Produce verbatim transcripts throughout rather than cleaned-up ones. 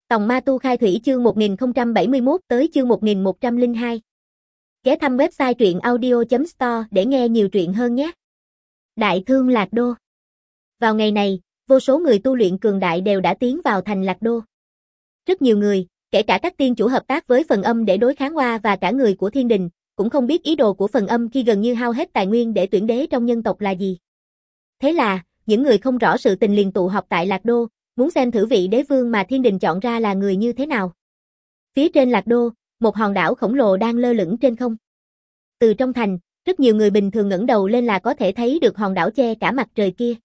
Tòng Ma Tu Khai Thủy chương một nghìn không trăm bảy mươi mốt tới chương một nghìn một trăm lẻ hai. Ghé thăm website truyện audio chấm store để nghe nhiều truyện hơn nhé. Đại Thương Lạc Đô. Vào ngày này, vô số người tu luyện cường đại đều đã tiến vào thành Lạc Đô. Rất nhiều người, kể cả các tiên chủ hợp tác với Phần Âm để đối kháng Hoa và cả người của Thiên Đình, cũng không biết ý đồ của Phần Âm khi gần như hao hết tài nguyên để tuyển đế trong nhân tộc là gì. Thế là, những người không rõ sự tình liền tụ họp tại Lạc Đô, muốn xem thử vị đế vương mà Thiên Đình chọn ra là người như thế nào. Phía trên Lạc Đô, một hòn đảo khổng lồ đang lơ lửng trên không. Từ trong thành, rất nhiều người bình thường ngẩng đầu lên là có thể thấy được hòn đảo che cả mặt trời kia.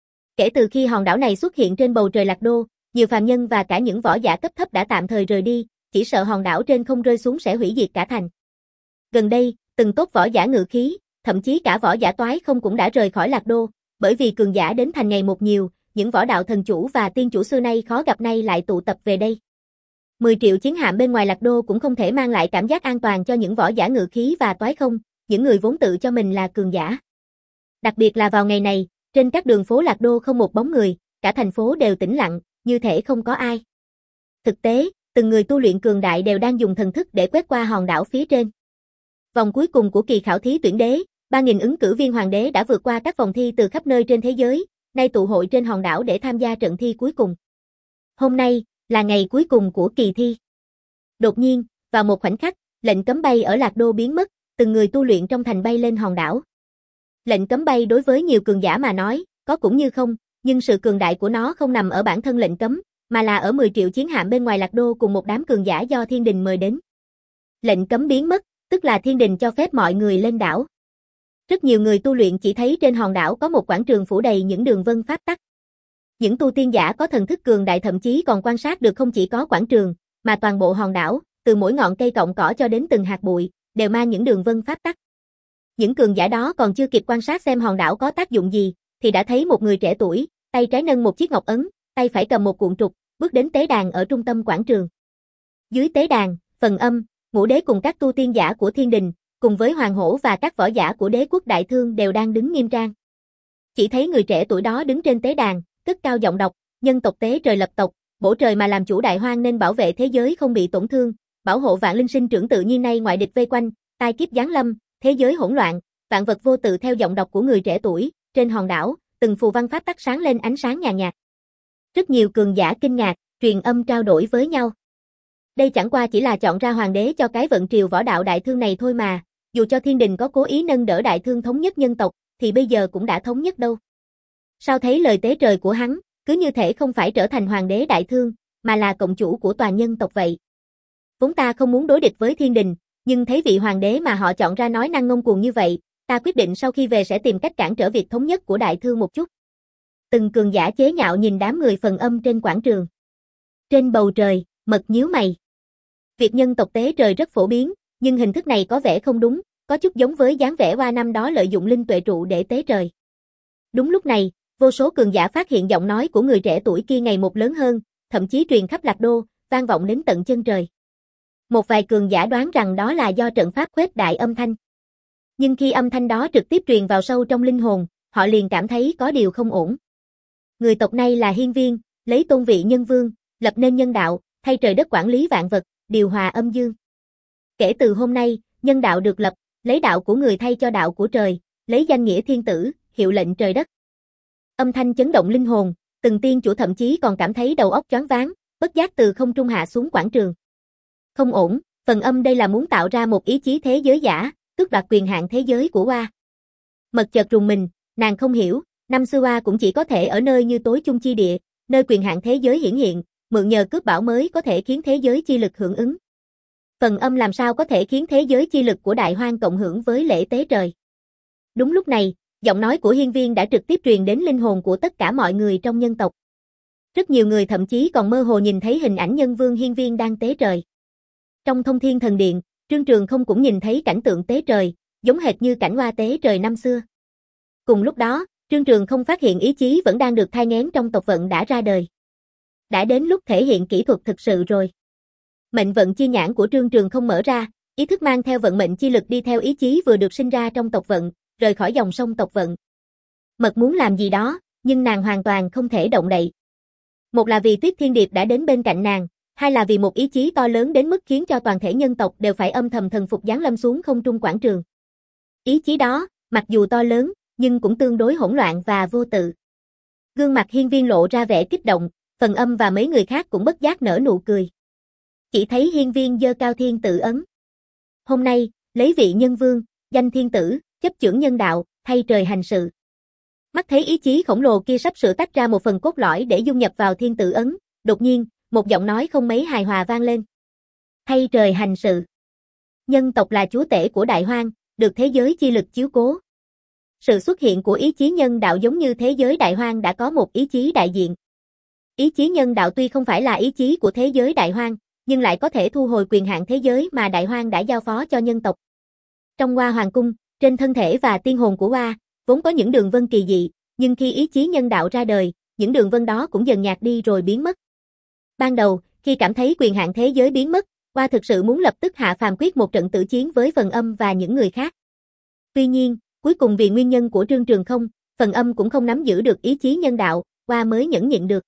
Kể từ khi hòn đảo này xuất hiện trên bầu trời Lạc Đô, nhiều phàm nhân và cả những võ giả cấp thấp đã tạm thời rời đi, chỉ sợ hòn đảo trên không rơi xuống sẽ hủy diệt cả thành. Gần đây, từng tốt võ giả ngự khí, thậm chí cả võ giả toái không cũng đã rời khỏi Lạc Đô, bởi vì cường giả đến thành ngày một nhiều, những võ đạo thần chủ và tiên chủ xưa nay khó gặp nay lại tụ tập về đây. mười triệu chiến hạm bên ngoài Lạc Đô cũng không thể mang lại cảm giác an toàn cho những võ giả ngự khí và toái không, những người vốn tự cho mình là cường giả. Đặc biệt là vào ngày này, trên các đường phố Lạc Đô không một bóng người, cả thành phố đều tĩnh lặng, như thể không có ai. Thực tế, từng người tu luyện cường đại đều đang dùng thần thức để quét qua hòn đảo phía trên. Vòng cuối cùng của kỳ khảo thí tuyển đế, ba nghìn ứng cử viên hoàng đế đã vượt qua các vòng thi từ khắp nơi trên thế giới, nay tụ hội trên hòn đảo để tham gia trận thi cuối cùng. Hôm nay là ngày cuối cùng của kỳ thi. Đột nhiên, vào một khoảnh khắc, lệnh cấm bay ở Lạc Đô biến mất, từng người tu luyện trong thành bay lên hòn đảo. Lệnh cấm bay đối với nhiều cường giả mà nói, có cũng như không, nhưng sự cường đại của nó không nằm ở bản thân lệnh cấm, mà là ở mười triệu chiến hạm bên ngoài Lạc Đô cùng một đám cường giả do Thiên Đình mời đến. Lệnh cấm biến mất, tức là Thiên Đình cho phép mọi người lên đảo. Rất nhiều người tu luyện chỉ thấy trên hòn đảo có một quảng trường phủ đầy những đường vân pháp tắc. Những tu tiên giả có thần thức cường đại thậm chí còn quan sát được không chỉ có quảng trường, mà toàn bộ hòn đảo, từ mỗi ngọn cây cọng cỏ cho đến từng hạt bụi, đều mang những đường vân pháp tắc. Những cường giả đó còn chưa kịp quan sát xem hòn đảo có tác dụng gì, thì đã thấy một người trẻ tuổi, tay trái nâng một chiếc ngọc ấn, tay phải cầm một cuộn trục, bước đến tế đàn ở trung tâm quảng trường. Dưới tế đàn, Phần Âm, Ngũ Đế cùng các tu tiên giả của Thiên Đình, cùng với Hoàng Hổ và các võ giả của đế quốc Đại Thương đều đang đứng nghiêm trang. Chỉ thấy người trẻ tuổi đó đứng trên tế đàn, cất cao giọng đọc, nhân tộc tế trời lập tộc, bổ trời mà làm chủ đại hoang nên bảo vệ thế giới không bị tổn thương, bảo hộ vạn linh sinh trưởng tự nhiên nay ngoại địch vây quanh, tai kiếp giáng lâm, thế giới hỗn loạn, vạn vật vô tự theo giọng đọc của người trẻ tuổi, trên hòn đảo, từng phù văn pháp tắc sáng lên ánh sáng nhàn nhạt. Rất nhiều cường giả kinh ngạc, truyền âm trao đổi với nhau. Đây chẳng qua chỉ là chọn ra hoàng đế cho cái vận triều võ đạo Đại Thương này thôi mà, dù cho Thiên Đình có cố ý nâng đỡ Đại Thương thống nhất nhân tộc, thì bây giờ cũng đã thống nhất đâu. Sao thấy lời tế trời của hắn, cứ như thể không phải trở thành hoàng đế Đại Thương, mà là cộng chủ của toàn nhân tộc vậy. Vốn ta không muốn đối địch với Thiên Đình, nhưng thấy vị hoàng đế mà họ chọn ra nói năng ngông cuồng như vậy, ta quyết định sau khi về sẽ tìm cách cản trở việc thống nhất của Đại Thương một chút. Từng cường giả chế nhạo nhìn đám người Phần Âm trên quảng trường. Trên bầu trời, Mật nhíu mày. Việc nhân tộc tế trời rất phổ biến, nhưng hình thức này có vẻ không đúng, có chút giống với dáng vẻ Hoa năm đó lợi dụng linh tuệ trụ để tế trời. Đúng lúc này, vô số cường giả phát hiện giọng nói của người trẻ tuổi kia ngày một lớn hơn, thậm chí truyền khắp Lạc Đô, vang vọng đến tận chân trời. Một vài cường giả đoán rằng đó là do trận pháp khuếch đại âm thanh. Nhưng khi âm thanh đó trực tiếp truyền vào sâu trong linh hồn, họ liền cảm thấy có điều không ổn. Người tộc này là hiên viên, lấy tôn vị nhân vương, lập nên nhân đạo, thay trời đất quản lý vạn vật, điều hòa âm dương. Kể từ hôm nay, nhân đạo được lập, lấy đạo của người thay cho đạo của trời, lấy danh nghĩa thiên tử, hiệu lệnh trời đất. Âm thanh chấn động linh hồn, từng tiên chủ thậm chí còn cảm thấy đầu óc choáng váng, bất giác từ không trung hạ xuống quảng trường. Không ổn, Phần Âm đây là muốn tạo ra một ý chí thế giới giả, tước đoạt quyền hạn thế giới của Hoa. Mật chợt rùng mình, nàng không hiểu, năm xưa Hoa cũng chỉ có thể ở nơi như tối chung chi địa, nơi quyền hạn thế giới hiển hiện, mượn nhờ cướp bảo mới có thể khiến thế giới chi lực hưởng ứng. Phần Âm làm sao có thể khiến thế giới chi lực của Đại Hoang cộng hưởng với lễ tế trời. Đúng lúc này, giọng nói của hiên viên đã trực tiếp truyền đến linh hồn của tất cả mọi người trong nhân tộc. Rất nhiều người thậm chí còn mơ hồ nhìn thấy hình ảnh nhân vương hiên viên đang tế trời. Trong Thông Thiên Thần Điện, Trương Trường không cũng nhìn thấy cảnh tượng tế trời, giống hệt như cảnh Hoa tế trời năm xưa. Cùng lúc đó, Trương Trường không phát hiện ý chí vẫn đang được thai nghén trong tộc vận đã ra đời. Đã đến lúc thể hiện kỹ thuật thực sự rồi. Mệnh vận chi nhãn của Trương Trường không mở ra, ý thức mang theo vận mệnh chi lực đi theo ý chí vừa được sinh ra trong tộc vận, rời khỏi dòng sông tộc vận. Mật muốn làm gì đó, nhưng nàng hoàn toàn không thể động đậy. Một là vì Tuyết Thiên Điệp đã đến bên cạnh nàng, Hai là vì một ý chí to lớn đến mức khiến cho toàn thể nhân tộc đều phải âm thầm thần phục giáng lâm xuống không trung quảng trường. Ý chí đó, mặc dù to lớn, nhưng cũng tương đối hỗn loạn và vô tự. Gương mặt Hiên Viên lộ ra vẻ kích động, Phần Âm và mấy người khác cũng bất giác nở nụ cười. Chỉ thấy Hiên Viên giơ cao thiên tử ấn. Hôm nay, lấy vị nhân vương, danh thiên tử, chấp chưởng nhân đạo, thay trời hành sự. Mắt thấy ý chí khổng lồ kia sắp sửa tách ra một phần cốt lõi để dung nhập vào thiên tử ấn, đột nhiên, một giọng nói không mấy hài hòa vang lên. Thay trời hành sự. Nhân tộc là chúa tể của Đại Hoang, được thế giới chi lực chiếu cố. Sự xuất hiện của ý chí nhân đạo giống như thế giới Đại Hoang đã có một ý chí đại diện. Ý chí nhân đạo tuy không phải là ý chí của thế giới Đại Hoang, nhưng lại có thể thu hồi quyền hạn thế giới mà Đại Hoang đã giao phó cho nhân tộc. Trong Hoa Hoàng cung, trên thân thể và tiên hồn của Hoa, vốn có những đường vân kỳ dị, nhưng khi ý chí nhân đạo ra đời, những đường vân đó cũng dần nhạt đi rồi biến mất. Ban đầu, khi cảm thấy quyền hạn thế giới biến mất, Hoa thực sự muốn lập tức hạ phàm quyết một trận tử chiến với Phần Âm và những người khác. Tuy nhiên, cuối cùng vì nguyên nhân của Trương Trường Không, Phần Âm cũng không nắm giữ được ý chí nhân đạo, Hoa mới nhẫn nhịn được.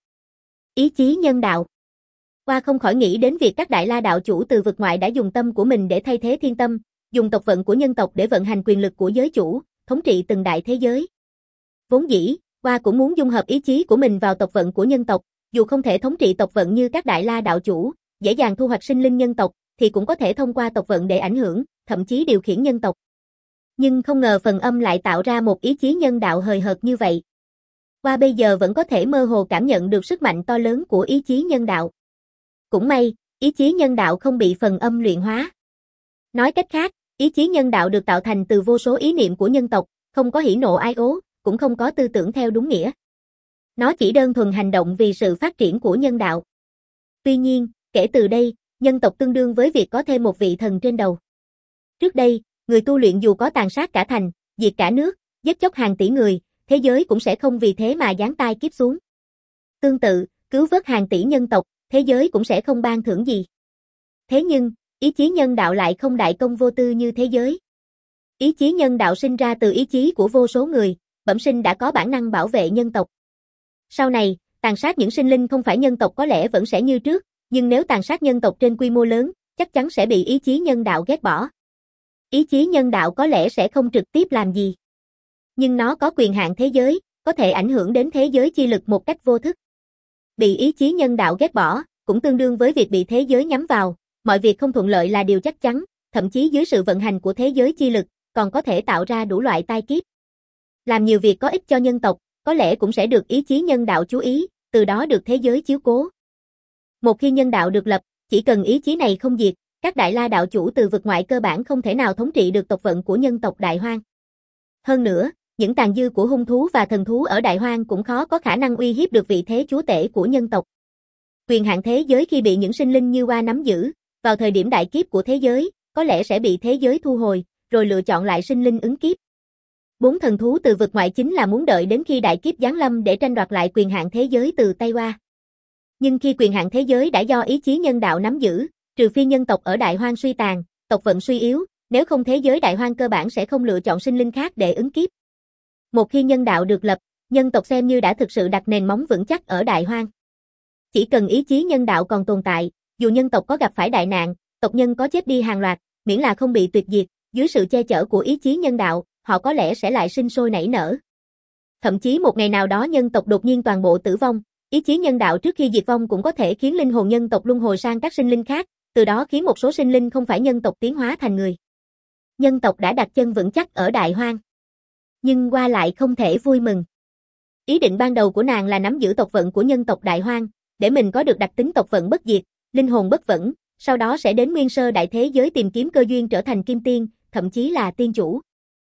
Ý chí nhân đạo. Hoa không khỏi nghĩ đến việc các Đại La đạo chủ từ vực ngoại đã dùng tâm của mình để thay thế thiên tâm, dùng tộc vận của nhân tộc để vận hành quyền lực của giới chủ, thống trị từng đại thế giới. Vốn dĩ, Hoa cũng muốn dung hợp ý chí của mình vào tộc vận của nhân tộc, dù không thể thống trị tộc vận như các Đại La đạo chủ, dễ dàng thu hoạch sinh linh nhân tộc, thì cũng có thể thông qua tộc vận để ảnh hưởng, thậm chí điều khiển nhân tộc. Nhưng không ngờ Phần Âm lại tạo ra một ý chí nhân đạo hời hợt như vậy. Hoa bây giờ vẫn có thể mơ hồ cảm nhận được sức mạnh to lớn của ý chí nhân đạo. Cũng may, ý chí nhân đạo không bị Phần Âm luyện hóa. Nói cách khác, ý chí nhân đạo được tạo thành từ vô số ý niệm của nhân tộc, không có hỉ nộ ái ố, cũng không có tư tưởng theo đúng nghĩa. Nó chỉ đơn thuần hành động vì sự phát triển của nhân đạo. Tuy nhiên, kể từ đây, nhân tộc tương đương với việc có thêm một vị thần trên đầu. Trước đây, người tu luyện dù có tàn sát cả thành, diệt cả nước, giết chóc hàng tỷ người, thế giới cũng sẽ không vì thế mà giáng tai kiếp xuống. Tương tự, cứu vớt hàng tỷ nhân tộc, thế giới cũng sẽ không ban thưởng gì. Thế nhưng, ý chí nhân đạo lại không đại công vô tư như thế giới. Ý chí nhân đạo sinh ra từ ý chí của vô số người, bẩm sinh đã có bản năng bảo vệ nhân tộc. Sau này, tàn sát những sinh linh không phải nhân tộc có lẽ vẫn sẽ như trước, nhưng nếu tàn sát nhân tộc trên quy mô lớn, chắc chắn sẽ bị ý chí nhân đạo ghét bỏ. Ý chí nhân đạo có lẽ sẽ không trực tiếp làm gì. Nhưng nó có quyền hạn thế giới, có thể ảnh hưởng đến thế giới chi lực một cách vô thức. Bị ý chí nhân đạo ghét bỏ, cũng tương đương với việc bị thế giới nhắm vào, mọi việc không thuận lợi là điều chắc chắn, thậm chí dưới sự vận hành của thế giới chi lực, còn có thể tạo ra đủ loại tai kiếp. Làm nhiều việc có ích cho nhân tộc, có lẽ cũng sẽ được ý chí nhân đạo chú ý, từ đó được thế giới chiếu cố. Một khi nhân đạo được lập, chỉ cần ý chí này không diệt, các Đại La đạo chủ từ vực ngoại cơ bản không thể nào thống trị được tộc vận của nhân tộc Đại Hoang. Hơn nữa, những tàn dư của hung thú và thần thú ở Đại Hoang cũng khó có khả năng uy hiếp được vị thế chúa tể của nhân tộc. Quyền hạn thế giới khi bị những sinh linh như Hoa nắm giữ, vào thời điểm đại kiếp của thế giới, có lẽ sẽ bị thế giới thu hồi, rồi lựa chọn lại sinh linh ứng kiếp. Bốn thần thú từ vực ngoại chính là muốn đợi đến khi đại kiếp giáng lâm để tranh đoạt lại quyền hạn thế giới từ tay Hoa. Nhưng khi quyền hạn thế giới đã do ý chí nhân đạo nắm giữ, trừ phi nhân tộc ở Đại Hoang suy tàn, tộc vận suy yếu, nếu không thế giới Đại Hoang cơ bản sẽ không lựa chọn sinh linh khác để ứng kiếp. Một khi nhân đạo được lập, nhân tộc xem như đã thực sự đặt nền móng vững chắc ở Đại Hoang. Chỉ cần ý chí nhân đạo còn tồn tại, dù nhân tộc có gặp phải đại nạn, tộc nhân có chết đi hàng loạt, miễn là không bị tuyệt diệt, dưới sự che chở của ý chí nhân đạo, họ có lẽ sẽ lại sinh sôi nảy nở. Thậm chí một ngày nào đó nhân tộc đột nhiên toàn bộ tử vong, ý chí nhân đạo trước khi diệt vong cũng có thể khiến linh hồn nhân tộc luân hồi sang các sinh linh khác, từ đó khiến một số sinh linh không phải nhân tộc tiến hóa thành người. Nhân tộc đã đặt chân vững chắc ở Đại Hoang. Nhưng Hoa lại không thể vui mừng. Ý định ban đầu của nàng là nắm giữ tộc vận của nhân tộc Đại Hoang, để mình có được đặc tính tộc vận bất diệt, linh hồn bất vẫn, sau đó sẽ đến nguyên sơ đại thế giới tìm kiếm cơ duyên trở thành kim tiên, thậm chí là tiên chủ.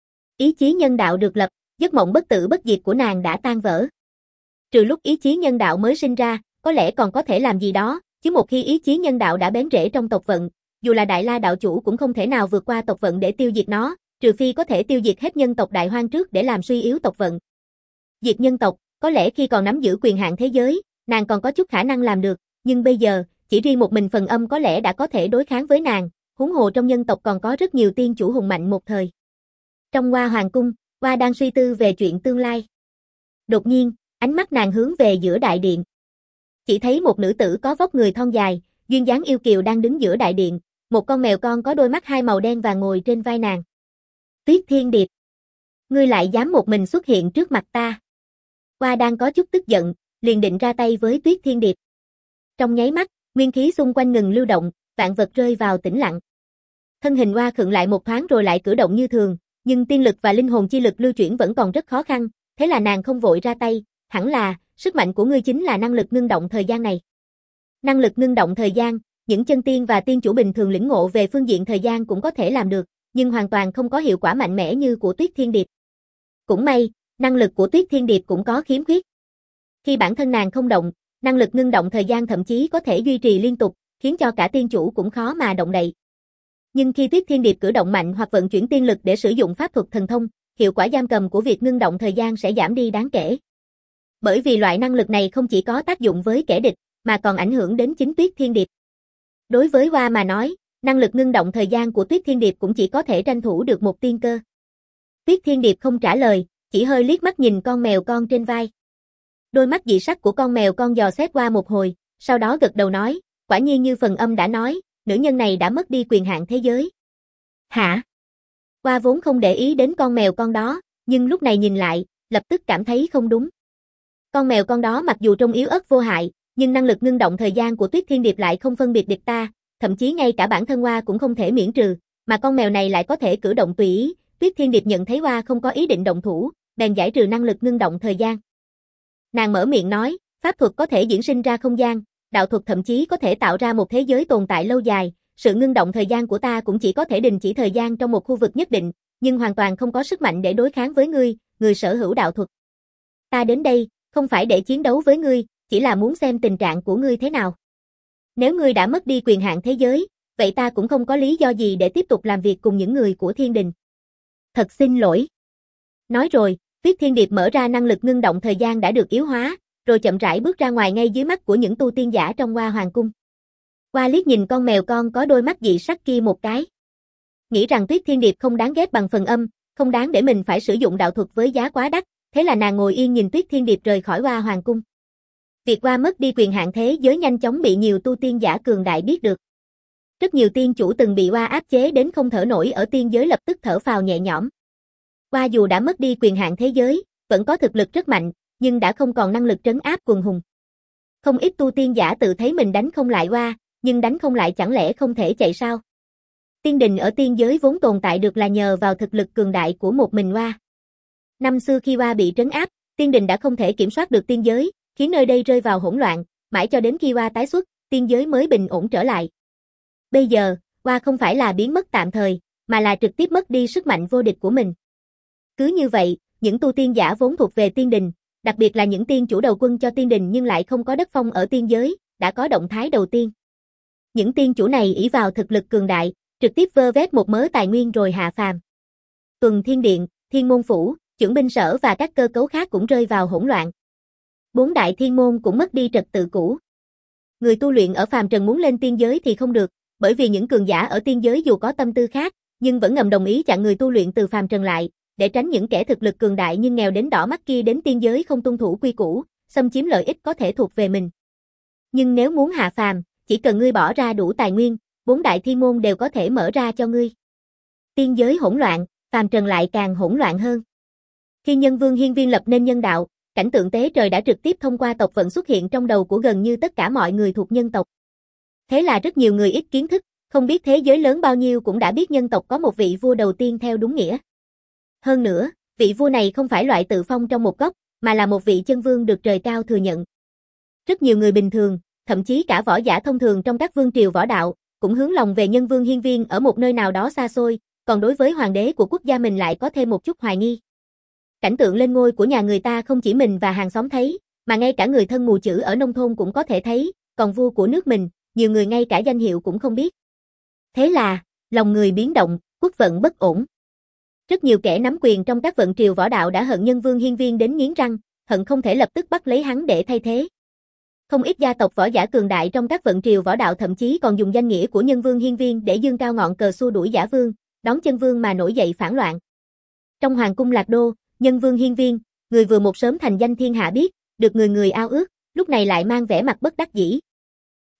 Ý chí nhân đạo được lập, giấc mộng bất tử bất diệt của nàng đã tan vỡ. Trừ lúc ý chí nhân đạo mới sinh ra, có lẽ còn có thể làm gì đó, chứ một khi ý chí nhân đạo đã bén rễ trong tộc vận, dù là Đại La đạo chủ cũng không thể nào vượt qua tộc vận để tiêu diệt nó, trừ phi có thể tiêu diệt hết nhân tộc Đại Hoang trước để làm suy yếu tộc vận. Diệt nhân tộc, có lẽ khi còn nắm giữ quyền hạn thế giới, nàng còn có chút khả năng làm được, nhưng bây giờ, chỉ riêng một mình Phần Âm có lẽ đã có thể đối kháng với nàng, huống hồ trong nhân tộc còn có rất nhiều tiên chủ hùng mạnh một thời. Trong Hoa Hoàng cung, Hoa đang suy tư về chuyện tương lai. Đột nhiên, ánh mắt nàng hướng về giữa đại điện. Chỉ thấy một nữ tử có vóc người thon dài, duyên dáng yêu kiều đang đứng giữa đại điện, một con mèo con có đôi mắt hai màu đen và ngồi trên vai nàng. Tuyết Thiên Điệp, ngươi lại dám một mình xuất hiện trước mặt ta. Oa đang có chút tức giận, liền định ra tay với Tuyết Thiên Điệp. Trong nháy mắt, nguyên khí xung quanh ngừng lưu động, vạn vật rơi vào tĩnh lặng. Thân hình Oa khựng lại một thoáng rồi lại cử động như thường, nhưng tiên lực và linh hồn chi lực lưu chuyển vẫn còn rất khó khăn, thế là nàng không vội ra tay, hẳn là, sức mạnh của ngươi chính là năng lực ngưng động thời gian này. Năng lực ngưng động thời gian, những chân tiên và tiên chủ bình thường lĩnh ngộ về phương diện thời gian cũng có thể làm được, nhưng hoàn toàn không có hiệu quả mạnh mẽ như của Tuyết Thiên Điệp. Cũng may, năng lực của Tuyết Thiên Điệp cũng có khiếm khuyết. Khi bản thân nàng không động, năng lực ngưng động thời gian thậm chí có thể duy trì liên tục, khiến cho cả tiên chủ cũng khó mà động đậy. Nhưng khi Tuyết Thiên Điệp cử động mạnh hoặc vận chuyển tiên lực để sử dụng pháp thuật thần thông, hiệu quả giam cầm của việc ngưng động thời gian sẽ giảm đi đáng kể. Bởi vì loại năng lực này không chỉ có tác dụng với kẻ địch, mà còn ảnh hưởng đến chính Tuyết Thiên Điệp. Đối với Oa mà nói, năng lực ngưng động thời gian của Tuyết Thiên Điệp cũng chỉ có thể tranh thủ được một tiên cơ. Tuyết Thiên Điệp không trả lời, chỉ hơi liếc mắt nhìn con mèo con trên vai. Đôi mắt dị sắc của con mèo con dò xét qua một hồi, sau đó gật đầu nói, quả nhiên như phần âm đã nói, nữ nhân này đã mất đi quyền hạn thế giới. Hả? Oa vốn không để ý đến con mèo con đó, nhưng lúc này nhìn lại, lập tức cảm thấy không đúng. Con mèo con đó mặc dù trông yếu ớt vô hại, nhưng năng lực ngưng động thời gian của Tuyết Thiên Điệp lại không phân biệt địch ta, thậm chí ngay cả bản thân Oa cũng không thể miễn trừ, mà con mèo này lại có thể cử động tùy ý. Tuyết Thiên Điệp nhận thấy Oa không có ý định động thủ, bèn giải trừ năng lực ngưng động thời gian. Nàng mở miệng nói, pháp thuật có thể diễn sinh ra không gian, đạo thuật thậm chí có thể tạo ra một thế giới tồn tại lâu dài, sự ngưng động thời gian của ta cũng chỉ có thể đình chỉ thời gian trong một khu vực nhất định, nhưng hoàn toàn không có sức mạnh để đối kháng với ngươi, người sở hữu đạo thuật. Ta đến đây, không phải để chiến đấu với ngươi, chỉ là muốn xem tình trạng của ngươi thế nào. Nếu ngươi đã mất đi quyền hạn thế giới, vậy ta cũng không có lý do gì để tiếp tục làm việc cùng những người của thiên đình. Thật xin lỗi. Nói rồi, Tuyết Thiên Điệp mở ra năng lực ngưng động thời gian đã được yếu hóa, rồi chậm rãi bước ra ngoài ngay dưới mắt của những tu tiên giả trong Hoa Hoàng cung. Oa liếc nhìn con mèo con có đôi mắt dị sắc kia một cái. Nghĩ rằng Tuyết Thiên Điệp không đáng ghét bằng phần âm, không đáng để mình phải sử dụng đạo thuật với giá quá đắt, thế là nàng ngồi yên nhìn Tuyết Thiên Điệp rời khỏi Hoa Hoàng cung. Việc Oa mất đi quyền hạn thế giới nhanh chóng bị nhiều tu tiên giả cường đại biết được. Rất nhiều tiên chủ từng bị Oa áp chế đến không thở nổi ở tiên giới lập tức thở phào nhẹ nhõm. Oa dù đã mất đi quyền hạn thế giới, vẫn có thực lực rất mạnh, nhưng đã không còn năng lực trấn áp quần hùng. Không ít tu tiên giả tự thấy mình đánh không lại Oa, nhưng đánh không lại chẳng lẽ không thể chạy sao? Tiên đình ở tiên giới vốn tồn tại được là nhờ vào thực lực cường đại của một mình Oa. Năm xưa khi Oa bị trấn áp, tiên đình đã không thể kiểm soát được tiên giới, khiến nơi đây rơi vào hỗn loạn, mãi cho đến khi Oa tái xuất, tiên giới mới bình ổn trở lại. Bây giờ, Oa không phải là biến mất tạm thời, mà là trực tiếp mất đi sức mạnh vô địch của mình. Cứ như vậy, những tu tiên giả vốn thuộc về tiên đình, đặc biệt là những tiên chủ đầu quân cho tiên đình nhưng lại không có đất phong ở tiên giới, đã có động thái đầu tiên. Những tiên chủ này ỷ vào thực lực cường đại, trực tiếp vơ vét một mớ tài nguyên rồi hạ phàm. Tuần Thiên Điện, Thiên Môn Phủ, Chưởng binh sở và các cơ cấu khác cũng rơi vào hỗn loạn. Bốn đại thiên môn cũng mất đi trật tự cũ. Người tu luyện ở phàm trần muốn lên tiên giới thì không được, bởi vì những cường giả ở tiên giới dù có tâm tư khác, nhưng vẫn ngầm đồng ý chặn người tu luyện từ phàm trần lại, để tránh những kẻ thực lực cường đại nhưng nghèo đến đỏ mắt kia đến tiên giới không tuân thủ quy củ, xâm chiếm lợi ích có thể thuộc về mình. Nhưng nếu muốn hạ phàm, chỉ cần ngươi bỏ ra đủ tài nguyên, bốn đại thiên môn đều có thể mở ra cho ngươi. Tiên giới hỗn loạn, phàm trần lại càng hỗn loạn hơn. Khi Nhân Vương Hiên Viên lập nên nhân đạo, cảnh tượng tế trời đã trực tiếp thông qua tộc vận xuất hiện trong đầu của gần như tất cả mọi người thuộc nhân tộc. Thế là rất nhiều người ít kiến thức, không biết thế giới lớn bao nhiêu cũng đã biết nhân tộc có một vị vua đầu tiên theo đúng nghĩa. Hơn nữa, vị vua này không phải loại tự phong trong một góc, mà là một vị chân vương được trời cao thừa nhận. Rất nhiều người bình thường, thậm chí cả võ giả thông thường trong các vương triều võ đạo, cũng hướng lòng về Nhân Vương Hiên Viên ở một nơi nào đó xa xôi, còn đối với hoàng đế của quốc gia mình lại có thêm một chút hoài nghi. Cảnh tượng lên ngôi của nhà người ta không chỉ mình và hàng xóm thấy, mà ngay cả người thân mù chữ ở nông thôn cũng có thể thấy, còn vua của nước mình, nhiều người ngay cả danh hiệu cũng không biết. Thế là, lòng người biến động, quốc vận bất ổn. Rất nhiều kẻ nắm quyền trong các vận triều võ đạo đã hận Nhân Vương Hiên Viên đến nghiến răng, hận không thể lập tức bắt lấy hắn để thay thế. Không ít gia tộc võ giả cường đại trong các vận triều võ đạo thậm chí còn dùng danh nghĩa của Nhân Vương Hiên Viên để dương cao ngọn cờ xua đuổi giả vương, đón chân vương mà nổi dậy phản loạn. Trong hoàng cung Lạc Đô, Nhân Vương Hiên Viên, người vừa một sớm thành danh thiên hạ biết, được người người ao ước, lúc này lại mang vẻ mặt bất đắc dĩ.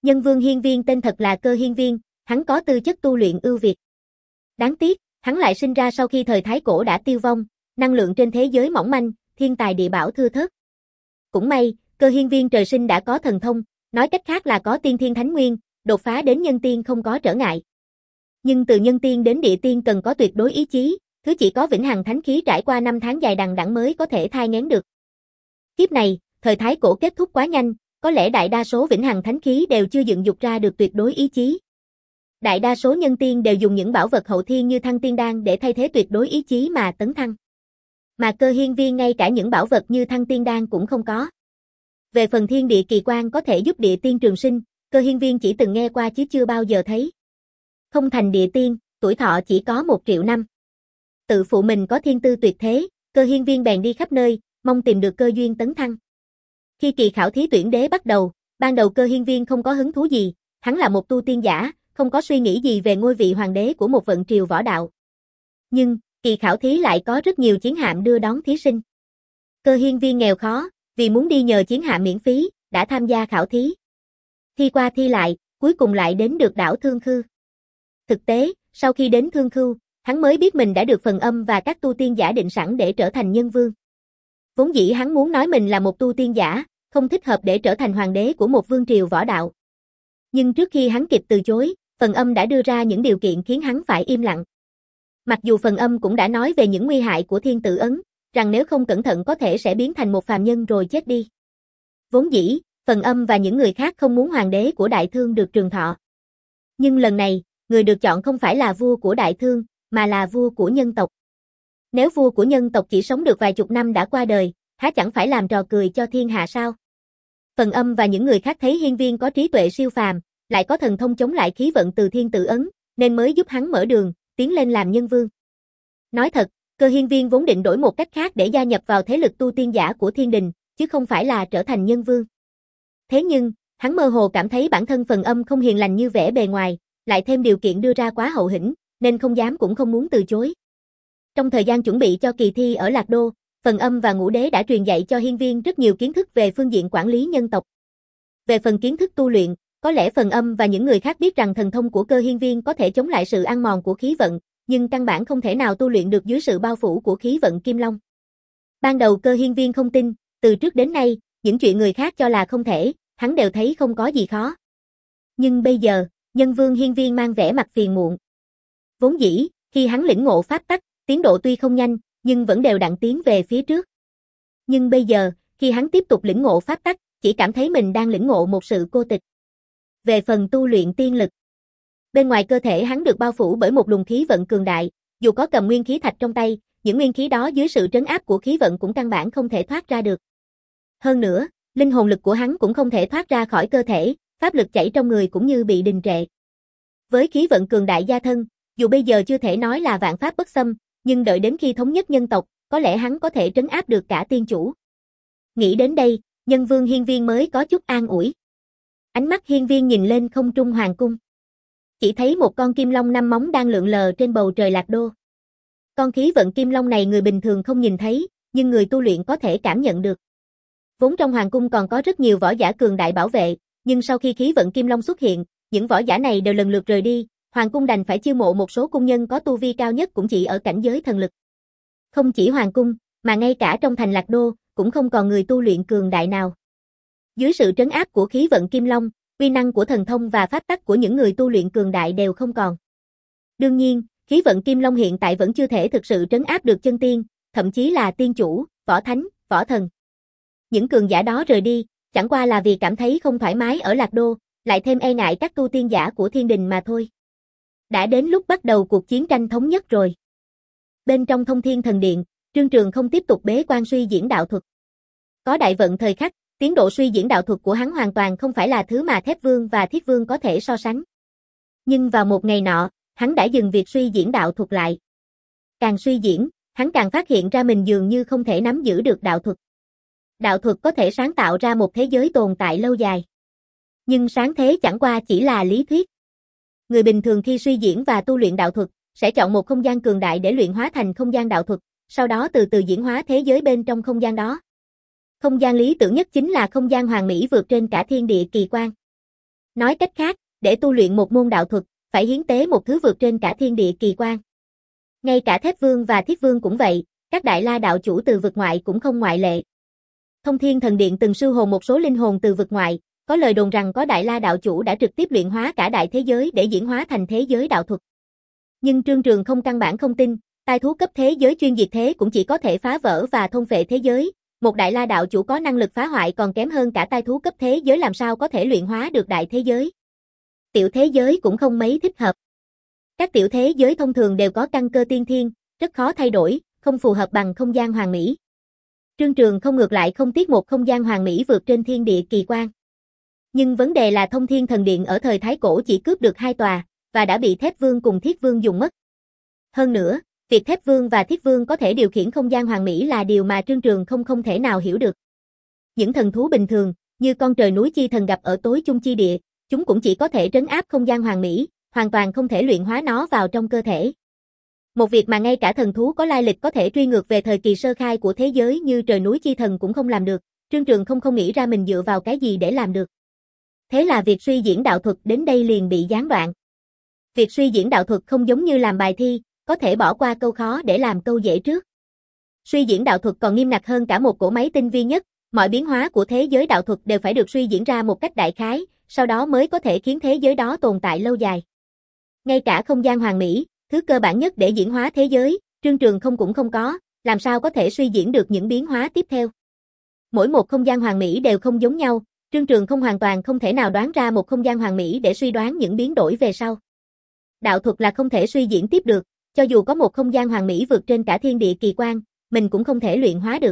Nhân Vương Hiên Viên tên thật là Cơ Hiên Viên, hắn có tư chất tu luyện ưu việt. Đáng tiếc, hắn lại sinh ra sau khi thời Thái Cổ đã tiêu vong, năng lượng trên thế giới mỏng manh, thiên tài địa bảo thưa thớt. Cũng may, Cơ Hiên Viên trời sinh đã có thần thông, nói cách khác là có tiên thiên thánh nguyên, đột phá đến nhân tiên không có trở ngại. Nhưng từ nhân tiên đến địa tiên cần có tuyệt đối ý chí, thứ chỉ có vĩnh hằng thánh khí trải qua năm tháng dài đằng đẵng mới có thể thai nghén được. Kiếp này, thời Thái Cổ kết thúc quá nhanh, có lẽ đại đa số vĩnh hằng thánh khí đều chưa dựng dục ra được tuyệt đối ý chí. Đại đa số nhân tiên đều dùng những bảo vật hậu thiên như Thăng Tiên Đan để thay thế tuyệt đối ý chí mà tấn thăng. Mà Cơ Hiên Viên ngay cả những bảo vật như Thăng Tiên Đan cũng không có. Về phần thiên địa kỳ quan có thể giúp địa tiên trường sinh, Cơ Hiên Viên chỉ từng nghe qua chứ chưa bao giờ thấy. Không thành địa tiên, tuổi thọ chỉ có một triệu năm. Tự phụ mình có thiên tư tuyệt thế, Cơ Hiên Viên bèn đi khắp nơi, mong tìm được cơ duyên tấn thăng. Khi kỳ khảo thí tuyển đế bắt đầu, ban đầu Cơ Hiên Viên không có hứng thú gì, hắn là một tu tiên giả, không có suy nghĩ gì về ngôi vị hoàng đế của một vận triều võ đạo. Nhưng, kỳ khảo thí lại có rất nhiều chiến hạm đưa đón thí sinh. Cơ Hiên Viên nghèo khó, vì muốn đi nhờ chiến hạm miễn phí, đã tham gia khảo thí. Thi qua thi lại, cuối cùng lại đến được đảo Thương Khư. Thực tế, sau khi đến Thương Khư, hắn mới biết mình đã được phần âm và các tu tiên giả định sẵn để trở thành nhân vương. Vốn dĩ hắn muốn nói mình là một tu tiên giả, không thích hợp để trở thành hoàng đế của một vương triều võ đạo. Nhưng trước khi hắn kịp từ chối, phần âm đã đưa ra những điều kiện khiến hắn phải im lặng. Mặc dù phần âm cũng đã nói về những nguy hại của thiên tử ấn, rằng nếu không cẩn thận có thể sẽ biến thành một phàm nhân rồi chết đi. Vốn dĩ, phần âm và những người khác không muốn hoàng đế của Đại Thương được trường thọ. Nhưng lần này, người được chọn không phải là vua của Đại Thương, mà là vua của nhân tộc. Nếu vua của nhân tộc chỉ sống được vài chục năm đã qua đời, há chẳng phải làm trò cười cho thiên hạ sao? Phần âm và những người khác thấy Hiên Viên có trí tuệ siêu phàm, lại có thần thông chống lại khí vận từ thiên tử ấn, nên mới giúp hắn mở đường, tiến lên làm nhân vương. Nói thật, Cơ Hiên Viên vốn định đổi một cách khác để gia nhập vào thế lực tu tiên giả của thiên đình, chứ không phải là trở thành nhân vương. Thế nhưng, hắn mơ hồ cảm thấy bản thân phần âm không hiền lành như vẻ bề ngoài, lại thêm điều kiện đưa ra quá hậu hĩnh, nên không dám cũng không muốn từ chối. Trong thời gian chuẩn bị cho kỳ thi ở Lạc Đô, phần âm và ngũ đế đã truyền dạy cho Hiên Viên rất nhiều kiến thức về phương diện quản lý nhân tộc. Về phần kiến thức tu luyện, có lẽ phần âm và những người khác biết rằng thần thông của Cơ Hiên Viên có thể chống lại sự ăn mòn của khí vận, nhưng căn bản không thể nào tu luyện được dưới sự bao phủ của khí vận Kim Long. Ban đầu Cơ Hiên Viên không tin, từ trước đến nay, những chuyện người khác cho là không thể, hắn đều thấy không có gì khó. Nhưng bây giờ, nhân vương Hiên Viên mang vẻ mặt phiền muộn. Vốn dĩ, khi hắn lĩnh ngộ pháp tắc, tiến độ tuy không nhanh, nhưng vẫn đều đặn tiến về phía trước. Nhưng bây giờ, khi hắn tiếp tục lĩnh ngộ pháp tắc, chỉ cảm thấy mình đang lĩnh ngộ một sự cô tịch. Về phần tu luyện tiên lực, bên ngoài cơ thể hắn được bao phủ bởi một luồng khí vận cường đại, dù có cầm nguyên khí thạch trong tay, những nguyên khí đó dưới sự trấn áp của khí vận cũng căn bản không thể thoát ra được. Hơn nữa, linh hồn lực của hắn cũng không thể thoát ra khỏi cơ thể, pháp lực chảy trong người cũng như bị đình trệ. Với khí vận cường đại gia thân, dù bây giờ chưa thể nói là vạn pháp bất xâm, nhưng đợi đến khi thống nhất nhân tộc, có lẽ hắn có thể trấn áp được cả tiên chủ. Nghĩ đến đây, nhân vương Hiên Viên mới có chút an ủi. Ánh mắt Hiên Viên nhìn lên không trung hoàng cung. Chỉ thấy một con kim long năm móng đang lượn lờ trên bầu trời Lạc Đô. Con khí vận kim long này người bình thường không nhìn thấy, nhưng người tu luyện có thể cảm nhận được. Vốn trong hoàng cung còn có rất nhiều võ giả cường đại bảo vệ, nhưng sau khi khí vận kim long xuất hiện, những võ giả này đều lần lượt rời đi, hoàng cung đành phải chiêu mộ một số cung nhân có tu vi cao nhất cũng chỉ ở cảnh giới thần lực. Không chỉ hoàng cung, mà ngay cả trong thành Lạc Đô, cũng không còn người tu luyện cường đại nào. Dưới sự trấn áp của khí vận kim long, uy năng của thần thông và pháp tắc của những người tu luyện cường đại đều không còn. Đương nhiên, khí vận kim long hiện tại vẫn chưa thể thực sự trấn áp được chân tiên, thậm chí là tiên chủ, võ thánh, võ thần. Những cường giả đó rời đi, chẳng qua là vì cảm thấy không thoải mái ở Lạc Đô, lại thêm e ngại các tu tiên giả của thiên đình mà thôi. Đã đến lúc bắt đầu cuộc chiến tranh thống nhất rồi. Bên trong Thông Thiên Thần Điện, Trương Trường không tiếp tục bế quan suy diễn đạo thuật. Có đại vận thời khắc, tiến độ suy diễn đạo thuật của hắn hoàn toàn không phải là thứ mà Thép Vương và Thiết Vương có thể so sánh. Nhưng vào một ngày nọ, hắn đã dừng việc suy diễn đạo thuật lại. Càng suy diễn, hắn càng phát hiện ra mình dường như không thể nắm giữ được đạo thuật. Đạo thuật có thể sáng tạo ra một thế giới tồn tại lâu dài. Nhưng sáng thế chẳng qua chỉ là lý thuyết. Người bình thường khi suy diễn và tu luyện đạo thuật, sẽ chọn một không gian cường đại để luyện hóa thành không gian đạo thuật, sau đó từ từ diễn hóa thế giới bên trong không gian đó. Không gian lý tưởng nhất chính là không gian hoàn mỹ vượt trên cả thiên địa kỳ quan. Nói cách khác, để tu luyện một môn đạo thuật, phải hiến tế một thứ vượt trên cả thiên địa kỳ quan. Ngay cả Thép Vương và Thiết Vương cũng vậy, các đại la đạo chủ từ vực ngoại cũng không ngoại lệ. Thông Thiên Thần Điện từng sưu hồn một số linh hồn từ vực ngoại, có lời đồn rằng có đại la đạo chủ đã trực tiếp luyện hóa cả đại thế giới để diễn hóa thành thế giới đạo thuật. Nhưng Trương Trường không căn bản không tin, tai thú cấp thế giới chuyên diệt thế cũng chỉ có thể phá vỡ và thôn phệ thế giới, một đại la đạo chủ có năng lực phá hoại còn kém hơn cả tai thú cấp thế giới làm sao có thể luyện hóa được đại thế giới. Tiểu thế giới cũng không mấy thích hợp. Các tiểu thế giới thông thường đều có căn cơ tiên thiên, rất khó thay đổi, không phù hợp bằng không gian hoàn mỹ. Trương Trường không ngược lại không tiếc một không gian hoàn mỹ vượt trên thiên địa kỳ quan. Nhưng vấn đề là Thông Thiên Thần Điện ở thời Thái Cổ chỉ cướp được hai tòa, và đã bị Thép Vương cùng Thiết Vương dùng mất. Hơn nữa, việc Thép Vương và Thiết Vương có thể điều khiển không gian hoàn mỹ là điều mà Trương Trường không không thể nào hiểu được. Những thần thú bình thường, như con trời núi chi thần gặp ở tối chung chi địa, chúng cũng chỉ có thể trấn áp không gian hoàn mỹ, hoàn toàn không thể luyện hóa nó vào trong cơ thể. Một việc mà ngay cả thần thú có lai lịch có thể truy ngược về thời kỳ sơ khai của thế giới như trời núi chi thần cũng không làm được, Trương Trường không không nghĩ ra mình dựa vào cái gì để làm được. Thế là việc suy diễn đạo thuật đến đây liền bị gián đoạn. Việc suy diễn đạo thuật không giống như làm bài thi, có thể bỏ qua câu khó để làm câu dễ trước. Suy diễn đạo thuật còn nghiêm ngặt hơn cả một cỗ máy tinh vi nhất, mọi biến hóa của thế giới đạo thuật đều phải được suy diễn ra một cách đại khái, sau đó mới có thể khiến thế giới đó tồn tại lâu dài. Ngay cả không gian hoàn mỹ, thứ cơ bản nhất để diễn hóa thế giới, Trương Trường không cũng không có, làm sao có thể suy diễn được những biến hóa tiếp theo. Mỗi một không gian hoàn mỹ đều không giống nhau, Trương Trường không hoàn toàn không thể nào đoán ra một không gian hoàn mỹ để suy đoán những biến đổi về sau. Đạo thuật là không thể suy diễn tiếp được, cho dù có một không gian hoàn mỹ vượt trên cả thiên địa kỳ quan, mình cũng không thể luyện hóa được.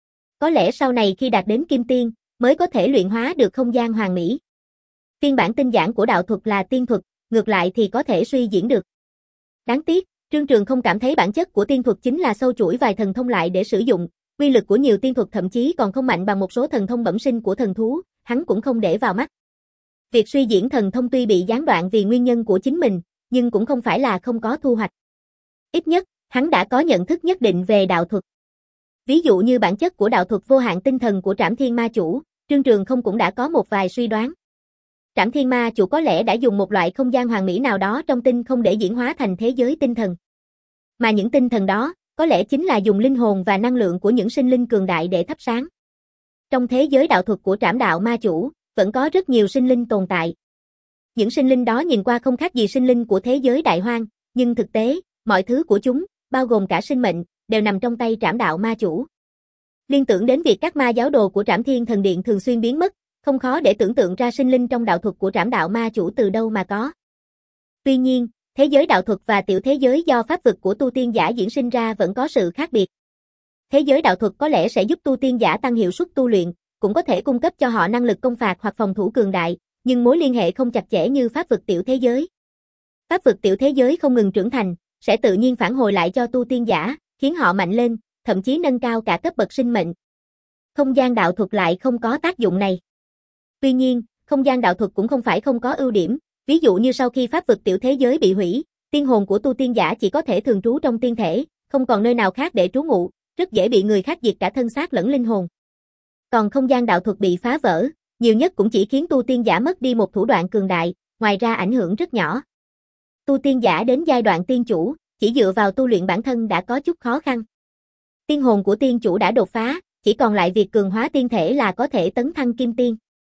Có lẽ sau này khi đạt đến Kim Tiên, mới có thể luyện hóa được không gian hoàn mỹ. Phiên bản tinh giản của đạo thuật là tiên thuật, ngược lại thì có thể suy diễn được. Đáng tiếc, Trương Trường không cảm thấy bản chất của tiên thuật chính là sâu chuỗi vài thần thông lại để sử dụng, uy lực của nhiều tiên thuật thậm chí còn không mạnh bằng một số thần thông bẩm sinh của thần thú, hắn cũng không để vào mắt. Việc suy diễn thần thông tuy bị gián đoạn vì nguyên nhân của chính mình, nhưng cũng không phải là không có thu hoạch. Ít nhất, hắn đã có nhận thức nhất định về đạo thuật. Ví dụ như bản chất của đạo thuật vô hạn tinh thần của Trảm Thiên Ma Chủ, Trương Trường không cũng đã có một vài suy đoán. Trảm Thiên Ma Chủ có lẽ đã dùng một loại không gian hoàn mỹ nào đó trong tinh không để diễn hóa thành thế giới tinh thần. Mà những tinh thần đó, có lẽ chính là dùng linh hồn và năng lượng của những sinh linh cường đại để thắp sáng. Trong thế giới đạo thuật của Trảm Đạo Ma Chủ, vẫn có rất nhiều sinh linh tồn tại. Những sinh linh đó nhìn qua không khác gì sinh linh của thế giới đại hoang, nhưng thực tế, mọi thứ của chúng, bao gồm cả sinh mệnh, đều nằm trong tay Trảm Đạo Ma Chủ. Liên tưởng đến việc các ma giáo đồ của Trảm Thiên Thần Điện thường xuyên biến mất, không khó để tưởng tượng ra sinh linh trong đạo thuật của Trảm Đạo Ma Chủ từ đâu mà có. Tuy nhiên, thế giới đạo thuật và tiểu thế giới do pháp vực của tu tiên giả diễn sinh ra vẫn có sự khác biệt. Thế giới đạo thuật có lẽ sẽ giúp tu tiên giả tăng hiệu suất tu luyện, cũng có thể cung cấp cho họ năng lực công phạt hoặc phòng thủ cường đại, nhưng mối liên hệ không chặt chẽ như pháp vực tiểu thế giới. Pháp vực tiểu thế giới không ngừng trưởng thành, sẽ tự nhiên phản hồi lại cho tu tiên giả, khiến họ mạnh lên, thậm chí nâng cao cả cấp bậc sinh mệnh. Không gian đạo thuật lại không có tác dụng này. Tuy nhiên, không gian đạo thuật cũng không phải không có ưu điểm, ví dụ như sau khi pháp vực tiểu thế giới bị hủy, tiên hồn của tu tiên giả chỉ có thể thường trú trong tiên thể, không còn nơi nào khác để trú ngụ, rất dễ bị người khác diệt cả thân xác lẫn linh hồn. Còn không gian đạo thuật bị phá vỡ, nhiều nhất cũng chỉ khiến tu tiên giả mất đi một thủ đoạn cường đại, ngoài ra ảnh hưởng rất nhỏ. Tu tiên giả đến giai đoạn tiên chủ, chỉ dựa vào tu luyện bản thân đã có chút khó khăn. Tiên hồn của tiên chủ đã đột phá, chỉ còn lại việc cường hóa tiên thể là có thể tấn thăng kim tiên.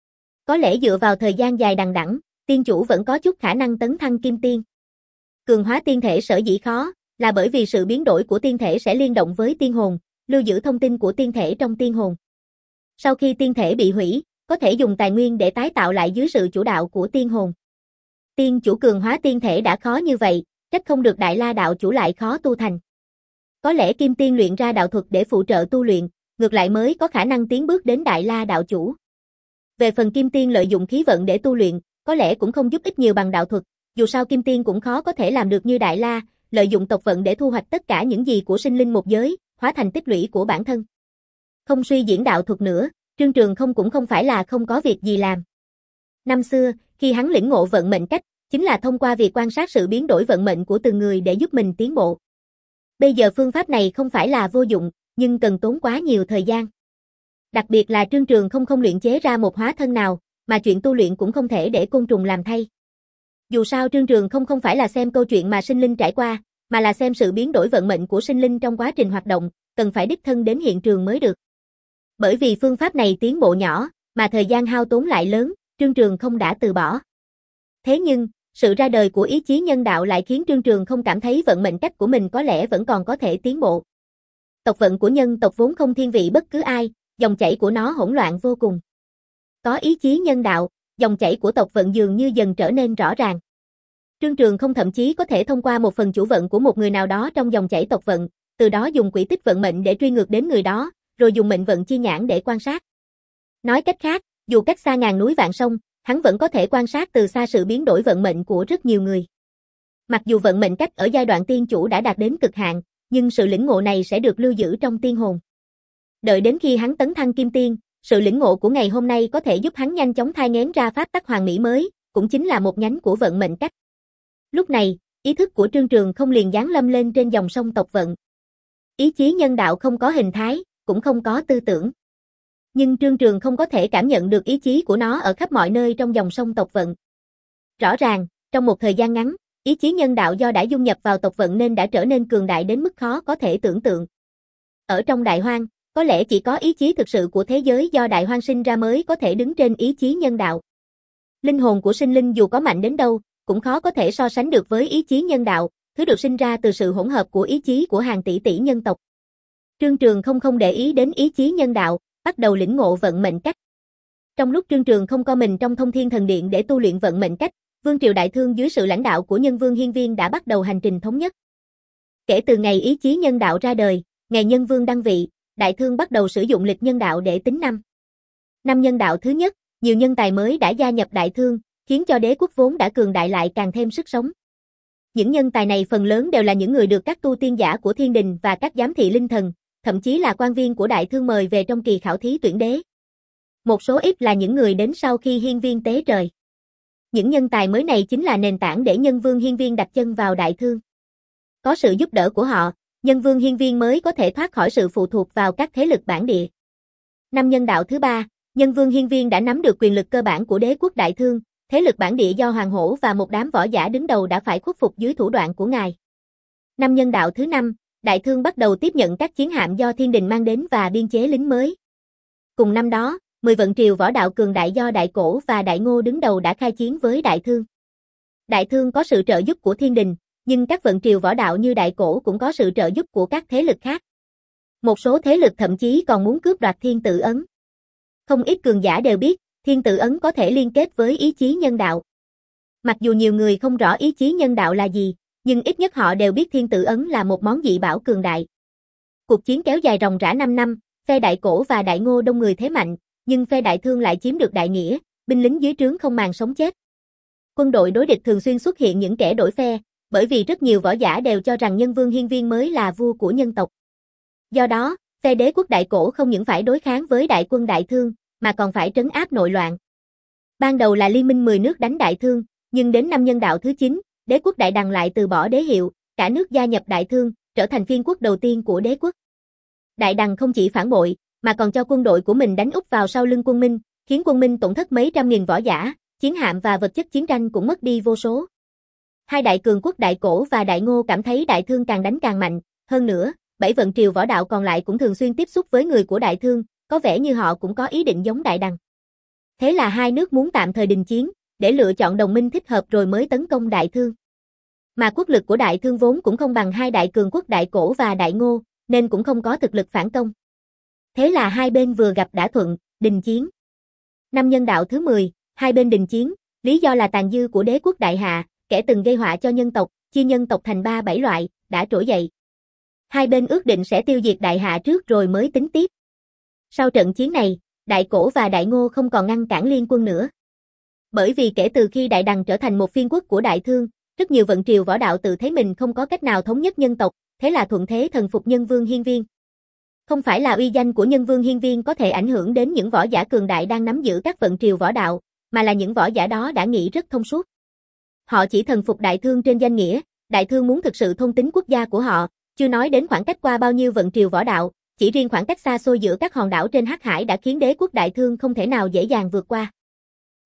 Có lẽ dựa vào thời gian dài đằng đẵng, tiên chủ vẫn có chút khả năng tấn thăng kim tiên. Cường hóa tiên thể sở dĩ khó, là bởi vì sự biến đổi của tiên thể sẽ liên động với tiên hồn, lưu giữ thông tin của tiên thể trong tiên hồn. Sau khi tiên thể bị hủy, có thể dùng tài nguyên để tái tạo lại dưới sự chủ đạo của tiên hồn. Tiên chủ cường hóa tiên thể đã khó như vậy, trách không được Đại La đạo chủ lại khó tu thành. Có lẽ kim tiên luyện ra đạo thuật để phụ trợ tu luyện, ngược lại mới có khả năng tiến bước đến Đại La đạo chủ. Về phần kim tiên lợi dụng khí vận để tu luyện, có lẽ cũng không giúp ích nhiều bằng đạo thuật, dù sao kim tiên cũng khó có thể làm được như Đại La, lợi dụng tộc vận để thu hoạch tất cả những gì của sinh linh một giới, hóa thành tích lũy của bản thân. Không suy diễn đạo thuật nữa, Trương Trường không cũng không phải là không có việc gì làm. Năm xưa, khi hắn lĩnh ngộ vận mệnh cách, chính là thông qua việc quan sát sự biến đổi vận mệnh của từng người để giúp mình tiến bộ. Bây giờ phương pháp này không phải là vô dụng, nhưng cần tốn quá nhiều thời gian. Đặc biệt là Trương Trường không không luyện chế ra một hóa thân nào, mà chuyện tu luyện cũng không thể để côn trùng làm thay. Dù sao Trương Trường không không phải là xem câu chuyện mà sinh linh trải qua, mà là xem sự biến đổi vận mệnh của sinh linh trong quá trình hoạt động, cần phải đích thân đến hiện trường mới được. Bởi vì phương pháp này tiến bộ nhỏ, mà thời gian hao tốn lại lớn, Trương Trường không đã từ bỏ. Thế nhưng, sự ra đời của ý chí nhân đạo lại khiến Trương Trường không cảm thấy vận mệnh cách của mình có lẽ vẫn còn có thể tiến bộ. Tộc vận của nhân tộc vốn không thiên vị bất cứ ai, dòng chảy của nó hỗn loạn vô cùng. Có ý chí nhân đạo, dòng chảy của tộc vận dường như dần trở nên rõ ràng. Trương Trường không thậm chí có thể thông qua một phần chủ vận của một người nào đó trong dòng chảy tộc vận, từ đó dùng quỹ tích vận mệnh để truy ngược đến người đó, rồi dùng mệnh vận chi nhãn để quan sát. Nói cách khác, dù cách xa ngàn núi vạn sông, hắn vẫn có thể quan sát từ xa sự biến đổi vận mệnh của rất nhiều người. Mặc dù vận mệnh cách ở giai đoạn tiên chủ đã đạt đến cực hạn, nhưng sự lĩnh ngộ này sẽ được lưu giữ trong tiên hồn. Đợi đến khi hắn tấn thăng kim tiên, sự lĩnh ngộ của ngày hôm nay có thể giúp hắn nhanh chóng thai nghén ra pháp tắc hoàn mỹ mới, cũng chính là một nhánh của vận mệnh cách. Lúc này, ý thức của Trương Trường không liền giáng lâm lên trên dòng sông tộc vận. Ý chí nhân đạo không có hình thái, cũng không có tư tưởng. Nhưng Trương Trường không có thể cảm nhận được ý chí của nó ở khắp mọi nơi trong dòng sông tộc vận. Rõ ràng, trong một thời gian ngắn, ý chí nhân đạo do đã dung nhập vào tộc vận nên đã trở nên cường đại đến mức khó có thể tưởng tượng. Ở trong Đại Hoang, có lẽ chỉ có ý chí thực sự của thế giới do Đại Hoang sinh ra mới có thể đứng trên ý chí nhân đạo. Linh hồn của sinh linh dù có mạnh đến đâu, cũng khó có thể so sánh được với ý chí nhân đạo, thứ được sinh ra từ sự hỗn hợp của ý chí của hàng tỷ tỷ nhân tộc. Trương Trường không không để ý đến ý chí nhân đạo, bắt đầu lĩnh ngộ vận mệnh cách. Trong lúc Trương Trường không co mình trong Thông Thiên Thần Điện để tu luyện vận mệnh cách, Vương triều Đại Thương dưới sự lãnh đạo của Nhân Vương Hiên Viên đã bắt đầu hành trình thống nhất. Kể từ ngày ý chí nhân đạo ra đời, ngày Nhân Vương đăng vị, Đại Thương bắt đầu sử dụng lịch nhân đạo để tính năm. Năm nhân đạo thứ nhất, nhiều nhân tài mới đã gia nhập Đại Thương, khiến cho đế quốc vốn đã cường đại lại càng thêm sức sống. Những nhân tài này phần lớn đều là những người được các tu tiên giả của thiên đình và các giám thị linh thần, thậm chí là quan viên của Đại Thương mời về trong kỳ khảo thí tuyển đế. Một số ít là những người đến sau khi Hiên Viên tế trời. Những nhân tài mới này chính là nền tảng để Nhân Vương Hiên Viên đặt chân vào Đại Thương. Có sự giúp đỡ của họ, Nhân Vương Hiên Viên mới có thể thoát khỏi sự phụ thuộc vào các thế lực bản địa. Năm nhân đạo thứ ba, Nhân Vương Hiên Viên đã nắm được quyền lực cơ bản của đế quốc Đại Thương, thế lực bản địa do Hoàng Hổ và một đám võ giả đứng đầu đã phải khuất phục dưới thủ đoạn của ngài. Năm nhân đạo thứ năm, Đại Thương bắt đầu tiếp nhận các chiến hạm do thiên đình mang đến và biên chế lính mới. Cùng năm đó, mười vận triều võ đạo cường đại do Đại Cổ và Đại Ngô đứng đầu đã khai chiến với Đại Thương. Đại Thương có sự trợ giúp của thiên đình, nhưng các vận triều võ đạo như Đại Cổ cũng có sự trợ giúp của các thế lực khác. Một số thế lực thậm chí còn muốn cướp đoạt thiên tự ấn. Không ít cường giả đều biết, thiên tự ấn có thể liên kết với ý chí nhân đạo. Mặc dù nhiều người không rõ ý chí nhân đạo là gì, nhưng ít nhất họ đều biết thiên tự ấn là một món dị bảo cường đại. Cuộc chiến kéo dài ròng rã năm năm, phe Đại Cổ và Đại Ngô đông người thế mạnh, nhưng phe Đại Thương lại chiếm được đại nghĩa, binh lính dưới trướng không màng sống chết. Quân đội đối địch thường xuyên xuất hiện những kẻ đổi phe, bởi vì rất nhiều võ giả đều cho rằng Nhân Vương Hiên Viên mới là vua của nhân tộc. Do đó, phe đế quốc Đại Cổ không những phải đối kháng với đại quân Đại Thương, mà còn phải trấn áp nội loạn. Ban đầu là liên minh mười nước đánh Đại Thương, nhưng đến năm nhân đạo thứ chín, đế quốc Đại Đằng lại từ bỏ đế hiệu, cả nước gia nhập Đại Thương, trở thành phiên quốc đầu tiên của đế quốc. Đại Đằng không chỉ phản bội, mà còn cho quân đội của mình đánh úp vào sau lưng quân Minh, khiến quân Minh tổn thất mấy trăm nghìn võ giả, chiến hạm và vật chất chiến tranh cũng mất đi vô số. Hai đại cường quốc Đại Cổ và Đại Ngô cảm thấy Đại Thương càng đánh càng mạnh, hơn nữa, bảy vận triều võ đạo còn lại cũng thường xuyên tiếp xúc với người của Đại Thương, có vẻ như họ cũng có ý định giống Đại Đằng. Thế là hai nước muốn tạm thời đình chiến, để lựa chọn đồng minh thích hợp rồi mới tấn công Đại Thương. Mà quốc lực của Đại Thương vốn cũng không bằng hai đại cường quốc Đại Cổ và Đại Ngô, nên cũng không có thực lực phản công. Thế là hai bên vừa gặp đã thuận, đình chiến. Năm nhân đạo thứ mười, hai bên đình chiến, lý do là tàn dư của đế quốc Đại Hạ, kẻ từng gây họa cho nhân tộc, chia nhân tộc thành ba bảy loại, đã trỗi dậy. Hai bên ước định sẽ tiêu diệt Đại Hạ trước rồi mới tính tiếp. Sau trận chiến này, Đại Cổ và Đại Ngô không còn ngăn cản liên quân nữa. Bởi vì kể từ khi Đại Đằng trở thành một phiên quốc của Đại Thương, rất nhiều vận triều võ đạo tự thấy mình không có cách nào thống nhất nhân tộc, thế là thuận thế thần phục Nhân Vương Hiên Viên. Không phải là uy danh của Nhân Vương Hiên Viên có thể ảnh hưởng đến những võ giả cường đại đang nắm giữ các vận triều võ đạo, mà là những võ giả đó đã nghĩ rất thông suốt. Họ chỉ thần phục Đại Thương trên danh nghĩa, Đại Thương muốn thực sự thôn tính quốc gia của họ, chưa nói đến khoảng cách qua bao nhiêu vận triều võ đạo, chỉ riêng khoảng cách xa xôi giữa các hòn đảo trên Hắc Hải đã khiến đế quốc Đại Thương không thể nào dễ dàng vượt qua.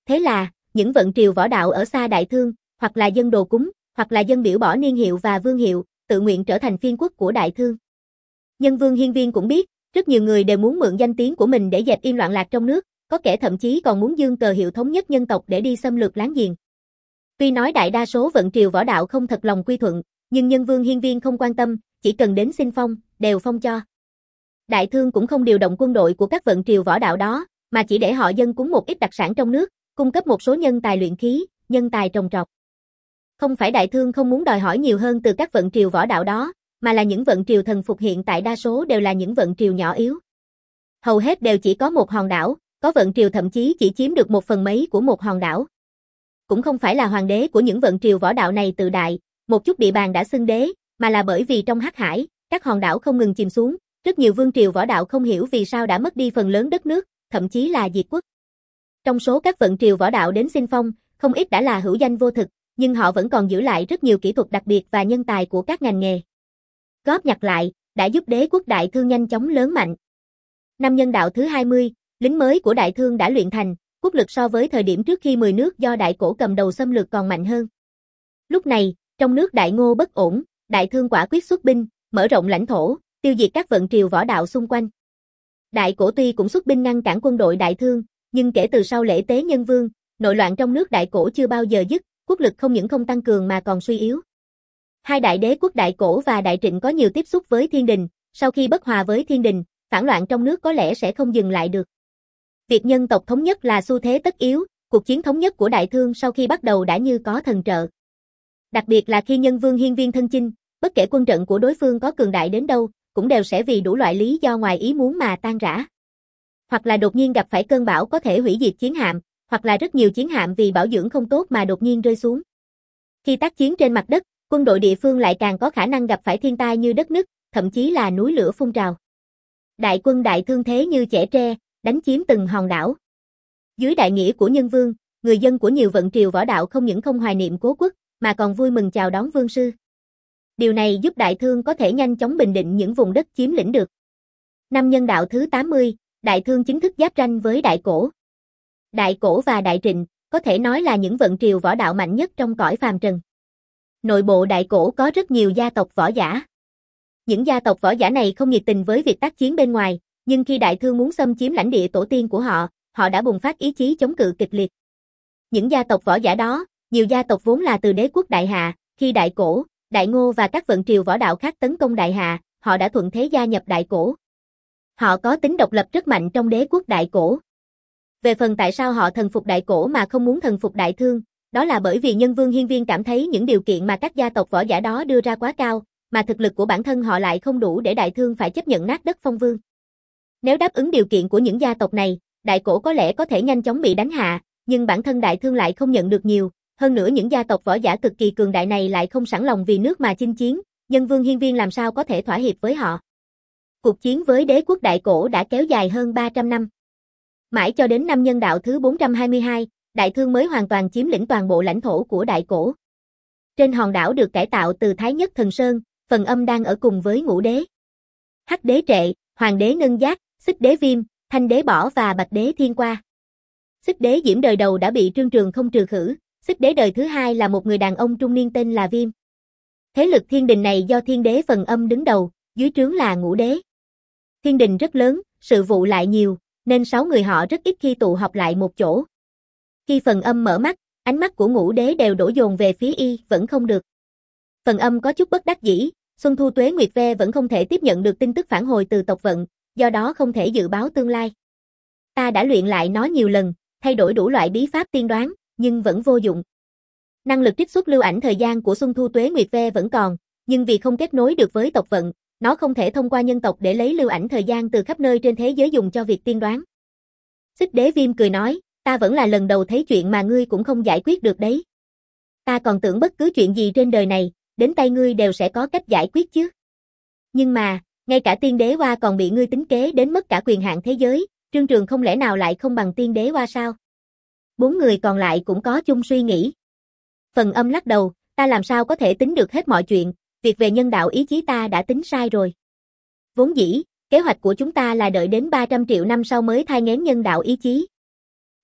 Thế là, những vận triều võ đạo ở xa Đại Thương, hoặc là dân đồ cúng, hoặc là dân biểu bỏ niên hiệu và vương hiệu, tự nguyện trở thành phiên quốc của Đại Thương. Nhân Vương Hiên Viên cũng biết, rất nhiều người đều muốn mượn danh tiếng của mình để dẹp yên loạn lạc trong nước, có kẻ thậm chí còn muốn dương cờ hiệu thống nhất nhân tộc để đi xâm lược láng giềng. Tuy nói đại đa số vận triều võ đạo không thật lòng quy thuận, nhưng Nhân Vương Hiên Viên không quan tâm, chỉ cần đến xin phong, đều phong cho. Đại Thương cũng không điều động quân đội của các vận triều võ đạo đó, mà chỉ để họ dân cúng một ít đặc sản trong nước, cung cấp một số nhân tài luyện khí, nhân tài trồng trọt. Không phải Đại Thương không muốn đòi hỏi nhiều hơn từ các vận triều võ đạo đó, mà là những vận triều thần phục hiện tại đa số đều là những vận triều nhỏ yếu. Hầu hết đều chỉ có một hòn đảo, có vận triều thậm chí chỉ chiếm được một phần mấy của một hòn đảo. Cũng không phải là hoàng đế của những vận triều võ đạo này tự đại, một chút địa bàn đã xưng đế, mà là bởi vì trong hắc hải, các hòn đảo không ngừng chìm xuống, rất nhiều vương triều võ đạo không hiểu vì sao đã mất đi phần lớn đất nước, thậm chí là diệt quốc. Trong số các vận triều võ đạo đến xin phong, không ít đã là hữu danh vô thực, nhưng họ vẫn còn giữ lại rất nhiều kỹ thuật đặc biệt và nhân tài của các ngành nghề. Góp nhặt lại, đã giúp đế quốc Đại Thương nhanh chóng lớn mạnh. Năm Nhân Đạo thứ hai mươi, lính mới của Đại Thương đã luyện thành, quốc lực so với thời điểm trước khi mười nước do Đại Cổ cầm đầu xâm lược còn mạnh hơn. Lúc này, trong nước Đại Ngô bất ổn, Đại Thương quả quyết xuất binh, mở rộng lãnh thổ, tiêu diệt các vận triều võ đạo xung quanh. Đại Cổ tuy cũng xuất binh ngăn cản quân đội Đại Thương, nhưng kể từ sau lễ tế Nhân Vương, nội loạn trong nước Đại Cổ chưa bao giờ dứt, quốc lực không những không tăng cường mà còn suy yếu. Hai đại đế quốc Đại Cổ và Đại Trịnh có nhiều tiếp xúc với Thiên Đình, sau khi bất hòa với Thiên Đình, phản loạn trong nước có lẽ sẽ không dừng lại được. Việc nhân tộc thống nhất là xu thế tất yếu, cuộc chiến thống nhất của Đại Thương sau khi bắt đầu đã như có thần trợ. Đặc biệt là khi Nhân Vương Hiên Viên thân chinh, bất kể quân trận của đối phương có cường đại đến đâu, cũng đều sẽ vì đủ loại lý do ngoài ý muốn mà tan rã. Hoặc là đột nhiên gặp phải cơn bão có thể hủy diệt chiến hạm, hoặc là rất nhiều chiến hạm vì bảo dưỡng không tốt mà đột nhiên rơi xuống. Khi tác chiến trên mặt đất, quân đội địa phương lại càng có khả năng gặp phải thiên tai như đất nứt, thậm chí là núi lửa phun trào. Đại quân Đại Thương thế như chẻ tre, đánh chiếm từng hòn đảo. Dưới đại nghĩa của Nhân Vương, người dân của nhiều vận triều võ đạo không những không hoài niệm cố quốc, mà còn vui mừng chào đón vương sư. Điều này giúp Đại Thương có thể nhanh chóng bình định những vùng đất chiếm lĩnh được. Năm Nhân Đạo thứ tám mươi, Đại Thương chính thức giáp ranh với Đại Cổ. Đại Cổ và Đại Trịnh, có thể nói là những vận triều võ đạo mạnh nhất trong cõi phàm trần. Nội bộ Đại Cổ có rất nhiều gia tộc võ giả. Những gia tộc võ giả này không nhiệt tình với việc tác chiến bên ngoài, nhưng khi Đại Thương muốn xâm chiếm lãnh địa tổ tiên của họ, họ đã bùng phát ý chí chống cự kịch liệt. Những gia tộc võ giả đó, nhiều gia tộc vốn là từ đế quốc Đại Hạ, khi Đại Cổ, Đại Ngô và các vận triều võ đạo khác tấn công Đại Hạ, họ đã thuận thế gia nhập Đại Cổ. Họ có tính độc lập rất mạnh trong đế quốc Đại Cổ. Về phần tại sao họ thần phục Đại Cổ mà không muốn thần phục Đại Thương, đó là bởi vì Nhân Vương Hiên Viên cảm thấy những điều kiện mà các gia tộc võ giả đó đưa ra quá cao, mà thực lực của bản thân họ lại không đủ để Đại Thương phải chấp nhận nát đất phong vương. Nếu đáp ứng điều kiện của những gia tộc này, Đại Cổ có lẽ có thể nhanh chóng bị đánh hạ, nhưng bản thân Đại Thương lại không nhận được nhiều, hơn nữa những gia tộc võ giả cực kỳ cường đại này lại không sẵn lòng vì nước mà chinh chiến, Nhân Vương Hiên Viên làm sao có thể thỏa hiệp với họ. Cuộc chiến với đế quốc Đại Cổ đã kéo dài hơn ba trăm năm. Mãi cho đến năm Nhân Đạo thứ bốn trăm hai mươi hai, Đại Thương mới hoàn toàn chiếm lĩnh toàn bộ lãnh thổ của Đại Cổ. Trên hòn đảo được cải tạo từ Thái Nhất Thần Sơn, Phần Âm đang ở cùng với Ngũ Đế, Hắc Đế Trệ, Hoàng Đế Ngân Giác, Xích Đế Viêm, Thanh Đế Bỏ và Bạch Đế Thiên Qua. Xích Đế Diễm đời đầu đã bị Trương Trường không trừ khử, Xích Đế đời thứ hai là một người đàn ông trung niên tên là Viêm. Thế lực thiên đình này do Thiên Đế Phần Âm đứng đầu, dưới trướng là Ngũ Đế. Thiên đình rất lớn, sự vụ lại nhiều, nên sáu người họ rất ít khi tụ họp lại một chỗ. Khi Phần Âm mở mắt, ánh mắt của Ngũ Đế đều đổ dồn về phía y, vẫn không được. Phần Âm có chút bất đắc dĩ, Xuân Thu Tuế Nguyệt Ve vẫn không thể tiếp nhận được tin tức phản hồi từ tộc vận, do đó không thể dự báo tương lai. Ta đã luyện lại nó nhiều lần, thay đổi đủ loại bí pháp tiên đoán, nhưng vẫn vô dụng. Năng lực trích xuất lưu ảnh thời gian của Xuân Thu Tuế Nguyệt Ve vẫn còn, nhưng vì không kết nối được với tộc vận, nó không thể thông qua nhân tộc để lấy lưu ảnh thời gian từ khắp nơi trên thế giới dùng cho việc tiên đoán. Xích Đế Viêm cười nói, ta vẫn là lần đầu thấy chuyện mà ngươi cũng không giải quyết được đấy. Ta còn tưởng bất cứ chuyện gì trên đời này, đến tay ngươi đều sẽ có cách giải quyết chứ. Nhưng mà, ngay cả Tiên Đế Hoa còn bị ngươi tính kế đến mất cả quyền hạn thế giới, Trương Trường không lẽ nào lại không bằng Tiên Đế Hoa sao? Bốn người còn lại cũng có chung suy nghĩ. Phần Âm lắc đầu, ta làm sao có thể tính được hết mọi chuyện, việc về nhân đạo ý chí ta đã tính sai rồi. Vốn dĩ, kế hoạch của chúng ta là đợi đến ba trăm triệu năm sau mới thai nghén nhân đạo ý chí.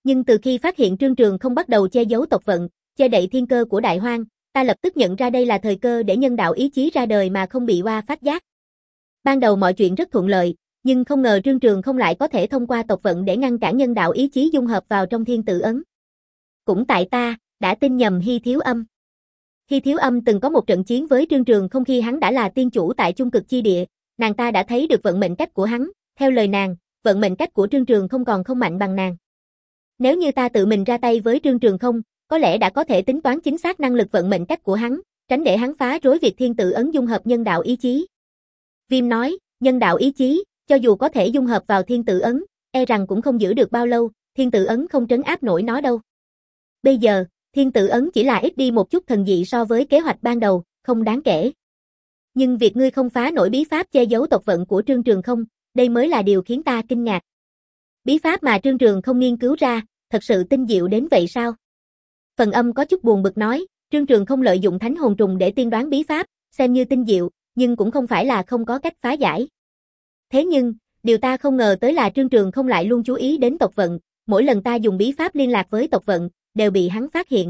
Nhưng từ khi phát hiện Trương Trường không bắt đầu che giấu tộc vận, che đậy thiên cơ của Đại Hoang, ta lập tức nhận ra đây là thời cơ để nhân đạo ý chí ra đời mà không bị oa phát giác. Ban đầu mọi chuyện rất thuận lợi, nhưng không ngờ Trương Trường không lại có thể thông qua tộc vận để ngăn cản nhân đạo ý chí dung hợp vào trong thiên tự ấn. Cũng tại ta, đã tin nhầm Hy Thiếu Âm. Hy Thiếu Âm từng có một trận chiến với Trương Trường không khi hắn đã là tiên chủ tại Trung Cực Chi Địa, nàng ta đã thấy được vận mệnh cách của hắn, theo lời nàng, vận mệnh cách của Trương Trường không còn không mạnh bằng nàng. Nếu như ta tự mình ra tay với Trương Trường không, có lẽ đã có thể tính toán chính xác năng lực vận mệnh cách của hắn, tránh để hắn phá rối việc thiên tự ấn dung hợp nhân đạo ý chí. Viêm nói, nhân đạo ý chí, cho dù có thể dung hợp vào thiên tự ấn, e rằng cũng không giữ được bao lâu, thiên tự ấn không trấn áp nổi nó đâu. Bây giờ, thiên tự ấn chỉ là ít đi một chút thần dị so với kế hoạch ban đầu, không đáng kể. Nhưng việc ngươi không phá nổi bí pháp che giấu tộc vận của Trương Trường không, đây mới là điều khiến ta kinh ngạc. Bí pháp mà Trương Trường không nghiên cứu ra, thật sự tinh diệu đến vậy sao? Phần Âm có chút buồn bực nói, Trương Trường không lợi dụng thánh hồn trùng để tiên đoán bí pháp, xem như tinh diệu, nhưng cũng không phải là không có cách phá giải. Thế nhưng, điều ta không ngờ tới là Trương Trường không lại luôn chú ý đến tộc vận, mỗi lần ta dùng bí pháp liên lạc với tộc vận, đều bị hắn phát hiện.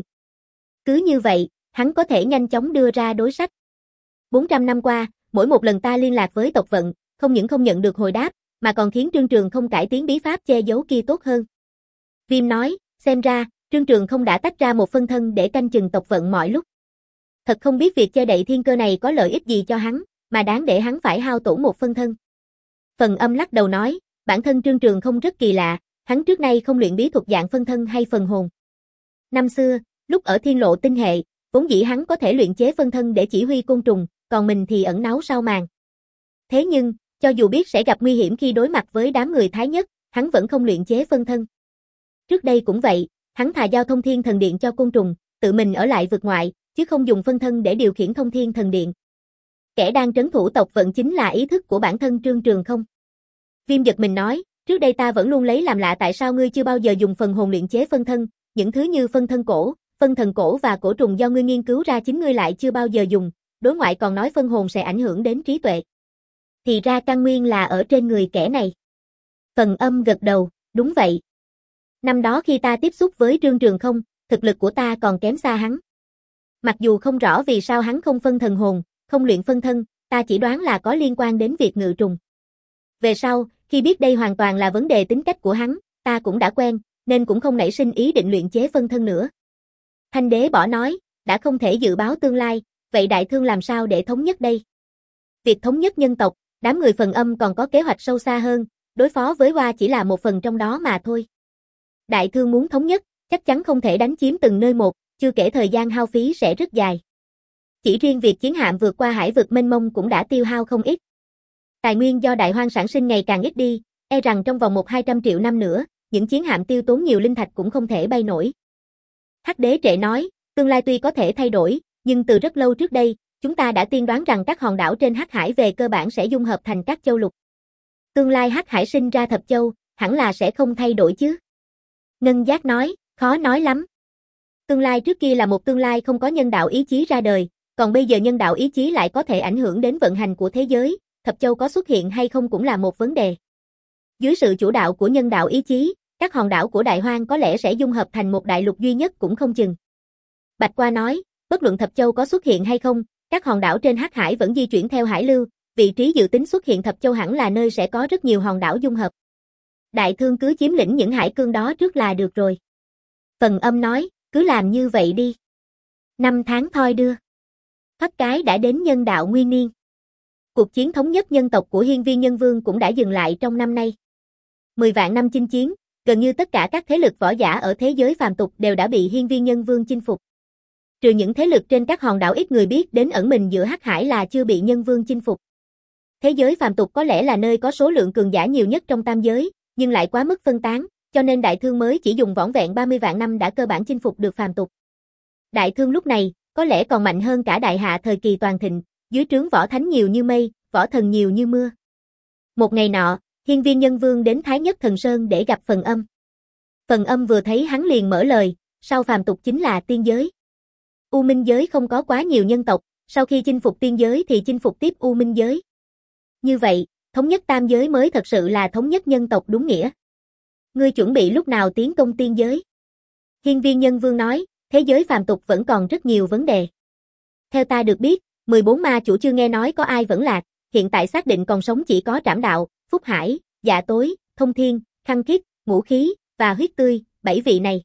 Cứ như vậy, hắn có thể nhanh chóng đưa ra đối sách. bốn trăm năm qua, mỗi một lần ta liên lạc với tộc vận, không những không nhận được hồi đáp, mà còn khiến Trương Trường không cải tiến bí pháp che giấu kia tốt hơn. Viêm nói, xem ra, Trương Trường không đã tách ra một phân thân để canh chừng tộc vận mọi lúc. Thật không biết việc che đậy thiên cơ này có lợi ích gì cho hắn, mà đáng để hắn phải hao tổn một phân thân. Phần Âm lắc đầu nói, bản thân Trương Trường không rất kỳ lạ, hắn trước nay không luyện bí thuật dạng phân thân hay phần hồn. Năm xưa, lúc ở Thiên Lộ Tinh Hệ, vốn dĩ hắn có thể luyện chế phân thân để chỉ huy côn trùng, còn mình thì ẩn náu sau màn. Thế nhưng, cho dù biết sẽ gặp nguy hiểm khi đối mặt với đám người Thái Nhất, hắn vẫn không luyện chế phân thân. Trước đây cũng vậy, hắn thà giao thông thiên thần điện cho côn trùng, tự mình ở lại vực ngoại, chứ không dùng phân thân để điều khiển thông thiên thần điện. Kẻ đang trấn thủ tộc vận chính là ý thức của bản thân Trương Trường không. Viêm giật mình nói, trước đây ta vẫn luôn lấy làm lạ tại sao ngươi chưa bao giờ dùng phần hồn luyện chế phân thân, những thứ như phân thân cổ, phân thần cổ và cổ trùng do ngươi nghiên cứu ra chính ngươi lại chưa bao giờ dùng, đối ngoại còn nói phân hồn sẽ ảnh hưởng đến trí tuệ. Thì ra căn nguyên là ở trên người kẻ này. Phần Âm gật đầu, đúng vậy. Năm đó khi ta tiếp xúc với Trương Trường không, thực lực của ta còn kém xa hắn. Mặc dù không rõ vì sao hắn không phân thần hồn, không luyện phân thân, ta chỉ đoán là có liên quan đến việc ngự trùng. Về sau, khi biết đây hoàn toàn là vấn đề tính cách của hắn, ta cũng đã quen, nên cũng không nảy sinh ý định luyện chế phân thân nữa. Thanh Đế bỏ nói, đã không thể dự báo tương lai, vậy Đại Thương làm sao để thống nhất đây? Việc thống nhất nhân tộc, đám người Phần Âm còn có kế hoạch sâu xa hơn, đối phó với Hoa chỉ là một phần trong đó mà thôi. Đại Thương muốn thống nhất, chắc chắn không thể đánh chiếm từng nơi một, chưa kể thời gian hao phí sẽ rất dài. Chỉ riêng việc chiến hạm vượt qua hải vực mênh mông cũng đã tiêu hao không ít. Tài nguyên do Đại Hoang sản sinh ngày càng ít đi, e rằng trong vòng một hai trăm triệu năm nữa, những chiến hạm tiêu tốn nhiều linh thạch cũng không thể bay nổi. Hắc Đế Trệ nói, tương lai tuy có thể thay đổi, nhưng từ rất lâu trước đây, chúng ta đã tiên đoán rằng các hòn đảo trên Hắc Hải về cơ bản sẽ dung hợp thành các châu lục. Tương lai Hắc Hải sinh ra thập châu, hẳn là sẽ không thay đổi chứ. Ngân Giác nói, khó nói lắm. Tương lai trước kia là một tương lai không có nhân đạo ý chí ra đời, còn bây giờ nhân đạo ý chí lại có thể ảnh hưởng đến vận hành của thế giới, thập châu có xuất hiện hay không cũng là một vấn đề. Dưới sự chủ đạo của nhân đạo ý chí, các hòn đảo của Đại Hoang có lẽ sẽ dung hợp thành một đại lục duy nhất cũng không chừng. Bạch Qua nói, bất luận thập châu có xuất hiện hay không, các hòn đảo trên Hắc Hải vẫn di chuyển theo hải lưu, vị trí dự tính xuất hiện thập châu hẳn là nơi sẽ có rất nhiều hòn đảo dung hợp. Đại Thương cứ chiếm lĩnh những hải cương đó trước là được rồi. Phần Âm nói, cứ làm như vậy đi. Năm tháng thoi đưa. Thoát cái đã đến nhân đạo nguyên niên. Cuộc chiến thống nhất nhân tộc của Hiên Viên Nhân Vương cũng đã dừng lại trong năm nay. Mười vạn năm chinh chiến, gần như tất cả các thế lực võ giả ở thế giới phàm tục đều đã bị Hiên Viên Nhân Vương chinh phục. Trừ những thế lực trên các hòn đảo ít người biết đến ẩn mình giữa Hắc Hải là chưa bị Nhân Vương chinh phục. Thế giới phàm tục có lẽ là nơi có số lượng cường giả nhiều nhất trong tam giới, nhưng lại quá mức phân tán, cho nên Đại Thương mới chỉ dùng vỏn vẹn ba mươi vạn năm đã cơ bản chinh phục được phàm tục. Đại Thương lúc này, có lẽ còn mạnh hơn cả Đại Hạ thời kỳ toàn thịnh, dưới trướng võ thánh nhiều như mây, võ thần nhiều như mưa. Một ngày nọ, Hiên Viên Nhân Vương đến Thái Nhất Thần Sơn để gặp Phần Âm. Phần Âm vừa thấy hắn liền mở lời, sau phàm tục chính là tiên giới. U Minh giới không có quá nhiều nhân tộc, sau khi chinh phục tiên giới thì chinh phục tiếp U Minh giới. Như vậy, thống nhất tam giới mới thật sự là thống nhất nhân tộc đúng nghĩa. Ngươi chuẩn bị lúc nào tiến công tiên giới? Hiên Viên Nhân Vương nói, thế giới phàm tục vẫn còn rất nhiều vấn đề. Theo ta được biết, mười bốn ma chủ chưa nghe nói có ai vẫn lạc, hiện tại xác định còn sống chỉ có Trảm Đạo, Phúc Hải, Dạ Tối, Thông Thiên, Khăng Khít, Ngũ Khí, và Huyết Tươi, bảy vị này.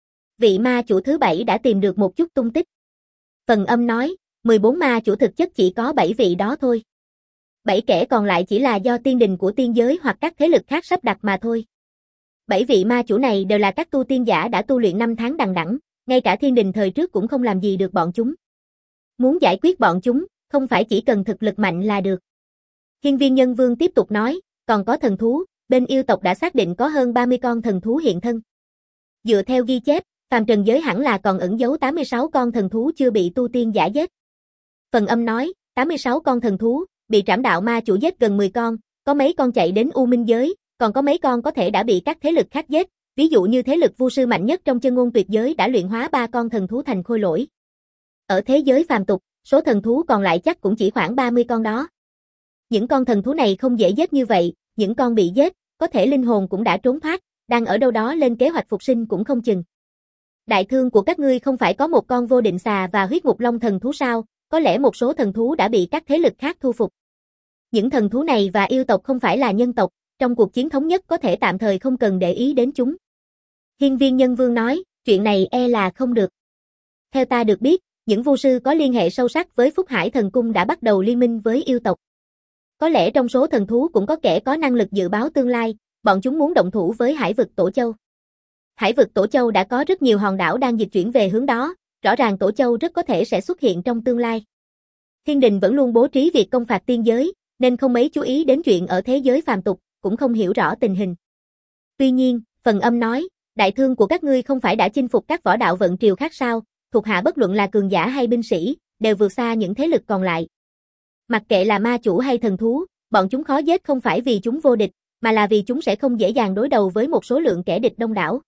Vị ma chủ thứ bảy đã tìm được một chút tung tích. Phần Âm nói, mười bốn ma chủ thực chất chỉ có bảy vị đó thôi. Bảy kẻ còn lại chỉ là do tiên đình của tiên giới hoặc các thế lực khác sắp đặt mà thôi. Bảy vị ma chủ này đều là các tu tiên giả đã tu luyện năm tháng đằng đẵng, ngay cả thiên đình thời trước cũng không làm gì được bọn chúng. Muốn giải quyết bọn chúng, không phải chỉ cần thực lực mạnh là được. Hiên Viên Nhân Vương tiếp tục nói, còn có thần thú, bên yêu tộc đã xác định có hơn ba mươi con thần thú hiện thân. Dựa theo ghi chép, phàm trần giới hẳn là còn ẩn giấu tám mươi sáu con thần thú chưa bị tu tiên giả giết. Phần Âm nói, tám mươi sáu con thần thú, bị Trảm Đạo ma chủ giết gần mười con, có mấy con chạy đến U Minh giới, còn có mấy con có thể đã bị các thế lực khác giết, ví dụ như thế lực vu sư mạnh nhất trong chân ngôn tuyệt giới đã luyện hóa ba con thần thú thành khôi lỗi. Ở thế giới phàm tục, số thần thú còn lại chắc cũng chỉ khoảng ba mươi con đó. Những con thần thú này không dễ giết như vậy, những con bị giết, có thể linh hồn cũng đã trốn thoát, đang ở đâu đó lên kế hoạch phục sinh cũng không chừng. Đại thương của các ngươi không phải có một con vô định xà và huyết ngục long thần thú sao, có lẽ một số thần thú đã bị các thế lực khác thu phục. Những thần thú này và yêu tộc không phải là nhân tộc, trong cuộc chiến thống nhất có thể tạm thời không cần để ý đến chúng. Hiên Viên Nhân Vương nói, chuyện này e là không được. Theo ta được biết, những vu sư có liên hệ sâu sắc với Phúc Hải Thần Cung đã bắt đầu liên minh với yêu tộc. Có lẽ trong số thần thú cũng có kẻ có năng lực dự báo tương lai, bọn chúng muốn động thủ với Hải vực Tổ Châu. Hải vực Tổ Châu đã có rất nhiều hòn đảo đang dịch chuyển về hướng đó, rõ ràng Tổ Châu rất có thể sẽ xuất hiện trong tương lai. Thiên đình vẫn luôn bố trí việc công phạt tiên giới, nên không mấy chú ý đến chuyện ở thế giới phàm tục, cũng không hiểu rõ tình hình. Tuy nhiên, Phần Âm nói, đại thương của các ngươi không phải đã chinh phục các võ đạo vận triều khác sao, thuộc hạ bất luận là cường giả hay binh sĩ, đều vượt xa những thế lực còn lại. Mặc kệ là ma chủ hay thần thú, bọn chúng khó giết không phải vì chúng vô địch, mà là vì chúng sẽ không dễ dàng đối đầu với một số lượng kẻ địch đông đảo.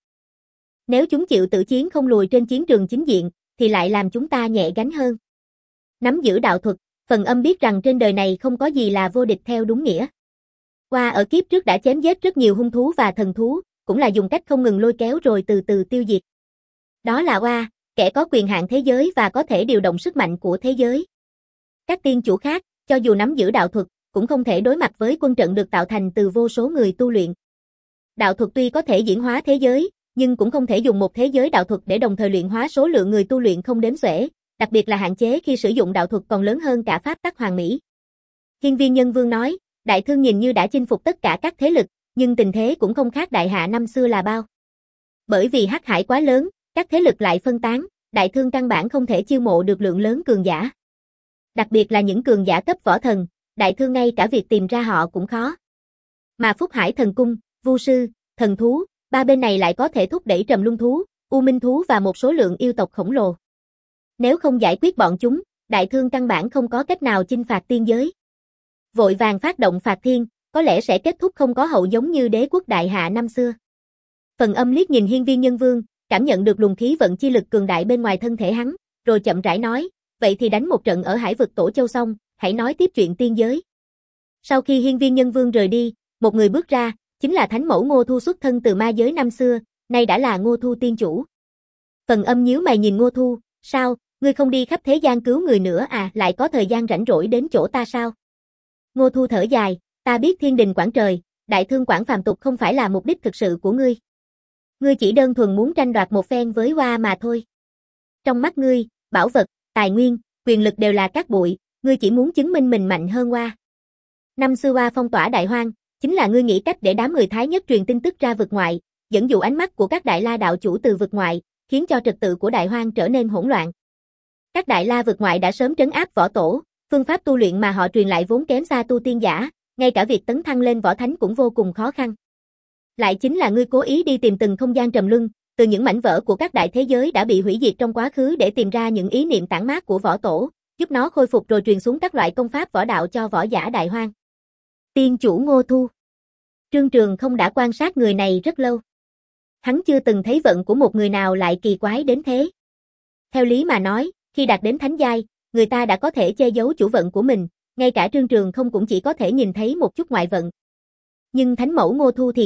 Nếu chúng chịu tự chiến không lùi trên chiến trường chính diện, thì lại làm chúng ta nhẹ gánh hơn. Nắm giữ đạo thuật, Phần Âm biết rằng trên đời này không có gì là vô địch theo đúng nghĩa. Qua ở kiếp trước đã chém giết rất nhiều hung thú và thần thú, cũng là dùng cách không ngừng lôi kéo rồi từ từ tiêu diệt. Đó là Oa, kẻ có quyền hạn thế giới và có thể điều động sức mạnh của thế giới. Các tiên chủ khác, cho dù nắm giữ đạo thuật, cũng không thể đối mặt với quân trận được tạo thành từ vô số người tu luyện. Đạo thuật tuy có thể diễn hóa thế giới, nhưng cũng không thể dùng một thế giới đạo thuật để đồng thời luyện hóa số lượng người tu luyện không đếm xuể, đặc biệt là hạn chế khi sử dụng đạo thuật còn lớn hơn cả pháp tắc hoàn mỹ. Hiên Viên Nhân Vương nói, đại thương nhìn như đã chinh phục tất cả các thế lực, nhưng tình thế cũng không khác đại hạ năm xưa là bao. Bởi vì hắc hải quá lớn, các thế lực lại phân tán, đại thương căn bản không thể chiêu mộ được lượng lớn cường giả. Đặc biệt là những cường giả cấp võ thần, đại thương ngay cả việc tìm ra họ cũng khó. Mà Phúc Hải Thần Cung, vu sư, thần thú, ba bên này lại có thể thúc đẩy trầm luân thú, u minh thú và một số lượng yêu tộc khổng lồ. Nếu không giải quyết bọn chúng, đại thương căn bản không có cách nào chinh phạt tiên giới. Vội vàng phát động phạt thiên, có lẽ sẽ kết thúc không có hậu giống như đế quốc đại hạ năm xưa. Phần Âm liếc nhìn Hiên Viên Nhân Vương, cảm nhận được luồng khí vận chi lực cường đại bên ngoài thân thể hắn, rồi chậm rãi nói, vậy thì đánh một trận ở Hải vực Tổ Châu xong, hãy nói tiếp chuyện tiên giới. Sau khi Hiên Viên Nhân Vương rời đi, một người bước ra, chính là Thánh Mẫu Ngô Thu xuất thân từ ma giới năm xưa, nay đã là Ngô Thu tiên chủ. Phần Âm nhíu mày nhìn Ngô Thu, sao, ngươi không đi khắp thế gian cứu người nữa à, lại có thời gian rảnh rỗi đến chỗ ta sao? Ngô Thu thở dài, ta biết thiên đình quản trời, đại thương quản phàm tục không phải là mục đích thực sự của ngươi. Ngươi chỉ đơn thuần muốn tranh đoạt một phen với Oa mà thôi. Trong mắt ngươi, bảo vật, tài nguyên, quyền lực đều là cát bụi, ngươi chỉ muốn chứng minh mình mạnh hơn Oa. Năm xưa Oa phong tỏa Đại Hoang, chính là ngươi nghĩ cách để đám người Thái Nhất truyền tin tức ra vực ngoại, dẫn dụ ánh mắt của các Đại La đạo chủ từ vực ngoại, khiến cho trật tự của Đại Hoang trở nên hỗn loạn. Các Đại La vực ngoại đã sớm trấn áp võ tổ, phương pháp tu luyện mà họ truyền lại vốn kém xa tu tiên giả, ngay cả việc tấn thăng lên võ thánh cũng vô cùng khó khăn. Lại chính là ngươi cố ý đi tìm từng không gian trầm luân, từ những mảnh vỡ của các đại thế giới đã bị hủy diệt trong quá khứ để tìm ra những ý niệm tản mát của võ tổ, giúp nó khôi phục rồi truyền xuống các loại công pháp võ đạo cho võ giả Đại Hoang. Tiên chủ Ngô Thu. Trương Trường không đã quan sát người này rất lâu. Hắn chưa từng thấy vận của một người nào lại kỳ quái đến thế. Theo lý mà nói, khi đạt đến thánh giai, người ta đã có thể che giấu chủ vận của mình, ngay cả Trương Trường không cũng chỉ có thể nhìn thấy một chút ngoại vận. Nhưng Thánh Mẫu Ngô Thu thì khác,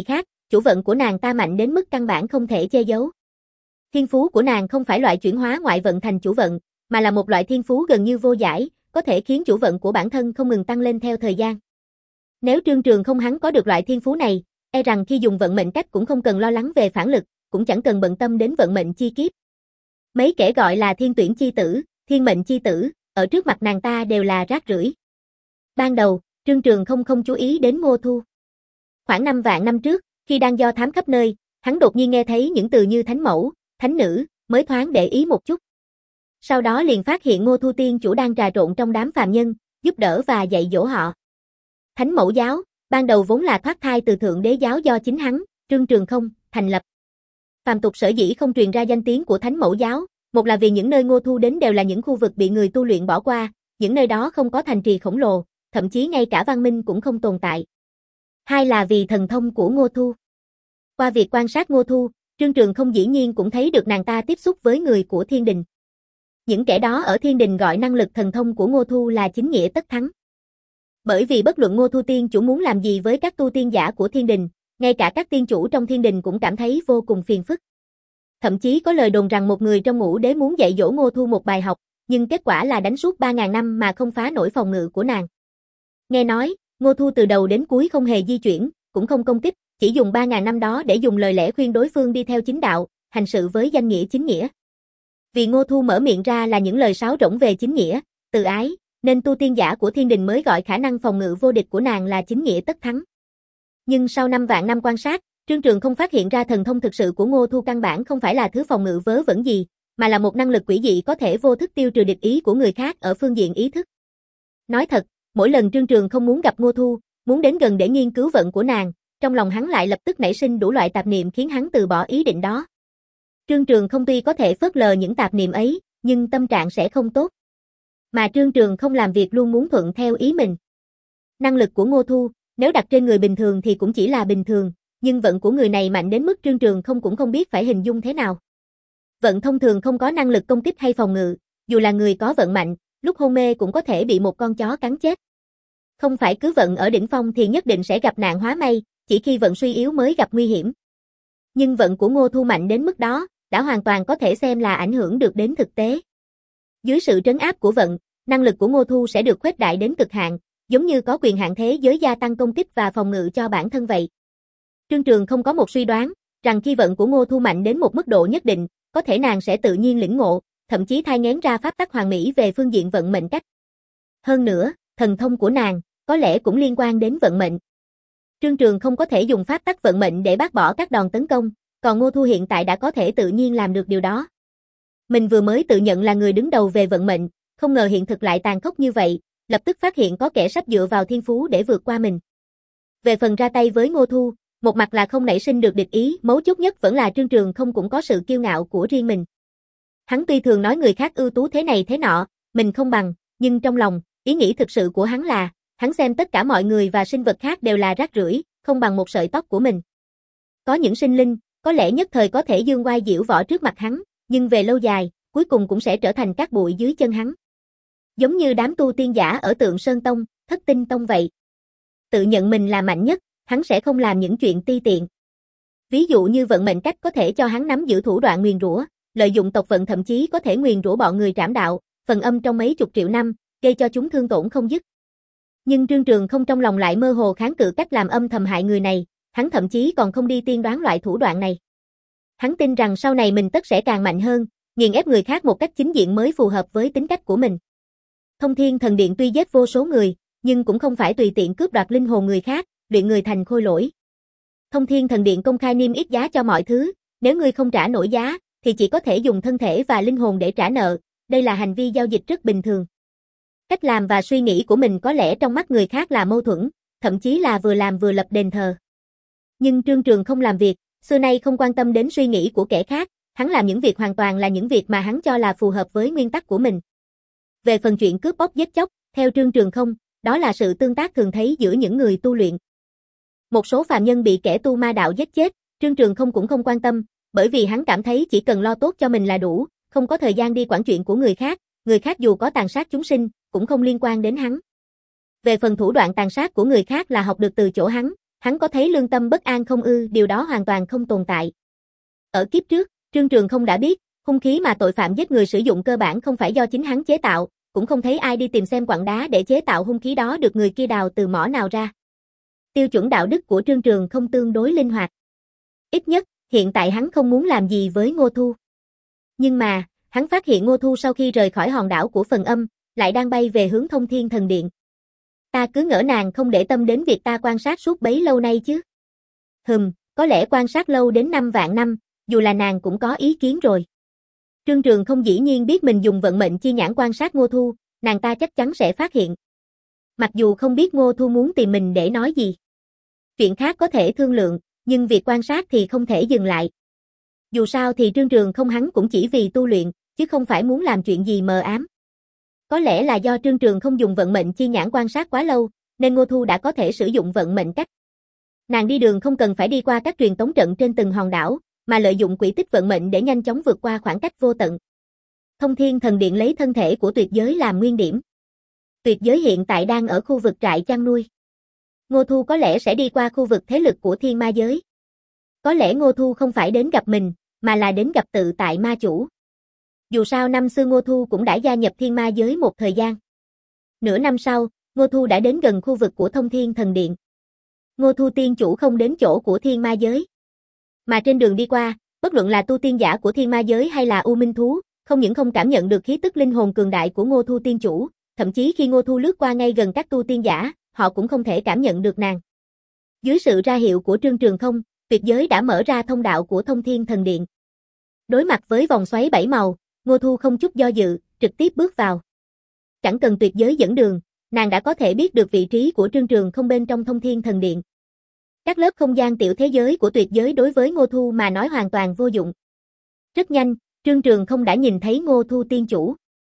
chủ vận của nàng ta mạnh đến mức căn bản không thể che giấu. Thiên phú của nàng không phải loại chuyển hóa ngoại vận thành chủ vận, mà là một loại thiên phú gần như vô giải, có thể khiến chủ vận của bản thân không ngừng tăng lên theo thời gian. Nếu Trương Trường không hắn có được loại thiên phú này, e rằng khi dùng vận mệnh cách cũng không cần lo lắng về phản lực, cũng chẳng cần bận tâm đến vận mệnh chi kiếp. Mấy kẻ gọi là thiên tuyển chi tử, thiên mệnh chi tử, ở trước mặt nàng ta đều là rác rưởi. Ban đầu, Trương Trường không không chú ý đến Ngô Thu. Khoảng năm vạn năm trước, khi đang do thám khắp nơi, hắn đột nhiên nghe thấy những từ như thánh mẫu, thánh nữ, mới thoáng để ý một chút. Sau đó liền phát hiện Ngô Thu tiên chủ đang trà trộn trong đám phàm nhân, giúp đỡ và dạy dỗ họ. Thánh mẫu giáo, ban đầu vốn là thoát thai từ thượng đế giáo do chính hắn, Trương Trường không, thành lập. Phàm tục sở dĩ không truyền ra danh tiếng của thánh mẫu giáo, một là vì những nơi Ngô Thu đến đều là những khu vực bị người tu luyện bỏ qua, những nơi đó không có thành trì khổng lồ, thậm chí ngay cả văn minh cũng không tồn tại. Hai là vì thần thông của Ngô Thu. Qua việc quan sát Ngô Thu, Trương Trường không dĩ nhiên cũng thấy được nàng ta tiếp xúc với người của thiên đình. Những kẻ đó ở thiên đình gọi năng lực thần thông của Ngô Thu là chính nghĩa tất thắng. Bởi vì bất luận Ngô Thu tiên chủ muốn làm gì với các tu tiên giả của thiên đình, ngay cả các tiên chủ trong thiên đình cũng cảm thấy vô cùng phiền phức. Thậm chí có lời đồn rằng một người trong ngũ đế muốn dạy dỗ Ngô Thu một bài học, nhưng kết quả là đánh suốt ba ngàn năm mà không phá nổi phòng ngự của nàng. Nghe nói, Ngô Thu từ đầu đến cuối không hề di chuyển, cũng không công kích, chỉ dùng ba ngàn năm đó để dùng lời lẽ khuyên đối phương đi theo chính đạo, hành sự với danh nghĩa chính nghĩa. Vì Ngô Thu mở miệng ra là những lời sáo rỗng về chính nghĩa, từ ái, nên tu tiên giả của thiên đình mới gọi khả năng phòng ngự vô địch của nàng là chính nghĩa tất thắng. Nhưng sau năm vạn năm quan sát, Trương Trường không phát hiện ra thần thông thực sự của Ngô Thu căn bản không phải là thứ phòng ngự vớ vẩn gì, mà là một năng lực quỷ dị có thể vô thức tiêu trừ địch ý của người khác ở phương diện ý thức. Nói thật, mỗi lần Trương Trường không muốn gặp Ngô Thu, muốn đến gần để nghiên cứu vận của nàng, trong lòng hắn lại lập tức nảy sinh đủ loại tạp niệm khiến hắn từ bỏ ý định đó. Trương Trường không tuy có thể phớt lờ những tạp niệm ấy, nhưng tâm trạng sẽ không tốt. Mà Trương Trường không làm việc luôn muốn thuận theo ý mình. Năng lực của Ngô Thu, nếu đặt trên người bình thường thì cũng chỉ là bình thường, nhưng vận của người này mạnh đến mức Trương Trường không cũng không biết phải hình dung thế nào. Vận thông thường không có năng lực công kích hay phòng ngự, dù là người có vận mạnh, lúc hôn mê cũng có thể bị một con chó cắn chết. Không phải cứ vận ở đỉnh phong thì nhất định sẽ gặp nạn hóa may, chỉ khi vận suy yếu mới gặp nguy hiểm. Nhưng vận của Ngô Thu mạnh đến mức đó, đã hoàn toàn có thể xem là ảnh hưởng được đến thực tế. Dưới sự trấn áp của vận, năng lực của Ngô Thu sẽ được khuếch đại đến cực hạn, giống như có quyền hạn thế giới gia tăng công kích và phòng ngự cho bản thân vậy. Trương Trường không có một suy đoán, rằng khi vận của Ngô Thu mạnh đến một mức độ nhất định, có thể nàng sẽ tự nhiên lĩnh ngộ, thậm chí thai nghén ra pháp tắc hoàn mỹ về phương diện vận mệnh cách. Hơn nữa, thần thông của nàng, có lẽ cũng liên quan đến vận mệnh. Trương Trường không có thể dùng pháp tắc vận mệnh để bác bỏ các đòn tấn công, còn Ngô Thu hiện tại đã có thể tự nhiên làm được điều đó. Mình vừa mới tự nhận là người đứng đầu về vận mệnh, không ngờ hiện thực lại tàn khốc như vậy, lập tức phát hiện có kẻ sắp dựa vào thiên phú để vượt qua mình. Về phần ra tay với Ngô Thu, một mặt là không nảy sinh được địch ý, mấu chốt nhất vẫn là Trương Trường không cũng có sự kiêu ngạo của riêng mình. Hắn tuy thường nói người khác ưu tú thế này thế nọ, mình không bằng, nhưng trong lòng, ý nghĩ thực sự của hắn là, hắn xem tất cả mọi người và sinh vật khác đều là rác rưởi, không bằng một sợi tóc của mình. Có những sinh linh, có lẽ nhất thời có thể dương oai diễu võ trước mặt hắn, nhưng về lâu dài, cuối cùng cũng sẽ trở thành cát bụi dưới chân hắn. Giống như đám tu tiên giả ở Tượng Sơn Tông, Thất Tinh Tông vậy. Tự nhận mình là mạnh nhất, hắn sẽ không làm những chuyện ti tiện. Ví dụ như vận mệnh cách có thể cho hắn nắm giữ thủ đoạn nguyền rủa, lợi dụng tộc vận thậm chí có thể nguyền rủa bọn người trảm đạo, phần âm trong mấy chục triệu năm, gây cho chúng thương tổn không dứt. Nhưng Trương Trường không trong lòng lại mơ hồ kháng cự cách làm âm thầm hại người này, hắn thậm chí còn không đi tiên đoán loại thủ đoạn này. Hắn tin rằng sau này mình tất sẽ càng mạnh hơn, nghiền ép người khác một cách chính diện mới phù hợp với tính cách của mình. Thông Thiên Thần Điện tuy giết vô số người, nhưng cũng không phải tùy tiện cướp đoạt linh hồn người khác, luyện người thành khôi lỗi. Thông Thiên Thần Điện công khai niêm yết giá cho mọi thứ, nếu ngươi không trả nổi giá, thì chỉ có thể dùng thân thể và linh hồn để trả nợ, đây là hành vi giao dịch rất bình thường. Cách làm và suy nghĩ của mình có lẽ trong mắt người khác là mâu thuẫn, thậm chí là vừa làm vừa lập đền thờ. Nhưng Trương Trường không làm việc, xưa nay không quan tâm đến suy nghĩ của kẻ khác, hắn làm những việc hoàn toàn là những việc mà hắn cho là phù hợp với nguyên tắc của mình. Về phần chuyện cướp bóc giết chóc, theo Trương Trường không, đó là sự tương tác thường thấy giữa những người tu luyện. Một số phàm nhân bị kẻ tu ma đạo giết chết, Trương Trường không cũng không quan tâm, bởi vì hắn cảm thấy chỉ cần lo tốt cho mình là đủ, không có thời gian đi quản chuyện của người khác, người khác dù có tàn sát chúng sinh, cũng không liên quan đến hắn. Về phần thủ đoạn tàn sát của người khác là học được từ chỗ hắn, Hắn có thấy lương tâm bất an không ư? Điều đó hoàn toàn không tồn tại. Ở kiếp trước, Trương Trường không đã biết, hung khí mà tội phạm giết người sử dụng cơ bản không phải do chính hắn chế tạo, cũng không thấy ai đi tìm xem quặng đá để chế tạo hung khí đó được người kia đào từ mỏ nào ra. Tiêu chuẩn đạo đức của Trương Trường không tương đối linh hoạt. Ít nhất, hiện tại hắn không muốn làm gì với Ngô Thu. Nhưng mà, hắn phát hiện Ngô Thu sau khi rời khỏi hòn đảo của Phần Âm, lại đang bay về hướng Thông Thiên Thần Điện. Ta cứ ngỡ nàng không để tâm đến việc ta quan sát suốt bấy lâu nay chứ. Hừm, có lẽ quan sát lâu đến năm vạn năm, dù là nàng cũng có ý kiến rồi. Trương Trường không dĩ nhiên biết mình dùng vận mệnh chi nhãn quan sát Ngô Thu, nàng ta chắc chắn sẽ phát hiện. Mặc dù không biết Ngô Thu muốn tìm mình để nói gì. Chuyện khác có thể thương lượng, nhưng việc quan sát thì không thể dừng lại. Dù sao thì Trương Trường không hắn cũng chỉ vì tu luyện, chứ không phải muốn làm chuyện gì mờ ám. Có lẽ là do Trương Trường không dùng vận mệnh chi nhãn quan sát quá lâu, nên Ngô Thu đã có thể sử dụng vận mệnh cách. Nàng đi đường không cần phải đi qua các truyền tống trận trên từng hòn đảo, mà lợi dụng quỹ tích vận mệnh để nhanh chóng vượt qua khoảng cách vô tận. Thông Thiên Thần Điện lấy thân thể của tuyệt giới làm nguyên điểm. Tuyệt giới hiện tại đang ở khu vực trại chăn nuôi. Ngô Thu có lẽ sẽ đi qua khu vực thế lực của thiên ma giới. Có lẽ Ngô Thu không phải đến gặp mình, mà là đến gặp tự tại ma chủ. Dù sao năm xưa Ngô Thu cũng đã gia nhập thiên ma giới một thời gian. Nửa năm sau, Ngô Thu đã đến gần khu vực của Thông Thiên Thần Điện. Ngô Thu tiên chủ không đến chỗ của thiên ma giới. Mà trên đường đi qua, bất luận là tu tiên giả của thiên ma giới hay là U Minh Thú, không những không cảm nhận được khí tức linh hồn cường đại của Ngô Thu tiên chủ, thậm chí khi Ngô Thu lướt qua ngay gần các tu tiên giả, họ cũng không thể cảm nhận được nàng. Dưới sự ra hiệu của Trương Trường không, tuyệt giới đã mở ra thông đạo của Thông Thiên Thần Điện. Đối mặt với vòng xoáy bảy màu, Ngô Thu không chút do dự, trực tiếp bước vào. Chẳng cần tuyệt giới dẫn đường, nàng đã có thể biết được vị trí của Trương Trường không bên trong Thông Thiên Thần Điện. Các lớp không gian tiểu thế giới của tuyệt giới đối với Ngô Thu mà nói hoàn toàn vô dụng. Rất nhanh, Trương Trường không đã nhìn thấy Ngô Thu tiên chủ.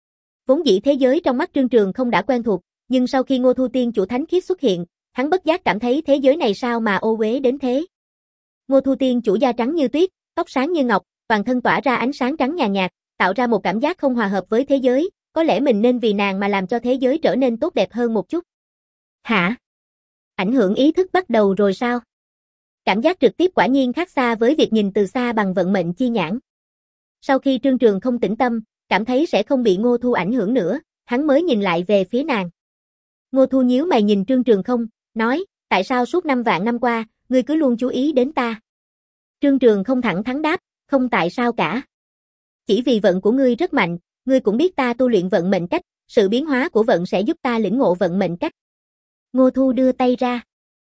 Vốn dĩ thế giới trong mắt Trương Trường không đã quen thuộc, nhưng sau khi Ngô Thu tiên chủ thánh khiết xuất hiện, hắn bất giác cảm thấy thế giới này sao mà ô uế đến thế. Ngô Thu tiên chủ da trắng như tuyết, tóc sáng như ngọc, toàn thân tỏa ra ánh sáng trắng nhàn nhạt, tạo ra một cảm giác không hòa hợp với thế giới, có lẽ mình nên vì nàng mà làm cho thế giới trở nên tốt đẹp hơn một chút. Hả? Ảnh hưởng ý thức bắt đầu rồi sao? Cảm giác trực tiếp quả nhiên khác xa với việc nhìn từ xa bằng vận mệnh chi nhãn. Sau khi Trương Trường không tĩnh tâm, cảm thấy sẽ không bị Ngô Thu ảnh hưởng nữa, hắn mới nhìn lại về phía nàng. Ngô Thu nhíu mày nhìn Trương Trường không, nói, tại sao suốt năm vạn năm qua, ngươi cứ luôn chú ý đến ta? Trương Trường không thẳng thắn đáp, không tại sao cả. Chỉ vì vận của ngươi rất mạnh, ngươi cũng biết ta tu luyện vận mệnh cách, sự biến hóa của vận sẽ giúp ta lĩnh ngộ vận mệnh cách. Ngô Thu đưa tay ra.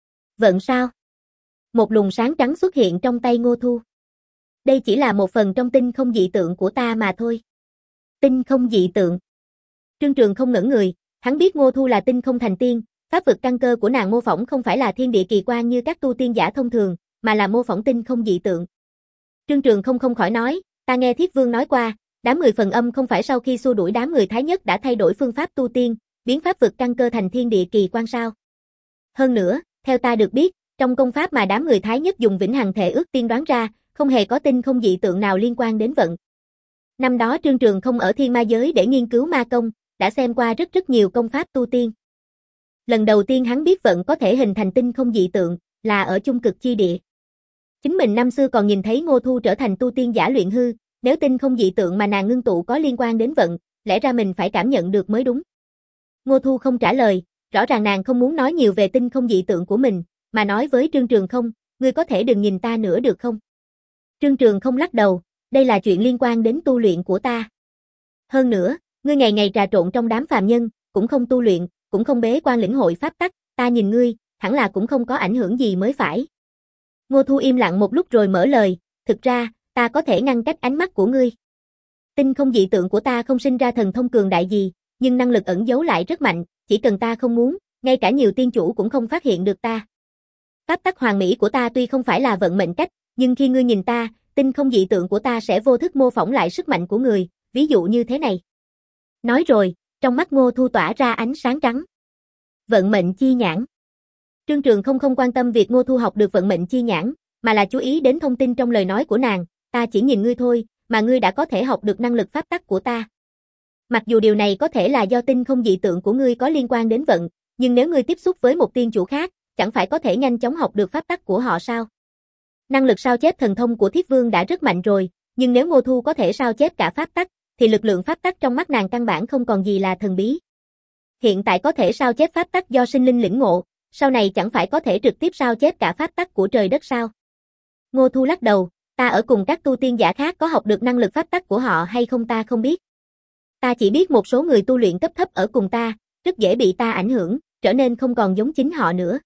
Vận sao? Một luồng sáng trắng xuất hiện trong tay Ngô Thu. Đây chỉ là một phần trong tinh không dị tượng của ta mà thôi. Tinh không dị tượng. Trương Trường không ngẩn người, hắn biết Ngô Thu là tinh không thành tiên, pháp vực căn cơ của nàng mô phỏng không phải là thiên địa kỳ quan như các tu tiên giả thông thường, mà là mô phỏng tinh không dị tượng. Trương Trường không không khỏi nói, ta nghe Thiết Vương nói qua, đám người Phần Âm không phải sau khi xua đuổi đám người Thái Nhất đã thay đổi phương pháp tu tiên, biến pháp vực căn cơ thành thiên địa kỳ quan sao. Hơn nữa, theo ta được biết, trong công pháp mà đám người Thái Nhất dùng vĩnh hằng thể ước tiên đoán ra, không hề có tinh không dị tượng nào liên quan đến vận. Năm đó Trương Trường không ở thiên ma giới để nghiên cứu ma công, đã xem qua rất rất nhiều công pháp tu tiên. Lần đầu tiên hắn biết vận có thể hình thành tinh không dị tượng, là ở chung cực chi địa. Chính mình năm xưa còn nhìn thấy Ngô Thu trở thành tu tiên giả luyện hư, nếu tinh không dị tượng mà nàng ngưng tụ có liên quan đến vận, lẽ ra mình phải cảm nhận được mới đúng. Ngô Thu không trả lời, rõ ràng nàng không muốn nói nhiều về tinh không dị tượng của mình, mà nói với Trương Trường không, ngươi có thể đừng nhìn ta nữa được không? Trương Trường không lắc đầu, đây là chuyện liên quan đến tu luyện của ta. Hơn nữa, ngươi ngày ngày trà trộn trong đám phàm nhân, cũng không tu luyện, cũng không bế quan lĩnh hội pháp tắc, ta nhìn ngươi, hẳn là cũng không có ảnh hưởng gì mới phải. Ngô Thu im lặng một lúc rồi mở lời, thực ra, ta có thể ngăn cách ánh mắt của ngươi. Tinh không dị tượng của ta không sinh ra thần thông cường đại gì, nhưng năng lực ẩn giấu lại rất mạnh, chỉ cần ta không muốn, ngay cả nhiều tiên chủ cũng không phát hiện được ta. Pháp tắc hoàn mỹ của ta tuy không phải là vận mệnh cách, nhưng khi ngươi nhìn ta, tinh không dị tượng của ta sẽ vô thức mô phỏng lại sức mạnh của người, ví dụ như thế này. Nói rồi, trong mắt Ngô Thu tỏa ra ánh sáng trắng. Vận mệnh chi nhãn. Trương Trường không không quan tâm việc Ngô Thu học được vận mệnh chi nhãn, mà là chú ý đến thông tin trong lời nói của nàng, ta chỉ nhìn ngươi thôi, mà ngươi đã có thể học được năng lực pháp tắc của ta. Mặc dù điều này có thể là do tinh không dị tượng của ngươi có liên quan đến vận, nhưng nếu ngươi tiếp xúc với một tiên chủ khác, chẳng phải có thể nhanh chóng học được pháp tắc của họ sao? Năng lực sao chép thần thông của Thiết Vương đã rất mạnh rồi, nhưng nếu Ngô Thu có thể sao chép cả pháp tắc, thì lực lượng pháp tắc trong mắt nàng căn bản không còn gì là thần bí. Hiện tại có thể sao chép pháp tắc do sinh linh lĩnh ngộ, sau này chẳng phải có thể trực tiếp sao chép cả pháp tắc của trời đất sao? Ngô Thu lắc đầu, ta ở cùng các tu tiên giả khác có học được năng lực pháp tắc của họ hay không ta không biết. Ta chỉ biết một số người tu luyện cấp thấp ở cùng ta, rất dễ bị ta ảnh hưởng, trở nên không còn giống chính họ nữa.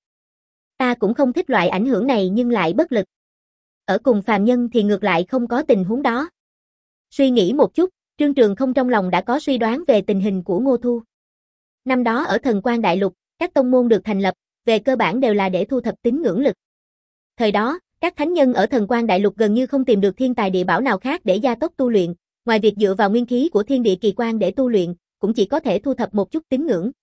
Ta cũng không thích loại ảnh hưởng này nhưng lại bất lực. Ở cùng phàm nhân thì ngược lại không có tình huống đó. Suy nghĩ một chút, Trương Trường Không trong lòng đã có suy đoán về tình hình của Ngô Thu. Năm đó ở Thần Quan Đại Lục, các tông môn được thành lập, về cơ bản đều là để thu thập tín ngưỡng lực. Thời đó, các thánh nhân ở Thần Quan Đại Lục gần như không tìm được thiên tài địa bảo nào khác để gia tốc tu luyện, ngoài việc dựa vào nguyên khí của thiên địa kỳ quan để tu luyện, cũng chỉ có thể thu thập một chút tín ngưỡng.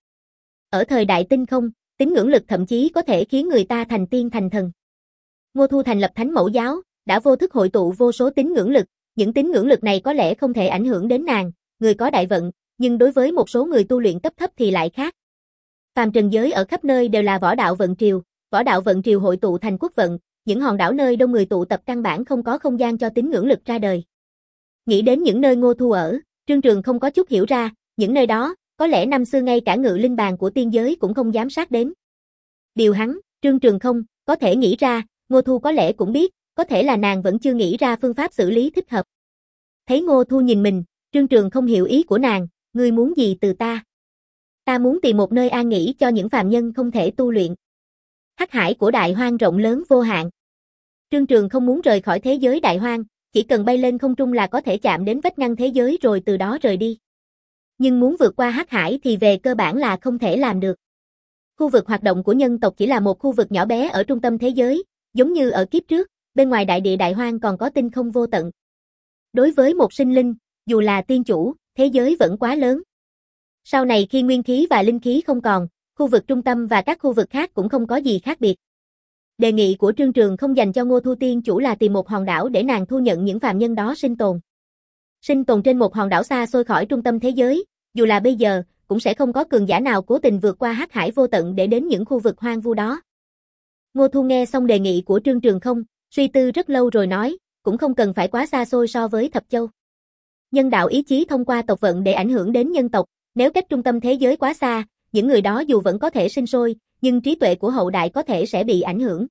Ở thời đại tinh không, tín ngưỡng lực thậm chí có thể khiến người ta thành tiên thành thần. Ngô Thu thành lập Thánh Mẫu Giáo, đã vô thức hội tụ vô số tín ngưỡng lực, những tín ngưỡng lực này có lẽ không thể ảnh hưởng đến nàng, người có đại vận, nhưng đối với một số người tu luyện cấp thấp thì lại khác. Phàm trần giới ở khắp nơi đều là võ đạo vận triều, võ đạo vận triều hội tụ thành quốc vận, những hòn đảo nơi đông người tụ tập căn bản không có không gian cho tín ngưỡng lực ra đời. Nghĩ đến những nơi Ngô Thu ở, Trương Trường không có chút hiểu ra, những nơi đó, có lẽ năm xưa ngay cả ngự linh bàn của tiên giới cũng không dám sát đến. Điều hắn, Trương Trường không, có thể nghĩ ra, Ngô Thu có lẽ cũng biết, có thể là nàng vẫn chưa nghĩ ra phương pháp xử lý thích hợp. Thấy Ngô Thu nhìn mình, Trương Trường không hiểu ý của nàng, ngươi muốn gì từ ta? Ta muốn tìm một nơi an nghỉ cho những phàm nhân không thể tu luyện. Hắc hải của đại hoang rộng lớn vô hạn. Trương Trường không muốn rời khỏi thế giới đại hoang, chỉ cần bay lên không trung là có thể chạm đến vách ngăn thế giới rồi từ đó rời đi. Nhưng muốn vượt qua hắc hải thì về cơ bản là không thể làm được. Khu vực hoạt động của nhân tộc chỉ là một khu vực nhỏ bé ở trung tâm thế giới, giống như ở kiếp trước, bên ngoài đại địa đại hoang còn có tinh không vô tận. Đối với một sinh linh, dù là tiên chủ, thế giới vẫn quá lớn. Sau này khi nguyên khí và linh khí không còn, khu vực trung tâm và các khu vực khác cũng không có gì khác biệt. Đề nghị của Trương Trường không dành cho Ngô Thu tiên chủ là tìm một hòn đảo để nàng thu nhận những phàm nhân đó sinh tồn. Sinh tồn trên một hòn đảo xa xôi khỏi trung tâm thế giới, dù là bây giờ, cũng sẽ không có cường giả nào cố tình vượt qua hắc hải vô tận để đến những khu vực hoang vu đó. Ngô Thu nghe xong đề nghị của Trương Trường không, suy tư rất lâu rồi nói, cũng không cần phải quá xa xôi so với Thập Châu. Nhân đạo ý chí thông qua tộc vận để ảnh hưởng đến nhân tộc, nếu cách trung tâm thế giới quá xa, những người đó dù vẫn có thể sinh sôi, nhưng trí tuệ của hậu đại có thể sẽ bị ảnh hưởng.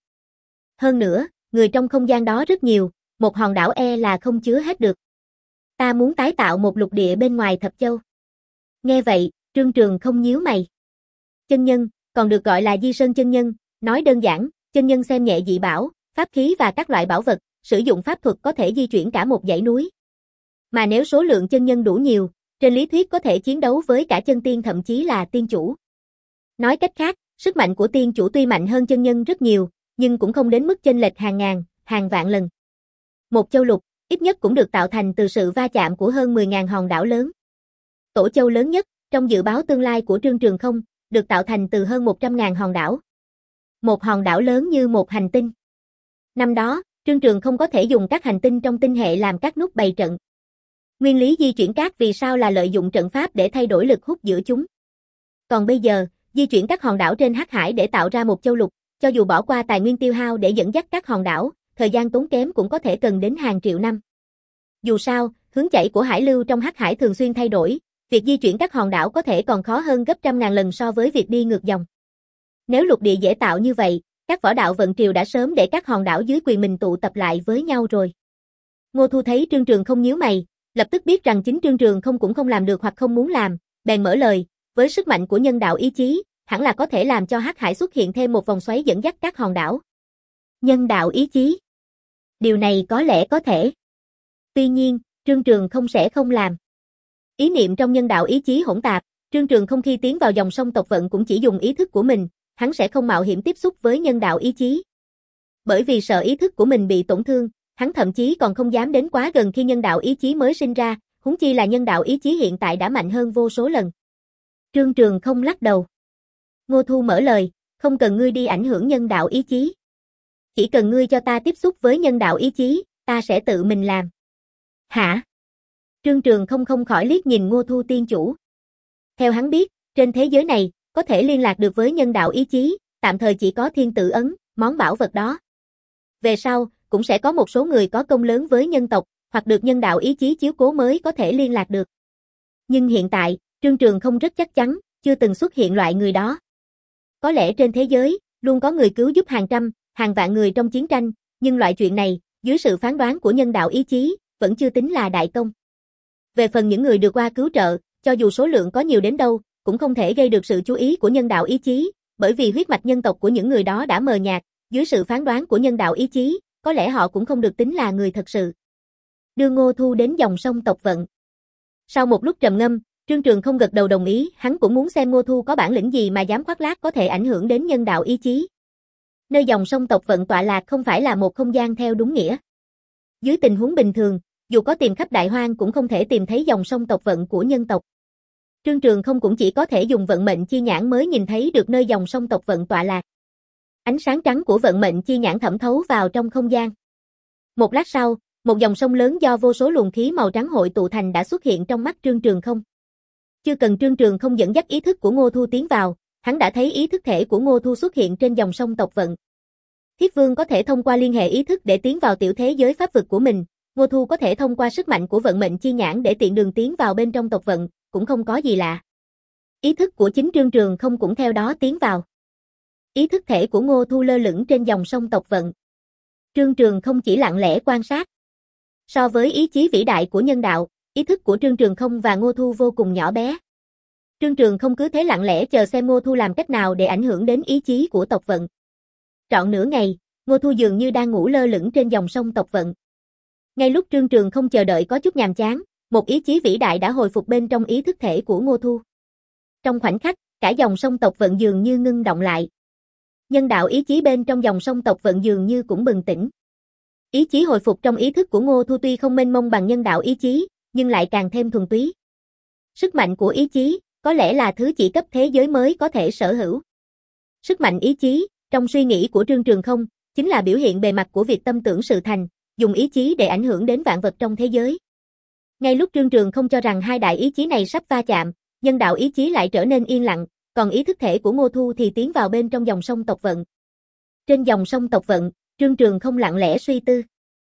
Hơn nữa, người trong không gian đó rất nhiều, một hòn đảo e là không chứa hết được. Ta muốn tái tạo một lục địa bên ngoài Thập Châu. Nghe vậy, Trương Trường không nhíu mày. Chân nhân, còn được gọi là Di Sơn chân nhân, nói đơn giản, chân nhân xem nhẹ dị bảo, pháp khí và các loại bảo vật, sử dụng pháp thuật có thể di chuyển cả một dãy núi. Mà nếu số lượng chân nhân đủ nhiều, trên lý thuyết có thể chiến đấu với cả chân tiên thậm chí là tiên chủ. Nói cách khác, sức mạnh của tiên chủ tuy mạnh hơn chân nhân rất nhiều, nhưng cũng không đến mức chênh lệch hàng ngàn, hàng vạn lần. Một châu lục, ít nhất cũng được tạo thành từ sự va chạm của hơn mười nghìn hòn đảo lớn. Tổ châu lớn nhất, trong dự báo tương lai của Trương Trường không, được tạo thành từ hơn một trăm nghìn hòn đảo. Một hòn đảo lớn như một hành tinh. Năm đó, Trương Trường không có thể dùng các hành tinh trong tinh hệ làm các nút bày trận. Nguyên lý di chuyển cát vì sao là lợi dụng trận pháp để thay đổi lực hút giữa chúng. Còn bây giờ, di chuyển các hòn đảo trên hắc hải để tạo ra một châu lục, cho dù bỏ qua tài nguyên tiêu hao để dẫn dắt các hòn đảo, thời gian tốn kém cũng có thể cần đến hàng triệu năm. Dù sao, hướng chảy của hải lưu trong hắc hải thường xuyên thay đổi, việc di chuyển các hòn đảo có thể còn khó hơn gấp trăm ngàn lần so với việc đi ngược dòng. Nếu lục địa dễ tạo như vậy, các võ đạo vận triều đã sớm để các hòn đảo dưới quyền mình tụ tập lại với nhau rồi. Ngô Thu thấy Trương Trường không nhíu mày, lập tức biết rằng chính Trương Trường không cũng không làm được hoặc không muốn làm, bèn mở lời, với sức mạnh của nhân đạo ý chí, hẳn là có thể làm cho hắc hải xuất hiện thêm một vòng xoáy dẫn dắt các hòn đảo. Nhân đạo ý chí. Điều này có lẽ có thể. Tuy nhiên, Trương Trường không sẽ không làm. Ý niệm trong nhân đạo ý chí hỗn tạp, Trương Trường không khi tiến vào dòng sông tộc vận cũng chỉ dùng ý thức của mình, hắn sẽ không mạo hiểm tiếp xúc với nhân đạo ý chí. Bởi vì sợ ý thức của mình bị tổn thương, hắn thậm chí còn không dám đến quá gần khi nhân đạo ý chí mới sinh ra, huống chi là nhân đạo ý chí hiện tại đã mạnh hơn vô số lần. Trương Trường không lắc đầu. Ngô Thu mở lời, không cần ngươi đi ảnh hưởng nhân đạo ý chí. Chỉ cần ngươi cho ta tiếp xúc với nhân đạo ý chí, ta sẽ tự mình làm. Hả? Trương Trường không không khỏi liếc nhìn Ngô Thu tiên chủ. Theo hắn biết, trên thế giới này, có thể liên lạc được với nhân đạo ý chí, tạm thời chỉ có thiên tự ấn, món bảo vật đó. Về sau, cũng sẽ có một số người có công lớn với nhân tộc, hoặc được nhân đạo ý chí chiếu cố mới có thể liên lạc được. Nhưng hiện tại, Trương Trường không rất chắc chắn, chưa từng xuất hiện loại người đó. Có lẽ trên thế giới, luôn có người cứu giúp hàng trăm, hàng vạn người trong chiến tranh, nhưng loại chuyện này, dưới sự phán đoán của nhân đạo ý chí, vẫn chưa tính là đại công. Về phần những người được qua cứu trợ, cho dù số lượng có nhiều đến đâu, cũng không thể gây được sự chú ý của nhân đạo ý chí, bởi vì huyết mạch nhân tộc của những người đó đã mờ nhạt, dưới sự phán đoán của nhân đạo ý chí, có lẽ họ cũng không được tính là người thật sự. Đưa Ngô Thu đến dòng sông tộc vận. Sau một lúc trầm ngâm, Trương Trường không gật đầu đồng ý, hắn cũng muốn xem Ngô Thu có bản lĩnh gì mà dám khoác lác có thể ảnh hưởng đến nhân đạo ý chí. Nơi dòng sông tộc vận tọa lạc không phải là một không gian theo đúng nghĩa. Dưới tình huống bình thường, dù có tìm khắp đại hoang cũng không thể tìm thấy dòng sông tộc vận của nhân tộc. Trương Trường không cũng chỉ có thể dùng vận mệnh chi nhãn mới nhìn thấy được nơi dòng sông tộc vận tọa lạc. Ánh sáng trắng của vận mệnh chi nhãn thẩm thấu vào trong không gian. Một lát sau, một dòng sông lớn do vô số luồng khí màu trắng hội tụ thành đã xuất hiện trong mắt Trương Trường không. Chưa cần Trương Trường không dẫn dắt ý thức của Ngô Thu tiến vào, hắn đã thấy ý thức thể của Ngô Thu xuất hiện trên dòng sông tộc vận. Thiết Vương có thể thông qua liên hệ ý thức để tiến vào tiểu thế giới pháp vực của mình, Ngô Thu có thể thông qua sức mạnh của vận mệnh chi nhãn để tiện đường tiến vào bên trong tộc vận, cũng không có gì lạ. Ý thức của chính Trương Trường không cũng theo đó tiến vào. Ý thức thể của Ngô Thu lơ lửng trên dòng sông tộc vận. Trương Trường không chỉ lặng lẽ quan sát. So với ý chí vĩ đại của nhân đạo, ý thức của Trương Trường không và Ngô Thu vô cùng nhỏ bé. Trương Trường không cứ thế lặng lẽ chờ xem Ngô Thu làm cách nào để ảnh hưởng đến ý chí của tộc vận. Trọn nửa ngày, Ngô Thu dường như đang ngủ lơ lửng trên dòng sông tộc vận. Ngay lúc Trương Trường không chờ đợi có chút nhàm chán, một ý chí vĩ đại đã hồi phục bên trong ý thức thể của Ngô Thu. Trong khoảnh khắc, cả dòng sông tộc vận dường như ngưng động lại. Nhân đạo ý chí bên trong dòng sông tộc vận dường như cũng bừng tỉnh. Ý chí hồi phục trong ý thức của Ngô Thu tuy không mênh mông bằng nhân đạo ý chí, nhưng lại càng thêm thuần túy. Sức mạnh của ý chí, có lẽ là thứ chỉ cấp thế giới mới có thể sở hữu. Sức mạnh ý chí, trong suy nghĩ của Trương Trường không, chính là biểu hiện bề mặt của việc tâm tưởng sự thành, dùng ý chí để ảnh hưởng đến vạn vật trong thế giới. Ngay lúc Trương Trường không cho rằng hai đại ý chí này sắp va chạm, nhân đạo ý chí lại trở nên yên lặng, còn ý thức thể của Ngô Thu thì tiến vào bên trong dòng sông tộc vận. Trên dòng sông tộc vận, Trương Trường không lặng lẽ suy tư.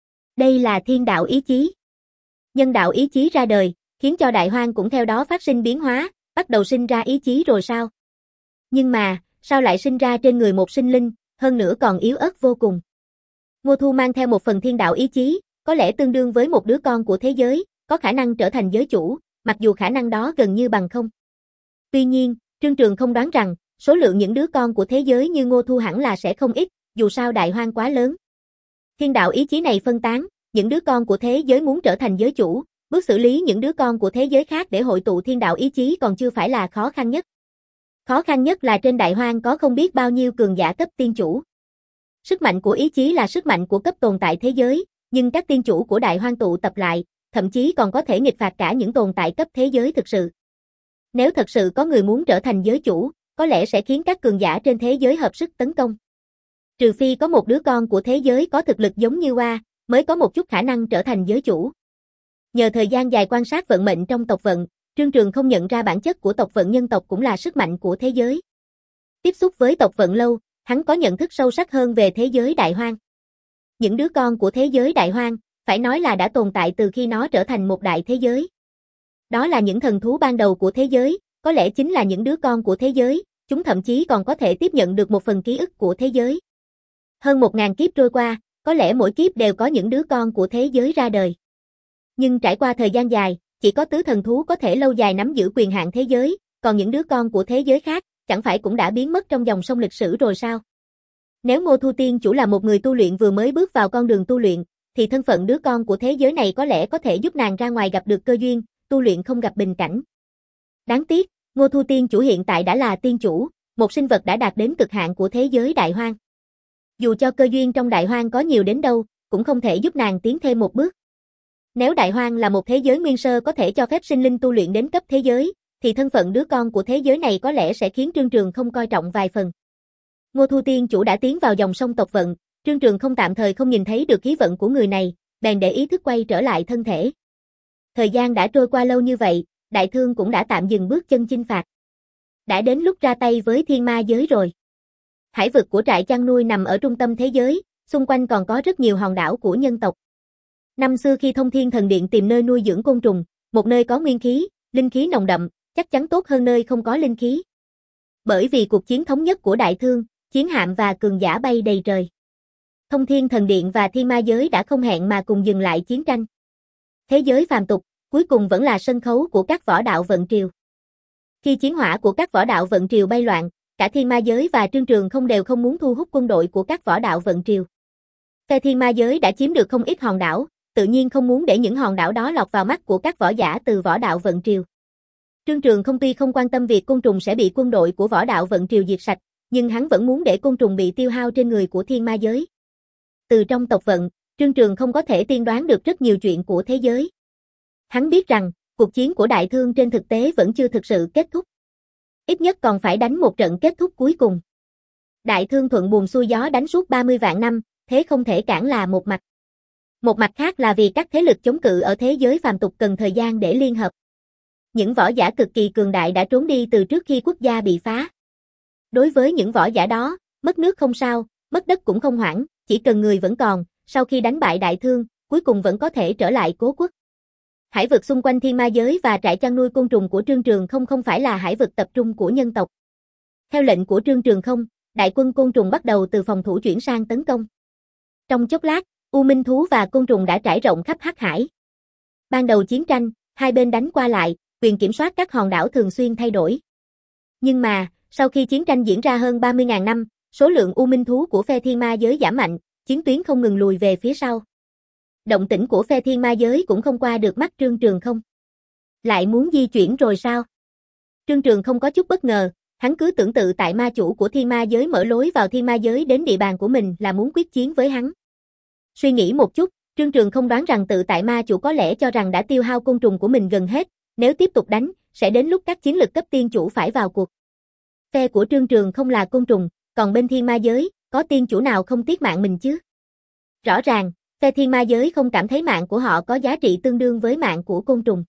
Đây là thiên đạo ý chí. Nhân đạo ý chí ra đời, khiến cho đại hoang cũng theo đó phát sinh biến hóa, bắt đầu sinh ra ý chí rồi sao? Nhưng mà, sao lại sinh ra trên người một sinh linh, hơn nữa còn yếu ớt vô cùng? Ngô Thu mang theo một phần thiên đạo ý chí, có lẽ tương đương với một đứa con của thế giới, có khả năng trở thành giới chủ, mặc dù khả năng đó gần như bằng không. Tuy nhiên, Trương Trường không đoán rằng, số lượng những đứa con của thế giới như Ngô Thu hẳn là sẽ không ít, dù sao đại hoang quá lớn. Thiên đạo ý chí này phân tán, những đứa con của thế giới muốn trở thành giới chủ, bước xử lý những đứa con của thế giới khác để hội tụ thiên đạo ý chí còn chưa phải là khó khăn nhất. Khó khăn nhất là trên đại hoang có không biết bao nhiêu cường giả cấp tiên chủ. Sức mạnh của ý chí là sức mạnh của cấp tồn tại thế giới, nhưng các tiên chủ của đại hoang tụ tập lại, thậm chí còn có thể nghịch phạt cả những tồn tại cấp thế giới thực sự. Nếu thật sự có người muốn trở thành giới chủ, có lẽ sẽ khiến các cường giả trên thế giới hợp sức tấn công. Trừ phi có một đứa con của thế giới có thực lực giống như Oa, mới có một chút khả năng trở thành giới chủ. Nhờ thời gian dài quan sát vận mệnh trong tộc vận, Trương Trường không nhận ra bản chất của tộc vận nhân tộc cũng là sức mạnh của thế giới. Tiếp xúc với tộc vận lâu, hắn có nhận thức sâu sắc hơn về thế giới đại hoang. Những đứa con của thế giới đại hoang, phải nói là đã tồn tại từ khi nó trở thành một đại thế giới. Đó là những thần thú ban đầu của thế giới, có lẽ chính là những đứa con của thế giới, chúng thậm chí còn có thể tiếp nhận được một phần ký ức của thế giới. Hơn một ngàn kiếp trôi qua, có lẽ mỗi kiếp đều có những đứa con của thế giới ra đời. Nhưng trải qua thời gian dài, chỉ có tứ thần thú có thể lâu dài nắm giữ quyền hạn thế giới, còn những đứa con của thế giới khác, chẳng phải cũng đã biến mất trong dòng sông lịch sử rồi sao? Nếu Ngô Thu Tiên chủ là một người tu luyện vừa mới bước vào con đường tu luyện, thì thân phận đứa con của thế giới này có lẽ có thể giúp nàng ra ngoài gặp được cơ duyên, tu luyện không gặp bình cảnh. Đáng tiếc, Ngô Thu Tiên chủ hiện tại đã là tiên chủ, một sinh vật đã đạt đến cực hạn của thế giới đại hoang. Dù cho cơ duyên trong đại hoang có nhiều đến đâu, cũng không thể giúp nàng tiến thêm một bước. Nếu đại hoang là một thế giới nguyên sơ có thể cho phép sinh linh tu luyện đến cấp thế giới, thì thân phận đứa con của thế giới này có lẽ sẽ khiến Trương Trường không coi trọng vài phần. Ngô Thu Tiên chủ đã tiến vào dòng sông tộc vận, Trương Trường không tạm thời không nhìn thấy được khí vận của người này, bèn để ý thức quay trở lại thân thể. Thời gian đã trôi qua lâu như vậy, đại thương cũng đã tạm dừng bước chân chinh phạt. Đã đến lúc ra tay với thiên ma giới rồi. Hải vực của trại chăn nuôi nằm ở trung tâm thế giới, xung quanh còn có rất nhiều hòn đảo của nhân tộc. Năm xưa khi Thông Thiên Thần Điện tìm nơi nuôi dưỡng côn trùng, một nơi có nguyên khí, linh khí nồng đậm, chắc chắn tốt hơn nơi không có linh khí. Bởi vì cuộc chiến thống nhất của Đại Thương, chiến hạm và cường giả bay đầy trời. Thông Thiên Thần Điện và Thiên Ma Giới đã không hẹn mà cùng dừng lại chiến tranh. Thế giới phàm tục, cuối cùng vẫn là sân khấu của các võ đạo vận triều. Khi chiến hỏa của các võ đạo vận triều bay loạn, cả Thiên Ma Giới và Trương Trường không đều không muốn thu hút quân đội của các võ đạo vận triều. Phe Thiên Ma Giới đã chiếm được không ít hòn đảo, tự nhiên không muốn để những hòn đảo đó lọt vào mắt của các võ giả từ võ đạo vận triều. Trương Trường không tuy không quan tâm việc côn trùng sẽ bị quân đội của võ đạo vận triều diệt sạch, nhưng hắn vẫn muốn để côn trùng bị tiêu hao trên người của Thiên Ma Giới. Từ trong tộc vận, Trương Trường không có thể tiên đoán được rất nhiều chuyện của thế giới. Hắn biết rằng, cuộc chiến của Đại Thương trên thực tế vẫn chưa thực sự kết thúc. Ít nhất còn phải đánh một trận kết thúc cuối cùng. Đại Thương thuận buồm xuôi gió đánh suốt ba mươi vạn năm, thế không thể cản là một mặt. Một mặt khác là vì các thế lực chống cự ở thế giới phàm tục cần thời gian để liên hợp. Những võ giả cực kỳ cường đại đã trốn đi từ trước khi quốc gia bị phá. Đối với những võ giả đó, mất nước không sao, mất đất cũng không hoảng, chỉ cần người vẫn còn, sau khi đánh bại Đại Thương, cuối cùng vẫn có thể trở lại cố quốc. Hải vực xung quanh Thiên Ma Giới và trại chăn nuôi côn trùng của Trương Trường không không phải là hải vực tập trung của nhân tộc. Theo lệnh của Trương Trường không, đại quân côn trùng bắt đầu từ phòng thủ chuyển sang tấn công. Trong chốc lát, U Minh thú và côn trùng đã trải rộng khắp Hắc Hải. Ban đầu chiến tranh, hai bên đánh qua lại, quyền kiểm soát các hòn đảo thường xuyên thay đổi. Nhưng mà, sau khi chiến tranh diễn ra hơn ba mươi nghìn năm, số lượng U Minh thú của phe Thiên Ma Giới giảm mạnh, chiến tuyến không ngừng lùi về phía sau. Động tĩnh của phe Thiên Ma Giới cũng không qua được mắt Trương Trường không. Lại muốn di chuyển rồi sao? Trương Trường không có chút bất ngờ, hắn cứ tưởng tự tại ma chủ của Thiên Ma Giới mở lối vào Thiên Ma Giới đến địa bàn của mình là muốn quyết chiến với hắn. Suy nghĩ một chút, Trương Trường không đoán rằng tự tại ma chủ có lẽ cho rằng đã tiêu hao côn trùng của mình gần hết, nếu tiếp tục đánh, sẽ đến lúc các chiến lực cấp tiên chủ phải vào cuộc. Phe của Trương Trường không là côn trùng, còn bên Thiên Ma Giới, có tiên chủ nào không tiếc mạng mình chứ? Rõ ràng, phe Thiên Ma Giới không cảm thấy mạng của họ có giá trị tương đương với mạng của côn trùng.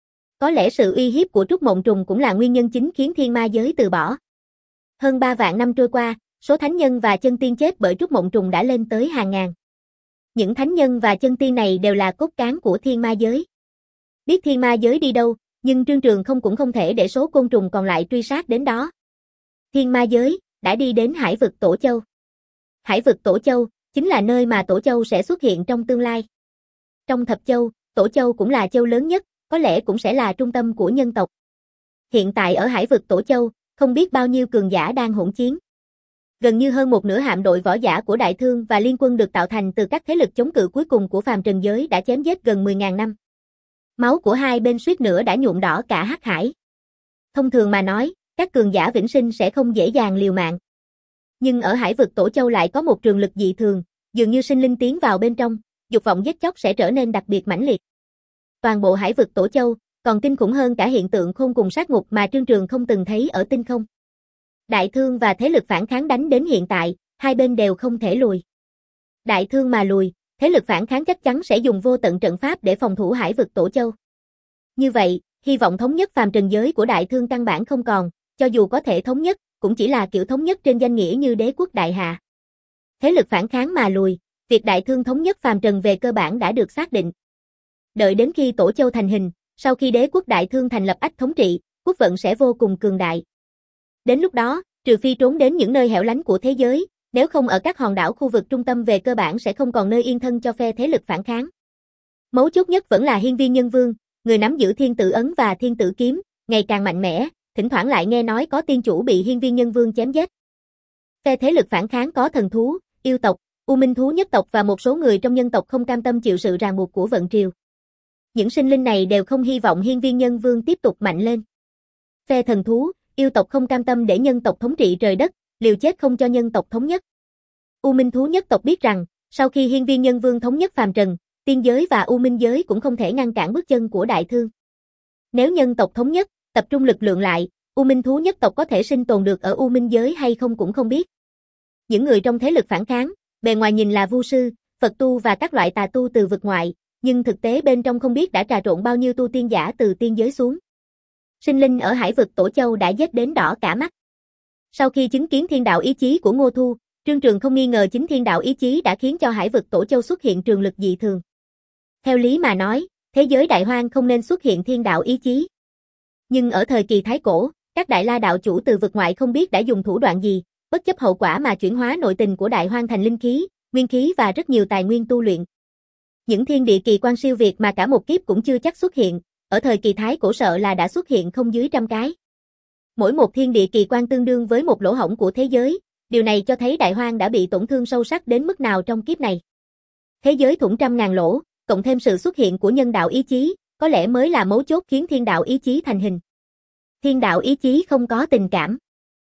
Có lẽ sự uy hiếp của Trúc Mộng Trùng cũng là nguyên nhân chính khiến Thiên Ma Giới từ bỏ. Hơn ba vạn năm trôi qua, số thánh nhân và chân tiên chết bởi Trúc Mộng Trùng đã lên tới hàng ngàn. Những thánh nhân và chân tiên này đều là cốt cán của Thiên Ma Giới. Biết Thiên Ma Giới đi đâu, nhưng Trương Trường không cũng không thể để số côn trùng còn lại truy sát đến đó. Thiên Ma Giới đã đi đến hải vực Tổ Châu. Hải vực Tổ Châu chính là nơi mà Tổ Châu sẽ xuất hiện trong tương lai. Trong thập châu, Tổ Châu cũng là châu lớn nhất, có lẽ cũng sẽ là trung tâm của nhân tộc. Hiện tại ở hải vực Tổ Châu, không biết bao nhiêu cường giả đang hỗn chiến. Gần như hơn một nửa hạm đội võ giả của Đại Thương và Liên Quân được tạo thành từ các thế lực chống cự cuối cùng của phàm trần giới đã chém giết gần mười nghìn năm. Máu của hai bên suýt nữa đã nhuộm đỏ cả Hắc Hải. Thông thường mà nói, các cường giả vĩnh sinh sẽ không dễ dàng liều mạng. Nhưng ở hải vực Tổ Châu lại có một trường lực dị thường, dường như sinh linh tiến vào bên trong, dục vọng giết chóc sẽ trở nên đặc biệt mãnh liệt. Toàn bộ hải vực Tổ Châu còn kinh khủng hơn cả hiện tượng khôn cùng sát ngục mà Trương Trường không từng thấy ở tinh không. Đại Thương và thế lực phản kháng đánh đến hiện tại, hai bên đều không thể lùi. Đại Thương mà lùi, thế lực phản kháng chắc chắn sẽ dùng vô tận trận pháp để phòng thủ hải vực Tổ Châu. Như vậy, hy vọng thống nhất phàm trần giới của Đại Thương căn bản không còn, cho dù có thể thống nhất, cũng chỉ là kiểu thống nhất trên danh nghĩa như đế quốc đại hạ. Thế lực phản kháng mà lùi, việc Đại Thương thống nhất phàm trần về cơ bản đã được xác định. Đợi đến khi Tổ Châu thành hình, sau khi đế quốc Đại Thương thành lập ách thống trị, quốc vận sẽ vô cùng cường đại. Đến lúc đó, trừ phi trốn đến những nơi hẻo lánh của thế giới, nếu không ở các hòn đảo khu vực trung tâm về cơ bản sẽ không còn nơi yên thân cho phe thế lực phản kháng. Mấu chốt nhất vẫn là Hiên Viên Nhân Vương, người nắm giữ Thiên Tử Ấn và Thiên Tử Kiếm, ngày càng mạnh mẽ, thỉnh thoảng lại nghe nói có tiên chủ bị Hiên Viên Nhân Vương chém giết. Phe thế lực phản kháng có thần thú, yêu tộc, U Minh thú nhất tộc và một số người trong nhân tộc không cam tâm chịu sự ràng buộc của vận triều. Những sinh linh này đều không hy vọng Hiên Viên Nhân Vương tiếp tục mạnh lên. Phe thần thú, yêu tộc không cam tâm để nhân tộc thống trị trời đất, liều chết không cho nhân tộc thống nhất. U Minh thú nhất tộc biết rằng, sau khi Hiên Viên Nhân Vương thống nhất phàm trần, tiên giới và U Minh giới cũng không thể ngăn cản bước chân của Đại Thương. Nếu nhân tộc thống nhất, tập trung lực lượng lại, U Minh thú nhất tộc có thể sinh tồn được ở U Minh giới hay không cũng không biết. Những người trong thế lực phản kháng, bề ngoài nhìn là vu sư, Phật tu và các loại tà tu từ vực ngoại, nhưng thực tế bên trong không biết đã trà trộn bao nhiêu tu tiên giả từ tiên giới xuống. Sinh linh ở hải vực Tổ Châu đã giết đến đỏ cả mắt. Sau khi chứng kiến thiên đạo ý chí của Ngô Thu, Trương Trường không nghi ngờ chính thiên đạo ý chí đã khiến cho hải vực Tổ Châu xuất hiện trường lực dị thường. Theo lý mà nói, thế giới đại hoang không nên xuất hiện thiên đạo ý chí. Nhưng ở thời kỳ Thái Cổ, các đại la đạo chủ từ vực ngoại không biết đã dùng thủ đoạn gì, bất chấp hậu quả mà chuyển hóa nội tình của đại hoang thành linh khí, nguyên khí và rất nhiều tài nguyên tu luyện. Những thiên địa kỳ quan siêu việt mà cả một kiếp cũng chưa chắc xuất hiện, ở thời kỳ Thái Cổ sợ là đã xuất hiện không dưới trăm cái. Mỗi một thiên địa kỳ quan tương đương với một lỗ hổng của thế giới, điều này cho thấy đại hoang đã bị tổn thương sâu sắc đến mức nào trong kiếp này. Thế giới thủng trăm ngàn lỗ, cộng thêm sự xuất hiện của nhân đạo ý chí, có lẽ mới là mấu chốt khiến thiên đạo ý chí thành hình. Thiên đạo ý chí không có tình cảm.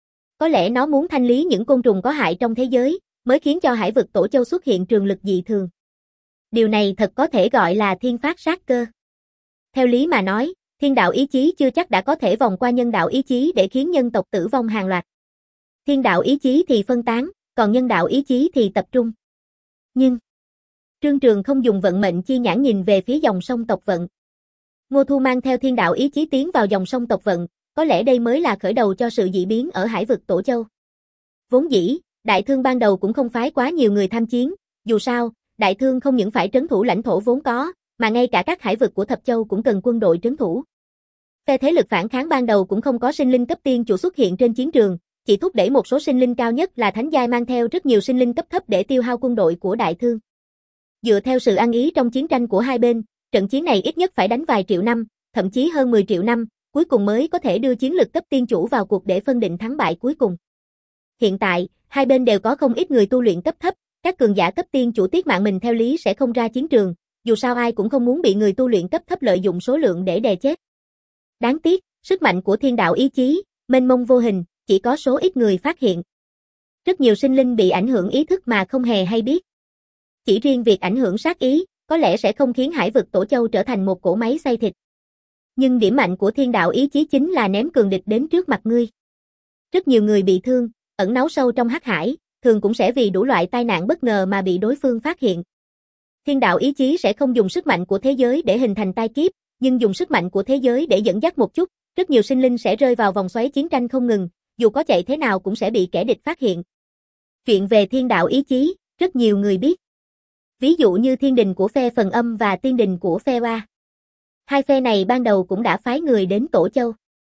Có lẽ nó muốn thanh lý những côn trùng có hại trong thế giới, mới khiến cho hải vực Tổ Châu xuất hiện trường lực dị thường. Điều này thật có thể gọi là thiên phát sát cơ. Theo lý mà nói, thiên đạo ý chí chưa chắc đã có thể vòng qua nhân đạo ý chí để khiến nhân tộc tử vong hàng loạt. Thiên đạo ý chí thì phân tán, còn nhân đạo ý chí thì tập trung. Nhưng, Trương Trường không dùng vận mệnh chi nhãn nhìn về phía dòng sông tộc vận. Ngô Thu mang theo thiên đạo ý chí tiến vào dòng sông tộc vận, có lẽ đây mới là khởi đầu cho sự dị biến ở hải vực Tổ Châu. Vốn dĩ, Đại Thương ban đầu cũng không phái quá nhiều người tham chiến, dù sao, Đại Thương không những phải trấn thủ lãnh thổ vốn có, mà ngay cả các hải vực của Thập Châu cũng cần quân đội trấn thủ. Phe thế lực phản kháng ban đầu cũng không có sinh linh cấp tiên chủ xuất hiện trên chiến trường, chỉ thúc đẩy một số sinh linh cao nhất là thánh giai mang theo rất nhiều sinh linh cấp thấp để tiêu hao quân đội của Đại Thương. Dựa theo sự ăn ý trong chiến tranh của hai bên, trận chiến này ít nhất phải đánh vài triệu năm, thậm chí hơn mười triệu năm, cuối cùng mới có thể đưa chiến lực cấp tiên chủ vào cuộc để phân định thắng bại cuối cùng. Hiện tại, hai bên đều có không ít người tu luyện cấp thấp, các cường giả cấp tiên chủ tiết mạng mình theo lý sẽ không ra chiến trường, dù sao ai cũng không muốn bị người tu luyện cấp thấp lợi dụng số lượng để đè chết. Đáng tiếc, sức mạnh của thiên đạo ý chí, mênh mông vô hình, chỉ có số ít người phát hiện. Rất nhiều sinh linh bị ảnh hưởng ý thức mà không hề hay biết. Chỉ riêng việc ảnh hưởng sát ý, có lẽ sẽ không khiến hải vực Tổ Châu trở thành một cỗ máy xay thịt. Nhưng điểm mạnh của thiên đạo ý chí chính là ném cường địch đến trước mặt ngươi. Rất nhiều người bị thương, ẩn náu sâu trong hắc hải, thường cũng sẽ vì đủ loại tai nạn bất ngờ mà bị đối phương phát hiện. Thiên đạo ý chí sẽ không dùng sức mạnh của thế giới để hình thành tai kiếp, nhưng dùng sức mạnh của thế giới để dẫn dắt một chút, rất nhiều sinh linh sẽ rơi vào vòng xoáy chiến tranh không ngừng, dù có chạy thế nào cũng sẽ bị kẻ địch phát hiện. Chuyện về thiên đạo ý chí, rất nhiều người biết. Ví dụ như thiên đình của phe Phần Âm và tiên đình của phe Oa. Hai phe này ban đầu cũng đã phái người đến Tổ Châu.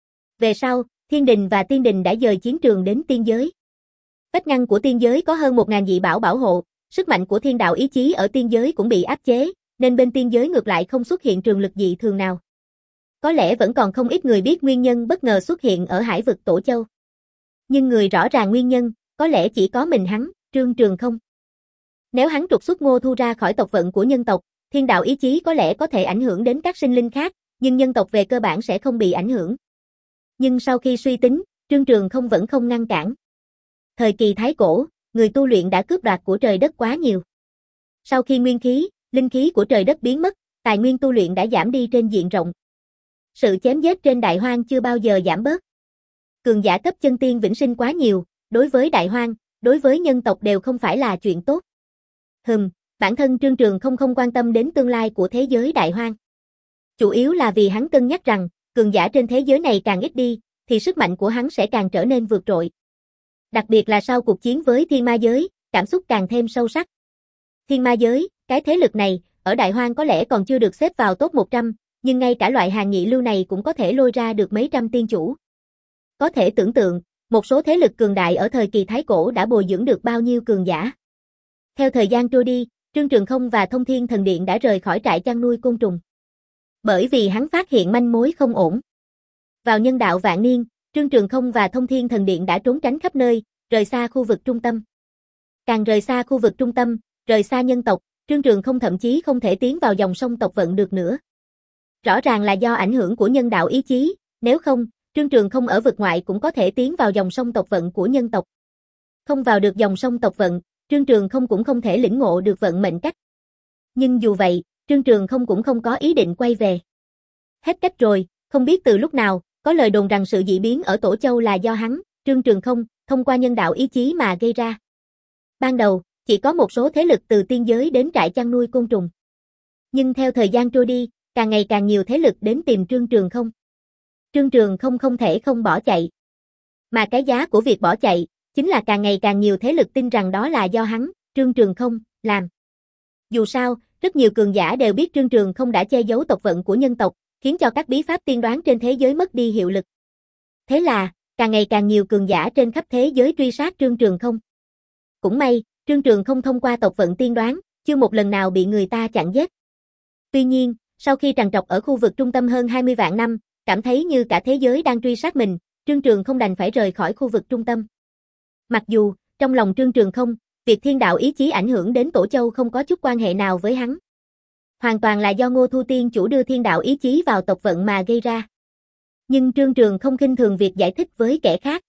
Về sau, thiên đình và tiên đình đã dời chiến trường đến tiên giới. Vách ngăn của tiên giới có hơn một nghìn dị bảo bảo hộ, sức mạnh của thiên đạo ý chí ở tiên giới cũng bị áp chế, nên bên tiên giới ngược lại không xuất hiện trường lực dị thường nào. Có lẽ vẫn còn không ít người biết nguyên nhân bất ngờ xuất hiện ở hải vực Tổ Châu. Nhưng người rõ ràng nguyên nhân, có lẽ chỉ có mình hắn, Trương Trường không. Nếu hắn trục xuất Ngô Thu ra khỏi tộc vận của nhân tộc, thiên đạo ý chí có lẽ có thể ảnh hưởng đến các sinh linh khác, nhưng nhân tộc về cơ bản sẽ không bị ảnh hưởng. Nhưng sau khi suy tính, Trương Trường không vẫn không ngăn cản. Thời kỳ Thái Cổ, người tu luyện đã cướp đoạt của trời đất quá nhiều. Sau khi nguyên khí, linh khí của trời đất biến mất, tài nguyên tu luyện đã giảm đi trên diện rộng. Sự chém giết trên đại hoang chưa bao giờ giảm bớt. Cường giả cấp chân tiên vĩnh sinh quá nhiều, đối với đại hoang, đối với nhân tộc đều không phải là chuyện tốt. Hừm, bản thân Trương Trường không không quan tâm đến tương lai của thế giới đại hoang. Chủ yếu là vì hắn cân nhắc rằng, cường giả trên thế giới này càng ít đi, thì sức mạnh của hắn sẽ càng trở nên vượt trội. Đặc biệt là sau cuộc chiến với thiên ma giới, cảm xúc càng thêm sâu sắc. Thiên ma giới, cái thế lực này, ở đại hoang có lẽ còn chưa được xếp vào top một trăm, nhưng ngay cả loại hàng nhị lưu này cũng có thể lôi ra được mấy trăm tiên chủ. Có thể tưởng tượng, một số thế lực cường đại ở thời kỳ Thái Cổ đã bồi dưỡng được bao nhiêu cường giả. Theo thời gian trôi đi, Trương Trường không và Thông Thiên Thần Điện đã rời khỏi trại chăn nuôi côn trùng. Bởi vì hắn phát hiện manh mối không ổn. Vào nhân đạo vạn niên, Trương Trường không và Thông Thiên Thần Điện đã trốn tránh khắp nơi, rời xa khu vực trung tâm. Càng rời xa khu vực trung tâm, rời xa nhân tộc, Trương Trường không thậm chí không thể tiến vào dòng sông tộc vận được nữa. Rõ ràng là do ảnh hưởng của nhân đạo ý chí, nếu không, Trương Trường không ở vực ngoại cũng có thể tiến vào dòng sông tộc vận của nhân tộc. Không vào được dòng sông tộc vận, Trương Trường không cũng không thể lĩnh ngộ được vận mệnh cách. Nhưng dù vậy, Trương Trường không cũng không có ý định quay về. Hết cách rồi, không biết từ lúc nào, có lời đồn rằng sự dị biến ở Tổ Châu là do hắn, Trương Trường không, thông qua nhân đạo ý chí mà gây ra. Ban đầu, chỉ có một số thế lực từ tiên giới đến trại chăn nuôi côn trùng. Nhưng theo thời gian trôi đi, càng ngày càng nhiều thế lực đến tìm Trương Trường không. Trương Trường không không thể không bỏ chạy. Mà cái giá của việc bỏ chạy, chính là càng ngày càng nhiều thế lực tin rằng đó là do hắn, Trương Trường Không, làm. Dù sao, rất nhiều cường giả đều biết Trương Trường Không đã che giấu tộc vận của nhân tộc, khiến cho các bí pháp tiên đoán trên thế giới mất đi hiệu lực. Thế là, càng ngày càng nhiều cường giả trên khắp thế giới truy sát Trương Trường Không. Cũng may, Trương Trường Không thông qua tộc vận tiên đoán, chưa một lần nào bị người ta chặn giết. Tuy nhiên, sau khi trằn trọc ở khu vực trung tâm hơn hai mươi vạn năm, cảm thấy như cả thế giới đang truy sát mình, Trương Trường Không đành phải rời khỏi khu vực trung tâm. Mặc dù, trong lòng Trương Trường Không, việc thiên đạo ý chí ảnh hưởng đến Tổ Châu không có chút quan hệ nào với hắn. Hoàn toàn là do Ngô Thu Tiên chủ đưa thiên đạo ý chí vào tộc vận mà gây ra. Nhưng Trương Trường Không khinh thường việc giải thích với kẻ khác.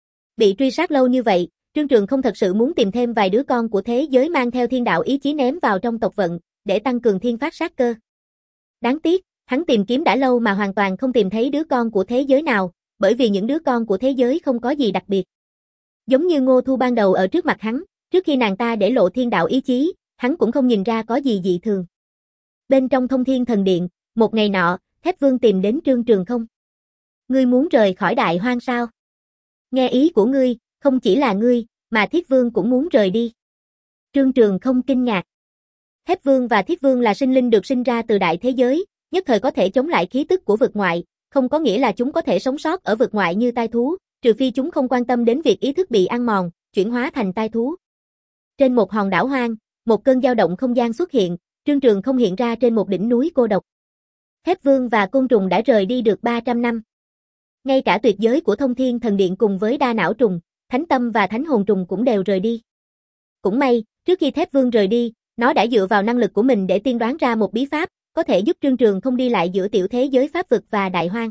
Bị truy sát lâu như vậy, Trương Trường Không thật sự muốn tìm thêm vài đứa con của thế giới mang theo thiên đạo ý chí ném vào trong tộc vận, để tăng cường thiên phát sát cơ. Đáng tiếc, hắn tìm kiếm đã lâu mà hoàn toàn không tìm thấy đứa con của thế giới nào, bởi vì những đứa con của thế giới không có gì đặc biệt. Giống như Ngô Thu ban đầu ở trước mặt hắn, trước khi nàng ta để lộ thiên đạo ý chí, hắn cũng không nhìn ra có gì dị thường. Bên trong Thông Thiên Thần Điện, một ngày nọ, Thép Vương tìm đến Trương Trường Không. Ngươi muốn rời khỏi Đại Hoang sao? Nghe ý của ngươi, không chỉ là ngươi, mà Thiết Vương cũng muốn rời đi. Trương Trường Không kinh ngạc. Thép Vương và Thiết Vương là sinh linh được sinh ra từ đại thế giới, nhất thời có thể chống lại khí tức của vực ngoại, không có nghĩa là chúng có thể sống sót ở vực ngoại như tai thú, trừ phi chúng không quan tâm đến việc ý thức bị ăn mòn, chuyển hóa thành tai thú. Trên một hòn đảo hoang, một cơn dao động không gian xuất hiện, Trương Trường Không hiện ra trên một đỉnh núi cô độc. Thép Vương và Côn Trùng đã rời đi được ba trăm năm. Ngay cả tuyệt giới của Thông Thiên Thần Điện cùng với Đa Não Trùng, Thánh Tâm và Thánh Hồn Trùng cũng đều rời đi. Cũng may, trước khi Thép Vương rời đi, nó đã dựa vào năng lực của mình để tiên đoán ra một bí pháp, có thể giúp Trương Trường Không đi lại giữa tiểu thế giới pháp vực và Đại Hoang.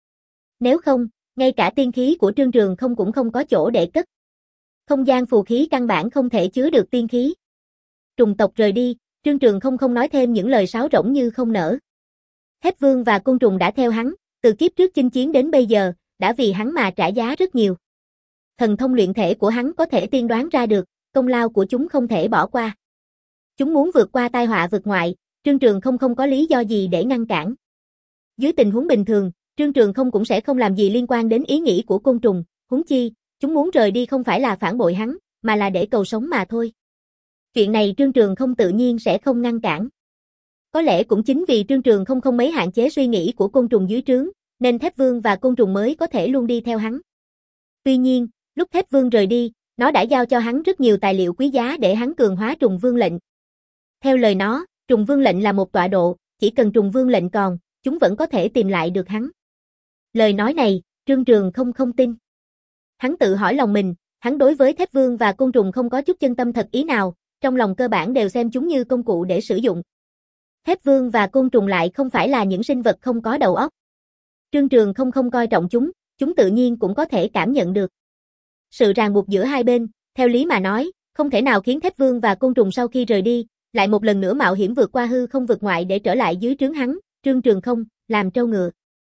Nếu không, ngay cả tiên khí của Trương Trường Không cũng không có chỗ để cất. Không gian phù khí căn bản không thể chứa được tiên khí. Trùng tộc rời đi, Trương Trường Không không nói thêm những lời sáo rỗng như không nỡ. Thép Vương và Côn Trùng đã theo hắn, từ kiếp trước chinh chiến đến bây giờ, đã vì hắn mà trả giá rất nhiều. Thần thông luyện thể của hắn có thể tiên đoán ra được, công lao của chúng không thể bỏ qua. Chúng muốn vượt qua tai họa vực ngoại, Trương Trường Không không có lý do gì để ngăn cản. Dưới tình huống bình thường, Trương Trường Không cũng sẽ không làm gì liên quan đến ý nghĩ của Côn Trùng, huống chi, chúng muốn rời đi không phải là phản bội hắn, mà là để cầu sống mà thôi. Chuyện này Trương Trường Không tự nhiên sẽ không ngăn cản. Có lẽ cũng chính vì Trương Trường Không không mấy hạn chế suy nghĩ của Côn Trùng dưới trướng, nên Thép Vương và Côn Trùng mới có thể luôn đi theo hắn. Tuy nhiên, lúc Thép Vương rời đi, nó đã giao cho hắn rất nhiều tài liệu quý giá để hắn cường hóa Trùng Vương lệnh. Theo lời nó, Trùng Vương lệnh là một tọa độ, chỉ cần Trùng Vương lệnh còn, chúng vẫn có thể tìm lại được hắn. Lời nói này, Trương Trường Không không tin. Hắn tự hỏi lòng mình, hắn đối với Thép Vương và Côn Trùng không có chút chân tâm thật ý nào, trong lòng cơ bản đều xem chúng như công cụ để sử dụng. Thép Vương và Côn Trùng lại không phải là những sinh vật không có đầu óc. Trương Trường Không không coi trọng chúng, chúng tự nhiên cũng có thể cảm nhận được. Sự ràng buộc giữa hai bên, theo lý mà nói, không thể nào khiến Thép Vương và Côn Trùng sau khi rời đi, lại một lần nữa mạo hiểm vượt qua hư không vực ngoại để trở lại dưới trướng hắn, Trương Trường Không, làm trâu ngựa.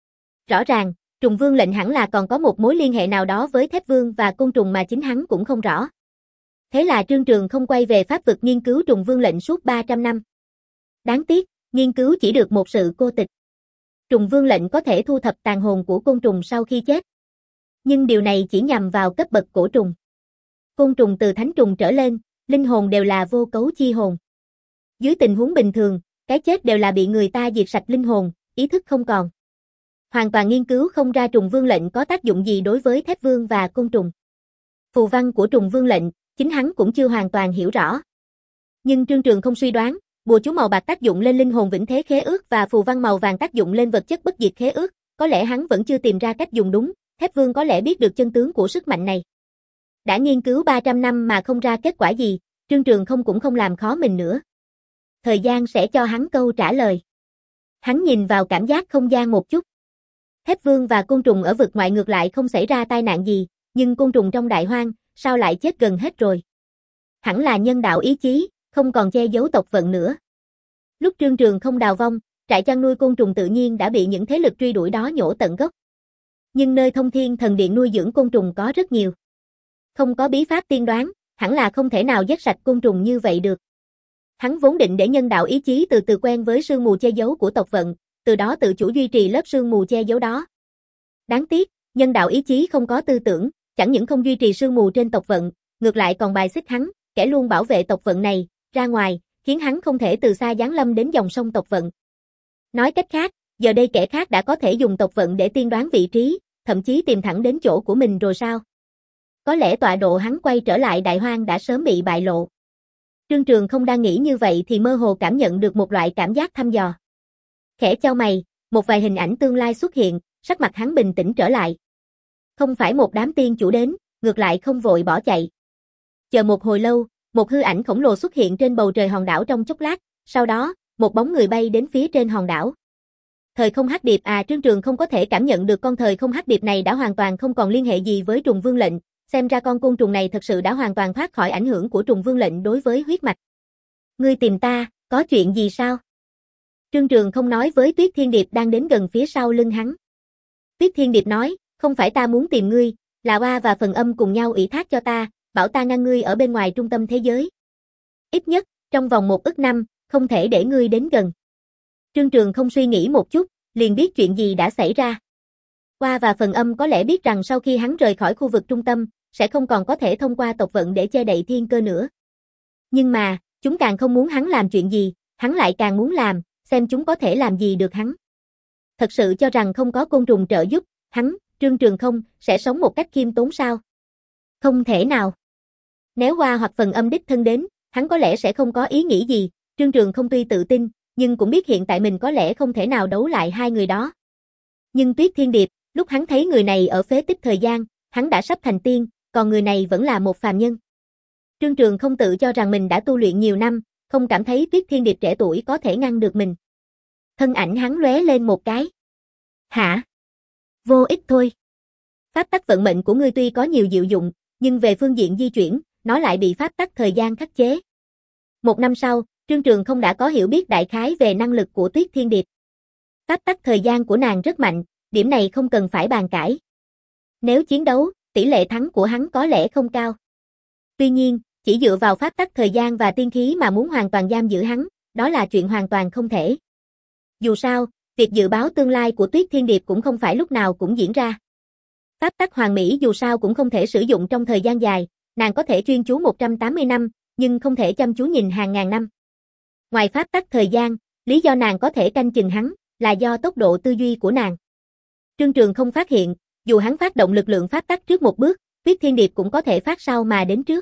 Rõ ràng, Trùng Vương lệnh hẳn là còn có một mối liên hệ nào đó với Thép Vương và Côn Trùng mà chính hắn cũng không rõ. Thế là Trương Trường Không quay về pháp vực nghiên cứu Trùng Vương lệnh suốt ba trăm năm. Đáng tiếc, nghiên cứu chỉ được một sự cô tịch. Trùng Vương lệnh có thể thu thập tàn hồn của côn trùng sau khi chết. Nhưng điều này chỉ nhằm vào cấp bậc cổ trùng. Côn trùng từ thánh trùng trở lên, linh hồn đều là vô cấu chi hồn. Dưới tình huống bình thường, cái chết đều là bị người ta diệt sạch linh hồn, ý thức không còn. Hoàn toàn nghiên cứu không ra Trùng Vương lệnh có tác dụng gì đối với Thép Vương và côn trùng. Phù văn của Trùng Vương lệnh, chính hắn cũng chưa hoàn toàn hiểu rõ. Nhưng Trương Trường không suy đoán, bùa chú màu bạc tác dụng lên linh hồn vĩnh thế khế ước và phù văn màu vàng tác dụng lên vật chất bất diệt khế ước, có lẽ hắn vẫn chưa tìm ra cách dùng đúng, Thép Vương có lẽ biết được chân tướng của sức mạnh này. Đã nghiên cứu ba trăm năm mà không ra kết quả gì, Trương Trường không cũng không làm khó mình nữa. Thời gian sẽ cho hắn câu trả lời. Hắn nhìn vào cảm giác không gian một chút. Thép Vương và côn trùng ở vực ngoại ngược lại không xảy ra tai nạn gì, nhưng côn trùng trong đại hoang, sao lại chết gần hết rồi? Hẳn là nhân đạo ý chí, không còn che giấu tộc vận nữa. Lúc Trương Trường không đào vong, trại chăn nuôi côn trùng tự nhiên đã bị những thế lực truy đuổi đó nhổ tận gốc. Nhưng nơi Thông Thiên Thần Điện nuôi dưỡng côn trùng có rất nhiều. Không có bí pháp tiên đoán, hẳn là không thể nào giết sạch côn trùng như vậy được. Hắn vốn định để nhân đạo ý chí từ từ quen với sương mù che giấu của tộc vận, từ đó tự chủ duy trì lớp sương mù che giấu đó. Đáng tiếc, nhân đạo ý chí không có tư tưởng, chẳng những không duy trì sương mù trên tộc vận, ngược lại còn bài xích hắn, kẻ luôn bảo vệ tộc vận này, ra ngoài, khiến hắn không thể từ xa giáng lâm đến dòng sông tộc vận. Nói cách khác, giờ đây kẻ khác đã có thể dùng tộc vận để tiên đoán vị trí, thậm chí tìm thẳng đến chỗ của mình rồi sao? Có lẽ tọa độ hắn quay trở lại Đại Hoang đã sớm bị bại lộ. Trương Trường không đang nghĩ như vậy thì mơ hồ cảm nhận được một loại cảm giác thăm dò. Khẽ chau mày, một vài hình ảnh tương lai xuất hiện, sắc mặt hắn bình tĩnh trở lại. Không phải một đám tiên chủ đến, ngược lại không vội bỏ chạy. Chờ một hồi lâu, một hư ảnh khổng lồ xuất hiện trên bầu trời hòn đảo trong chốc lát, sau đó, một bóng người bay đến phía trên hòn đảo. Thời không hắc điệp à, Trương Trường không có thể cảm nhận được con thời không hắc điệp này đã hoàn toàn không còn liên hệ gì với trùng vương lệnh, xem ra con côn trùng này thật sự đã hoàn toàn thoát khỏi ảnh hưởng của trùng vương lệnh đối với huyết mạch. Ngươi tìm ta, có chuyện gì sao? Trương Trường không nói với Tuyết Thiên Điệp đang đến gần phía sau lưng hắn. Tuyết Thiên Điệp nói, không phải ta muốn tìm ngươi, là Oa và Phần Âm cùng nhau ủy thác cho ta, bảo ta ngăn ngươi ở bên ngoài trung tâm thế giới. Ít nhất, trong vòng một ức năm, không thể để ngươi đến gần. Trương Trường không suy nghĩ một chút, liền biết chuyện gì đã xảy ra. Oa và Phần Âm có lẽ biết rằng sau khi hắn rời khỏi khu vực trung tâm, sẽ không còn có thể thông qua tộc vận để che đậy thiên cơ nữa. Nhưng mà, chúng càng không muốn hắn làm chuyện gì, hắn lại càng muốn làm, xem chúng có thể làm gì được hắn. Thật sự cho rằng không có côn trùng trợ giúp, hắn, Trương Trường không, sẽ sống một cách khiêm tốn sao? Không thể nào. Nếu Oa hoặc Phần Âm đích thân đến, hắn có lẽ sẽ không có ý nghĩ gì, Trương Trường không tuy tự tin, nhưng cũng biết hiện tại mình có lẽ không thể nào đấu lại hai người đó. Nhưng Tuyết Thiên Điệp, lúc hắn thấy người này ở phế tích thời gian, hắn đã sắp thành tiên, còn người này vẫn là một phàm nhân. Trương Trường không tự cho rằng mình đã tu luyện nhiều năm, không cảm thấy Tuyết Thiên Điệp trẻ tuổi có thể ngăn được mình. Thân ảnh hắn lóe lên một cái. Hả? Vô ích thôi. Pháp tắc vận mệnh của ngươi tuy có nhiều diệu dụng, nhưng về phương diện di chuyển, nó lại bị pháp tắc thời gian khắc chế. Một năm sau, Trương Trường không đã có hiểu biết đại khái về năng lực của Tuyết Thiên Điệp. Pháp tắc thời gian của nàng rất mạnh, điểm này không cần phải bàn cãi. Nếu chiến đấu, tỷ lệ thắng của hắn có lẽ không cao. Tuy nhiên, chỉ dựa vào pháp tắc thời gian và tiên khí mà muốn hoàn toàn giam giữ hắn, đó là chuyện hoàn toàn không thể. Dù sao, việc dự báo tương lai của Tuyết Thiên Điệp cũng không phải lúc nào cũng diễn ra. Pháp tắc hoàn mỹ dù sao cũng không thể sử dụng trong thời gian dài, nàng có thể chuyên chú một trăm tám mươi năm, nhưng không thể chăm chú nhìn hàng ngàn năm. Ngoài pháp tắc thời gian, lý do nàng có thể canh chừng hắn, là do tốc độ tư duy của nàng. Trương Trường không phát hiện, dù hắn phát động lực lượng pháp tắc trước một bước, Tuyết Thiên Điệp cũng có thể phát sau mà đến trước.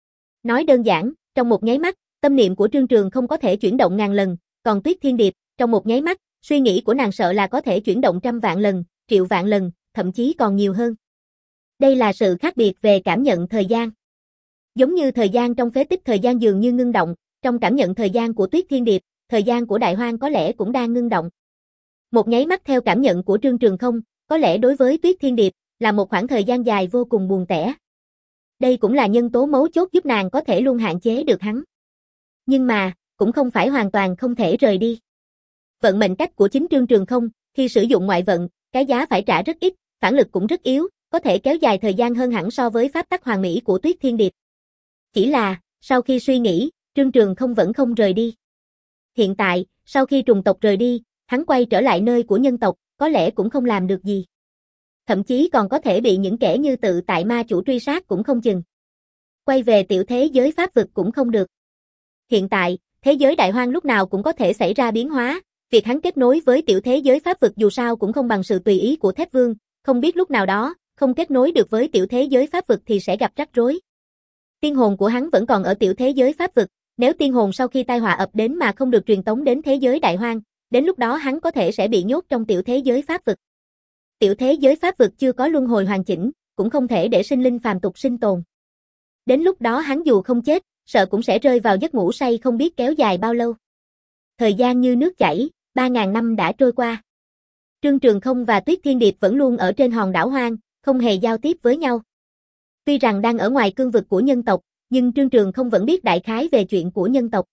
Nói đơn giản, trong một nháy mắt, tâm niệm của Trương Trường không có thể chuyển động ngàn lần, còn Tuyết Thiên Điệp, trong một nháy mắt, suy nghĩ của nàng sợ là có thể chuyển động trăm vạn lần, triệu vạn lần, thậm chí còn nhiều hơn. Đây là sự khác biệt về cảm nhận thời gian. Giống như thời gian trong phế tích thời gian dường như ngưng động, trong cảm nhận thời gian của Tuyết Thiên Điệp, thời gian của Đại Hoang có lẽ cũng đang ngưng động. Một nháy mắt theo cảm nhận của Trương Trường không, có lẽ đối với Tuyết Thiên Điệp, là một khoảng thời gian dài vô cùng buồn tẻ. Đây cũng là nhân tố mấu chốt giúp nàng có thể luôn hạn chế được hắn. Nhưng mà, cũng không phải hoàn toàn không thể rời đi. Vận mệnh cách của chính Trương Trường không, khi sử dụng ngoại vận, cái giá phải trả rất ít, phản lực cũng rất yếu, có thể kéo dài thời gian hơn hẳn so với pháp tắc hoàn mỹ của Tuyết Thiên Điệp. Chỉ là, sau khi suy nghĩ, Trương Trường không vẫn không rời đi. Hiện tại, sau khi trùng tộc rời đi, hắn quay trở lại nơi của nhân tộc, có lẽ cũng không làm được gì. Thậm chí còn có thể bị những kẻ như tự tại ma chủ truy sát cũng không chừng. Quay về tiểu thế giới pháp vực cũng không được. Hiện tại, thế giới Đại Hoang lúc nào cũng có thể xảy ra biến hóa, việc hắn kết nối với tiểu thế giới pháp vực dù sao cũng không bằng sự tùy ý của Thép Vương, không biết lúc nào đó, không kết nối được với tiểu thế giới pháp vực thì sẽ gặp rắc rối. Tiên hồn của hắn vẫn còn ở tiểu thế giới pháp vực, nếu tiên hồn sau khi tai họa ập đến mà không được truyền tống đến thế giới Đại Hoang, đến lúc đó hắn có thể sẽ bị nhốt trong tiểu thế giới pháp vực. Tiểu thế giới pháp vực chưa có luân hồi hoàn chỉnh, cũng không thể để sinh linh phàm tục sinh tồn. Đến lúc đó hắn dù không chết, sợ cũng sẽ rơi vào giấc ngủ say không biết kéo dài bao lâu. Thời gian như nước chảy, ba ngàn năm đã trôi qua. Trương Trường không và Tuyết Thiên Điệp vẫn luôn ở trên hòn đảo hoang, không hề giao tiếp với nhau. Tuy rằng đang ở ngoài cương vực của nhân tộc, nhưng Trương Trường không vẫn biết đại khái về chuyện của nhân tộc.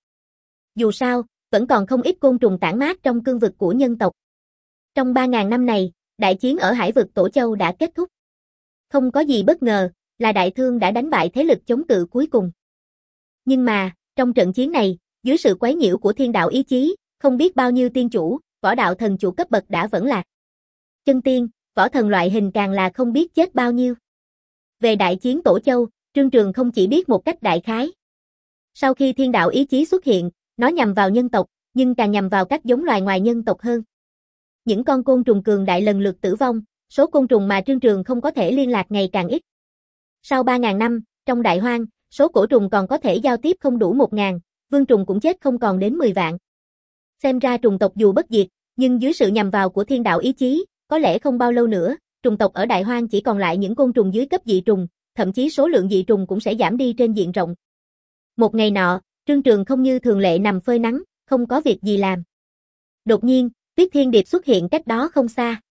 Dù sao, vẫn còn không ít côn trùng tản mát trong cương vực của nhân tộc. Trong ba ngàn năm này, đại chiến ở hải vực Tổ Châu đã kết thúc. Không có gì bất ngờ, là Đại Thương đã đánh bại thế lực chống cự cuối cùng. Nhưng mà, trong trận chiến này, dưới sự quấy nhiễu của thiên đạo ý chí, không biết bao nhiêu tiên chủ, võ đạo thần chủ cấp bậc đã vẫn lạc. Chân tiên, võ thần loại hình càng là không biết chết bao nhiêu. Về đại chiến Tổ Châu, Trương Trường không chỉ biết một cách đại khái. Sau khi thiên đạo ý chí xuất hiện, nó nhằm vào nhân tộc, nhưng càng nhằm vào các giống loài ngoài nhân tộc hơn. Những con côn trùng cường đại lần lượt tử vong, số côn trùng mà Trương Trường không có thể liên lạc ngày càng ít. Sau ba nghìn năm, trong đại hoang, số cổ trùng còn có thể giao tiếp không đủ một nghìn, vương trùng cũng chết không còn đến mười vạn. Xem ra trùng tộc dù bất diệt, nhưng dưới sự nhằm vào của thiên đạo ý chí, có lẽ không bao lâu nữa, trùng tộc ở đại hoang chỉ còn lại những côn trùng dưới cấp dị trùng, thậm chí số lượng dị trùng cũng sẽ giảm đi trên diện rộng. Một ngày nọ, Trương Trường không như thường lệ nằm phơi nắng, không có việc gì làm. Đột nhiên, Tuyết Thiên Điệp xuất hiện cách đó không xa.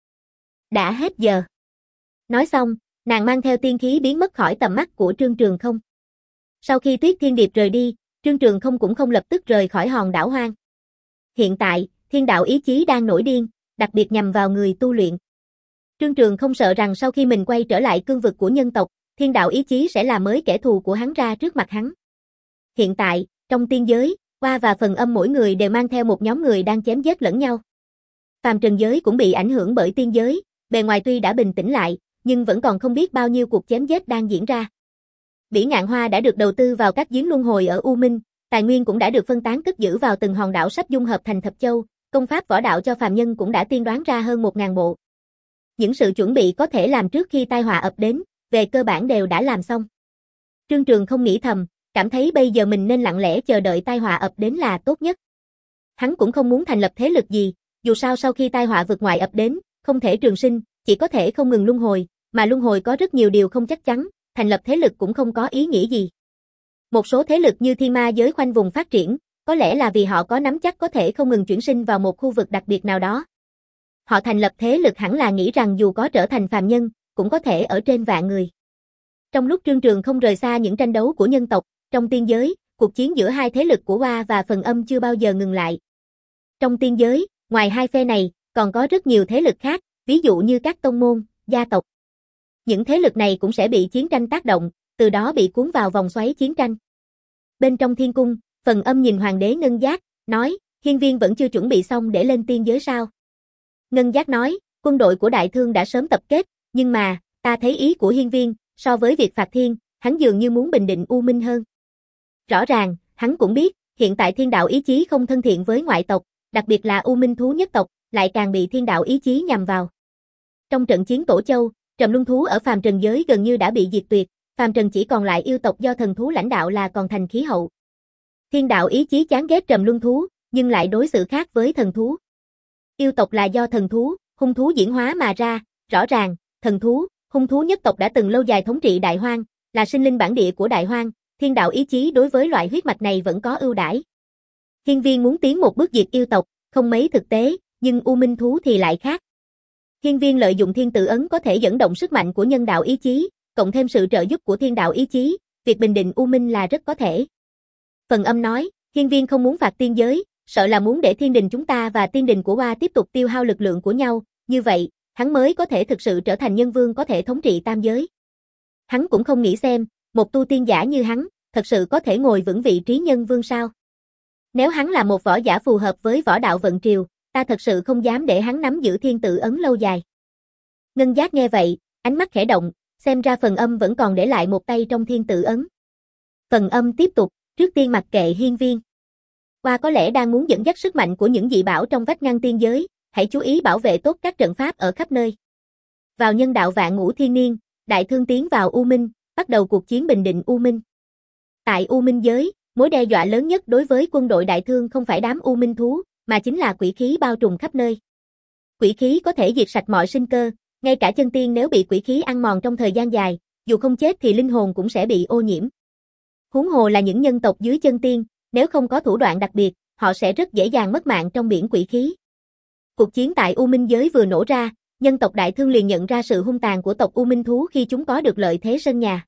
Đã hết giờ. Nói xong, nàng mang theo tiên khí biến mất khỏi tầm mắt của Trương Trường không. Sau khi Tuyết Thiên Điệp rời đi, Trương Trường không cũng không lập tức rời khỏi hòn đảo hoang. Hiện tại, thiên đạo ý chí đang nổi điên, đặc biệt nhằm vào người tu luyện. Trương Trường không sợ rằng sau khi mình quay trở lại cương vực của nhân tộc, thiên đạo ý chí sẽ là mới kẻ thù của hắn ra trước mặt hắn. Hiện tại, trong tiên giới, Oa và Phần Âm mỗi người đều mang theo một nhóm người đang chém giết lẫn nhau. Phàm trần giới cũng bị ảnh hưởng bởi tiên giới, bề ngoài tuy đã bình tĩnh lại, nhưng vẫn còn không biết bao nhiêu cuộc chém giết đang diễn ra. Bỉ Ngạn Hoa đã được đầu tư vào các giếng luân hồi ở U Minh, tài nguyên cũng đã được phân tán cất giữ vào từng hòn đảo sắp dung hợp thành Thập Châu, công pháp võ đạo cho phàm nhân cũng đã tiên đoán ra hơn một nghìn bộ. Những sự chuẩn bị có thể làm trước khi tai họa ập đến, về cơ bản đều đã làm xong. Trương Trường không nghĩ thầm, cảm thấy bây giờ mình nên lặng lẽ chờ đợi tai họa ập đến là tốt nhất. Hắn cũng không muốn thành lập thế lực gì, dù sao sau khi tai họa vượt ngoại ập đến, không thể trường sinh, chỉ có thể không ngừng luân hồi, mà luân hồi có rất nhiều điều không chắc chắn, thành lập thế lực cũng không có ý nghĩa gì. Một số thế lực như thiên ma giới khoanh vùng phát triển, có lẽ là vì họ có nắm chắc có thể không ngừng chuyển sinh vào một khu vực đặc biệt nào đó. Họ thành lập thế lực hẳn là nghĩ rằng dù có trở thành phàm nhân, cũng có thể ở trên vạn người. Trong lúc Trương Trường không rời xa những tranh đấu của nhân tộc, trong tiên giới, cuộc chiến giữa hai thế lực của Oa và Phần Âm chưa bao giờ ngừng lại. Trong tiên giới, ngoài hai phe này, còn có rất nhiều thế lực khác, ví dụ như các tông môn, gia tộc. Những thế lực này cũng sẽ bị chiến tranh tác động, từ đó bị cuốn vào vòng xoáy chiến tranh. Bên trong thiên cung, Phần Âm nhìn Hoàng đế Ngân Giác, nói, Hiên Viên vẫn chưa chuẩn bị xong để lên tiên giới sao? Ngân Giác nói, quân đội của Đại Thương đã sớm tập kết, nhưng mà, ta thấy ý của Hiên Viên, so với việc phạt thiên, hắn dường như muốn bình định U Minh hơn. Rõ ràng, hắn cũng biết, hiện tại thiên đạo ý chí không thân thiện với ngoại tộc, đặc biệt là U Minh thú nhất tộc, lại càng bị thiên đạo ý chí nhằm vào. Trong trận chiến Tổ Châu, Trầm Luân thú ở phàm trần giới gần như đã bị diệt tuyệt, phàm trần chỉ còn lại yêu tộc do thần thú lãnh đạo là còn thành khí hậu. Thiên đạo ý chí chán ghét Trầm Luân thú, nhưng lại đối xử khác với thần thú. Yêu tộc là do thần thú, hung thú diễn hóa mà ra, rõ ràng, thần thú, hung thú nhất tộc đã từng lâu dài thống trị đại hoang, là sinh linh bản địa của đại hoang, thiên đạo ý chí đối với loại huyết mạch này vẫn có ưu đãi. Hiên Viên muốn tiến một bước diệt yêu tộc, không mấy thực tế, nhưng U Minh thú thì lại khác. Hiên Viên lợi dụng thiên tự ấn có thể dẫn động sức mạnh của nhân đạo ý chí, cộng thêm sự trợ giúp của thiên đạo ý chí, việc bình định U Minh là rất có thể. Phần Âm nói, Hiên Viên không muốn phạt tiên giới, sợ là muốn để thiên đình chúng ta và tiên đình của Oa tiếp tục tiêu hao lực lượng của nhau, như vậy, hắn mới có thể thực sự trở thành nhân vương có thể thống trị tam giới. Hắn cũng không nghĩ xem, một tu tiên giả như hắn, thật sự có thể ngồi vững vị trí nhân vương sao? Nếu hắn là một võ giả phù hợp với võ đạo vận triều, ta thật sự không dám để hắn nắm giữ thiên tự ấn lâu dài. Ngân Giác nghe vậy, ánh mắt khẽ động, xem ra Phần Âm vẫn còn để lại một tay trong thiên tự ấn. Phần Âm tiếp tục, trước tiên mặc kệ Hiên Viên. Oa có lẽ đang muốn dẫn dắt sức mạnh của những dị bảo trong vách ngăn tiên giới, hãy chú ý bảo vệ tốt các trận pháp ở khắp nơi. Vào nhân đạo vạn ngũ thiên niên, Đại Thương tiến vào U Minh, bắt đầu cuộc chiến bình định U Minh. Tại U Minh giới, mối đe dọa lớn nhất đối với quân đội Đại Thương không phải đám U Minh thú, mà chính là quỷ khí bao trùm khắp nơi. Quỷ khí có thể diệt sạch mọi sinh cơ, ngay cả chân tiên nếu bị quỷ khí ăn mòn trong thời gian dài, dù không chết thì linh hồn cũng sẽ bị ô nhiễm. Huống hồ là những nhân tộc dưới chân tiên, nếu không có thủ đoạn đặc biệt, họ sẽ rất dễ dàng mất mạng trong biển quỷ khí. Cuộc chiến tại U Minh giới vừa nổ ra, nhân tộc Đại Thương liền nhận ra sự hung tàn của tộc U Minh thú khi chúng có được lợi thế sân nhà.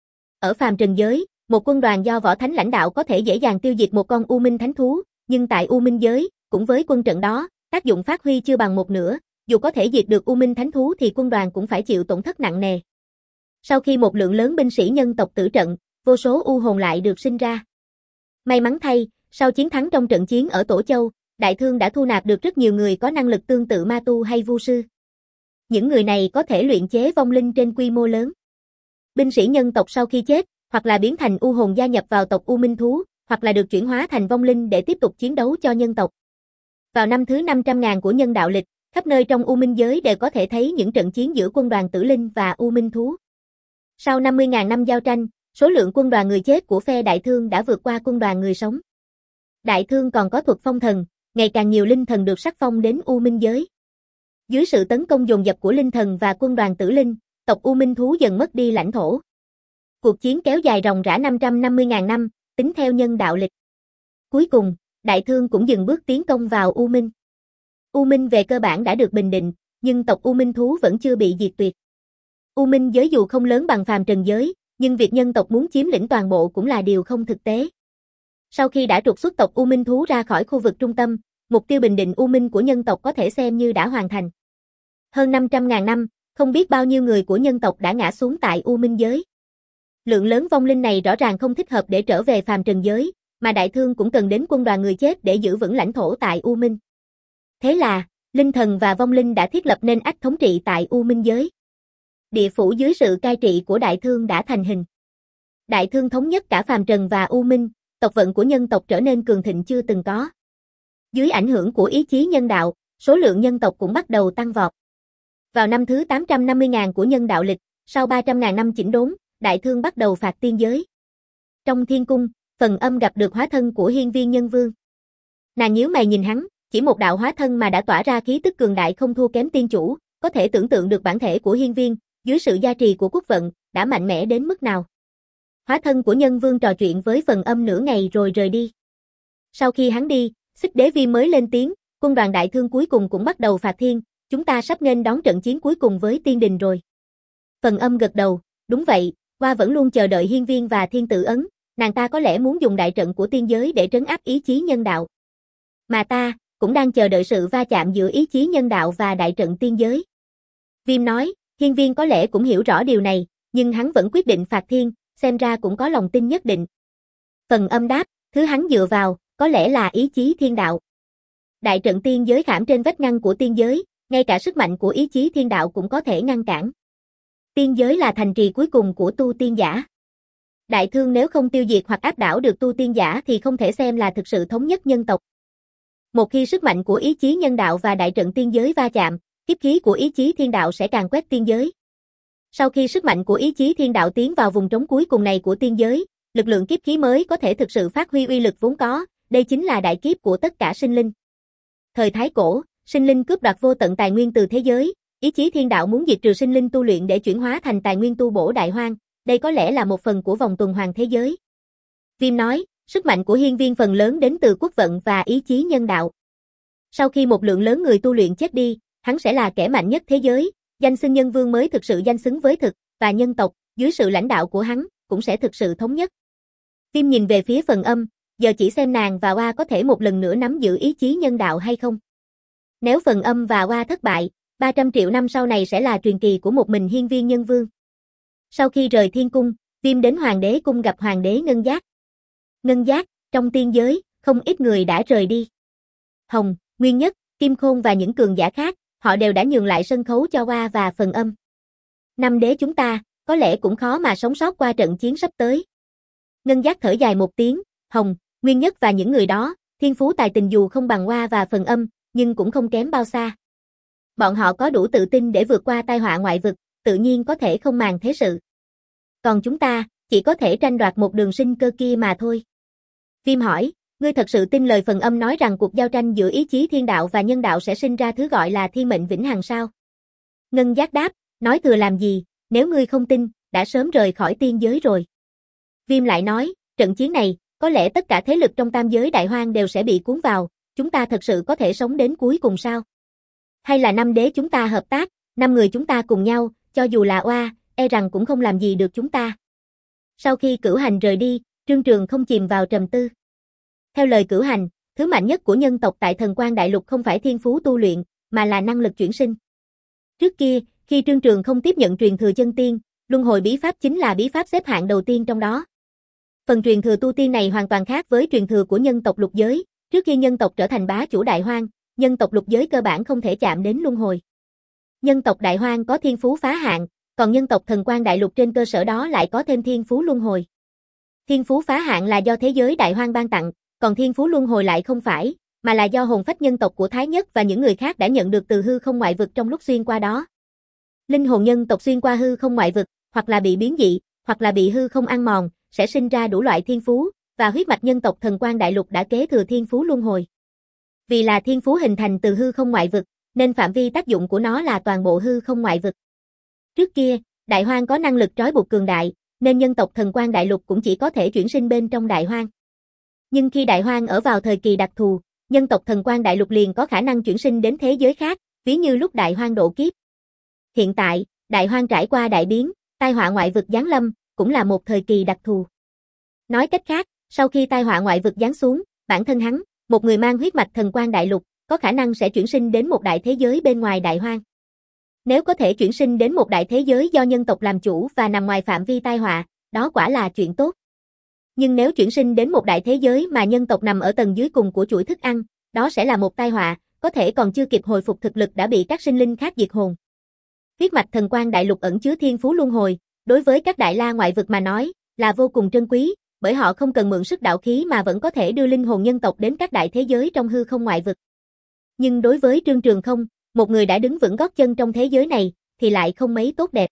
Ở phàm trần giới, một quân đoàn do võ thánh lãnh đạo có thể dễ dàng tiêu diệt một con U Minh thánh thú, nhưng tại U Minh giới, cũng với quân trận đó, tác dụng phát huy chưa bằng một nửa, dù có thể diệt được U Minh thánh thú thì quân đoàn cũng phải chịu tổn thất nặng nề. Sau khi một lượng lớn binh sĩ nhân tộc tử trận, vô số u hồn lại được sinh ra. May mắn thay, sau chiến thắng trong trận chiến ở Tổ Châu, Đại Thương đã thu nạp được rất nhiều người có năng lực tương tự ma tu hay vu sư. Những người này có thể luyện chế vong linh trên quy mô lớn. Binh sĩ nhân tộc sau khi chết, hoặc là biến thành u hồn gia nhập vào tộc U Minh thú, hoặc là được chuyển hóa thành vong linh để tiếp tục chiến đấu cho nhân tộc. Vào năm thứ năm trăm ngàn của nhân đạo lịch, khắp nơi trong U Minh giới đều có thể thấy những trận chiến giữa quân đoàn tử linh và U Minh thú. Sau năm mươi ngàn năm giao tranh, số lượng quân đoàn người chết của phe Đại Thương đã vượt qua quân đoàn người sống. Đại Thương còn có thuật phong thần, ngày càng nhiều linh thần được sắc phong đến U Minh giới. Dưới sự tấn công dồn dập của linh thần và quân đoàn tử linh, tộc U Minh thú dần mất đi lãnh thổ. Cuộc chiến kéo dài ròng rã năm trăm năm mươi ngàn năm, tính theo nhân đạo lịch. Cuối cùng, Đại Thương cũng dừng bước tiến công vào U Minh. U Minh về cơ bản đã được bình định, nhưng tộc U Minh thú vẫn chưa bị diệt tuyệt. U Minh giới dù không lớn bằng phàm trần giới, nhưng việc nhân tộc muốn chiếm lĩnh toàn bộ cũng là điều không thực tế. Sau khi đã trục xuất tộc U Minh thú ra khỏi khu vực trung tâm, mục tiêu bình định U Minh của nhân tộc có thể xem như đã hoàn thành. Hơn năm trăm ngàn năm, không biết bao nhiêu người của nhân tộc đã ngã xuống tại U Minh giới. Lượng lớn vong linh này rõ ràng không thích hợp để trở về phàm trần giới, mà Đại Thương cũng cần đến quân đoàn người chết để giữ vững lãnh thổ tại U Minh. Thế là, linh thần và vong linh đã thiết lập nên ách thống trị tại U Minh giới. Địa phủ dưới sự cai trị của Đại Thương đã thành hình. Đại Thương thống nhất cả phàm trần và U Minh, tộc vận của nhân tộc trở nên cường thịnh chưa từng có. Dưới ảnh hưởng của ý chí nhân đạo, số lượng nhân tộc cũng bắt đầu tăng vọt. Vào năm thứ tám trăm năm mươi ngàn của nhân đạo lịch, sau ba trăm ngàn năm chỉnh đốn, Đại Thương bắt đầu phạt tiên giới. Trong thiên cung, Phần Âm gặp được hóa thân của Hiên Viên Nhân Vương. Nàng nhíu mày nhìn hắn, chỉ một đạo hóa thân mà đã tỏa ra khí tức cường đại không thua kém tiên chủ, có thể tưởng tượng được bản thể của Hiên Viên, dưới sự gia trì của quốc vận, đã mạnh mẽ đến mức nào. Hóa thân của Nhân Vương trò chuyện với Phần Âm nửa ngày rồi rời đi. Sau khi hắn đi, Xích Đế Viêm mới lên tiếng, quân đoàn Đại Thương cuối cùng cũng bắt đầu phạt thiên, chúng ta sắp nghênh đón trận chiến cuối cùng với tiên đình rồi. Phần Âm gật đầu, đúng vậy, Hoa vẫn luôn chờ đợi Hiên Viên và Thiên Tử Ấn, nàng ta có lẽ muốn dùng đại trận của tiên giới để trấn áp ý chí nhân đạo. Mà ta, cũng đang chờ đợi sự va chạm giữa ý chí nhân đạo và đại trận tiên giới. Viêm nói, Hiên Viên có lẽ cũng hiểu rõ điều này, nhưng hắn vẫn quyết định phạt thiên, xem ra cũng có lòng tin nhất định. Phần Âm đáp, thứ hắn dựa vào, có lẽ là ý chí thiên đạo. Đại trận tiên giới khảm trên vách ngăn của tiên giới, ngay cả sức mạnh của ý chí thiên đạo cũng có thể ngăn cản. Tiên giới là thành trì cuối cùng của tu tiên giả. Đại Thương nếu không tiêu diệt hoặc áp đảo được tu tiên giả thì không thể xem là thực sự thống nhất nhân tộc. Một khi sức mạnh của ý chí nhân đạo và đại trận tiên giới va chạm, kiếp khí của ý chí thiên đạo sẽ càn quét tiên giới. Sau khi sức mạnh của ý chí thiên đạo tiến vào vùng trống cuối cùng này của tiên giới, lực lượng kiếp khí mới có thể thực sự phát huy uy lực vốn có, đây chính là đại kiếp của tất cả sinh linh. Thời Thái Cổ, sinh linh cướp đoạt vô tận tài nguyên từ thế giới, ý chí thiên đạo muốn diệt trừ sinh linh tu luyện để chuyển hóa thành tài nguyên tu bổ đại hoang, đây có lẽ là một phần của vòng tuần hoàn thế giới. Viêm nói, sức mạnh của Hiên Viên phần lớn đến từ quốc vận và ý chí nhân đạo. Sau khi một lượng lớn người tu luyện chết đi, hắn sẽ là kẻ mạnh nhất thế giới, danh xưng nhân vương mới thực sự danh xứng với thực, và nhân tộc, dưới sự lãnh đạo của hắn, cũng sẽ thực sự thống nhất. Viêm nhìn về phía Phần Âm, giờ chỉ xem nàng và Oa có thể một lần nữa nắm giữ ý chí nhân đạo hay không. Nếu Phần Âm và Oa thất bại, ba trăm triệu năm sau này sẽ là truyền kỳ của một mình Hiên Viên Nhân Vương. Sau khi rời thiên cung, Viêm đến Hoàng đế cung gặp Hoàng đế Ngân Giác. Ngân Giác, trong tiên giới, không ít người đã rời đi. Hồng, Nguyên Nhất, Kim Khôn và những cường giả khác, họ đều đã nhường lại sân khấu cho Oa và Phần Âm. Năm đế chúng ta, có lẽ cũng khó mà sống sót qua trận chiến sắp tới. Ngân Giác thở dài một tiếng, Hồng, Nguyên Nhất và những người đó, thiên phú tài tình dù không bằng Oa và Phần Âm, nhưng cũng không kém bao xa. Bọn họ có đủ tự tin để vượt qua tai họa ngoại vực, tự nhiên có thể không màng thế sự. Còn chúng ta, chỉ có thể tranh đoạt một đường sinh cơ kia mà thôi. Viêm hỏi, ngươi thật sự tin lời Phần Âm nói rằng cuộc giao tranh giữa ý chí thiên đạo và nhân đạo sẽ sinh ra thứ gọi là thiên mệnh vĩnh hằng sao? Ngân Giác đáp, nói thừa làm gì, nếu ngươi không tin, đã sớm rời khỏi tiên giới rồi. Viêm lại nói, trận chiến này, có lẽ tất cả thế lực trong tam giới đại hoang đều sẽ bị cuốn vào, chúng ta thật sự có thể sống đến cuối cùng sao? Hay là năm đế chúng ta hợp tác, năm người chúng ta cùng nhau, cho dù là Oa, e rằng cũng không làm gì được chúng ta. Sau khi Cửu Hành rời đi, Trương Trường không chìm vào trầm tư. Theo lời Cửu Hành, thứ mạnh nhất của nhân tộc tại Thần Quan Đại Lục không phải thiên phú tu luyện, mà là năng lực chuyển sinh. Trước kia, khi Trương Trường không tiếp nhận truyền thừa chân tiên, luân hồi bí pháp chính là bí pháp xếp hạng đầu tiên trong đó. Phần truyền thừa tu tiên này hoàn toàn khác với truyền thừa của nhân tộc lục giới, trước khi nhân tộc trở thành bá chủ đại hoang, nhân tộc lục giới cơ bản không thể chạm đến luân hồi. Nhân tộc đại hoang có thiên phú phá hạn, còn nhân tộc Thần Quang Đại Lục trên cơ sở đó lại có thêm Thiên Phú Luân Hồi. Thiên Phú Phá Hạn là do thế giới Đại Hoang ban tặng, còn Thiên Phú Luân Hồi lại không phải, mà là do hồn phách nhân tộc của Thái Nhất và những người khác đã nhận được từ hư không ngoại vực trong lúc xuyên qua đó. Linh hồn nhân tộc xuyên qua hư không ngoại vực, hoặc là bị biến dị, hoặc là bị hư không ăn mòn, sẽ sinh ra đủ loại thiên phú, và huyết mạch nhân tộc Thần Quang Đại Lục đã kế thừa Thiên Phú Luân Hồi. Vì là thiên phú hình thành từ hư không ngoại vực, nên phạm vi tác dụng của nó là toàn bộ hư không ngoại vực. Trước kia, Đại Hoang có năng lực trói buộc cường đại, nên nhân tộc Thần Quang Đại Lục cũng chỉ có thể chuyển sinh bên trong Đại Hoang. Nhưng khi Đại Hoang ở vào thời kỳ đặc thù, nhân tộc Thần Quang Đại Lục liền có khả năng chuyển sinh đến thế giới khác, ví như lúc Đại Hoang độ kiếp. Hiện tại, Đại Hoang trải qua đại biến, tai họa ngoại vực giáng lâm, cũng là một thời kỳ đặc thù. Nói cách khác, sau khi tai họa ngoại vực giáng xuống, bản thân hắn, một người mang huyết mạch Thần Quang Đại Lục, có khả năng sẽ chuyển sinh đến một đại thế giới bên ngoài Đại Hoang. Nếu có thể chuyển sinh đến một đại thế giới do nhân tộc làm chủ và nằm ngoài phạm vi tai họa, đó quả là chuyện tốt. Nhưng nếu chuyển sinh đến một đại thế giới mà nhân tộc nằm ở tầng dưới cùng của chuỗi thức ăn, đó sẽ là một tai họa, có thể còn chưa kịp hồi phục thực lực đã bị các sinh linh khác diệt hồn. Huyết mạch Thần Quang Đại Lục ẩn chứa Thiên Phú Luân Hồi, đối với các đại la ngoại vực mà nói, là vô cùng trân quý, bởi họ không cần mượn sức đạo khí mà vẫn có thể đưa linh hồn nhân tộc đến các đại thế giới trong hư không ngoại vực. Nhưng đối với Trương Trường Không, một người đã đứng vững gót chân trong thế giới này, thì lại không mấy tốt đẹp.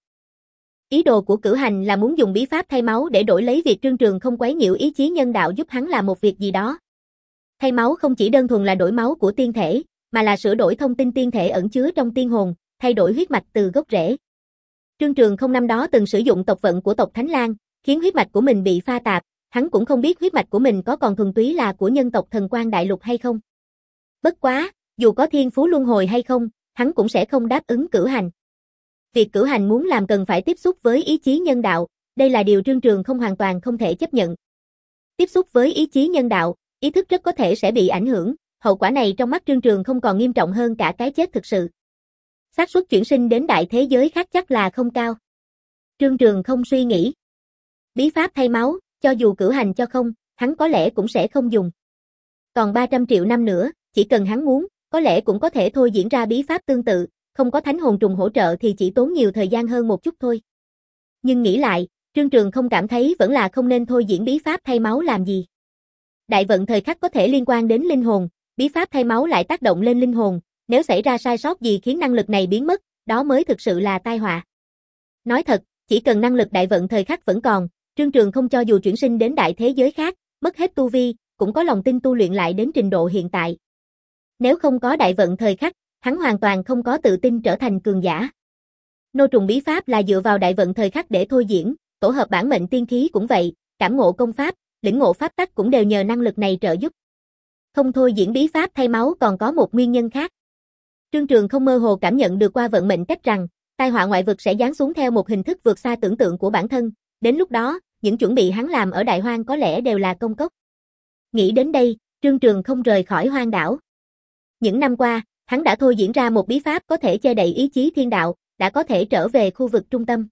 Ý đồ của Cửu Hành là muốn dùng bí pháp thay máu để đổi lấy việc Trương Trường Không quấy nhiễu ý chí nhân đạo giúp hắn làm một việc gì đó. Thay máu không chỉ đơn thuần là đổi máu của tiên thể, mà là sửa đổi thông tin tiên thể ẩn chứa trong tiên hồn, thay đổi huyết mạch từ gốc rễ. Trương Trường Không năm đó từng sử dụng tộc vận của tộc Thánh Lang, khiến huyết mạch của mình bị pha tạp, hắn cũng không biết huyết mạch của mình có còn thuần túy là của nhân tộc Thần Quang Đại Lục hay không. Bất quá, dù có Thiên Phú Luân Hồi hay không, hắn cũng sẽ không đáp ứng Cửu Hành. Việc Cửu Hành muốn làm cần phải tiếp xúc với ý chí nhân đạo, đây là điều Trương Trường Không hoàn toàn không thể chấp nhận. Tiếp xúc với ý chí nhân đạo, ý thức rất có thể sẽ bị ảnh hưởng, hậu quả này trong mắt Trương Trường Không còn nghiêm trọng hơn cả cái chết thực sự. Xác suất chuyển sinh đến đại thế giới khác chắc là không cao. Trương Trường Không suy nghĩ. Bí pháp thay máu, cho dù Cửu Hành cho không, hắn có lẽ cũng sẽ không dùng. Còn ba trăm triệu năm nữa, chỉ cần hắn muốn, có lẽ cũng có thể thôi diễn ra bí pháp tương tự, không có thánh hồn trùng hỗ trợ thì chỉ tốn nhiều thời gian hơn một chút thôi. Nhưng nghĩ lại, Trương Trường Không cảm thấy vẫn là không nên thôi diễn bí pháp thay máu làm gì. Đại vận thời khắc có thể liên quan đến linh hồn, bí pháp thay máu lại tác động lên linh hồn, nếu xảy ra sai sót gì khiến năng lực này biến mất, đó mới thực sự là tai họa. Nói thật, chỉ cần năng lực đại vận thời khắc vẫn còn, Trương Trường Không cho dù chuyển sinh đến đại thế giới khác, mất hết tu vi, cũng có lòng tin tu luyện lại đến trình độ hiện tại. Nếu không có đại vận thời khắc, hắn hoàn toàn không có tự tin trở thành cường giả. Nô trùng bí pháp là dựa vào đại vận thời khắc để thôi diễn, tổ hợp bản mệnh tiên khí cũng vậy, cảm ngộ công pháp, lĩnh ngộ pháp tắc cũng đều nhờ năng lực này trợ giúp. Không thôi diễn bí pháp thay máu còn có một nguyên nhân khác. Trương Trường Không mơ hồ cảm nhận được qua vận mệnh cách rằng, tai họa ngoại vực sẽ giáng xuống theo một hình thức vượt xa tưởng tượng của bản thân, đến lúc đó, những chuẩn bị hắn làm ở Đại Hoang có lẽ đều là công cốc. Nghĩ đến đây, Trương Trường Không rời khỏi hoang đảo. Những năm qua, hắn đã thôi diễn ra một bí pháp có thể che đậy ý chí thiên đạo, đã có thể trở về khu vực trung tâm.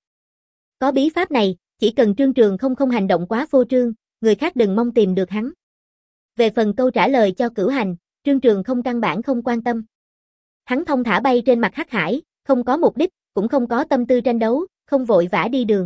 Có bí pháp này, chỉ cần Trương Trường Không không hành động quá phô trương, người khác đừng mong tìm được hắn. Về phần câu trả lời cho Cửu Hành, Trương Trường Không căn bản không quan tâm. Hắn thông thả bay trên mặt hắc hải, không có mục đích, cũng không có tâm tư tranh đấu, không vội vã đi đường.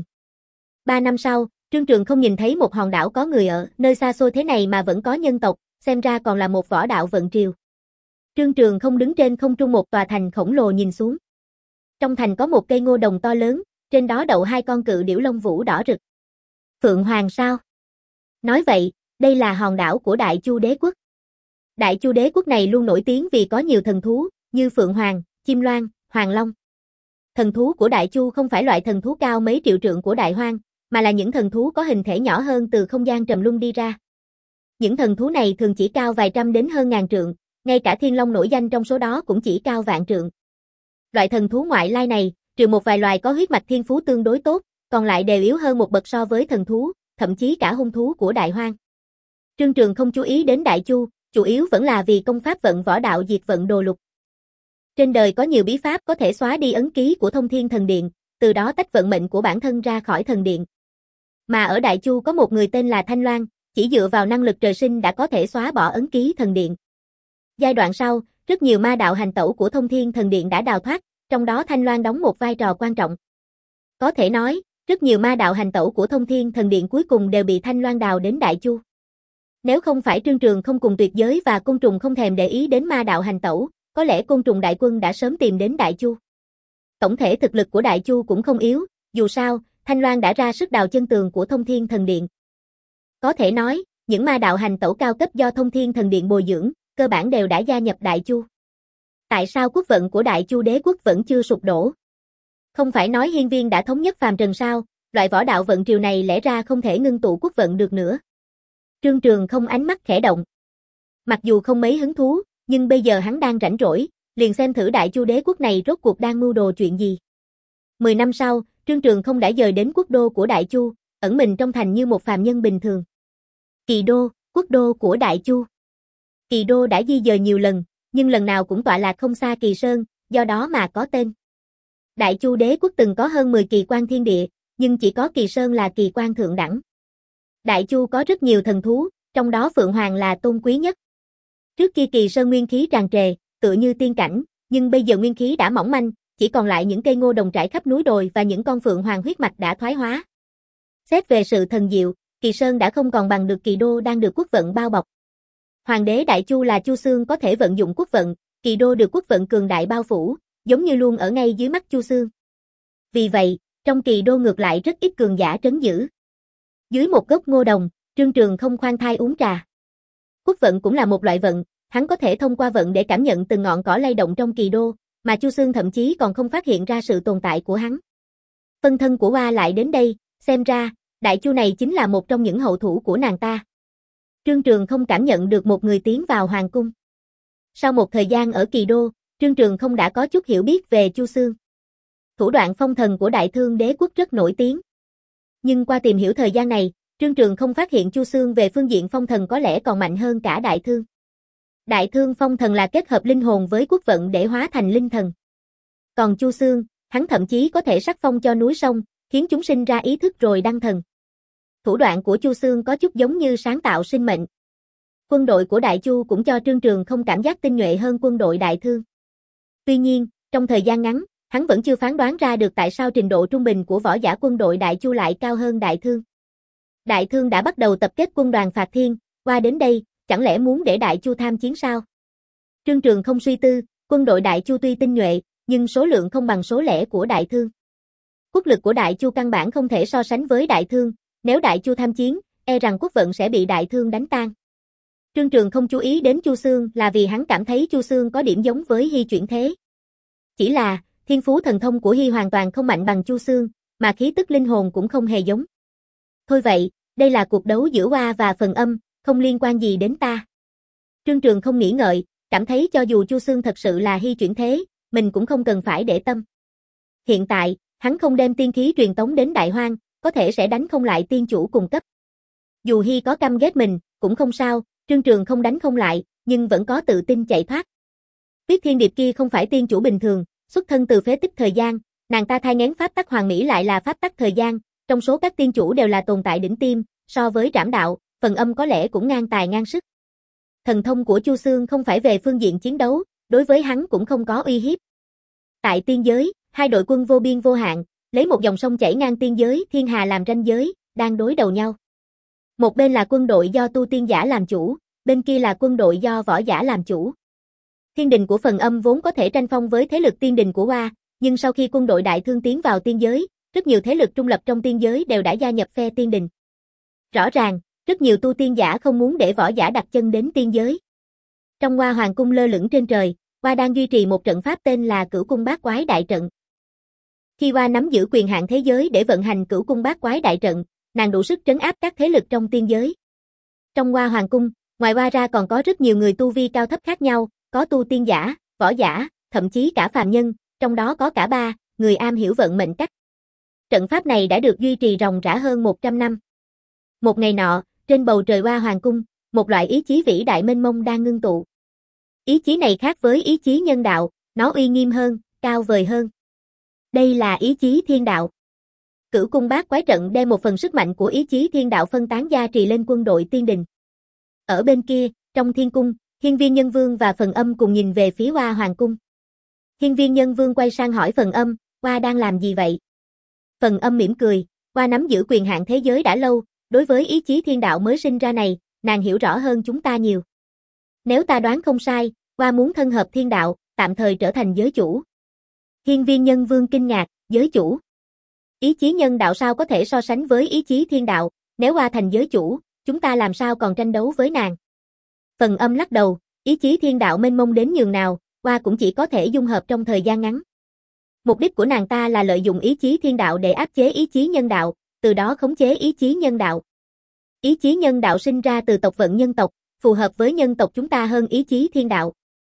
Ba năm sau, Trương Trường Không nhìn thấy một hòn đảo có người ở, nơi xa xôi thế này mà vẫn có nhân tộc, xem ra còn là một võ đạo vận triều. Trương Trường Không đứng trên không trung một tòa thành khổng lồ nhìn xuống. Trong thành có một cây ngô đồng to lớn, trên đó đậu hai con cự điểu lông vũ đỏ rực. Phượng Hoàng sao? Nói vậy, đây là hòn đảo của Đại Chu Đế quốc. Đại Chu Đế quốc này luôn nổi tiếng vì có nhiều thần thú, như Phượng Hoàng, Chim Loan, Hoàng Long. Thần thú của Đại Chu không phải loại thần thú cao mấy triệu trượng của Đại Hoang, mà là những thần thú có hình thể nhỏ hơn từ không gian trầm luân đi ra. Những thần thú này thường chỉ cao vài trăm đến hơn ngàn trượng, ngay cả Thiên Long nổi danh trong số đó cũng chỉ cao vạn trượng. Loại thần thú ngoại lai này, trừ một vài loài có huyết mạch thiên phú tương đối tốt, còn lại đều yếu hơn một bậc so với thần thú, thậm chí cả hung thú của Đại Hoang. Trương Trường không chú ý đến Đại Chu, chủ yếu vẫn là vì công pháp vận võ đạo diệt vận đồ lục. Trên đời có nhiều bí pháp có thể xóa đi ấn ký của Thông Thiên Thần Điện, từ đó tách vận mệnh của bản thân ra khỏi thần điện. Mà ở Đại Chu có một người tên là Thanh Loan, chỉ dựa vào năng lực trời sinh đã có thể xóa bỏ ấn ký thần điện. Giai đoạn sau, rất nhiều ma đạo hành tẩu của Thông Thiên Thần Điện đã đào thoát, trong đó Thanh Loan đóng một vai trò quan trọng. Có thể nói, rất nhiều ma đạo hành tẩu của Thông Thiên Thần Điện cuối cùng đều bị Thanh Loan đào đến Đại Chu. Nếu không phải Trương Trường không cùng tuyệt giới và côn trùng không thèm để ý đến ma đạo hành tẩu, có lẽ côn trùng đại quân đã sớm tìm đến Đại Chu. Tổng thể thực lực của Đại Chu cũng không yếu, dù sao, Thanh Loan đã ra sức đào chân tường của Thông Thiên Thần Điện. Có thể nói, những ma đạo hành tẩu cao cấp do Thông Thiên Thần Điện bồi dưỡng, cơ bản đều đã gia nhập Đại Chu. Tại sao quốc vận của Đại Chu đế quốc vẫn chưa sụp đổ? Không phải nói hiên viên đã thống nhất phàm trần sao, loại võ đạo vận triều này lẽ ra không thể ngưng tụ quốc vận được nữa. Trương Trường không ánh mắt khẽ động. Mặc dù không mấy hứng thú, nhưng bây giờ hắn đang rảnh rỗi, liền xem thử Đại Chu đế quốc này rốt cuộc đang mưu đồ chuyện gì. Mười năm sau, Trương Trường không đã dời đến quốc đô của Đại Chu, ẩn mình trong thành như một phàm nhân bình thường. Kỳ đô, quốc đô của Đại Chu. Kỳ đô đã di dời nhiều lần, nhưng lần nào cũng tọa lạc không xa Kỳ Sơn, do đó mà có tên. Đại Chu đế quốc từng có hơn mười kỳ quan thiên địa, nhưng chỉ có Kỳ Sơn là kỳ quan thượng đẳng. Đại Chu có rất nhiều thần thú, trong đó Phượng Hoàng là tôn quý nhất. Trước kia Kỳ Sơn nguyên khí tràn trề, tựa như tiên cảnh, nhưng bây giờ nguyên khí đã mỏng manh, chỉ còn lại những cây ngô đồng trải khắp núi đồi và những con Phượng Hoàng huyết mạch đã thoái hóa. Xét về sự thần diệu, Kỳ Sơn đã không còn bằng được Kỳ đô đang được quốc vận bao bọc. Hoàng đế Đại Chu là Chu Xương có thể vận dụng quốc vận, Kỳ đô được quốc vận cường đại bao phủ, giống như luôn ở ngay dưới mắt Chu Xương. Vì vậy, trong Kỳ đô ngược lại rất ít cường giả trấn giữ. Dưới một gốc ngô đồng, Trương Trường không khoan thai uống trà. Quốc vận cũng là một loại vận, hắn có thể thông qua vận để cảm nhận từng ngọn cỏ lay động trong Kỳ đô, mà Chu Xương thậm chí còn không phát hiện ra sự tồn tại của hắn. Phân thân của Hoa lại đến đây, xem ra, Đại Chu này chính là một trong những hậu thủ của nàng ta. Trương Trường không cảm nhận được một người tiến vào hoàng cung. Sau một thời gian ở Kỳ đô, Trương Trường không đã có chút hiểu biết về Chu Xương. Thủ đoạn phong thần của Đại Thương đế quốc rất nổi tiếng. Nhưng qua tìm hiểu thời gian này, Trương Trường không phát hiện Chu Xương về phương diện phong thần có lẽ còn mạnh hơn cả Đại Thương. Đại Thương phong thần là kết hợp linh hồn với quốc vận để hóa thành linh thần. Còn Chu Xương, hắn thậm chí có thể sắc phong cho núi sông, khiến chúng sinh ra ý thức rồi đăng thần. Thủ đoạn của Chu Xương có chút giống như sáng tạo sinh mệnh. Quân đội của Đại Chu cũng cho Trương Trường không cảm giác tinh nhuệ hơn quân đội Đại Thương. Tuy nhiên, trong thời gian ngắn, hắn vẫn chưa phán đoán ra được tại sao trình độ trung bình của võ giả quân đội Đại Chu lại cao hơn Đại Thương. Đại Thương đã bắt đầu tập kết quân đoàn phạt thiên, qua đến đây, chẳng lẽ muốn để Đại Chu tham chiến sao? Trương Trường không suy tư, quân đội Đại Chu tuy tinh nhuệ, nhưng số lượng không bằng số lẻ của Đại Thương. Quốc lực của Đại Chu căn bản không thể so sánh với Đại Thương, nếu Đại Chu tham chiến, e rằng quốc vận sẽ bị Đại Thương đánh tan. Trương Trường không chú ý đến Chu Xương là vì hắn cảm thấy Chu Xương có điểm giống với Hy chuyển thế. Chỉ là, thiên phú thần thông của Hy hoàn toàn không mạnh bằng Chu Xương, mà khí tức linh hồn cũng không hề giống. Thôi vậy, đây là cuộc đấu giữa Hoa và Phần Âm, không liên quan gì đến ta. Trương Trường không nghĩ ngợi, cảm thấy cho dù Chu Xương thật sự là Hy chuyển thế, mình cũng không cần phải để tâm. Hiện tại, hắn không đem tiên khí truyền tống đến Đại Hoang, có thể sẽ đánh không lại tiên chủ cùng cấp. Dù Hy có căm ghét mình, cũng không sao, Trương Trường không đánh không lại, nhưng vẫn có tự tin chạy thoát. Tuyết Thiên Điệp kia không phải tiên chủ bình thường, xuất thân từ phế tích thời gian, nàng ta thai nghén pháp tắc Hoàng Mỹ lại là pháp tắc thời gian, trong số các tiên chủ đều là tồn tại đỉnh tiêm, so với Trảm Đạo, Phần Âm có lẽ cũng ngang tài ngang sức. Thần thông của Chu Xương không phải về phương diện chiến đấu, đối với hắn cũng không có uy hiếp. Tại tiên giới, hai đội quân vô biên vô hạn, lấy một dòng sông chảy ngang tiên giới thiên hà làm ranh giới, đang đối đầu nhau. Một bên là quân đội do tu tiên giả làm chủ, bên kia là quân đội do võ giả làm chủ. Thiên đình của Phần Âm vốn có thể tranh phong với thế lực tiên đình của Hoa, nhưng sau khi quân đội Đại Thương tiến vào tiên giới, rất nhiều thế lực trung lập trong tiên giới đều đã gia nhập phe tiên đình. Rõ ràng, rất nhiều tu tiên giả không muốn để võ giả đặt chân đến tiên giới. Trong Hoa Hoàng cung lơ lửng trên trời, Hoa đang duy trì một trận pháp tên là Cửu Cung Bát Quái Đại Trận. Khi Hoa nắm giữ quyền hạn thế giới để vận hành Cửu Cung Bát Quái Đại Trận, nàng đủ sức trấn áp các thế lực trong tiên giới. Trong Hoa Hoàng cung, ngoài Hoa ra còn có rất nhiều người tu vi cao thấp khác nhau, có tu tiên giả, võ giả, thậm chí cả phàm nhân, trong đó có cả ba người am hiểu vận mệnh cách. Trận pháp này đã được duy trì ròng rã hơn một trăm năm. Một ngày nọ, trên bầu trời Hoa Hoàng cung, một loại ý chí vĩ đại mênh mông đang ngưng tụ. Ý chí này khác với ý chí nhân đạo, nó uy nghiêm hơn, cao vời hơn. Đây là ý chí thiên đạo. Cửu Cung Bát Quái Trận đem một phần sức mạnh của ý chí thiên đạo phân tán gia trì lên quân đội tiên đình. Ở bên kia, trong thiên cung, Hiên Viên Nhân Vương và Phần Âm cùng nhìn về phía Hoa Hoàng cung. Hiên Viên Nhân Vương quay sang hỏi Phần Âm, Hoa đang làm gì vậy? Phần Âm mỉm cười, Hoa nắm giữ quyền hạn thế giới đã lâu, đối với ý chí thiên đạo mới sinh ra này, nàng hiểu rõ hơn chúng ta nhiều. Nếu ta đoán không sai, Hoa muốn thân hợp thiên đạo, tạm thời trở thành giới chủ. Hiên Viên Nhân Vương kinh ngạc, giới chủ. Ý chí nhân đạo sao có thể so sánh với ý chí thiên đạo, nếu Hoa thành giới chủ, chúng ta làm sao còn tranh đấu với nàng. Phần Âm lắc đầu, ý chí thiên đạo mênh mông đến nhường nào, Hoa cũng chỉ có thể dung hợp trong thời gian ngắn. Mục đích của nàng ta là lợi dụng ý chí thiên đạo để áp chế ý chí nhân đạo, từ đó khống chế ý chí nhân đạo. Ý chí nhân đạo sinh ra từ tộc vận nhân tộc, phù hợp với nhân tộc chúng ta hơn ý chí thiên đạo.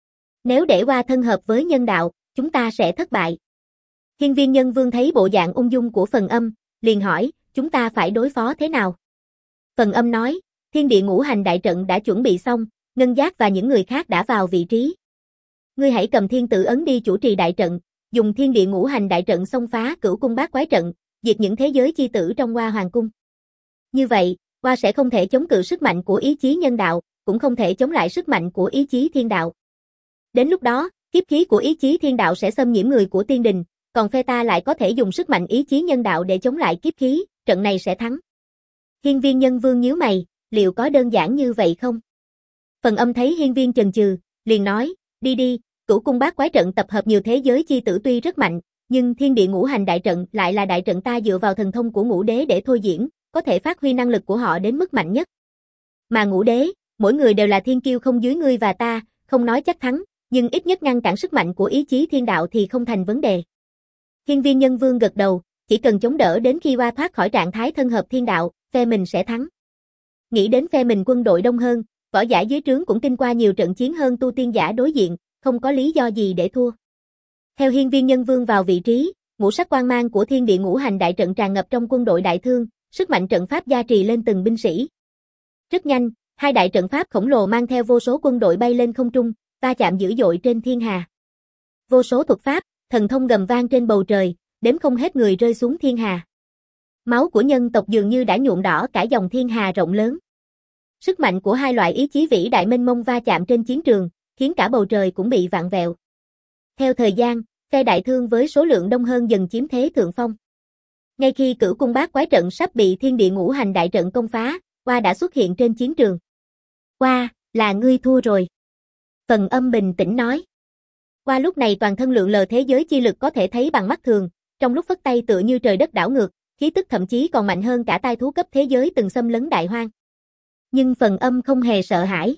Nếu để Hoa thân hợp với nhân đạo, chúng ta sẽ thất bại. Hiên Viên Nhân Vương thấy bộ dạng ung dung của Phần Âm, liền hỏi, chúng ta phải đối phó thế nào? Phần Âm nói, thiên địa ngũ hành đại trận đã chuẩn bị xong, Ngân Giác và những người khác đã vào vị trí. Ngươi hãy cầm thiên tử ấn đi chủ trì đại trận, dùng thiên địa ngũ hành đại trận xông phá cửu cung bát quái trận, diệt những thế giới chi tử trong Hoa Hoàng cung. Như vậy, Hoa sẽ không thể chống cự sức mạnh của ý chí nhân đạo, cũng không thể chống lại sức mạnh của ý chí thiên đạo. Đến lúc đó, kiếp khí của ý chí thiên đạo sẽ xâm nhiễm người của tiên đình, còn phe ta lại có thể dùng sức mạnh ý chí nhân đạo để chống lại kiếp khí, trận này sẽ thắng. Hiên Viên Nhân Vương nhíu mày, liệu có đơn giản như vậy không? Phần Âm thấy Hiên Viên chần chừ, liền nói, đi đi, cửu cung bát quái trận tập hợp nhiều thế giới chi tử tuy rất mạnh, nhưng thiên địa ngũ hành đại trận lại là đại trận ta dựa vào thần thông của ngũ đế để thôi diễn, có thể phát huy năng lực của họ đến mức mạnh nhất. Mà ngũ đế, mỗi người đều là thiên kiêu không dưới ngươi và ta, không nói chắc thắng, nhưng ít nhất ngăn cản sức mạnh của ý chí thiên đạo thì không thành vấn đề. Hiên Viên Nhân Vương gật đầu, chỉ cần chống đỡ đến khi Hoa thoát khỏi trạng thái thân hợp thiên đạo, phe mình sẽ thắng. Nghĩ đến phe mình quân đội đông hơn, võ giả dưới trướng cũng kinh qua nhiều trận chiến hơn tu tiên giả đối diện, không có lý do gì để thua. Theo Hiên Viên Nhân Vương vào vị trí, ngũ sắc quang mang của thiên địa ngũ hành đại trận tràn ngập trong quân đội đại thương, sức mạnh trận pháp gia trì lên từng binh sĩ. Rất nhanh, hai đại trận pháp khổng lồ mang theo vô số quân đội bay lên không trung, va chạm dữ dội trên thiên hà. Vô số thuật pháp, thần thông gầm vang trên bầu trời, đếm không hết người rơi xuống thiên hà. Máu của nhân tộc dường như đã nhuộm đỏ cả dòng thiên hà rộng lớn. Sức mạnh của hai loại ý chí vĩ đại mênh mông va chạm trên chiến trường, khiến cả bầu trời cũng bị vặn vẹo. Theo thời gian, phe đại thương với số lượng đông hơn dần chiếm thế thượng phong. Ngay khi cửu cung bát quái trận sắp bị thiên địa ngũ hành đại trận công phá, Hoa đã xuất hiện trên chiến trường. Hoa, là ngươi thua rồi. Phần Âm bình tĩnh nói. Hoa lúc này toàn thân lượn lờ thế giới chi lực có thể thấy bằng mắt thường, trong lúc phất tay tựa như trời đất đảo ngược, khí tức thậm chí còn mạnh hơn cả tai thú cấp thế giới từng xâm lấn đại hoang. Nhưng Phần Âm không hề sợ hãi.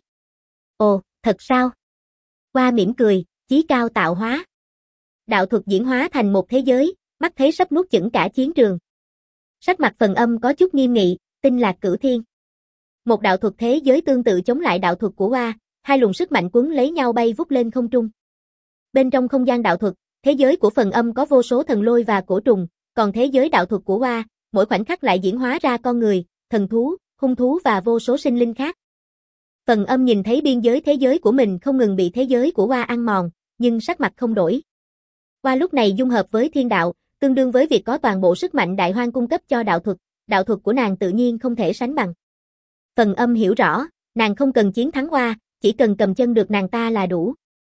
Ồ, thật sao? Hoa mỉm cười, chí cao tạo hóa. Đạo thuật diễn hóa thành một thế giới, mắt thấy sắp nuốt chửng cả chiến trường. Sắc mặt Phần Âm có chút nghiêm nghị, tinh lạc cửu thiên. Một đạo thuật thế giới tương tự chống lại đạo thuật của Hoa, hai luồng sức mạnh quấn lấy nhau bay vút lên không trung. Bên trong không gian đạo thuật, thế giới của Phần Âm có vô số thần lôi và cổ trùng, còn thế giới đạo thuật của Hoa, mỗi khoảnh khắc lại diễn hóa ra con người, thần thú, hung thú và vô số sinh linh khác. Phần Âm nhìn thấy biên giới thế giới của mình không ngừng bị thế giới của Hoa ăn mòn, nhưng sắc mặt không đổi. Hoa lúc này dung hợp với thiên đạo, tương đương với việc có toàn bộ sức mạnh đại hoang cung cấp cho đạo thuật, đạo thuật của nàng tự nhiên không thể sánh bằng. Phần Âm hiểu rõ, nàng không cần chiến thắng Hoa, chỉ cần cầm chân được nàng ta là đủ.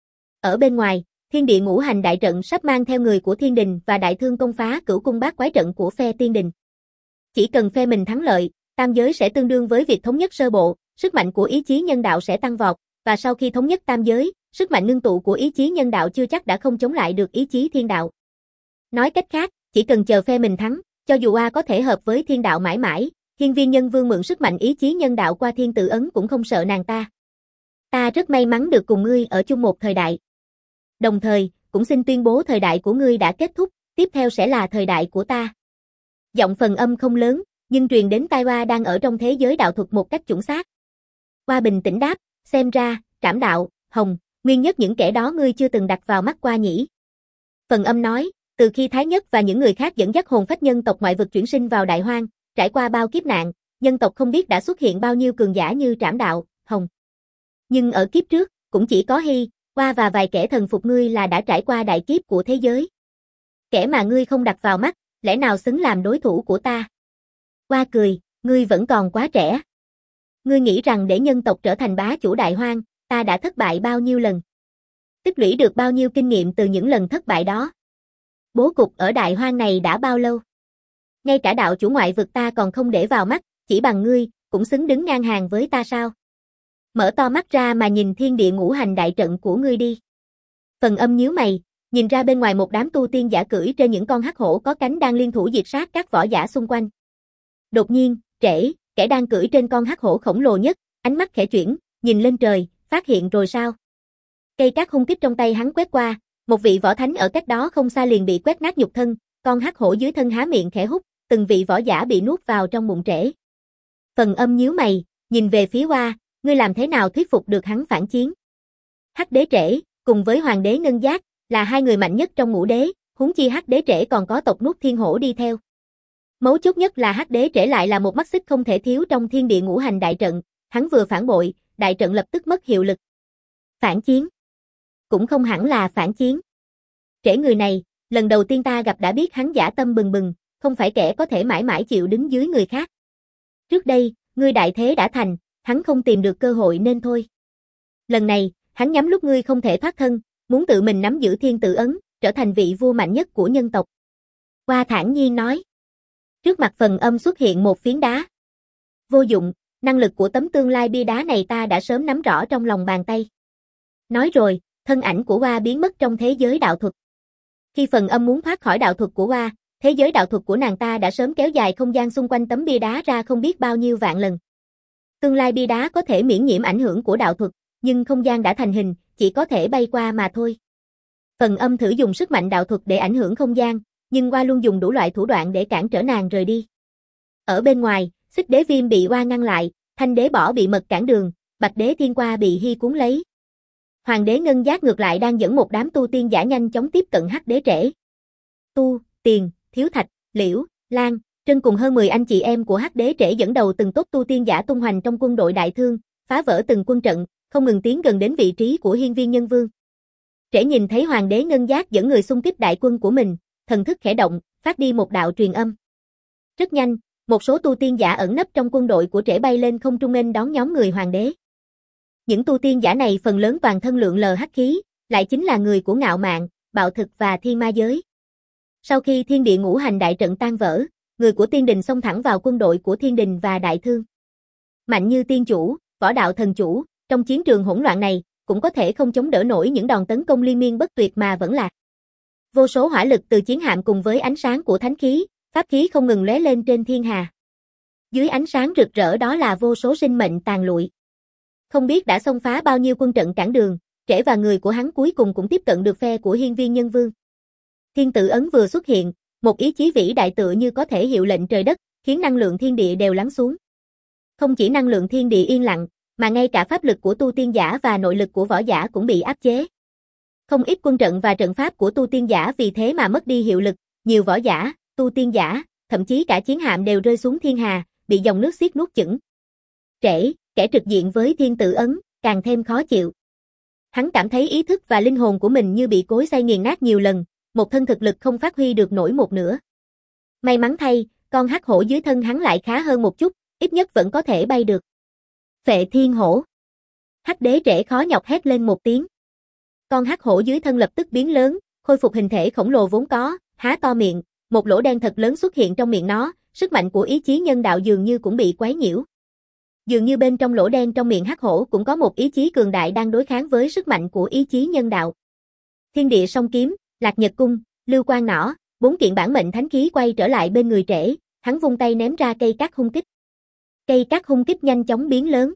Ở bên ngoài, thiên địa ngũ hành đại trận sắp mang theo người của thiên đình và đại thương công phá cửu cung bát quái trận của phe tiên đình. Chỉ cần phe mình thắng lợi, tam giới sẽ tương đương với việc thống nhất sơ bộ, sức mạnh của ý chí nhân đạo sẽ tăng vọt, và sau khi thống nhất tam giới, sức mạnh ngưng tụ của ý chí nhân đạo chưa chắc đã không chống lại được ý chí thiên đạo. Nói cách khác, chỉ cần chờ phe mình thắng, cho dù Hoa có thể hợp với thiên đạo mãi mãi, Hiên Viên Nhân Vương mượn sức mạnh ý chí nhân đạo qua thiên tử ấn cũng không sợ nàng ta. Ta rất may mắn được cùng ngươi ở chung một thời đại. Đồng thời, cũng xin tuyên bố thời đại của ngươi đã kết thúc, tiếp theo sẽ là thời đại của ta. Giọng Phần Âm không lớn, nhưng truyền đến tai Hoa đang ở trong thế giới đạo thuật một cách chuẩn xác. Hoa bình tĩnh đáp, xem ra, Trảm Đạo, Hồng, Nguyên Nhất những kẻ đó ngươi chưa từng đặt vào mắt qua nhỉ. Phần Âm nói, từ khi Thái Nhất và những người khác dẫn dắt hồn phách nhân tộc ngoại vực chuyển sinh vào đại hoang, trải qua bao kiếp nạn, nhân tộc không biết đã xuất hiện bao nhiêu cường giả như Trảm Đạo, Hồng. Nhưng ở kiếp trước, cũng chỉ có Hy, Hoa và vài kẻ thần phục ngươi là đã trải qua đại kiếp của thế giới. Kẻ mà ngươi không đặt vào mắt, lẽ nào xứng làm đối thủ của ta? Hoa cười, ngươi vẫn còn quá trẻ. Ngươi nghĩ rằng để nhân tộc trở thành bá chủ đại hoang, ta đã thất bại bao nhiêu lần? Tích lũy được bao nhiêu kinh nghiệm từ những lần thất bại đó? Bố cục ở đại hoang này đã bao lâu? Ngay cả đạo chủ ngoại vực ta còn không để vào mắt, chỉ bằng ngươi, cũng xứng đứng ngang hàng với ta sao? Mở to mắt ra mà nhìn thiên địa ngũ hành đại trận của ngươi đi. Phần Âm nhíu mày, nhìn ra bên ngoài một đám tu tiên giả cưỡi trên những con hắc hổ có cánh đang liên thủ diệt sát các võ giả xung quanh. Đột nhiên, Trễ, kẻ đang cưỡi trên con hắc hổ khổng lồ nhất, ánh mắt khẽ chuyển, nhìn lên trời, phát hiện rồi sao? Cây cát hung kích trong tay hắn quét qua, một vị võ thánh ở cách đó không xa liền bị quét nát nhục thân, con hắc hổ dưới thân há miệng khẽ hút, từng vị võ giả bị nuốt vào trong bụng Trễ. Phần Âm nhíu mày, nhìn về phía Oa, ngươi làm thế nào thuyết phục được hắn phản chiến? Hắc đế Trễ, cùng với hoàng đế Ngân Giác, là hai người mạnh nhất trong ngũ đế, huống chi Hắc đế Trễ còn có tộc nuốt thiên hổ đi theo. Mấu chốt nhất là Hắc đế Trễ lại là một mắt xích không thể thiếu trong thiên địa ngũ hành đại trận, hắn vừa phản bội, đại trận lập tức mất hiệu lực. Phản chiến? Cũng không hẳn là phản chiến. Trễ người này, lần đầu tiên ta gặp đã biết hắn dã tâm bừng bừng, không phải kẻ có thể mãi mãi chịu đứng dưới người khác. Trước đây, ngươi đại thế đã thành, hắn không tìm được cơ hội nên thôi. Lần này, hắn nhắm lúc ngươi không thể thoát thân, muốn tự mình nắm giữ thiên tự ấn, trở thành vị vua mạnh nhất của nhân tộc. Oa thản nhiên nói. Trước mặt Phần Âm xuất hiện một phiến đá. Vô dụng, năng lực của tấm tương lai bia đá này ta đã sớm nắm rõ trong lòng bàn tay. Nói rồi, thân ảnh của Oa biến mất trong thế giới đạo thuật. Khi Phần Âm muốn thoát khỏi đạo thuật của Oa, thế giới đạo thuật của nàng ta đã sớm kéo dài không gian xung quanh tấm bia đá ra không biết bao nhiêu vạn lần. Tương lai bia đá có thể miễn nhiễm ảnh hưởng của đạo thuật, nhưng không gian đã thành hình, chỉ có thể bay qua mà thôi. Phần Âm thử dùng sức mạnh đạo thuật để ảnh hưởng không gian, nhưng Oa luôn dùng đủ loại thủ đoạn để cản trở nàng rời đi. Ở bên ngoài, Xích Đế Viêm bị Oa ngăn lại, Thanh Đế Bỏ bị Mật cản đường, Bạch Đế Thiên Qua bị Hy cuốn lấy. Hoàng đế Ngân Giác ngược lại đang dẫn một đám tu tiên giả nhanh chóng tiếp cận Hắc đế Trễ. Tu, Tiền, Thiếu Thạch, Liễu, Lan, Trân cùng hơn mười anh chị em của Hắc đế Trễ dẫn đầu từng tốp tu tiên giả tung hoành trong quân đội đại thương, phá vỡ từng quân trận, không ngừng tiến gần đến vị trí của Hiên Viên Nhân Vương. Trễ nhìn thấy Hoàng đế Ngân Giác dẫn người xung kích đại quân của mình, thần thức khẽ động, phát đi một đạo truyền âm. Rất nhanh, một số tu tiên giả ẩn nấp trong quân đội của Trễ bay lên không trung nghênh đón nhóm người hoàng đế. Những tu tiên giả này phần lớn toàn thân lượng lờ hắc khí, lại chính là người của Ngạo Mạn, Bạo Thực và Thiên Ma giới. Sau khi thiên địa ngũ hành đại trận tan vỡ, người của Tiên Đình xông thẳng vào quân đội của Thiên Đình và Đại Thương. Mạnh như tiên chủ, võ đạo thần chủ, trong chiến trường hỗn loạn này, cũng có thể không chống đỡ nổi những đòn tấn công liên miên bất tuyệt mà vẫn lạc. Vô số hỏa lực từ chiến hạm cùng với ánh sáng của thánh khí, pháp khí không ngừng lóe lên trên thiên hà. Dưới ánh sáng rực rỡ đó là vô số sinh mệnh tàn lụi. Không biết đã xông phá bao nhiêu quân trận cản đường, Trễ và người của hắn cuối cùng cũng tiếp cận được phe của Hiên Viên Nhân Vương. Thiên tự ấn vừa xuất hiện, một ý chí vĩ đại tựa như có thể hiệu lệnh trời đất, khiến năng lượng thiên địa đều lắng xuống. Không chỉ năng lượng thiên địa yên lặng, mà ngay cả pháp lực của tu tiên giả và nội lực của võ giả cũng bị áp chế. Không ít quân trận và trận pháp của tu tiên giả vì thế mà mất đi hiệu lực, nhiều võ giả, tu tiên giả, thậm chí cả chiến hạm đều rơi xuống thiên hà, bị dòng nước xiết nuốt chửng. Trễ, kẻ trực diện với thiên tự ấn, càng thêm khó chịu. Hắn cảm thấy ý thức và linh hồn của mình như bị cối xay nghiền nát nhiều lần, một thân thực lực không phát huy được nổi một nửa. May mắn thay, con hắc hổ dưới thân hắn lại khá hơn một chút, ít nhất vẫn có thể bay được. Phệ Thiên Hổ. Hắc đế Trễ khó nhọc hét lên một tiếng. Con hắc hổ dưới thân lập tức biến lớn, khôi phục hình thể khổng lồ vốn có, há to miệng, một lỗ đen thật lớn xuất hiện trong miệng nó, sức mạnh của ý chí nhân đạo dường như cũng bị quấy nhiễu. Dường như bên trong lỗ đen trong miệng hắc hổ cũng có một ý chí cường đại đang đối kháng với sức mạnh của ý chí nhân đạo. Thiên địa song kiếm, Lạc Nhật cung, Lưu Quang nỏ, bốn kiện bản mệnh thánh khí quay trở lại bên người Trễ, hắn vung tay ném ra cây cát hung kích. Cây cát hung kích nhanh chóng biến lớn.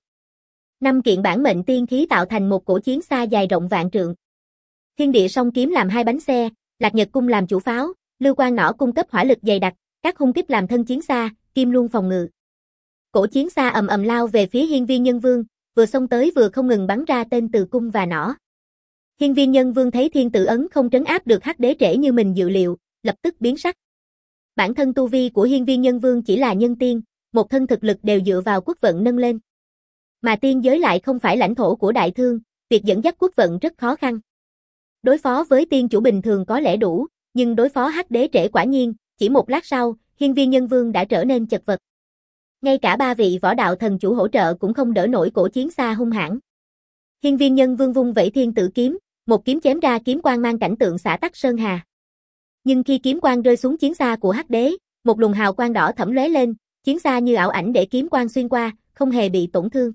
Năm kiện bản mệnh tiên khí tạo thành một cổ chiến xa dài rộng vạn trượng. Thiên địa song kiếm làm hai bánh xe, Lạc Nhật cung làm chủ pháo, Lưu Quang nỏ cung cấp hỏa lực dày đặc, các hung kích làm thân chiến xa, kim luôn phòng ngự. Cổ chiến xa ầm ầm lao về phía Hiên Viên Nhân Vương, vừa xông tới vừa không ngừng bắn ra tên từ cung và nỏ. Hiên Viên Nhân Vương thấy thiên tự ấn không trấn áp được Hắc đế Trễ như mình dự liệu, lập tức biến sắc. Bản thân tu vi của Hiên Viên Nhân Vương chỉ là nhân tiên, một thân thực lực đều dựa vào quốc vận nâng lên. Mà tiên giới lại không phải lãnh thổ của Đại Thương, việc dẫn dắt quốc vận rất khó khăn. Đối phó với tiên chủ bình thường có lẽ đủ, nhưng đối phó Hắc đế Trễ quả nhiên, chỉ một lát sau, Hiên Viên Nhân Vương đã trở nên chật vật. Ngay cả ba vị võ đạo thần chủ hỗ trợ cũng không đỡ nổi cổ chiến xa hung hãn. Hiên Viên Nhân Vương vung vẩy thiên tự kiếm, một kiếm chém ra kiếm quang mang cảnh tượng xả tắc sơn hà. Nhưng khi kiếm quang rơi xuống chiến xa của Hắc đế, Một luồng hào quang đỏ thẫm lóe lên, chiến xa như ảo ảnh để kiếm quang xuyên qua, không hề bị tổn thương.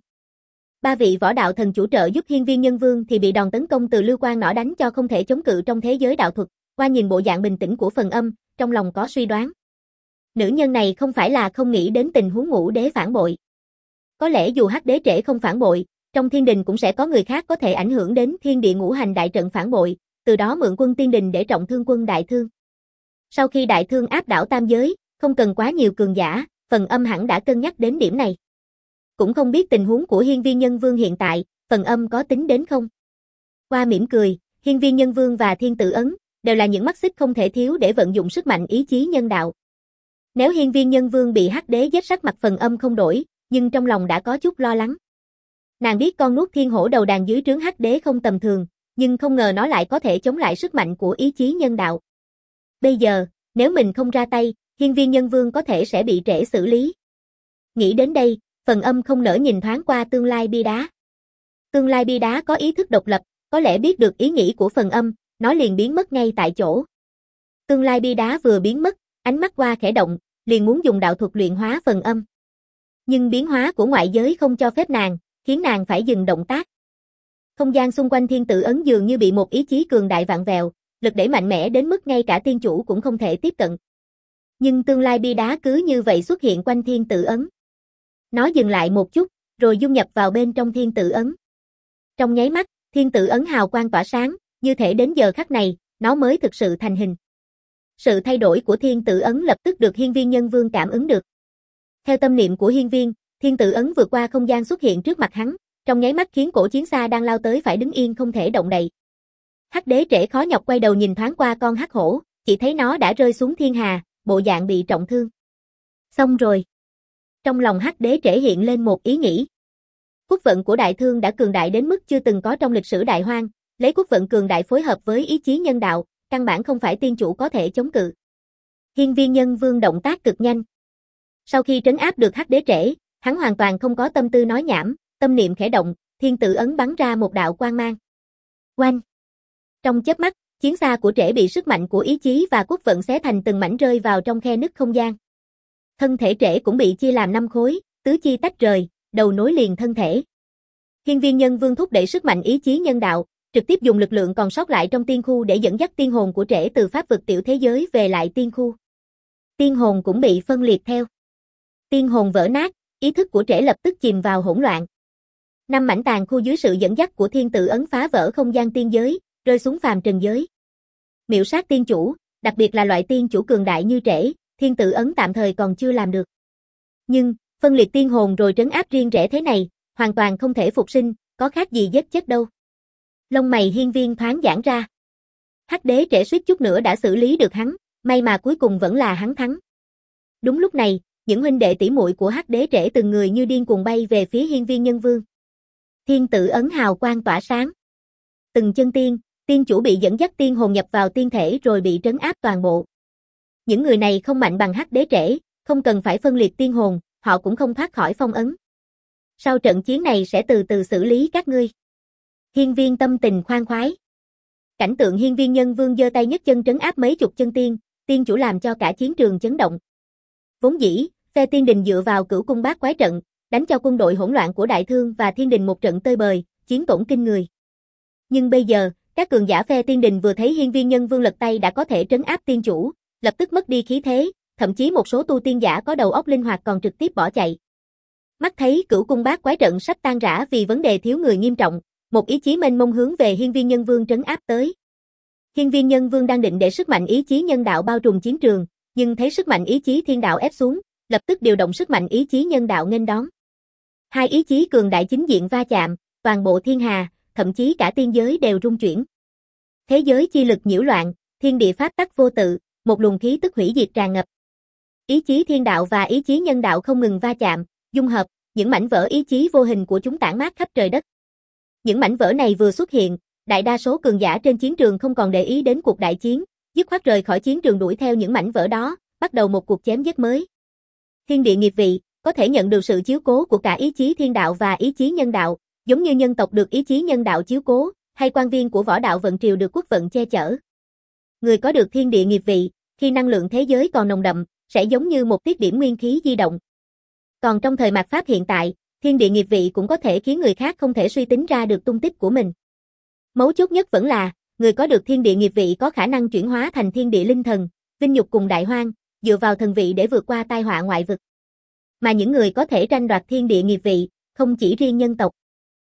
Ba vị võ đạo thần chủ trợ giúp Hiên Viên Nhân Vương thì bị đòn tấn công từ lưu quang nỏ đánh cho không thể chống cự trong thế giới đạo thuật. Qua nhìn bộ dạng bình tĩnh của Phần Âm, trong lòng có suy đoán. Nữ nhân này không phải là không nghĩ đến tình huống Ngũ Đế phản bội. Có lẽ dù Hắc Đế Trễ không phản bội, trong thiên đình cũng sẽ có người khác có thể ảnh hưởng đến thiên địa ngũ hành đại trận phản bội, từ đó mượn quân tiên đình để trọng thương quân đại thương. Sau khi đại thương áp đảo tam giới, không cần quá nhiều cường giả, Phần Âm hẳn đã cân nhắc đến điểm này. Cũng không biết tình huống của Hiên Viên Nhân Vương hiện tại, Phần Âm có tính đến không? Qua mỉm cười, Hiên Viên Nhân Vương và Thiên Tử Ấn đều là những mắt xích không thể thiếu để vận dụng sức mạnh ý chí nhân đạo. Nếu Hiên Viên Nhân Vương bị Hắc Đế giết, sắc mặt Phần Âm không đổi, nhưng trong lòng đã có chút lo lắng. Nàng biết con nuốt thiên hổ đầu đàn dưới trướng Hắc Đế không tầm thường, nhưng không ngờ nó lại có thể chống lại sức mạnh của ý chí nhân đạo. Bây giờ, nếu mình không ra tay, Hiên Viên Nhân Vương có thể sẽ bị trễ xử lý. Nghĩ đến đây, Phần Âm không nỡ nhìn thoáng qua tương lai bia đá. Tương lai bia đá có ý thức độc lập, có lẽ biết được ý nghĩ của Phần Âm, nó liền biến mất ngay tại chỗ. Tương lai bia đá vừa biến mất, ánh mắt qua khẽ động, liền muốn dùng đạo thuật luyện hóa Phần Âm. Nhưng biến hóa của ngoại giới không cho phép nàng, khiến nàng phải dừng động tác. Không gian xung quanh Thiên Tử Ấn dường như bị một ý chí cường đại vặn vẹo, lực đẩy mạnh mẽ đến mức ngay cả tiên chủ cũng không thể tiếp cận. Nhưng tương lai bia đá cứ như vậy xuất hiện quanh Thiên Tử Ấn. Nó dừng lại một chút, rồi dung nhập vào bên trong Thiên Tử Ấn. Trong nháy mắt, Thiên Tử Ấn hào quang tỏa sáng, như thể đến giờ khắc này, nó mới thực sự thành hình. Sự thay đổi của Thiên Tử Ấn lập tức được Hiên Viên Nhân Vương cảm ứng được. Theo tâm niệm của Hiên Viên, Thiên Tử Ấn vượt qua không gian xuất hiện trước mặt hắn, trong nháy mắt khiến cổ chiến xa đang lao tới phải đứng yên không thể động đậy. Hắc Đế Trễ khó nhọc quay đầu nhìn thoáng qua con hắc hổ, chỉ thấy nó đã rơi xuống thiên hà, bộ dạng bị trọng thương. Xong rồi. Trong lòng Hắc Đế Trễ hiện lên một ý nghĩ. Quốc vận của đại thương đã cường đại đến mức chưa từng có trong lịch sử đại hoang, lấy quốc vận cường đại phối hợp với ý chí nhân đạo, căn bản không phải tiên chủ có thể chống cự. Hiên Viên Nhân Vương động tác cực nhanh. Sau khi trấn áp được Hắc Đế Trễ, hắn hoàn toàn không có tâm tư nói nhảm, tâm niệm khẽ động, Thiên Tử Ấn bắn ra một đạo quang mang. Oanh! Trong chớp mắt, chiến xa của Trễ bị sức mạnh của ý chí và quốc vận xé thành từng mảnh rơi vào trong khe nứt không gian. Thân thể Trễ cũng bị chia làm năm khối, tứ chi tách rời, đầu nối liền thân thể. Hiên Viên Nhân Vương thúc đẩy sức mạnh ý chí nhân đạo, trực tiếp dùng lực lượng còn sót lại trong tiên khu để dẫn dắt tiên hồn của Trễ từ pháp vực tiểu thế giới về lại tiên khu. Tiên hồn cũng bị phân liệt theo. Tiên hồn vỡ nát, ý thức của Trễ lập tức chìm vào hỗn loạn. Năm mảnh tàn khu dưới sự dẫn dắt của Thiên Tử Ấn phá vỡ không gian tiên giới, rơi xuống phàm trần giới. Miểu sát tiên chủ, đặc biệt là loại tiên chủ cường đại như Trễ, Thiên Tử Ấn tạm thời còn chưa làm được. Nhưng, phân liệt tiên hồn rồi trấn áp riêng Trễ thế này, hoàn toàn không thể phục sinh, có khác gì giết chết đâu. Lông mày Hiên Viên thoáng giãn ra. Hắc Đế Trễ suýt chút nữa đã xử lý được hắn, may mà cuối cùng vẫn là hắn thắng. Đúng lúc này, những huynh đệ tỷ muội của Hắc Đế Trễ từng người như điên cuồng bay về phía Hiên Viên Nhân Vương. Thiên Tử Ấn hào quang tỏa sáng. Từng chân tiên, tiên chủ bị dẫn dắt tiên hồn nhập vào tiên thể rồi bị trấn áp toàn bộ. Những người này không mạnh bằng Hắc Đế Trễ, không cần phải phân liệt tiên hồn, họ cũng không thoát khỏi phong ấn. Sau trận chiến này sẽ từ từ xử lý các ngươi. Hiên Viên tâm tình khoan khoái. Cảnh tượng Hiên Viên Nhân Vương giơ tay nhấc chân trấn áp mấy chục chân tiên, tiên chủ làm cho cả chiến trường chấn động. Vốn dĩ, phe tiên đình dựa vào Cửu Cung Bát Quái trận, đánh cho quân đội hỗn loạn của Đại Thương và Thiên Đình một trận tơi bời, chiến tổn kinh người. Nhưng bây giờ, các cường giả phe tiên đình vừa thấy Hiên Viên Nhân Vương lật tay đã có thể trấn áp tiên chủ, lập tức mất đi khí thế, thậm chí một số tu tiên giả có đầu óc linh hoạt còn trực tiếp bỏ chạy. Mắt thấy Cửu Cung Bát Quái trận sắp tan rã vì vấn đề thiếu người nghiêm trọng, một ý chí mênh mông hướng về Hiên Viên Nhân Vương trấn áp tới. Hiên Viên Nhân Vương đang định để sức mạnh ý chí nhân đạo bao trùm chiến trường, nhưng thấy sức mạnh ý chí thiên đạo ép xuống, lập tức điều động sức mạnh ý chí nhân đạo nghênh đón. Hai ý chí cường đại chính diện va chạm, toàn bộ thiên hà, thậm chí cả tiên giới đều rung chuyển. Thế giới chi lực nhiễu loạn, thiên địa pháp tắc vô tự, một luồng khí tức hủy diệt tràn ngập. Ý chí thiên đạo và ý chí nhân đạo không ngừng va chạm, dung hợp, những mảnh vỡ ý chí vô hình của chúng tản mát khắp trời đất. Những mảnh vỡ này vừa xuất hiện, đại đa số cường giả trên chiến trường không còn để ý đến cuộc đại chiến, dứt khoát rời khỏi chiến trường đuổi theo những mảnh vỡ đó, bắt đầu một cuộc chém giết mới. Thiên địa nghiệp vị, có thể nhận được sự chiếu cố của cả ý chí thiên đạo và ý chí nhân đạo, giống như nhân tộc được ý chí nhân đạo chiếu cố, hay quan viên của võ đạo vận triều được quốc vận che chở. Người có được thiên địa nghiệp vị, khi năng lượng thế giới còn nồng đậm, sẽ giống như một tiết điểm nguyên khí di động. Còn trong thời mạt Pháp hiện tại, thiên địa nghiệp vị cũng có thể khiến người khác không thể suy tính ra được tung tích của mình. Mấu chốt nhất vẫn là, người có được thiên địa nghiệp vị có khả năng chuyển hóa thành thiên địa linh thần, vinh nhục cùng đại hoang, dựa vào thần vị để vượt qua tai họa ngoại vực. Mà những người có thể tranh đoạt thiên địa nghiệp vị, không chỉ riêng nhân tộc.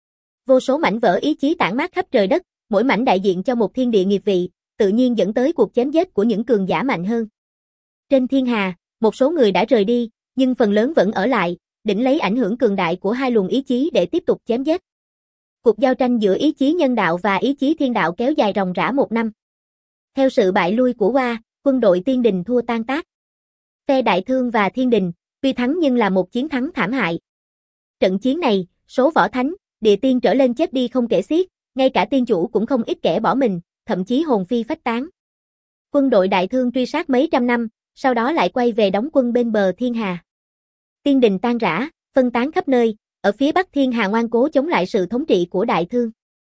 Vô số mảnh vỡ ý chí tản mát khắp trời đất, mỗi mảnh đại diện cho một thiên địa nghiệp vị, tự nhiên dẫn tới cuộc chém giết của những cường giả mạnh hơn. Trên thiên hà, một số người đã rời đi, nhưng phần lớn vẫn ở lại, đỉnh lấy ảnh hưởng cường đại của hai luồng ý chí để tiếp tục chém giết. Cuộc giao tranh giữa ý chí nhân đạo và ý chí thiên đạo kéo dài ròng rã một năm. Theo sự bại lui của Hoa, quân đội Tiên Đình thua tan tác. Phe Đại Thương và Thiên Đình, tuy thắng nhưng là một chiến thắng thảm hại. Trận chiến này, số võ thánh, địa tiên trở lên chết đi không kể xiết, ngay cả tiên chủ cũng không ít kẻ bỏ mình, thậm chí hồn phi phách tán. Quân đội Đại Thương truy sát mấy trăm năm, sau đó lại quay về đóng quân bên bờ thiên hà. Tiên Đình tan rã, phân tán khắp nơi, ở phía Bắc thiên hà ngoan cố chống lại sự thống trị của Đại Thương.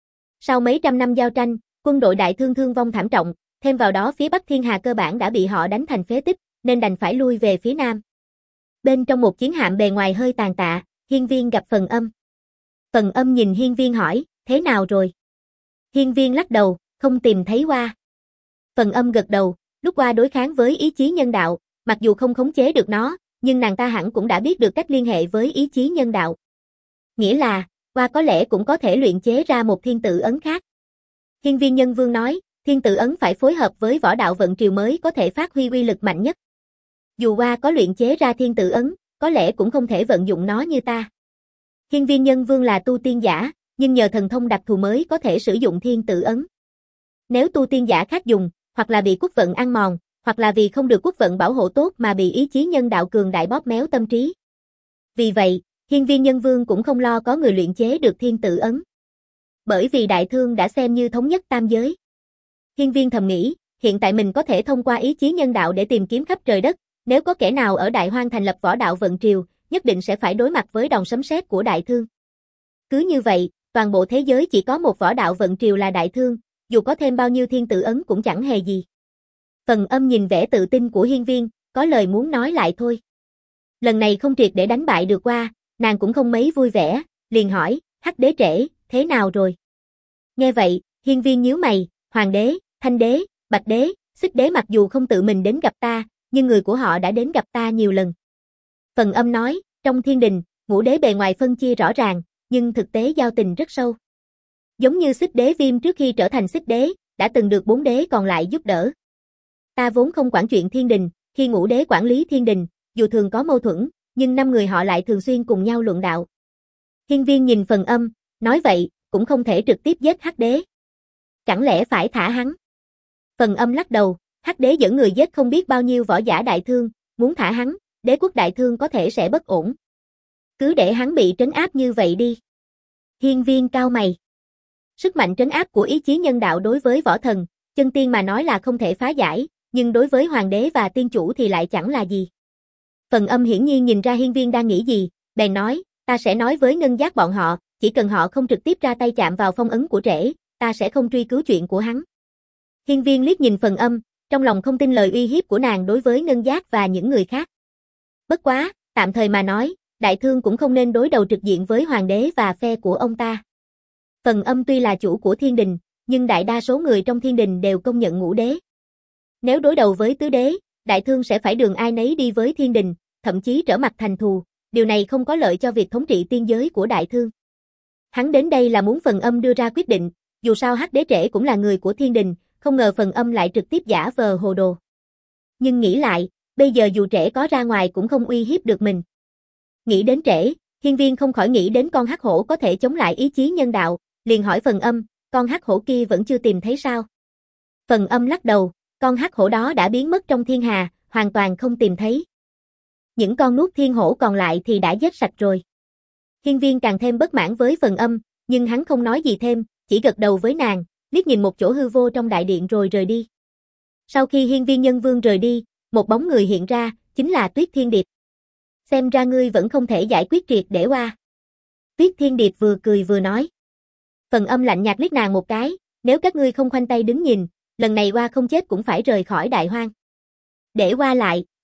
Sau mấy trăm năm giao tranh, quân đội Đại Thương thương vong thảm trọng, thêm vào đó phía Bắc thiên hà cơ bản đã bị họ đánh thành phế tích, nên đành phải lui về phía Nam. Bên trong một chiến hạm bề ngoài hơi tàn tạ, Hiên Viên gặp Phần Âm. Phần Âm nhìn Hiên Viên hỏi, thế nào rồi? Hiên Viên lắc đầu, không tìm thấy Hoa. Phần Âm gật đầu, lúc Hoa đối kháng với ý chí nhân đạo, mặc dù không khống chế được nó, nhưng nàng ta hẳn cũng đã biết được cách liên hệ với ý chí nhân đạo. Nghĩa là, Hoa có lẽ cũng có thể luyện chế ra một thiên tự ấn khác. Hiên Viên Nhân Vương nói, thiên tự ấn phải phối hợp với võ đạo vận triều mới có thể phát huy uy lực mạnh nhất. Dù Hoa có luyện chế ra thiên tự ấn, có lẽ cũng không thể vận dụng nó như ta. Hiên Viên Nhân Vương là tu tiên giả, nhưng nhờ thần thông đặc thù mới có thể sử dụng thiên tự ấn. Nếu tu tiên giả khác dùng, hoặc là bị quốc vận ăn mòn, hoặc là vì không được quốc vận bảo hộ tốt mà bị ý chí nhân đạo cường đại bóp méo tâm trí. Vì vậy, Hiên Viên Nhân Vương cũng không lo có người luyện chế được thiên tự ấn. Bởi vì Đại Thương đã xem như thống nhất tam giới. Hiên Viên thầm nghĩ, hiện tại mình có thể thông qua ý chí nhân đạo để tìm kiếm khắp trời đất, nếu có kẻ nào ở Đại Hoang thành lập võ đạo vận triều, nhất định sẽ phải đối mặt với đòn sấm sét của Đại Thương. Cứ như vậy, toàn bộ thế giới chỉ có một võ đạo vận triều là Đại Thương, dù có thêm bao nhiêu thiên tự ấn cũng chẳng hề gì. Phần Âm nhìn vẻ tự tin của Hiên Viên, có lời muốn nói lại thôi. Lần này không triệt để đánh bại được Hoa, nàng cũng không mấy vui vẻ, liền hỏi, Hắc đế trễ, thế nào rồi? Nghe vậy, Hiên Viên nhíu mày, Hoàng đế, Thanh đế, Bạch đế, Xích đế mặc dù không tự mình đến gặp ta, nhưng người của họ đã đến gặp ta nhiều lần. Phần Âm nói, trong thiên đình, ngũ đế bề ngoài phân chia rõ ràng, nhưng thực tế giao tình rất sâu. Giống như Xích đế Viêm trước khi trở thành Xích đế, đã từng được bốn đế còn lại giúp đỡ. Ta vốn không quản chuyện thiên đình, khi ngũ đế quản lý thiên đình, dù thường có mâu thuẫn, nhưng năm người họ lại thường xuyên cùng nhau luận đạo. Hiên Viên nhìn Phần Âm, nói vậy, cũng không thể trực tiếp giết Hắc đế. Chẳng lẽ phải thả hắn? Phần Âm lắc đầu, Hắc đế dẫn người giết không biết bao nhiêu võ giả Đại Thương, muốn thả hắn, đế quốc Đại Thương có thể sẽ bất ổn. Cứ để hắn bị trấn áp như vậy đi. Hiên Viên cau mày. Sức mạnh trấn áp của ý chí nhân đạo đối với võ thần, chân tiên mà nói là không thể phá giải, nhưng đối với hoàng đế và tiên chủ thì lại chẳng là gì. Phần Âm hiển nhiên nhìn ra Hiên Viên đang nghĩ gì, bèn nói, ta sẽ nói với ngân giác bọn họ, chỉ cần họ không trực tiếp ra tay chạm vào phong ấn của trễ, ta sẽ không truy cứu chuyện của hắn. Hiên Viên liếc nhìn Phần Âm, trong lòng không tin lời uy hiếp của nàng đối với ngân giác và những người khác. Bất quá, tạm thời mà nói, Đại Thương cũng không nên đối đầu trực diện với hoàng đế và phe của ông ta. Phần Âm tuy là chủ của thiên đình, nhưng đại đa số người trong thiên đình đều công nhận ngũ đế. Nếu đối đầu với tứ đế, Đại Thương sẽ phải đường ai nấy đi với thiên đình, thậm chí trở mặt thành thù, điều này không có lợi cho việc thống trị tiên giới của Đại Thương. Hắn đến đây là muốn Phần Âm đưa ra quyết định, dù sao Hắc đế trễ cũng là người của thiên đình, không ngờ Phần Âm lại trực tiếp giả vờ hồ đồ. Nhưng nghĩ lại, bây giờ dù trễ có ra ngoài cũng không uy hiếp được mình. Nghĩ đến trễ, Hiên Viên không khỏi nghĩ đến con hắc hổ có thể chống lại ý chí nhân đạo, liền hỏi Phần Âm, con hắc hổ kia vẫn chưa tìm thấy sao? Phần Âm lắc đầu, con hắc hổ đó đã biến mất trong thiên hà, hoàn toàn không tìm thấy. Những con nuốt thiên hổ còn lại thì đã giết sạch rồi. Hiên Viên càng thêm bất mãn với Phần Âm, nhưng hắn không nói gì thêm, chỉ gật đầu với nàng, liếc nhìn một chỗ hư vô trong đại điện rồi rời đi. Sau khi Hiên Viên Nhân Vương rời đi, một bóng người hiện ra, chính là Tuyết Thiên Điệp. Xem ra ngươi vẫn không thể giải quyết triệt để Hoa. Tuyết Thiên Điệp vừa cười vừa nói. Phần Âm lạnh nhạt liếc nàng một cái, nếu các ngươi không khoanh tay đứng nhìn, lần này Hoa không chết cũng phải rời khỏi Đại Hoang. Để Hoa lại,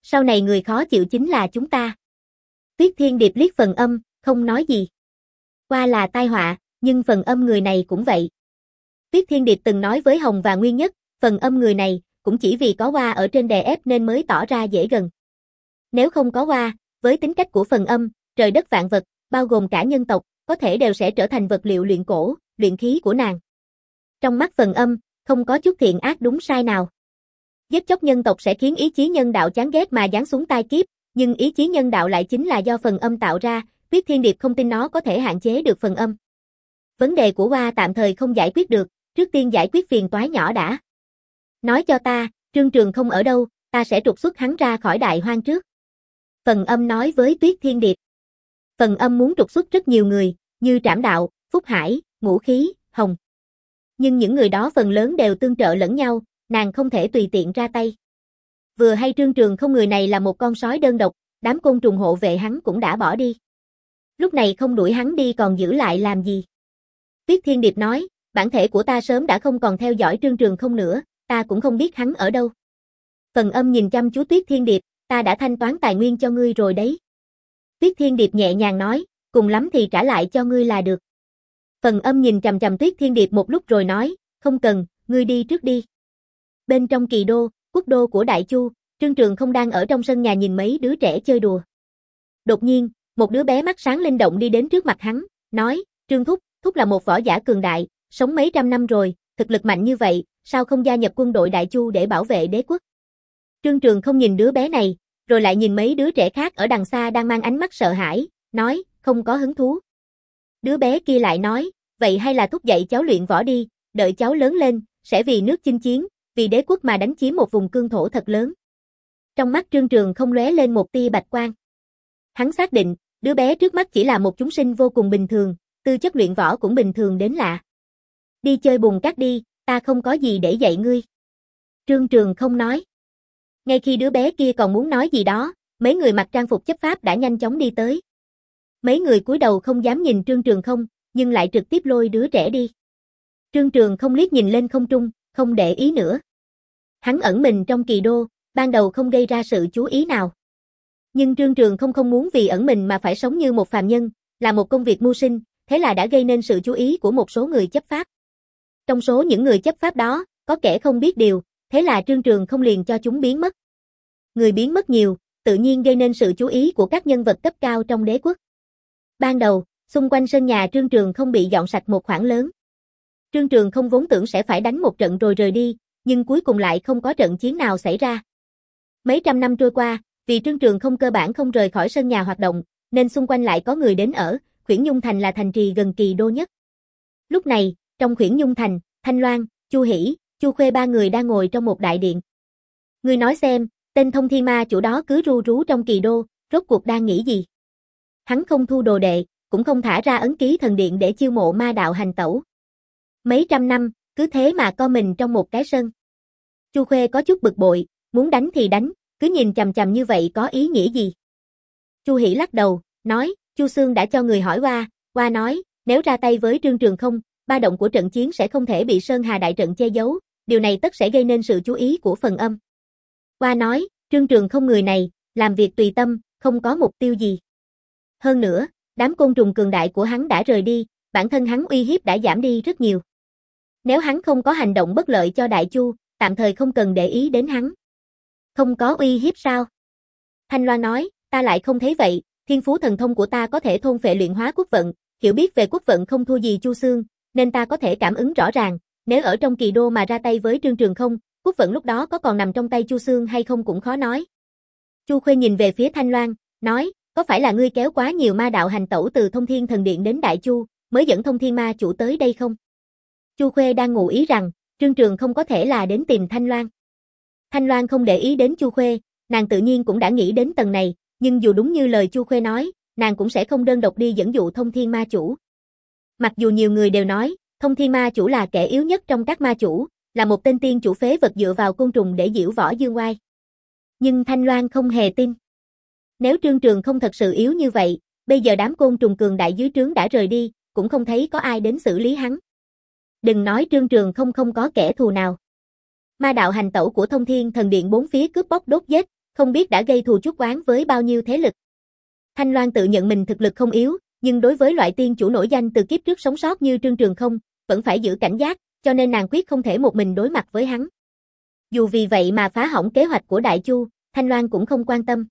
Sau này người khó chịu chính là chúng ta. Tuyết Thiên Điệp liếc Phần Âm, không nói gì. Qua là tai họa, nhưng Phần Âm người này cũng vậy. Tuyết Thiên Điệp từng nói với Hồng và Nguyên Nhất, Phần Âm người này, cũng chỉ vì có Hoa ở trên đè ép nên mới tỏ ra dễ gần. Nếu không có Hoa, với tính cách của Phần Âm, trời đất vạn vật, bao gồm cả nhân tộc, có thể đều sẽ trở thành vật liệu luyện cổ, luyện khí của nàng. Trong mắt Phần Âm, không có chút thiện ác đúng sai nào. Giết chóc nhân tộc sẽ khiến ý chí nhân đạo chán ghét mà giáng xuống tai kiếp, nhưng ý chí nhân đạo lại chính là do Phần Âm tạo ra, Tuyết Thiên Điệp không tin nó có thể hạn chế được Phần Âm. Vấn đề của Hoa tạm thời không giải quyết được, trước tiên giải quyết phiền toái nhỏ đã. Nói cho ta, Trương Trường không ở đâu, ta sẽ trục xuất hắn ra khỏi Đại Hoang trước. Phần Âm nói với Tuyết Thiên Điệp. Phần Âm muốn trục xuất rất nhiều người, như Trảm Đạo, Phúc Hải, Ngũ Khí, Hồng. Nhưng những người đó phần lớn đều tương trợ lẫn nhau, nàng không thể tùy tiện ra tay. Vừa hay Trương Trường không người này là một con sói đơn độc, đám côn trùng hộ vệ hắn cũng đã bỏ đi. Lúc này không đuổi hắn đi còn giữ lại làm gì? Tuyết Thiên Điệp nói, bản thể của ta sớm đã không còn theo dõi Trương Trường không nữa, ta cũng không biết hắn ở đâu. Phần Âm nhìn chăm chú Tuyết Thiên Điệp, ta đã thanh toán tài nguyên cho ngươi rồi đấy. Tuyết Thiên Điệp nhẹ nhàng nói, cùng lắm thì trả lại cho ngươi là được. Phần Âm nhìn chằm chằm Tuyết Thiên Điệp một lúc rồi nói, không cần, ngươi đi trước đi. Bên trong Kỳ Đô, quốc đô của Đại Chu, Trương Trường không đang ở trong sân nhà nhìn mấy đứa trẻ chơi đùa. Đột nhiên, một đứa bé mắt sáng linh động đi đến trước mặt hắn, nói, Trương Thúc, Thúc là một võ giả cường đại, sống mấy trăm năm rồi, thực lực mạnh như vậy, sao không gia nhập quân đội Đại Chu để bảo vệ đế quốc? Trương Trường không nhìn đứa bé này, rồi lại nhìn mấy đứa trẻ khác ở đằng xa đang mang ánh mắt sợ hãi, nói, không có hứng thú. Đứa bé kia lại nói, vậy hay là Thúc dạy cháu luyện võ đi, đợi cháu lớn lên, sẽ vì nước chinh chiến, vì đế quốc mà đánh chiếm một vùng cương thổ thật lớn. Trong mắt Trương Trường không lóe lên một tia bạch quang. Hắn xác định, đứa bé trước mắt chỉ là một chúng sinh vô cùng bình thường, tư chất luyện võ cũng bình thường đến lạ. Đi chơi bùn cát đi, ta không có gì để dạy ngươi. Trương Trường không nói. Ngay khi đứa bé kia còn muốn nói gì đó, mấy người mặc trang phục chấp pháp đã nhanh chóng đi tới. Mấy người cúi đầu không dám nhìn Trương Trường không, nhưng lại trực tiếp lôi đứa trẻ đi. Trương Trường không liếc nhìn lên không trung, không để ý nữa. Hắn ẩn mình trong Kỳ Đô, ban đầu không gây ra sự chú ý nào. Nhưng Trương Trường không không muốn vì ẩn mình mà phải sống như một phàm nhân, là một công việc mưu sinh, thế là đã gây nên sự chú ý của một số người chấp pháp. Trong số những người chấp pháp đó, có kẻ không biết điều, thế là Trương Trường không liền cho chúng biến mất. Người biến mất nhiều, tự nhiên gây nên sự chú ý của các nhân vật cấp cao trong đế quốc. Ban đầu, xung quanh sân nhà Trương Trường không bị dọn sạch một khoảng lớn. Trương Trường không vốn tưởng sẽ phải đánh một trận rồi rời đi, nhưng cuối cùng lại không có trận chiến nào xảy ra. Mấy trăm năm trôi qua, vì Trương Trường không cơ bản không rời khỏi sân nhà hoạt động, nên xung quanh lại có người đến ở, Khuyển Nhung Thành là thành trì gần Kỳ Đô nhất. Lúc này, trong Khuyển Nhung Thành, Thanh Loan, Chu Hỷ, Chu Khuê ba người đang ngồi trong một đại điện. Ngươi nói xem, tên Thông Thiên Ma chủ đó cứ ru rú trong Kỳ Đô, rốt cuộc đang nghĩ gì? Hắn không thu đồ đệ, cũng không thả ra ấn ký thần điện để chiêu mộ ma đạo hành tẩu. Mấy trăm năm, cứ thế mà co mình trong một cái sân. Chu Khuê có chút bực bội, muốn đánh thì đánh, cứ nhìn chằm chằm như vậy có ý nghĩa gì? Chu Hỷ lắc đầu, nói, Chu Xương đã cho người hỏi Hoa, Hoa nói, nếu ra tay với Trương Trường không, ba động của trận chiến sẽ không thể bị Sơn Hà đại trận che giấu, điều này tất sẽ gây nên sự chú ý của Phần Âm. Hoa nói, Trương Trường không người này, làm việc tùy tâm, không có mục tiêu gì. Hơn nữa, đám côn trùng cường đại của hắn đã rời đi, bản thân hắn uy hiếp đã giảm đi rất nhiều. Nếu hắn không có hành động bất lợi cho Đại Chu, tạm thời không cần để ý đến hắn. Không có uy hiếp sao? Thanh Loan nói, ta lại không thấy vậy, thiên phú thần thông của ta có thể thôn phệ luyện hóa quốc vận, hiểu biết về quốc vận không thua gì Chu Xương, nên ta có thể cảm ứng rõ ràng, nếu ở trong Kỳ Đô mà ra tay với Trương Trường không, quốc vận lúc đó có còn nằm trong tay Chu Xương hay không cũng khó nói. Chu Khuê nhìn về phía Thanh Loan, nói, có phải là ngươi kéo quá nhiều ma đạo hành tẩu từ Thông Thiên Thần Điện đến Đại Chu, mới dẫn Thông Thiên Ma chủ tới đây không? Chu Khuê đang ngụ ý rằng, Trương Trường không có thể là đến tìm Thanh Loan. Thanh Loan không để ý đến Chu Khuê, nàng tự nhiên cũng đã nghĩ đến tầng này, nhưng dù đúng như lời Chu Khuê nói, nàng cũng sẽ không đơn độc đi dẫn dụ Thông Thiên Ma chủ. Mặc dù nhiều người đều nói, Thông Thiên Ma chủ là kẻ yếu nhất trong các ma chủ, là một tên tiên chủ phế vật dựa vào côn trùng để diễu võ dương oai. Nhưng Thanh Loan không hề tin. Nếu Trương Trường không thật sự yếu như vậy, bây giờ đám côn trùng cường đại dưới trướng đã rời đi, cũng không thấy có ai đến xử lý hắn. Đừng nói Trương Trường không không có kẻ thù nào. Ma đạo hành tẩu của Thông Thiên Thần Điện bốn phía cướp bóc đốt giết, không biết đã gây thù chuốc oán với bao nhiêu thế lực. Thanh Loan tự nhận mình thực lực không yếu, nhưng đối với loại tiên chủ nổi danh từ kiếp trước sống sót như Trương Trường Không, vẫn phải giữ cảnh giác, cho nên nàng quyết không thể một mình đối mặt với hắn. Dù vì vậy mà phá hỏng kế hoạch của Đại Chu, Thanh Loan cũng không quan tâm.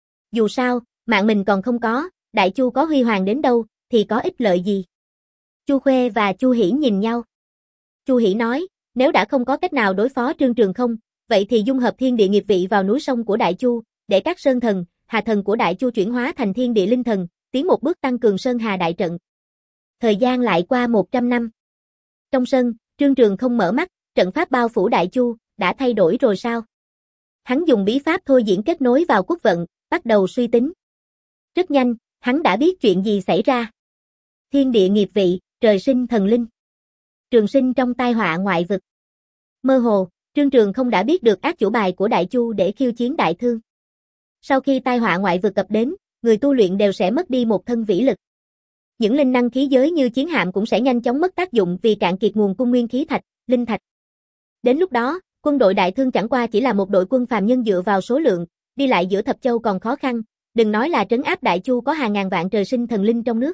Dù sao, mạng mình còn không có, Đại Chu có huy hoàng đến đâu, thì có ích lợi gì. Chu Khuê và Chu Hỉ nhìn nhau. Chu Hỉ nói, nếu đã không có cách nào đối phó Trương Trường Không, vậy thì dung hợp thiên địa nghiệp vị vào núi sông của Đại Chu, để các sơn thần, hà thần của Đại Chu chuyển hóa thành thiên địa linh thần, tiến một bước tăng cường Sơn Hà đại trận. Thời gian lại qua một trăm năm. Trong sân, Trương Trường Không mở mắt, trận pháp bao phủ Đại Chu, đã thay đổi rồi sao? Hắn dùng bí pháp thôi diễn kết nối vào quốc vận, bắt đầu suy tính. Rất nhanh, hắn đã biết chuyện gì xảy ra. Thiên địa nghiệp vị, trời sinh thần linh. Trường sinh trong tai họa ngoại vực. Mơ hồ, Trương Trường Không đã biết được ác chủ bài của Đại Chu để khiêu chiến Đại Thương. Sau khi tai họa ngoại vực cập đến, người tu luyện đều sẽ mất đi một thân vĩ lực. Những linh năng khí giới như chiến hạm cũng sẽ nhanh chóng mất tác dụng vì cạn kiệt nguồn cung nguyên khí thạch, linh thạch. Đến lúc đó, quân đội Đại Thương chẳng qua chỉ là một đội quân phàm nhân dựa vào số lượng, đi lại giữa thập châu còn khó khăn, đừng nói là trấn áp Đại Chu có hàng ngàn vạn trời sinh thần linh trong nước.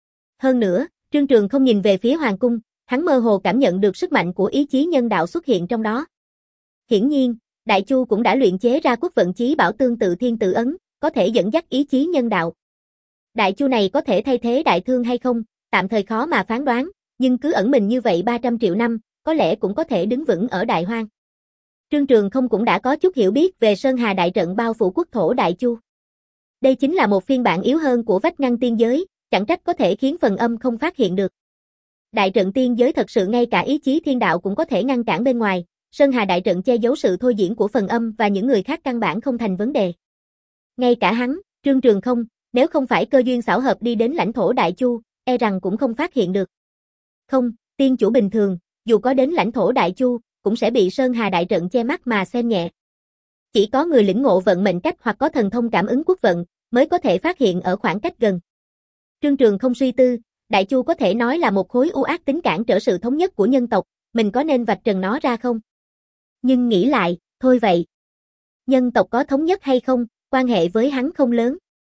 Hơn nữa, Trương Trường Không nhìn về phía hoàng cung, hắn mơ hồ cảm nhận được sức mạnh của ý chí nhân đạo xuất hiện trong đó. Hiển nhiên, Đại Chu cũng đã luyện chế ra quốc vận chí bảo tương tự thiên tự ấn, có thể dẫn dắt ý chí nhân đạo. Đại Chu này có thể thay thế Đại Thương hay không, tạm thời khó mà phán đoán, nhưng cứ ẩn mình như vậy ba trăm triệu năm, có lẽ cũng có thể đứng vững ở Đại Hoang. Trương Trường Không cũng đã có chút hiểu biết về Sơn Hà đại trận bao phủ quốc thổ Đại Chu. Đây chính là một phiên bản yếu hơn của vách ngăn tiên giới, chẳng trách có thể khiến phần âm không phát hiện được. Đại trận tiên giới thật sự ngay cả ý chí thiên đạo cũng có thể ngăn cản bên ngoài, Sơn Hà đại trận che giấu sự thôi diễn của phần âm và những người khác căn bản không thành vấn đề. Ngay cả hắn, Trương Trường Không, nếu không phải cơ duyên xảo hợp đi đến lãnh thổ Đại Chu, e rằng cũng không phát hiện được. Không, tiên chủ bình thường, dù có đến lãnh thổ Đại Chu, cũng sẽ bị Sơn Hà đại trận che mắt mà xem nhẹ. Chỉ có người lĩnh ngộ vận mệnh cách hoặc có thần thông cảm ứng quốc vận, mới có thể phát hiện ở khoảng cách gần. Trương Trường Không suy tư, Đại Chu có thể nói là một khối u ác tính cản trở sự thống nhất của nhân tộc, mình có nên vạch trần nó ra không? Nhưng nghĩ lại, thôi vậy. Nhân tộc có thống nhất hay không, quan hệ với hắn không lớn.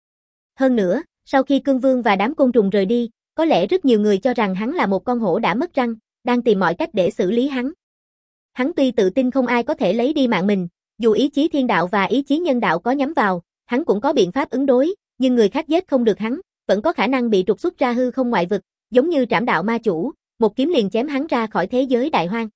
Hơn nữa, sau khi Cương Vương và đám côn trùng rời đi, có lẽ rất nhiều người cho rằng hắn là một con hổ đã mất răng, đang tìm mọi cách để xử lý hắn. Hắn tuy tự tin không ai có thể lấy đi mạng mình, dù ý chí thiên đạo và ý chí nhân đạo có nhắm vào, hắn cũng có biện pháp ứng đối, nhưng người khác giết không được hắn, vẫn có khả năng bị trục xuất ra hư không ngoại vực, giống như Trảm Đạo Ma Chủ, một kiếm liền chém hắn ra khỏi thế giới Đại Hoang.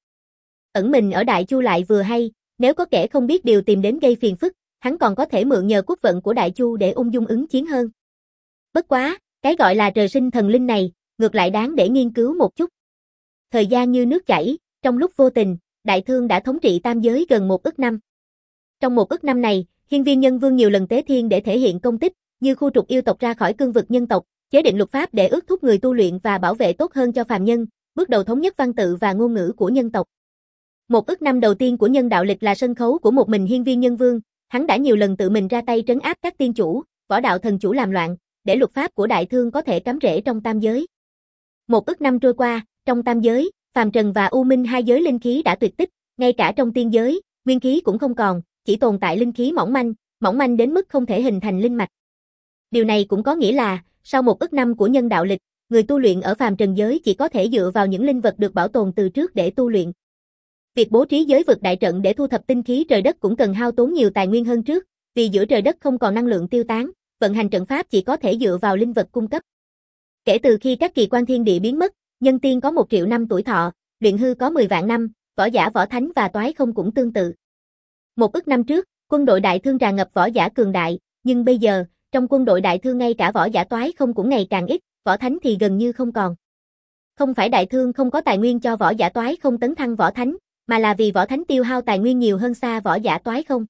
Ẩn mình ở Đại Chu lại vừa hay, nếu có kẻ không biết điều tìm đến gây phiền phức, hắn còn có thể mượn nhờ quốc vận của Đại Chu để ung dung ứng chiến hơn. Bất quá, cái gọi là trời sinh thần linh này, ngược lại đáng để nghiên cứu một chút. Thời gian như nước chảy, trong lúc vô tình, Đại Thương đã thống trị tam giới gần một ức năm. Trong một ức năm này, Hiên Viên Nhân Vương nhiều lần tế thiên để thể hiện công tích, như khu trục yêu tộc ra khỏi cương vực nhân tộc, chế định luật pháp để ước thúc người tu luyện và bảo vệ tốt hơn cho phàm nhân, bước đầu thống nhất văn tự và ngôn ngữ của nhân tộc. Một ức năm đầu tiên của nhân đạo lịch là sân khấu của một mình Hiên Viên Nhân Vương, hắn đã nhiều lần tự mình ra tay trấn áp các tiên chủ, võ đạo thần chủ làm loạn, để luật pháp của Đại Thương có thể cắm rễ trong tam giới. Một ức năm trôi qua, trong tam giới, phàm trần và u minh hai giới linh khí đã tuyệt tích, ngay cả trong tiên giới, nguyên khí cũng không còn, chỉ tồn tại linh khí mỏng manh, mỏng manh đến mức không thể hình thành linh mạch. Điều này cũng có nghĩa là, sau một ức năm của nhân đạo lịch, người tu luyện ở phàm trần giới chỉ có thể dựa vào những linh vật được bảo tồn từ trước để tu luyện. Việc bố trí giới vực đại trận để thu thập tinh khí trời đất cũng cần hao tốn nhiều tài nguyên hơn trước, vì giữa trời đất không còn năng lượng tiêu tán, vận hành trận pháp chỉ có thể dựa vào linh vật cung cấp. Kể từ khi các kỳ quan thiên địa biến mất, nhân tiên có một triệu năm tuổi thọ, luyện hư có mười vạn năm, võ giả võ thánh và toái không cũng tương tự. Một ức năm trước, quân đội Đại Thương tràn ngập võ giả cường đại, nhưng bây giờ, trong quân đội Đại Thương ngay cả võ giả toái không cũng ngày càng ít, võ thánh thì gần như không còn. Không phải Đại Thương không có tài nguyên cho võ giả toái không tấn thăng võ thánh, mà là vì võ thánh tiêu hao tài nguyên nhiều hơn xa võ giả toái không.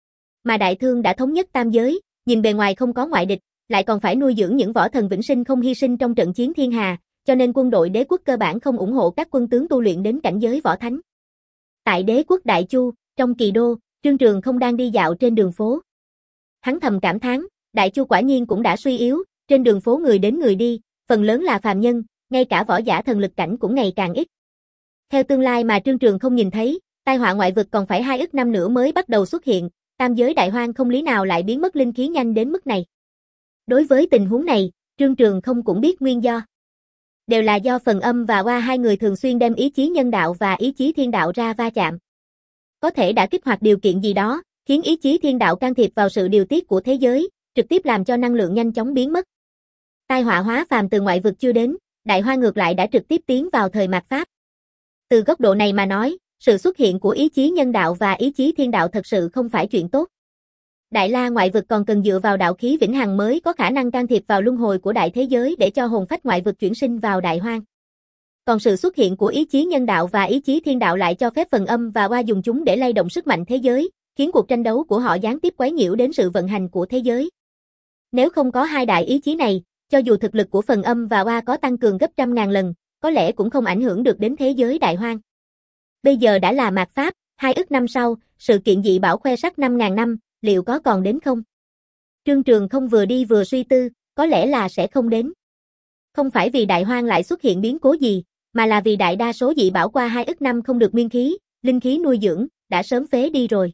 Mà Đại Thương đã thống nhất tam giới, nhìn bề ngoài không có ngoại địch, lại còn phải nuôi dưỡng những võ thần vĩnh sinh không hy sinh trong trận chiến thiên hà, cho nên quân đội đế quốc cơ bản không ủng hộ các quân tướng tu luyện đến cảnh giới võ thánh. Tại đế quốc Đại Chu, trong kỳ đô, Trương Trường Không đang đi dạo trên đường phố. Hắn thầm cảm thán, Đại Chu quả nhiên cũng đã suy yếu, trên đường phố người đến người đi, phần lớn là phàm nhân, ngay cả võ giả thần lực cảnh cũng ngày càng ít. Theo tương lai mà Trương Trường Không nhìn thấy, tai họa ngoại vực còn phải hai ức năm nữa mới bắt đầu xuất hiện, tam giới đại hoang không lý nào lại biến mất linh khí nhanh đến mức này. Đối với tình huống này, Trương Trường không cũng biết nguyên do. Đều là do Phần Âm và Oa hai người thường xuyên đem ý chí nhân đạo và ý chí thiên đạo ra va chạm. Có thể đã kích hoạt điều kiện gì đó, khiến ý chí thiên đạo can thiệp vào sự điều tiết của thế giới, trực tiếp làm cho năng lượng nhanh chóng biến mất. Tai họa hóa phàm từ ngoại vực chưa đến, đại hoa ngược lại đã trực tiếp tiến vào thời mạt Pháp. Từ góc độ này mà nói, sự xuất hiện của ý chí nhân đạo và ý chí thiên đạo thật sự không phải chuyện tốt. Đại la ngoại vực còn cần dựa vào đạo khí vĩnh hằng mới có khả năng can thiệp vào luân hồi của đại thế giới để cho hồn phách ngoại vực chuyển sinh vào đại hoang. Còn sự xuất hiện của ý chí nhân đạo và ý chí thiên đạo lại cho phép Phần Âm và Oa dùng chúng để lay động sức mạnh thế giới, khiến cuộc tranh đấu của họ gián tiếp quấy nhiễu đến sự vận hành của thế giới. Nếu không có hai đại ý chí này, cho dù thực lực của Phần Âm và Oa có tăng cường gấp trăm ngàn lần, có lẽ cũng không ảnh hưởng được đến thế giới đại hoang. Bây giờ đã là mạt Pháp, hai ức năm sau, sự kiện dị bảo khoe sắc năm ngàn năm, liệu có còn đến không? Trương Trường không vừa đi vừa suy tư, có lẽ là sẽ không đến. Không phải vì đại hoang lại xuất hiện biến cố gì, mà là vì đại đa số dị bảo qua hai ức năm không được nguyên khí, linh khí nuôi dưỡng, đã sớm phế đi rồi.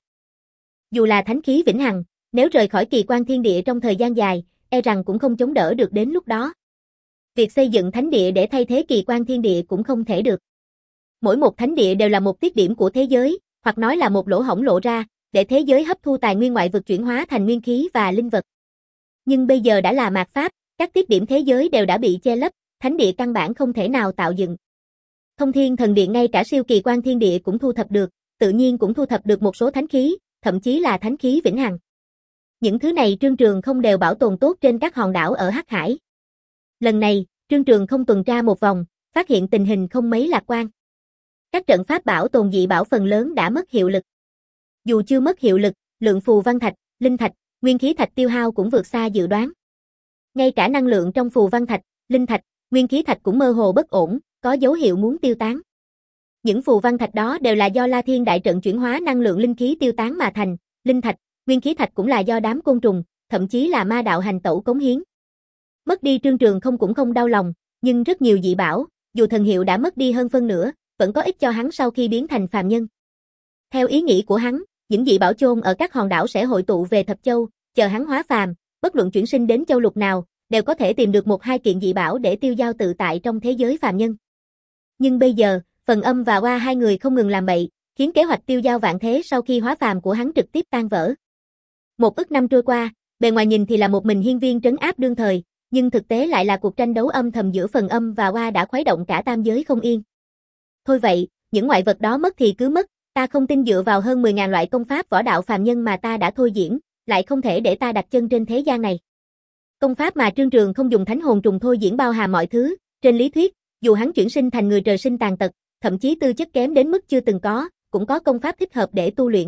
Dù là thánh khí vĩnh hằng, nếu rời khỏi kỳ quan thiên địa trong thời gian dài, e rằng cũng không chống đỡ được đến lúc đó. Việc xây dựng thánh địa để thay thế kỳ quan thiên địa cũng không thể được. Mỗi một thánh địa đều là một tiết điểm của thế giới, hoặc nói là một lỗ hổng lộ ra, để thế giới hấp thu tài nguyên ngoại vực chuyển hóa thành nguyên khí và linh vật. Nhưng bây giờ đã là mạt Pháp, các tiết điểm thế giới đều đã bị che lấp, thánh địa căn bản không thể nào tạo dựng. Thông Thiên Thần Điện ngay cả siêu kỳ quan thiên địa cũng thu thập được, tự nhiên cũng thu thập được một số thánh khí, thậm chí là thánh khí vĩnh hằng. Những thứ này Trương Trường không đều bảo tồn tốt trên các hòn đảo ở Hắc Hải. Lần này, Trương Trường không tuần tra một vòng, phát hiện tình hình không mấy lạc quan. Các trận pháp bảo tồn dị bảo phần lớn đã mất hiệu lực. Dù chưa mất hiệu lực, lượng phù văn thạch, linh thạch, nguyên khí thạch tiêu hao cũng vượt xa dự đoán. Ngay cả năng lượng trong phù văn thạch, linh thạch, nguyên khí thạch cũng mơ hồ bất ổn, có dấu hiệu muốn tiêu tán. Những phù văn thạch đó đều là do La Thiên đại trận chuyển hóa năng lượng linh khí tiêu tán mà thành, linh thạch, nguyên khí thạch cũng là do đám côn trùng, thậm chí là ma đạo hành tẩu cống hiến. Mất đi Trương Trường không cũng không đau lòng, nhưng rất nhiều dị bảo, dù thần hiệu đã mất đi hơn phân nửa, vẫn có ích cho hắn sau khi biến thành phàm nhân. Theo ý nghĩ của hắn, những dị bảo chôn ở các hòn đảo sẽ hội tụ về Thập Châu, chờ hắn hóa phàm, bất luận chuyển sinh đến châu lục nào, đều có thể tìm được một hai kiện dị bảo để tiêu dao tự tại trong thế giới phàm nhân. Nhưng bây giờ, Phần Âm và Oa hai người không ngừng làm bậy, khiến kế hoạch tiêu dao vạn thế sau khi hóa phàm của hắn trực tiếp tan vỡ. Một ức năm trôi qua, bề ngoài nhìn thì là một mình hiên viên trấn áp đương thời, nhưng thực tế lại là cuộc tranh đấu âm thầm giữa Phần Âm và Oa đã khuấy động cả tam giới không yên. Thôi vậy, những ngoại vật đó mất thì cứ mất, ta không tin dựa vào hơn mười ngàn loại công pháp võ đạo phàm nhân mà ta đã thôi diễn, lại không thể để ta đặt chân trên thế gian này. Công pháp mà Trương Trường không dùng thánh hồn trùng thôi diễn bao hàm mọi thứ, trên lý thuyết, dù hắn chuyển sinh thành người trời sinh tàn tật, thậm chí tư chất kém đến mức chưa từng có, cũng có công pháp thích hợp để tu luyện.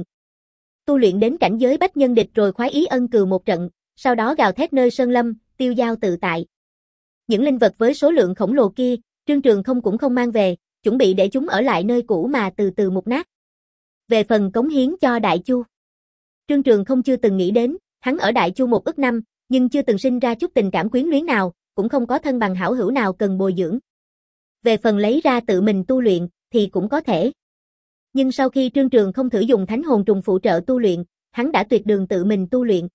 Tu luyện đến cảnh giới bách nhân địch rồi khoái ý ân cừu một trận, sau đó gào thét nơi sơn lâm, tiêu dao tự tại. Những linh vật với số lượng khổng lồ kia, Trương Trường không cũng không mang về, chuẩn bị để chúng ở lại nơi cũ mà từ từ mục nát. Về phần cống hiến cho Đại Chu, Trương Trường không chưa từng nghĩ đến, hắn ở Đại Chu một ức năm, nhưng chưa từng sinh ra chút tình cảm quyến luyến nào, cũng không có thân bằng hảo hữu nào cần bồi dưỡng. Về phần lấy ra tự mình tu luyện, thì cũng có thể. Nhưng sau khi Trương Trường không thử dùng thánh hồn trùng phụ trợ tu luyện, hắn đã tuyệt đường tự mình tu luyện.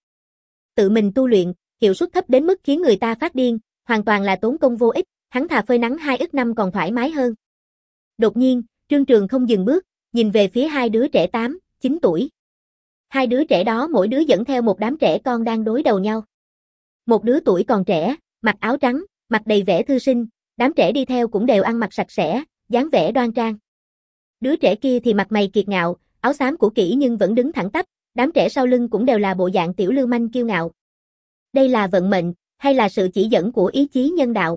Tự mình tu luyện, hiệu suất thấp đến mức khiến người ta phát điên, hoàn toàn là tốn công vô ích, hắn thà phơi nắng hai ức năm còn thoải mái hơn. Đột nhiên, Trương Trường không dừng bước, nhìn về phía hai đứa trẻ tám, chín tuổi. Hai đứa trẻ đó mỗi đứa dẫn theo một đám trẻ con đang đối đầu nhau. Một đứa tuổi còn trẻ, mặc áo trắng, mặt đầy vẻ thư sinh, đám trẻ đi theo cũng đều ăn mặc sạch sẽ, dáng vẻ đoan trang. Đứa trẻ kia thì mặt mày kiệt ngạo, áo xám cũ kỹ nhưng vẫn đứng thẳng tắp, đám trẻ sau lưng cũng đều là bộ dạng tiểu lưu manh kiêu ngạo. Đây là vận mệnh, hay là sự chỉ dẫn của ý chí nhân đạo?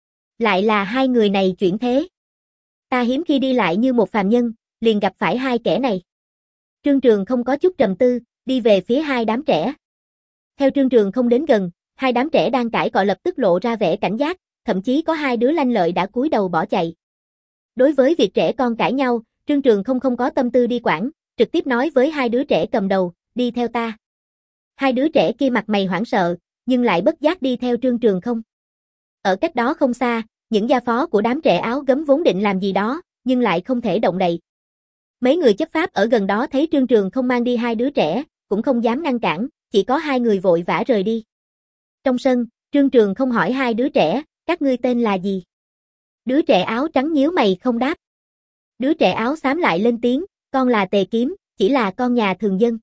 Lại là hai người này chuyển thế. Ta hiếm khi đi lại như một phàm nhân, liền gặp phải hai kẻ này. Trương Trường không có chút trầm tư, đi về phía hai đám trẻ. Theo Trương Trường không đến gần, hai đám trẻ đang cãi cọ lập tức lộ ra vẻ cảnh giác, thậm chí có hai đứa lanh lợi đã cúi đầu bỏ chạy. Đối với việc trẻ con cãi nhau, Trương Trường không không có tâm tư đi quản, trực tiếp nói với hai đứa trẻ cầm đầu, đi theo ta. Hai đứa trẻ kia mặt mày hoảng sợ, nhưng lại bất giác đi theo Trương Trường không. Ở cách đó không xa, những gia phó của đám trẻ áo gấm vốn định làm gì đó, nhưng lại không thể động đậy. Mấy người chấp pháp ở gần đó thấy Trương Trường không mang đi hai đứa trẻ, cũng không dám ngăn cản, chỉ có hai người vội vã rời đi. Trong sân, Trương Trường không hỏi hai đứa trẻ, các ngươi tên là gì? Đứa trẻ áo trắng nhíu mày không đáp. Đứa trẻ áo xám lại lên tiếng, con là Tề Kiếm, chỉ là con nhà thường dân.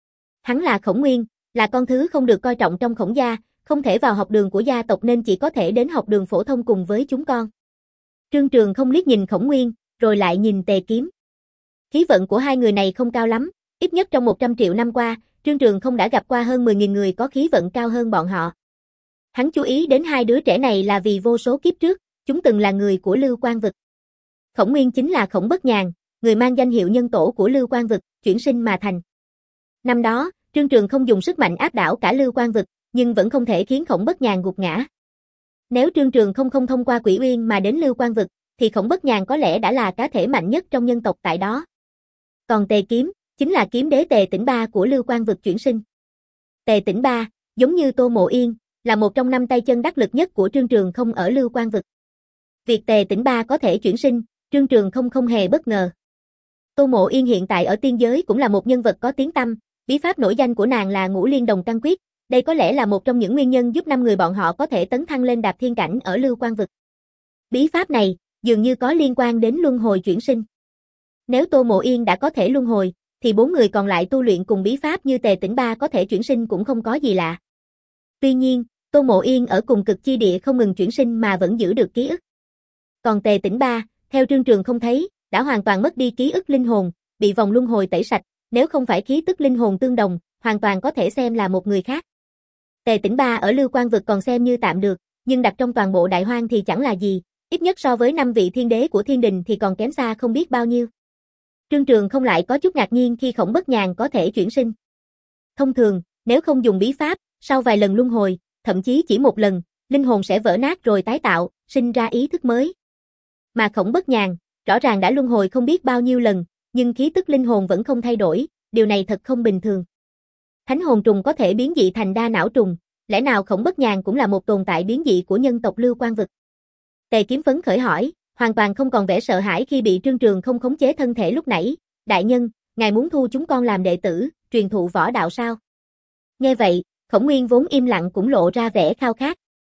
Hắn là Khổng Nguyên, là con thứ không được coi trọng trong Khổng gia, không thể vào học đường của gia tộc nên chỉ có thể đến học đường phổ thông cùng với chúng con. Trương Trường không liếc nhìn Khổng Nguyên, rồi lại nhìn Tề Kiếm. Khí vận của hai người này không cao lắm, ít nhất trong một trăm triệu năm qua, Trương Trường không đã gặp qua hơn mười nghìn người có khí vận cao hơn bọn họ. Hắn chú ý đến hai đứa trẻ này là vì vô số kiếp trước, chúng từng là người của Lưu Quan Vực. Khổng Nguyên chính là Khổng Bất Nhàn, người mang danh hiệu nhân tổ của Lưu Quan Vực, chuyển sinh mà thành. Năm đó, Trương Trường không dùng sức mạnh áp đảo cả Lưu Quan Vực, nhưng vẫn không thể khiến Khổng Bất Nhàn gục ngã. Nếu Trương Trường không không thông qua Quỷ Uyên mà đến Lưu Quan Vực, thì Khổng Bất Nhàn có lẽ đã là cá thể mạnh nhất trong nhân tộc tại đó. Còn Tề Kiếm, chính là kiếm đế Tề Tỉnh Ba của Lưu Quan Vực chuyển sinh. Tề Tỉnh Ba, giống như Tô Mộ Yên, là một trong năm tay chân đắc lực nhất của Trương Trường không ở Lưu Quan Vực. Việc Tề Tỉnh Ba có thể chuyển sinh, Trương Trường không không hề bất ngờ. Tô Mộ Yên hiện tại ở tiên giới cũng là một nhân vật có tiếng tăm, bí pháp nổi danh của nàng là Ngũ Liên Đồng Căn Quyết, đây có lẽ là một trong những nguyên nhân giúp năm người bọn họ có thể tấn thăng lên đạp thiên cảnh ở Lưu Quan Vực. Bí pháp này, dường như có liên quan đến luân hồi chuyển sinh. Nếu Tô Mộ Yên đã có thể luân hồi, thì bốn người còn lại tu luyện cùng bí pháp như Tề Tỉnh Ba có thể chuyển sinh cũng không có gì lạ. Tuy nhiên, Tô Mộ Yên ở cùng cực chi địa không ngừng chuyển sinh mà vẫn giữ được ký ức. Còn Tề Tỉnh Ba, theo Trương Trường không thấy, đã hoàn toàn mất đi ký ức linh hồn, bị vòng luân hồi tẩy sạch, nếu không phải khí tức linh hồn tương đồng, hoàn toàn có thể xem là một người khác. Tề Tỉnh Ba ở Lưu Quan Vực còn xem như tạm được, nhưng đặt trong toàn bộ Đại Hoang thì chẳng là gì, ít nhất so với năm vị thiên đế của thiên đình thì còn kém xa không biết bao nhiêu. Trương Trường không lại có chút ngạc nhiên khi Khổng Bất Nhàn có thể chuyển sinh. Thông thường, nếu không dùng bí pháp, sau vài lần luân hồi, thậm chí chỉ một lần, linh hồn sẽ vỡ nát rồi tái tạo, sinh ra ý thức mới. Mà Khổng Bất Nhàn, rõ ràng đã luân hồi không biết bao nhiêu lần, nhưng khí tức linh hồn vẫn không thay đổi, điều này thật không bình thường. Thánh hồn trùng có thể biến dị thành đa não trùng, lẽ nào Khổng Bất Nhàn cũng là một tồn tại biến dị của nhân tộc Lưu Quan Vực? Tề Kiếm phấn khởi hỏi, hoàn toàn không còn vẻ sợ hãi khi bị Trương Trường không khống chế thân thể lúc nãy. Đại nhân, ngài muốn thu chúng con làm đệ tử, truyền thụ võ đạo sao? Nghe vậy, Khổng Nguyên vốn im lặng cũng lộ ra vẻ khao khát.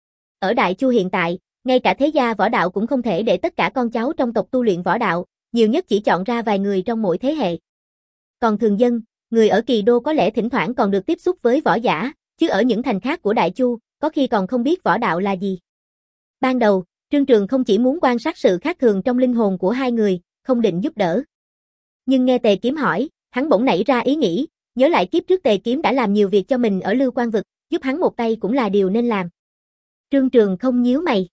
Ở Đại Chu hiện tại, ngay cả thế gia võ đạo cũng không thể để tất cả con cháu trong tộc tu luyện võ đạo, nhiều nhất chỉ chọn ra vài người trong mỗi thế hệ. Còn thường dân, người ở Kỳ Đô có lẽ thỉnh thoảng còn được tiếp xúc với võ giả, chứ ở những thành khác của Đại Chu, có khi còn không biết võ đạo là gì. Ban đầu, Trương Trường không chỉ muốn quan sát sự khác thường trong linh hồn của hai người, không định giúp đỡ. Nhưng nghe Tề Kiếm hỏi, hắn bỗng nảy ra ý nghĩ, nhớ lại kiếp trước Tề Kiếm đã làm nhiều việc cho mình ở Lưu Quan Vực, giúp hắn một tay cũng là điều nên làm. Trương Trường không nhíu mày.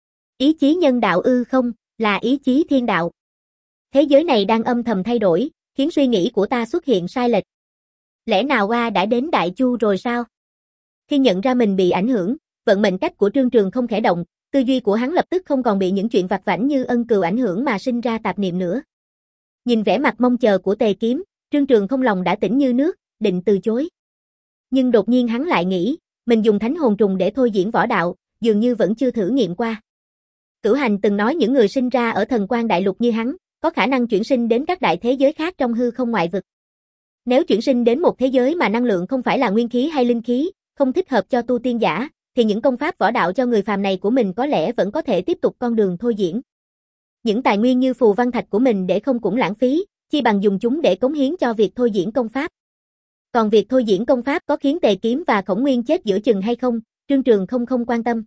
Ý chí nhân đạo ư? Không, là ý chí thiên đạo. Thế giới này đang âm thầm thay đổi, khiến suy nghĩ của ta xuất hiện sai lệch. Lẽ nào A đã đến Đại Chu rồi sao? Khi nhận ra mình bị ảnh hưởng, vận mệnh cách của Trương Trường không khẽ động, tư duy của hắn lập tức không còn bị những chuyện vặt vãnh như ân cừu ảnh hưởng mà sinh ra tạp niệm nữa. Nhìn vẻ mặt mong chờ của Tề Kiếm, Trương Trường không lòng đã tỉnh như nước, định từ chối. Nhưng đột nhiên hắn lại nghĩ, mình dùng thánh hồn trùng để thôi diễn võ đạo, dường như vẫn chưa thử nghiệm qua. Cửu Hành từng nói những người sinh ra ở Thần Quan Đại Lục như hắn, có khả năng chuyển sinh đến các đại thế giới khác trong hư không ngoại vực. Nếu chuyển sinh đến một thế giới mà năng lượng không phải là nguyên khí hay linh khí, không thích hợp cho tu tiên giả, thì những công pháp võ đạo cho người phàm này của mình có lẽ vẫn có thể tiếp tục con đường thôi diễn. Những tài nguyên như phù văn thạch của mình để không cũng lãng phí, chi bằng dùng chúng để cống hiến cho việc thôi diễn công pháp. Còn việc thôi diễn công pháp có khiến Tề Kiếm và Khổng Nguyên chết giữa chừng hay không, Trương Trường không không quan tâm.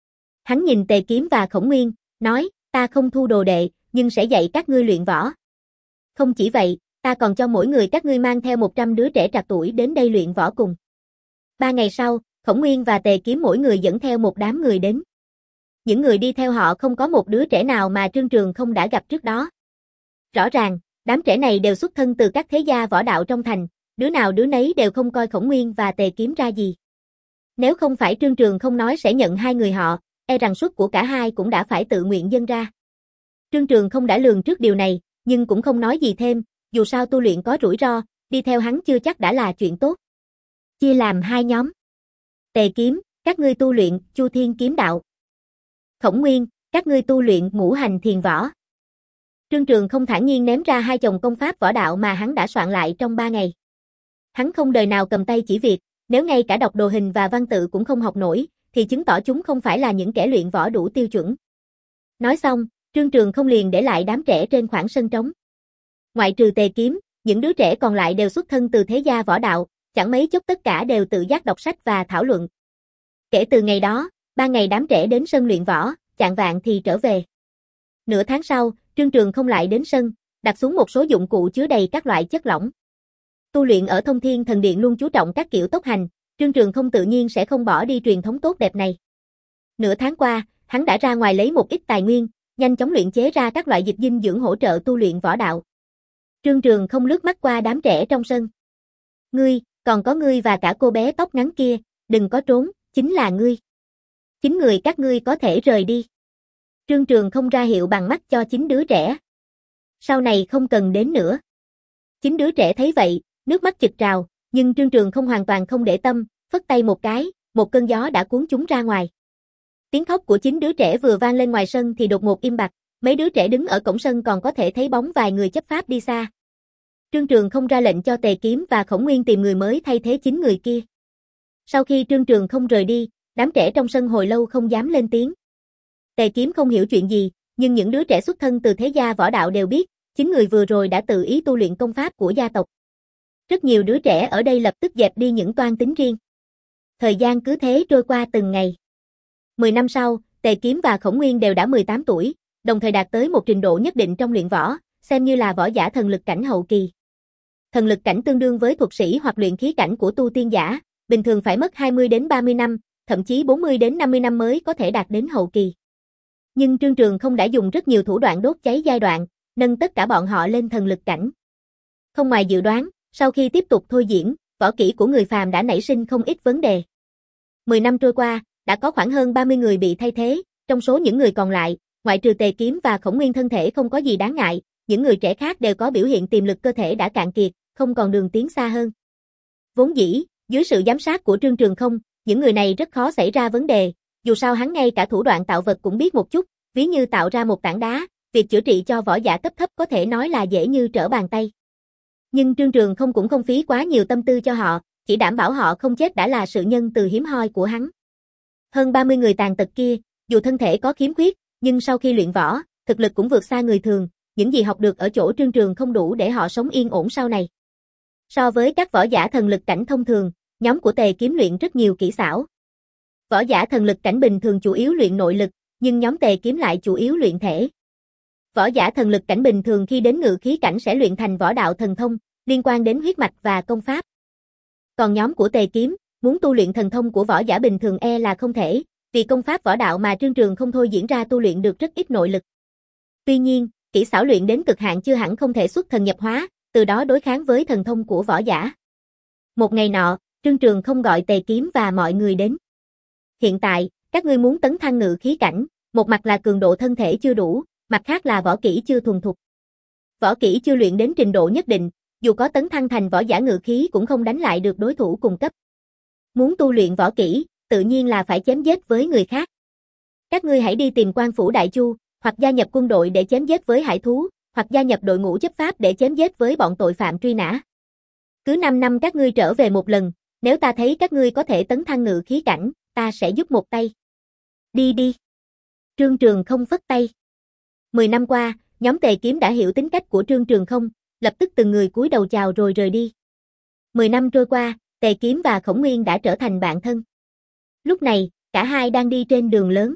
Hắn nhìn Tề Kiếm và Khổng Nguyên, nói, ta không thu đồ đệ, nhưng sẽ dạy các ngươi luyện võ. Không chỉ vậy, ta còn cho mỗi người các ngươi mang theo một trăm đứa trẻ trạc tuổi đến đây luyện võ cùng. Ba ngày sau, Khổng Nguyên và Tề Kiếm mỗi người dẫn theo một đám người đến. Những người đi theo họ không có một đứa trẻ nào mà Trương Trường không đã gặp trước đó. Rõ ràng, đám trẻ này đều xuất thân từ các thế gia võ đạo trong thành, đứa nào đứa nấy đều không coi Khổng Nguyên và Tề Kiếm ra gì. Nếu không phải Trương Trường không nói sẽ nhận hai người họ, e rằng suất của cả hai cũng đã phải tự nguyện dâng ra. Trương Trường không đã lường trước điều này, nhưng cũng không nói gì thêm, dù sao tu luyện có rủi ro, đi theo hắn chưa chắc đã là chuyện tốt. Chia làm hai nhóm. Tề Kiếm, các ngươi tu luyện Chu Thiên kiếm đạo. Khổng Nguyên, các ngươi tu luyện Ngũ Hành thiền võ. Trương Trường không thản nhiên ném ra hai chồng công pháp võ đạo mà hắn đã soạn lại trong ba ngày. Hắn không đời nào cầm tay chỉ việc, nếu ngay cả đọc đồ hình và văn tự cũng không học nổi, thì chứng tỏ chúng không phải là những kẻ luyện võ đủ tiêu chuẩn. Nói xong, Trương Trường không liền để lại đám trẻ trên khoảng sân trống. Ngoại trừ Tề Kiếm, những đứa trẻ còn lại đều xuất thân từ thế gia võ đạo, chẳng mấy chốc tất cả đều tự giác đọc sách và thảo luận. Kể từ ngày đó, ba ngày đám trẻ đến sân luyện võ, chạng vạng thì trở về. Nửa tháng sau, Trương Trường không lại đến sân, đặt xuống một số dụng cụ chứa đầy các loại chất lỏng. Tu luyện ở Thông Thiên Thần Điện luôn chú trọng các kiểu tốc hành, Trương Trường không tự nhiên sẽ không bỏ đi truyền thống tốt đẹp này. Nửa tháng qua, hắn đã ra ngoài lấy một ít tài nguyên, nhanh chóng luyện chế ra các loại dịch dinh dưỡng hỗ trợ tu luyện võ đạo. Trương Trường không lướt mắt qua đám trẻ trong sân. Ngươi, còn có ngươi và cả cô bé tóc ngắn kia, đừng có trốn, chính là ngươi. Chính người các ngươi có thể rời đi. Trương Trường không ra hiệu bằng mắt cho chính đứa trẻ. Sau này không cần đến nữa. Chính đứa trẻ thấy vậy, nước mắt chực trào, nhưng Trương Trường không hoàn toàn không để tâm, phất tay một cái, một cơn gió đã cuốn chúng ra ngoài. Tiếng khóc của chính đứa trẻ vừa vang lên ngoài sân thì đột ngột im bặt, mấy đứa trẻ đứng ở cổng sân còn có thể thấy bóng vài người chấp pháp đi xa. Trương Trường không ra lệnh cho Tề Kiếm và Khổng Nguyên tìm người mới thay thế chính người kia. Sau khi Trương Trường không rời đi, đám trẻ trong sân hồi lâu không dám lên tiếng. Tề Kiếm không hiểu chuyện gì, nhưng những đứa trẻ xuất thân từ thế gia võ đạo đều biết, chính người vừa rồi đã tự ý tu luyện công pháp của gia tộc. Rất nhiều đứa trẻ ở đây lập tức dẹp đi những toan tính riêng. Thời gian cứ thế trôi qua từng ngày. Mười năm sau, Tề Kiếm và Khổng Nguyên đều đã mười tám tuổi, đồng thời đạt tới một trình độ nhất định trong luyện võ, xem như là võ giả thần lực cảnh hậu kỳ. Thần lực cảnh tương đương với thuật sĩ hoặc luyện khí cảnh của tu tiên giả, bình thường phải mất hai mươi đến ba mươi năm, thậm chí bốn mươi đến năm mươi năm mới có thể đạt đến hậu kỳ. Nhưng Trương Trường không đã dùng rất nhiều thủ đoạn đốt cháy giai đoạn, nâng tất cả bọn họ lên thần lực cảnh. Không ngoài dự đoán, sau khi tiếp tục thôi diễn, võ kỹ của người phàm đã nảy sinh không ít vấn đề. Mười năm trôi qua, đã có khoảng hơn ba mươi người bị thay thế, trong số những người còn lại, ngoại trừ Tề Kiếm và Khổng Nguyên thân thể không có gì đáng ngại, những người trẻ khác đều có biểu hiện tiềm lực cơ thể đã cạn kiệt, không còn đường tiến xa hơn. Vốn dĩ, dưới sự giám sát của Trương Trường không, những người này rất khó xảy ra vấn đề, dù sao hắn ngay cả thủ đoạn tạo vật cũng biết một chút, ví như tạo ra một tảng đá, việc chữa trị cho võ giả cấp thấp có thể nói là dễ như trở bàn tay. Nhưng Trương Trường không cũng không phí quá nhiều tâm tư cho họ, chỉ đảm bảo họ không chết đã là sự nhân từ hiếm hoi của hắn. Hơn ba mươi người tàn tật kia, dù thân thể có khiếm khuyết, nhưng sau khi luyện võ, thực lực cũng vượt xa người thường, những gì học được ở chỗ Trương Trường không đủ để họ sống yên ổn sau này. So với các võ giả thần lực cảnh thông thường, nhóm của Tề Kiếm luyện rất nhiều kỹ xảo. Võ giả thần lực cảnh bình thường chủ yếu luyện nội lực, nhưng nhóm Tề Kiếm lại chủ yếu luyện thể. Võ giả thần lực cảnh bình thường khi đến ngự khí cảnh sẽ luyện thành võ đạo thần thông, liên quan đến huyết mạch và công pháp. Còn nhóm của Tề Kiếm, muốn tu luyện thần thông của võ giả bình thường e là không thể, vì công pháp võ đạo mà Trương Trường không thôi diễn ra tu luyện được rất ít nội lực. Tuy nhiên, kỹ xảo luyện đến cực hạn chưa hẳn không thể xuất thần nhập hóa, từ đó đối kháng với thần thông của võ giả. Một ngày nọ, Trương Trường không gọi Tề Kiếm và mọi người đến. Hiện tại, các ngươi muốn tấn thăng ngự khí cảnh, một mặt là cường độ thân thể chưa đủ, mặt khác là võ kỹ chưa thuần thục. Võ kỹ chưa luyện đến trình độ nhất định, dù có tấn thăng thành võ giả ngự khí cũng không đánh lại được đối thủ cùng cấp. Muốn tu luyện võ kỹ, tự nhiên là phải chém giết với người khác. Các ngươi hãy đi tìm Quan phủ Đại Chu, hoặc gia nhập quân đội để chém giết với hải thú, hoặc gia nhập đội ngũ chấp pháp để chém giết với bọn tội phạm truy nã. Cứ năm năm các ngươi trở về một lần, nếu ta thấy các ngươi có thể tấn thăng ngự khí cảnh, ta sẽ giúp một tay. Đi đi. Trương Trường không phất tay. Mười năm qua, nhóm Tề Kiếm đã hiểu tính cách của Trương Trường không, lập tức từng người cúi đầu chào rồi rời đi. Mười năm trôi qua, Tề Kiếm và Khổng Nguyên đã trở thành bạn thân. Lúc này, cả hai đang đi trên đường lớn.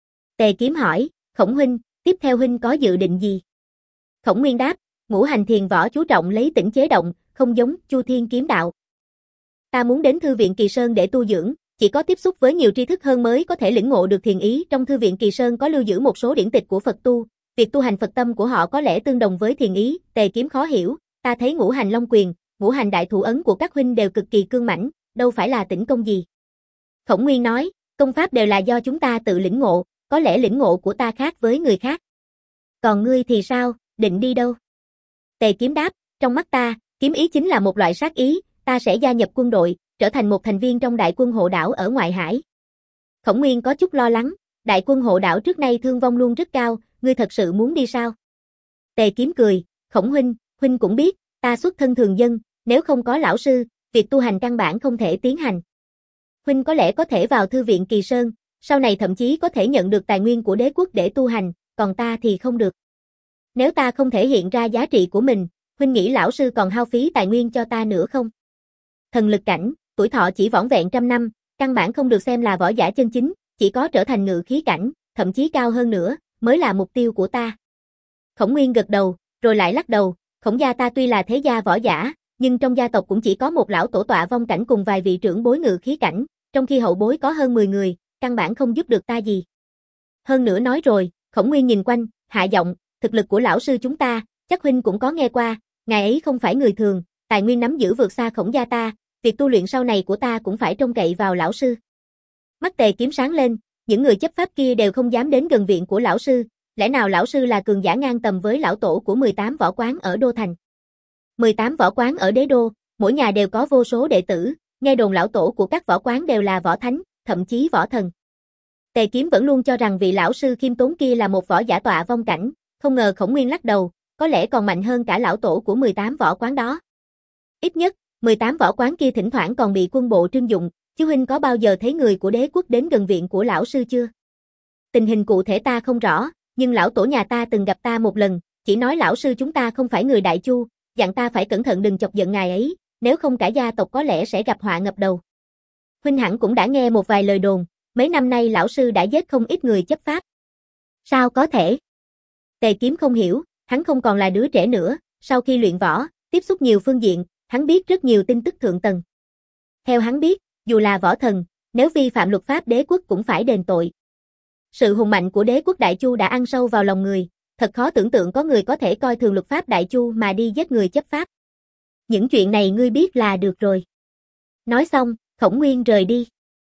Tề Kiếm hỏi, Khổng huynh, tiếp theo huynh có dự định gì? Khổng Nguyên đáp, ngũ hành thiền võ chú trọng lấy tĩnh chế động, không giống Chu Thiên kiếm đạo. Ta muốn đến Thư viện Kỳ Sơn để tu dưỡng, chỉ có tiếp xúc với nhiều tri thức hơn mới có thể lĩnh ngộ được thiền ý. Trong Thư viện Kỳ Sơn có lưu giữ một số điển tịch của Phật tu, việc tu hành Phật tâm của họ có lẽ tương đồng với thiền ý. Tề Kiếm khó hiểu, ta thấy ngũ hành long quyền, ngũ hành đại thủ ấn của các huynh đều cực kỳ cương mãnh, đâu phải là tĩnh công gì. Khổng Nguyên nói, công pháp đều là do chúng ta tự lĩnh ngộ, có lẽ lĩnh ngộ của ta khác với người khác. Còn ngươi thì sao, định đi đâu? Tề Kiếm đáp, trong mắt ta, kiếm ý chính là một loại sát ý, ta sẽ gia nhập quân đội, trở thành một thành viên trong đại quân hộ đảo ở ngoại hải. Khổng Nguyên có chút lo lắng, đại quân hộ đảo trước nay thương vong luôn rất cao, ngươi thật sự muốn đi sao? Tề Kiếm cười, Khổng huynh, huynh cũng biết, ta xuất thân thường dân, nếu không có lão sư, việc tu hành căn bản không thể tiến hành. Huynh có lẽ có thể vào thư viện Kỳ Sơn, sau này thậm chí có thể nhận được tài nguyên của đế quốc để tu hành, còn ta thì không được. Nếu ta không thể hiện ra giá trị của mình, huynh nghĩ lão sư còn hao phí tài nguyên cho ta nữa không? Thần lực cảnh, tuổi thọ chỉ vỏn vẹn trăm năm, căn bản không được xem là võ giả chân chính, chỉ có trở thành ngự khí cảnh, thậm chí cao hơn nữa, mới là mục tiêu của ta. Khổng Nguyên gật đầu, rồi lại lắc đầu, Khổng gia ta tuy là thế gia võ giả, nhưng trong gia tộc cũng chỉ có một lão tổ tọa vong cảnh cùng vài vị trưởng bối ngự khí cảnh, trong khi hậu bối có hơn mười người, căn bản không giúp được ta gì. Hơn nữa nói rồi, Khổng Nguyên nhìn quanh, hạ giọng, thực lực của lão sư chúng ta, chắc huynh cũng có nghe qua, ngài ấy không phải người thường, tài nguyên nắm giữ vượt xa Khổng gia ta, việc tu luyện sau này của ta cũng phải trông cậy vào lão sư. Mắt Tề Kiếm sáng lên, những người chấp pháp kia đều không dám đến gần viện của lão sư, lẽ nào lão sư là cường giả ngang tầm với lão tổ của mười tám võ quán ở Đô Thành. mười tám võ quán ở Đế Đô, mỗi nhà đều có vô số đệ tử, nghe đồn lão tổ của các võ quán đều là võ thánh, thậm chí võ thần. Tề Kiếm vẫn luôn cho rằng vị lão sư khiêm tốn kia là một võ giả tọa vong cảnh, không ngờ Khổng Nguyên lắc đầu, có lẽ còn mạnh hơn cả lão tổ của mười tám võ quán đó. Ít nhất, mười tám võ quán kia thỉnh thoảng còn bị quân bộ trưng dụng, chứ huynh có bao giờ thấy người của đế quốc đến gần viện của lão sư chưa? Tình hình cụ thể ta không rõ, nhưng lão tổ nhà ta từng gặp ta một lần, chỉ nói lão sư chúng ta không phải người Đại Chu, dặn ta phải cẩn thận đừng chọc giận ngài ấy, nếu không cả gia tộc có lẽ sẽ gặp họa ngập đầu. Huynh hẳn cũng đã nghe một vài lời đồn, mấy năm nay lão sư đã giết không ít người chấp pháp. Sao có thể? Tề Kiếm không hiểu, hắn không còn là đứa trẻ nữa, sau khi luyện võ, tiếp xúc nhiều phương diện, hắn biết rất nhiều tin tức thượng tầng. Theo hắn biết, dù là võ thần, nếu vi phạm luật pháp đế quốc cũng phải đền tội. Sự hùng mạnh của đế quốc Đại Chu đã ăn sâu vào lòng người, thật khó tưởng tượng có người có thể coi thường luật pháp Đại Chu mà đi giết người chấp pháp. Những chuyện này ngươi biết là được rồi. Nói xong, Khổng Nguyên rời đi.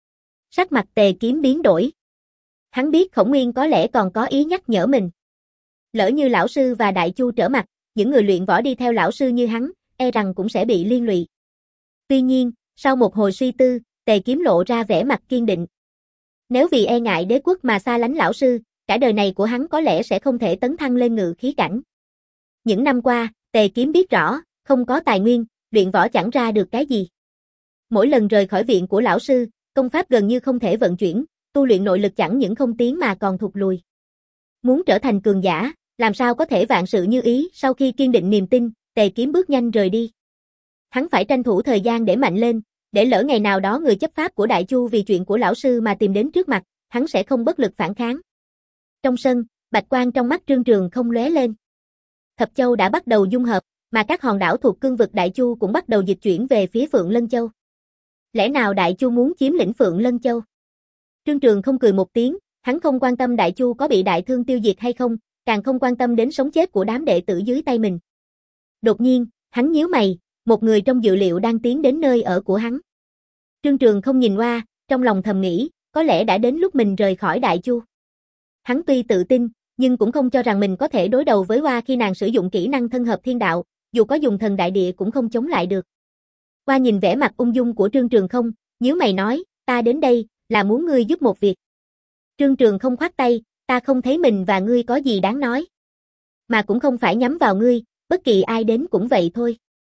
Sắc mặt Tề Kiếm biến đổi. Hắn biết Khổng Nguyên có lẽ còn có ý nhắc nhở mình. Lỡ như lão sư và Đại Chu trở mặt, những người luyện võ đi theo lão sư như hắn, e rằng cũng sẽ bị liên lụy. Tuy nhiên, sau một hồi suy tư, Tề Kiếm lộ ra vẻ mặt kiên định. Nếu vì e ngại đế quốc mà xa lánh lão sư, cả đời này của hắn có lẽ sẽ không thể tấn thăng lên ngự khí cảnh. Những năm qua, Tề Kiếm biết rõ, không có tài nguyên, luyện võ chẳng ra được cái gì. Mỗi lần rời khỏi viện của lão sư, công pháp gần như không thể vận chuyển, tu luyện nội lực chẳng những không tiến mà còn thụt lùi. Muốn trở thành cường giả, làm sao có thể vạn sự như ý? Sau khi kiên định niềm tin, Tề Kiếm bước nhanh rời đi. Hắn phải tranh thủ thời gian để mạnh lên, để lỡ ngày nào đó người chấp pháp của Đại Chu vì chuyện của lão sư mà tìm đến trước mặt, hắn sẽ không bất lực phản kháng. Trong sân, bạch quang trong mắt Trương Trường không lóe lên. Thập Châu đã bắt đầu dung hợp, mà các hòn đảo thuộc cương vực Đại Chu cũng bắt đầu dịch chuyển về phía Phượng Lân Châu. Lẽ nào Đại Chu muốn chiếm lĩnh Phượng Lân Châu? Trương Trường không cười một tiếng, hắn không quan tâm Đại Chu có bị đại thương tiêu diệt hay không, càng không quan tâm đến sống chết của đám đệ tử dưới tay mình. Đột nhiên, hắn nhíu mày, một người trong dự liệu đang tiến đến nơi ở của hắn. Trương Trường không nhìn qua, trong lòng thầm nghĩ, có lẽ đã đến lúc mình rời khỏi Đại Chu. Hắn tuy tự tin, nhưng cũng không cho rằng mình có thể đối đầu với Hoa khi nàng sử dụng kỹ năng thân hợp thiên đạo, dù có dùng thần đại địa cũng không chống lại được. Hoa nhìn vẻ mặt ung dung của Trương Trường không, nhíu mày nói, ta đến đây, là muốn ngươi giúp một việc. Trương Trường không khoát tay, ta không thấy mình và ngươi có gì đáng nói. Mà cũng không phải nhắm vào ngươi, bất kỳ ai đến cũng vậy thôi.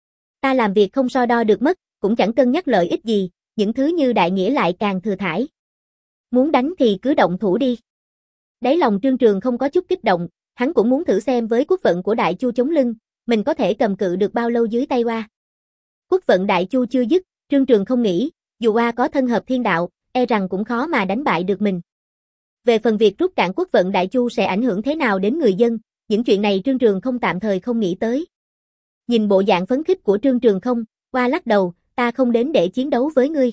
Ta làm việc không so đo được mất, cũng chẳng cân nhắc lợi ích gì, những thứ như đại nghĩa lại càng thừa thãi. Muốn đánh thì cứ động thủ đi. Đáy lòng Trương Trường không có chút kích động, hắn cũng muốn thử xem với quốc vận của Đại Chu chống lưng, mình có thể cầm cự được bao lâu dưới tay Hoa. Quốc vận Đại Chu chưa dứt, Trương Trường không nghĩ, dù Hoa có thân hợp thiên đạo, e rằng cũng khó mà đánh bại được mình. Về phần việc rút cạn quốc vận Đại Chu sẽ ảnh hưởng thế nào đến người dân, những chuyện này Trương Trường không tạm thời không nghĩ tới. Nhìn bộ dạng phấn khích của Trương Trường không, Hoa lắc đầu, ta không đến để chiến đấu với ngươi.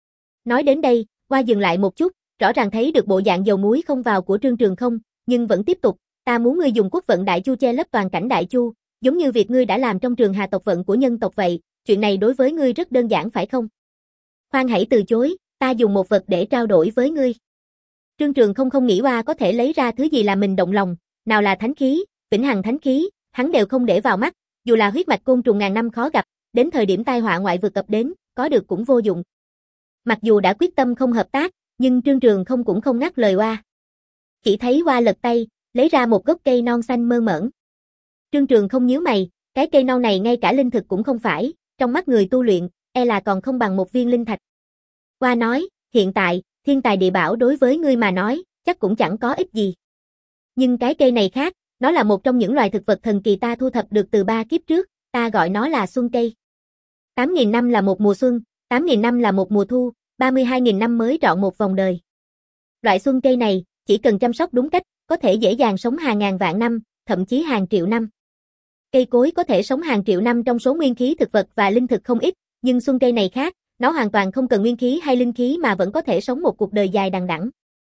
Nói đến đây, Hoa dừng lại một chút, rõ ràng thấy được bộ dạng dầu muối không vào của Trương Trường không, nhưng vẫn tiếp tục, ta muốn ngươi dùng quốc vận Đại Chu che lấp toàn cảnh Đại Chu, giống như việc ngươi đã làm trong Trường Hà tộc vận của nhân tộc vậy, chuyện này đối với ngươi rất đơn giản phải không? Khoan hãy từ chối, ta dùng một vật để trao đổi với ngươi. Trương Trường không không nghĩ Hoa có thể lấy ra thứ gì làm mình động lòng, nào là thánh khí, vĩnh hằng thánh khí, hắn đều không để vào mắt, dù là huyết mạch côn trùng ngàn năm khó gặp, đến thời điểm tai họa ngoại vực ập đến, có được cũng vô dụng. Mặc dù đã quyết tâm không hợp tác, nhưng Trương Trường không cũng không ngắt lời Hoa. Chỉ thấy Hoa lật tay, lấy ra một gốc cây non xanh mơn mởn. Trương Trường không nhíu mày, cái cây non này ngay cả linh thực cũng không phải, trong mắt người tu luyện, e là còn không bằng một viên linh thạch. Qua nói, hiện tại, thiên tài địa bảo đối với ngươi mà nói, chắc cũng chẳng có ích gì. Nhưng cái cây này khác, nó là một trong những loài thực vật thần kỳ ta thu thập được từ ba kiếp trước, ta gọi nó là xuân cây. tám nghìn năm là một mùa xuân, tám nghìn năm là một mùa thu, ba mươi hai nghìn năm mới trọn một vòng đời. Loại xuân cây này, chỉ cần chăm sóc đúng cách, có thể dễ dàng sống hàng ngàn vạn năm, thậm chí hàng triệu năm. Cây cối có thể sống hàng triệu năm trong số nguyên khí thực vật và linh thực không ít, nhưng xuân cây này khác, nó hoàn toàn không cần nguyên khí hay linh khí mà vẫn có thể sống một cuộc đời dài đằng đẵng.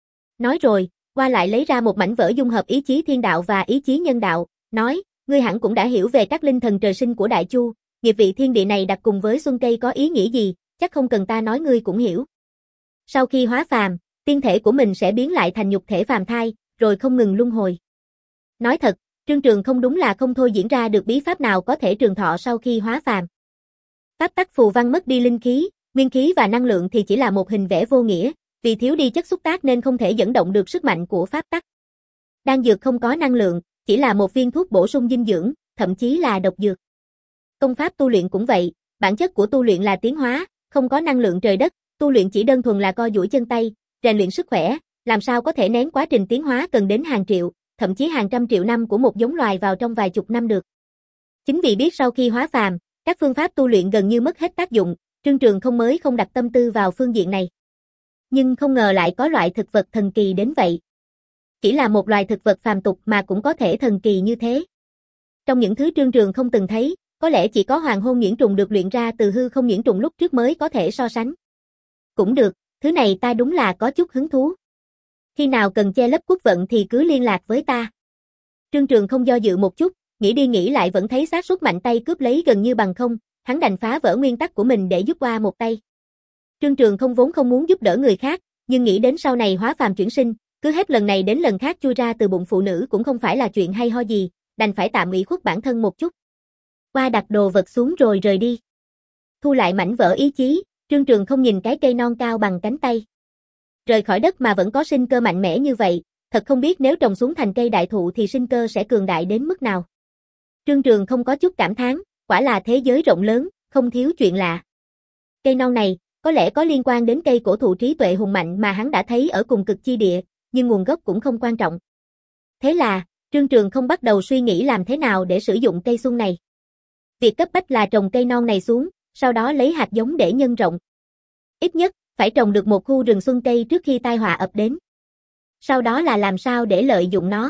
Nói rồi, qua lại lấy ra một mảnh vỡ dung hợp ý chí thiên đạo và ý chí nhân đạo, nói, ngươi hẳn cũng đã hiểu về các linh thần trời sinh của Đại Chu, nghiệp vị thiên địa này đặt cùng với xuân cây có ý nghĩa gì, chắc không cần ta nói ngươi cũng hiểu. Sau khi hóa phàm, tiên thể của mình sẽ biến lại thành nhục thể phàm thai, rồi không ngừng luân hồi. Nói thật, Trương Trường không đúng là không thôi diễn ra được bí pháp nào có thể trường thọ sau khi hóa phàm. Pháp tắc phù văn mất đi linh khí, nguyên khí và năng lượng thì chỉ là một hình vẽ vô nghĩa, vì thiếu đi chất xúc tác nên không thể dẫn động được sức mạnh của pháp tắc. Đan dược không có năng lượng, chỉ là một viên thuốc bổ sung dinh dưỡng, thậm chí là độc dược. Công pháp tu luyện cũng vậy, bản chất của tu luyện là tiến hóa, không có năng lượng trời đất, tu luyện chỉ đơn thuần là co duỗi chân tay, rèn luyện sức khỏe, làm sao có thể nén quá trình tiến hóa cần đến hàng triệu, thậm chí hàng trăm triệu năm của một giống loài vào trong vài chục năm được. Chính vì biết sau khi hóa phàm, các phương pháp tu luyện gần như mất hết tác dụng, Trương Trường không mới không đặt tâm tư vào phương diện này. Nhưng không ngờ lại có loại thực vật thần kỳ đến vậy. Chỉ là một loài thực vật phàm tục mà cũng có thể thần kỳ như thế. Trong những thứ Trương Trường không từng thấy, có lẽ chỉ có hoàng hôn nhuyễn trùng được luyện ra từ hư không nhuyễn trùng lúc trước mới có thể so sánh. Cũng được, thứ này ta đúng là có chút hứng thú. Khi nào cần che lấp quốc vận thì cứ liên lạc với ta. Trương Trường không do dự một chút, nghĩ đi nghĩ lại vẫn thấy xác suất mạnh tay cướp lấy gần như bằng không, hắn đành phá vỡ nguyên tắc của mình để giúp qua một tay. Trương Trường không vốn không muốn giúp đỡ người khác, nhưng nghĩ đến sau này hóa phàm chuyển sinh, cứ hết lần này đến lần khác chui ra từ bụng phụ nữ cũng không phải là chuyện hay ho gì, đành phải tạm ủy khuất bản thân một chút. Qua đặt đồ vật xuống rồi rời đi. Thu lại mảnh vỡ ý chí, Trương Trường không nhìn cái cây non cao bằng cánh tay. Rời khỏi đất mà vẫn có sinh cơ mạnh mẽ như vậy, thật không biết nếu trồng xuống thành cây đại thụ thì sinh cơ sẽ cường đại đến mức nào. Trương Trường không có chút cảm thán, quả là thế giới rộng lớn, không thiếu chuyện lạ. Cây non này, có lẽ có liên quan đến cây cổ thụ trí tuệ hùng mạnh mà hắn đã thấy ở cùng cực chi địa, nhưng nguồn gốc cũng không quan trọng. Thế là, Trương Trường không bắt đầu suy nghĩ làm thế nào để sử dụng cây xuân này. Việc cấp bách là trồng cây non này xuống, sau đó lấy hạt giống để nhân rộng. Ít nhất, phải trồng được một khu rừng xuân cây trước khi tai họa ập đến. Sau đó là làm sao để lợi dụng nó.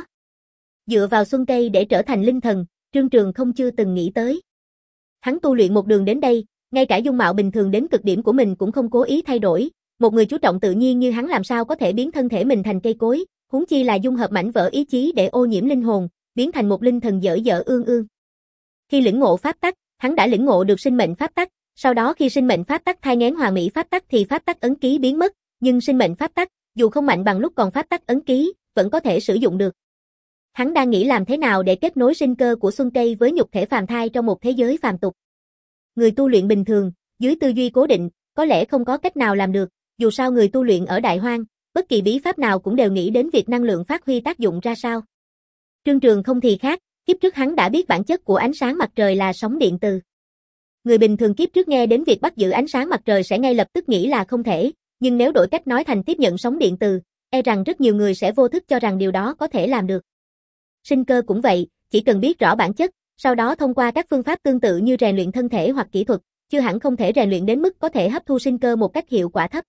Dựa vào xuân cây để trở thành linh thần, Trương Trường không chưa từng nghĩ tới. Hắn tu luyện một đường đến đây, ngay cả dung mạo bình thường đến cực điểm của mình cũng không cố ý thay đổi, một người chú trọng tự nhiên như hắn làm sao có thể biến thân thể mình thành cây cối, huống chi là dung hợp mảnh vỡ ý chí để ô nhiễm linh hồn, biến thành một linh thần dở dở ương ương. Khi lĩnh ngộ pháp tắc, hắn đã lĩnh ngộ được sinh mệnh pháp tắc, sau đó khi sinh mệnh pháp tắc thai nghén hoàn mỹ pháp tắc thì pháp tắc ấn ký biến mất, nhưng sinh mệnh pháp tắc, dù không mạnh bằng lúc còn pháp tắc ấn ký, vẫn có thể sử dụng được. Hắn đang nghĩ làm thế nào để kết nối sinh cơ của xuân cây với nhục thể phàm thai trong một thế giới phàm tục. Người tu luyện bình thường, dưới tư duy cố định, có lẽ không có cách nào làm được, dù sao người tu luyện ở Đại Hoang, bất kỳ bí pháp nào cũng đều nghĩ đến việc năng lượng phát huy tác dụng ra sao. Trương Trường không thì khác, kiếp trước hắn đã biết bản chất của ánh sáng mặt trời là sóng điện từ. Người bình thường kiếp trước nghe đến việc bắt giữ ánh sáng mặt trời sẽ ngay lập tức nghĩ là không thể, nhưng nếu đổi cách nói thành tiếp nhận sóng điện từ, e rằng rất nhiều người sẽ vô thức cho rằng điều đó có thể làm được. Sinh cơ cũng vậy, chỉ cần biết rõ bản chất, sau đó thông qua các phương pháp tương tự như rèn luyện thân thể hoặc kỹ thuật, chưa hẳn không thể rèn luyện đến mức có thể hấp thu sinh cơ một cách hiệu quả thấp.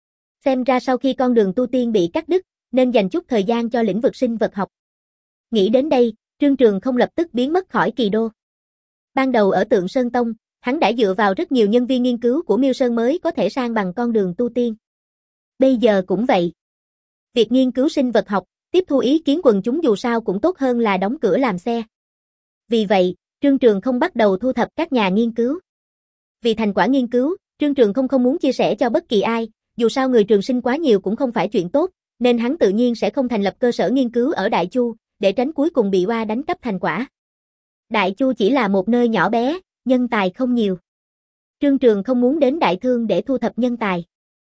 Xem ra sau khi con đường tu tiên bị cắt đứt, nên dành chút thời gian cho lĩnh vực sinh vật học. Nghĩ đến đây, Trương Trường không lập tức biến mất khỏi Kỳ Đô. Ban đầu ở Tượng Sơn Tông, hắn đã dựa vào rất nhiều nhân viên nghiên cứu của Miêu Sơn mới có thể sang bằng con đường tu tiên. Bây giờ cũng vậy. Việc nghiên cứu sinh vật học, tiếp thu ý kiến quần chúng dù sao cũng tốt hơn là đóng cửa làm xe. Vì vậy, Trương Trường không bắt đầu thu thập các nhà nghiên cứu. Vì thành quả nghiên cứu, Trương Trường không không muốn chia sẻ cho bất kỳ ai, dù sao người trường sinh quá nhiều cũng không phải chuyện tốt, nên hắn tự nhiên sẽ không thành lập cơ sở nghiên cứu ở Đại Chu, để tránh cuối cùng bị oa đánh cắp thành quả. Đại Chu chỉ là một nơi nhỏ bé, nhân tài không nhiều. Trương Trường không muốn đến Đại Thương để thu thập nhân tài.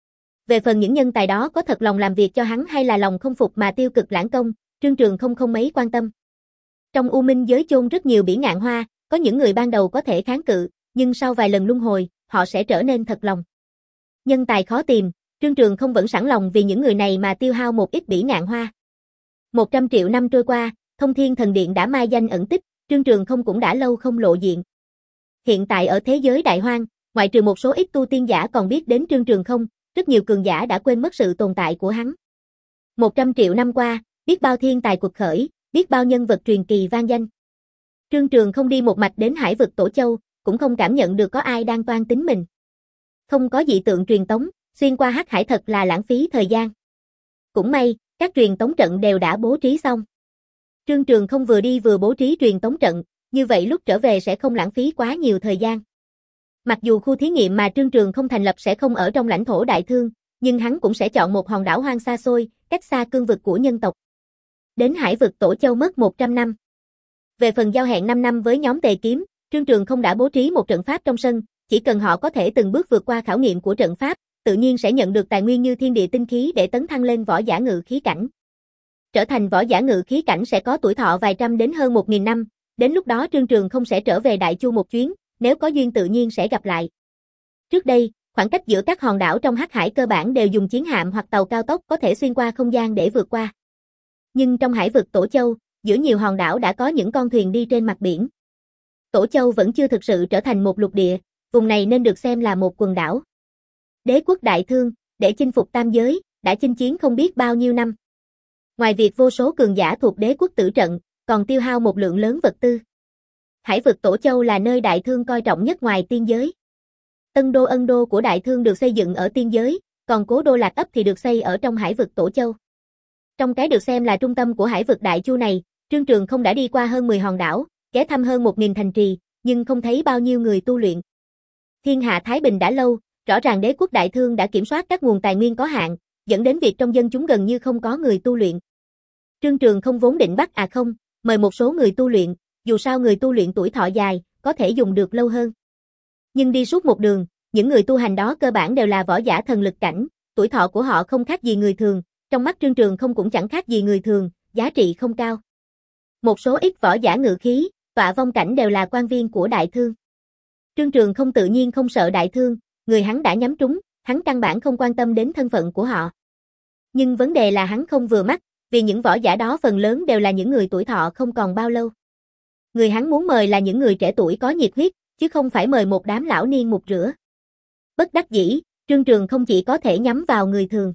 Về phần những nhân tài đó có thật lòng làm việc cho hắn hay là lòng không phục mà tiêu cực lãng công, Trương Trường không không mấy quan tâm. Trong U Minh giới chôn rất nhiều bỉ ngạn hoa, có những người ban đầu có thể kháng cự, nhưng sau vài lần luân hồi, họ sẽ trở nên thật lòng. Nhân tài khó tìm, Trương Trường không vẫn sẵn lòng vì những người này mà tiêu hao một ít bỉ ngạn hoa. một trăm triệu năm trôi qua, Thông Thiên Thần Điện đã mai danh ẩn tích, Trương Trường không cũng đã lâu không lộ diện. Hiện tại ở thế giới đại hoang, ngoại trừ một số ít tu tiên giả còn biết đến Trương Trường không, rất nhiều cường giả đã quên mất sự tồn tại của hắn. một trăm triệu năm qua, biết bao thiên tài quật khởi, biết bao nhân vật truyền kỳ vang danh. Trương Trường không đi một mạch đến hải vực Tổ Châu, cũng không cảm nhận được có ai đang toan tính mình. Không có dị tượng truyền tống, xuyên qua hắc hải thật là lãng phí thời gian. Cũng may, các truyền tống trận đều đã bố trí xong. Trương Trường không vừa đi vừa bố trí truyền tống trận, như vậy lúc trở về sẽ không lãng phí quá nhiều thời gian. Mặc dù khu thí nghiệm mà Trương Trường không thành lập sẽ không ở trong lãnh thổ Đại Thương, nhưng hắn cũng sẽ chọn một hòn đảo hoang xa xôi, cách xa cương vực của nhân tộc. Đến hải vực Tổ Châu mất một trăm năm. Về phần giao hẹn năm năm với nhóm Tề Kiếm, Trương Trường không đã bố trí một trận pháp trong sân, chỉ cần họ có thể từng bước vượt qua khảo nghiệm của trận pháp, tự nhiên sẽ nhận được tài nguyên như thiên địa tinh khí để tấn thăng lên võ giả ngự khí cảnh. Trở thành võ giả ngự khí cảnh sẽ có tuổi thọ vài trăm đến hơn một nghìn năm, đến lúc đó Trương Trường không sẽ trở về Đại Chu một chuyến, nếu có duyên tự nhiên sẽ gặp lại. Trước đây, khoảng cách giữa các hòn đảo trong hắc hải cơ bản đều dùng chiến hạm hoặc tàu cao tốc có thể xuyên qua không gian để vượt qua. Nhưng trong hải vực Tổ Châu, giữa nhiều hòn đảo đã có những con thuyền đi trên mặt biển. Tổ Châu vẫn chưa thực sự trở thành một lục địa, vùng này nên được xem là một quần đảo. Đế quốc Đại Thương, để chinh phục tam giới, đã chinh chiến không biết bao nhiêu năm. Ngoài việc vô số cường giả thuộc đế quốc tử trận, còn tiêu hao một lượng lớn vật tư. Hải vực Tổ Châu là nơi Đại Thương coi trọng nhất ngoài tiên giới. Tân đô Ân đô của Đại Thương được xây dựng ở tiên giới, còn cố đô Lạc ấp thì được xây ở trong hải vực Tổ Châu. Trong cái được xem là trung tâm của hải vực Đại Chu này, Trương Trường không đã đi qua hơn mười hòn đảo, ghé thăm hơn một nghìn thành trì, nhưng không thấy bao nhiêu người tu luyện. Thiên hạ thái bình đã lâu, rõ ràng đế quốc Đại Thương đã kiểm soát các nguồn tài nguyên có hạn, dẫn đến việc trong dân chúng gần như không có người tu luyện. Trương Trường không vốn định bắt à không, mời một số người tu luyện, dù sao người tu luyện tuổi thọ dài, có thể dùng được lâu hơn. Nhưng đi suốt một đường, những người tu hành đó cơ bản đều là võ giả thần lực cảnh, tuổi thọ của họ không khác gì người thường, trong mắt Trương Trường không cũng chẳng khác gì người thường, giá trị không cao. Một số ít võ giả ngự khí, tọa vong cảnh đều là quan viên của Đại Thương. Trương Trường không tự nhiên không sợ Đại Thương, người hắn đã nhắm trúng, hắn căn bản không quan tâm đến thân phận của họ. Nhưng vấn đề là hắn không vừa mắt, vì những võ giả đó phần lớn đều là những người tuổi thọ không còn bao lâu. Người hắn muốn mời là những người trẻ tuổi có nhiệt huyết, chứ không phải mời một đám lão niên mục rửa. Bất đắc dĩ, Trương Trường không chỉ có thể nhắm vào người thường.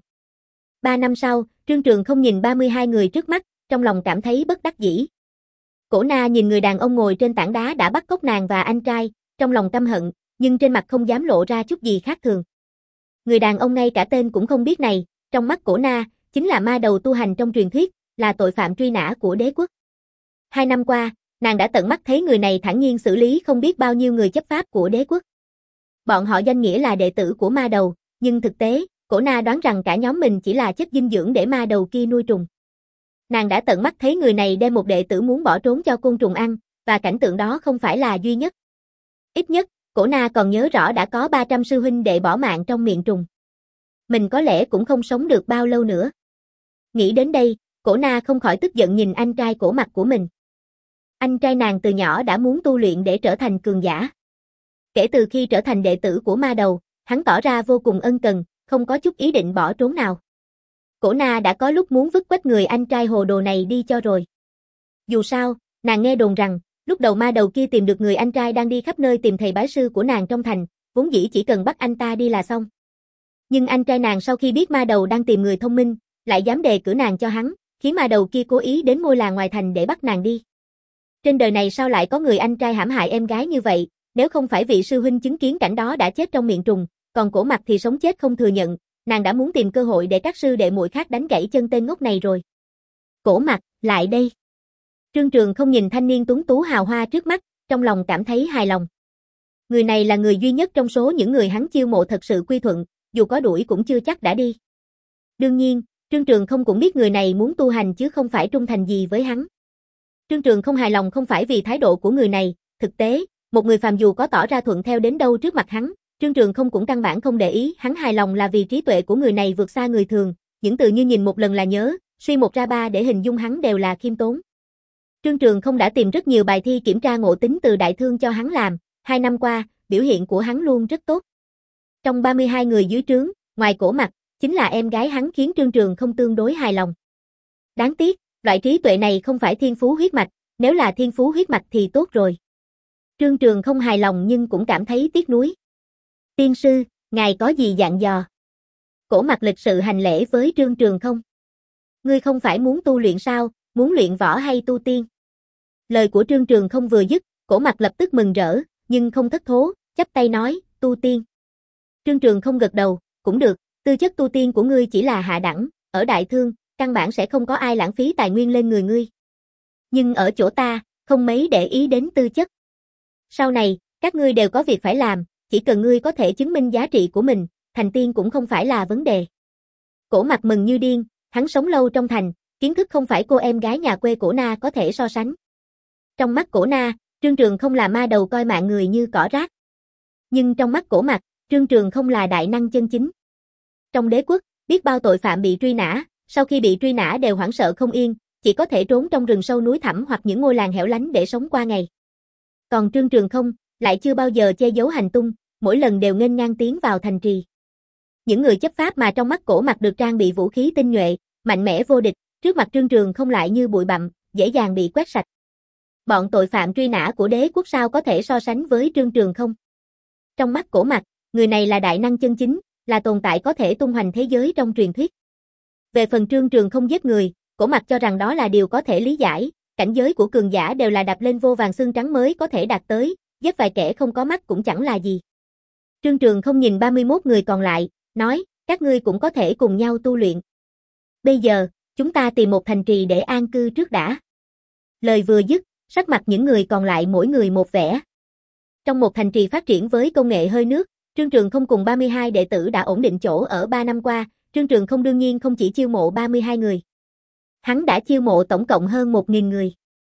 Ba năm sau, Trương Trường không nhìn ba mươi hai người trước mắt, trong lòng cảm thấy bất đắc dĩ. Cổ Na nhìn người đàn ông ngồi trên tảng đá đã bắt cóc nàng và anh trai, trong lòng căm hận, nhưng trên mặt không dám lộ ra chút gì khác thường. Người đàn ông ngay cả tên cũng không biết này, trong mắt Cổ Na, chính là ma đầu tu hành trong truyền thuyết, là tội phạm truy nã của đế quốc. Hai năm qua, nàng đã tận mắt thấy người này thản nhiên xử lý không biết bao nhiêu người chấp pháp của đế quốc. Bọn họ danh nghĩa là đệ tử của ma đầu, nhưng thực tế, Cổ Na đoán rằng cả nhóm mình chỉ là chất dinh dưỡng để ma đầu kia nuôi trùng. Nàng đã tận mắt thấy người này đem một đệ tử muốn bỏ trốn cho côn trùng ăn, và cảnh tượng đó không phải là duy nhất. Ít nhất, Cổ Na còn nhớ rõ đã có ba trăm sư huynh đệ bỏ mạng trong miệng trùng. Mình có lẽ cũng không sống được bao lâu nữa. Nghĩ đến đây, Cổ Na không khỏi tức giận nhìn anh trai Cổ Mặc của mình. Anh trai nàng từ nhỏ đã muốn tu luyện để trở thành cường giả. Kể từ khi trở thành đệ tử của ma đầu, hắn tỏ ra vô cùng ân cần, không có chút ý định bỏ trốn nào. Cổ Na đã có lúc muốn vứt quách người anh trai hồ đồ này đi cho rồi. Dù sao, nàng nghe đồn rằng, lúc đầu ma đầu kia tìm được người anh trai đang đi khắp nơi tìm thầy bái sư của nàng trong thành, vốn dĩ chỉ cần bắt anh ta đi là xong. Nhưng anh trai nàng sau khi biết ma đầu đang tìm người thông minh, lại dám đề cử nàng cho hắn, khiến ma đầu kia cố ý đến ngôi làng ngoài thành để bắt nàng đi. Trên đời này sao lại có người anh trai hãm hại em gái như vậy, nếu không phải vị sư huynh chứng kiến cảnh đó đã chết trong miệng trùng, còn Cổ Mặc thì sống chết không thừa nhận, nàng đã muốn tìm cơ hội để các sư đệ muội khác đánh gãy chân tên ngốc này rồi. Cổ Mặc, lại đây. Trương Trường không nhìn thanh niên tuấn tú hào hoa trước mắt, trong lòng cảm thấy hài lòng. Người này là người duy nhất trong số những người hắn chiêu mộ thật sự quy thuận, dù có đuổi cũng chưa chắc đã đi. Đương nhiên, Trương Trường không cũng biết người này muốn tu hành chứ không phải trung thành gì với hắn. Trương Trường không hài lòng không phải vì thái độ của người này, thực tế, một người phàm dù có tỏ ra thuận theo đến đâu trước mặt hắn, Trương Trường không cũng căn bản không để ý, hắn hài lòng là vì trí tuệ của người này vượt xa người thường, những từ như nhìn một lần là nhớ, suy một ra ba để hình dung hắn đều là khiêm tốn. Trương Trường không đã tìm rất nhiều bài thi kiểm tra ngộ tính từ Đại Thương cho hắn làm, hai năm qua, biểu hiện của hắn luôn rất tốt. Trong ba mươi hai người dưới trướng, ngoài Cổ Mặc, chính là em gái hắn khiến Trương Trường không tương đối hài lòng. Đáng tiếc, loại trí tuệ này không phải thiên phú huyết mạch, nếu là thiên phú huyết mạch thì tốt rồi. Trương Trường không hài lòng nhưng cũng cảm thấy tiếc nuối. Tiên sư, ngài có gì dặn dò? Cổ Mặc lịch sự hành lễ với Trương Trường không. Ngươi không phải muốn tu luyện sao, muốn luyện võ hay tu tiên? Lời của Trương Trường không vừa dứt, Cổ Mặc lập tức mừng rỡ, nhưng không thất thố, chắp tay nói, tu tiên. Trương Trường không gật đầu, cũng được, tư chất tu tiên của ngươi chỉ là hạ đẳng, ở Đại Thương, căn bản sẽ không có ai lãng phí tài nguyên lên người ngươi. Nhưng ở chỗ ta, không mấy để ý đến tư chất. Sau này, các ngươi đều có việc phải làm, chỉ cần ngươi có thể chứng minh giá trị của mình, thành tiên cũng không phải là vấn đề. Cổ Mặc mừng như điên, hắn sống lâu trong thành, kiến thức không phải cô em gái nhà quê Cổ Na có thể so sánh. Trong mắt Cổ Na, Trương Trường không là ma đầu coi mạng người như cỏ rác. Nhưng trong mắt Cổ Mặc, Trương Trường không là đại năng chân chính. Trong đế quốc, biết bao tội phạm bị truy nã, sau khi bị truy nã đều hoảng sợ không yên, chỉ có thể trốn trong rừng sâu núi thẳm hoặc những ngôi làng hẻo lánh để sống qua ngày. Còn Trương Trường không, lại chưa bao giờ che giấu hành tung, mỗi lần đều nghênh ngang tiến vào thành trì. Những người chấp pháp mà trong mắt Cổ Mặc được trang bị vũ khí tinh nhuệ, mạnh mẽ vô địch, trước mặt Trương Trường không lại như bụi bặm, dễ dàng bị quét sạch. Bọn tội phạm truy nã của đế quốc sao có thể so sánh với Trương Trường không? Trong mắt Cổ Mặc, người này là đại năng chân chính, là tồn tại có thể tung hoành thế giới trong truyền thuyết. Về phần Trương Trường không giết người, Cổ Mặc cho rằng đó là điều có thể lý giải, cảnh giới của cường giả đều là đạp lên vô vàng xương trắng mới có thể đạt tới, giết vài kẻ không có mắt cũng chẳng là gì. Trương Trường không nhìn ba mươi mốt người còn lại, nói, các ngươi cũng có thể cùng nhau tu luyện. Bây giờ, chúng ta tìm một thành trì để an cư trước đã. Lời vừa dứt, sắc mặt những người còn lại mỗi người một vẻ. Trong một thành trì phát triển với công nghệ hơi nước, Trương Trường không cùng ba mươi hai đệ tử đã ổn định chỗ ở ba năm qua, Trương Trường không đương nhiên không chỉ chiêu mộ ba mươi hai người. Hắn đã chiêu mộ tổng cộng hơn một nghìn người.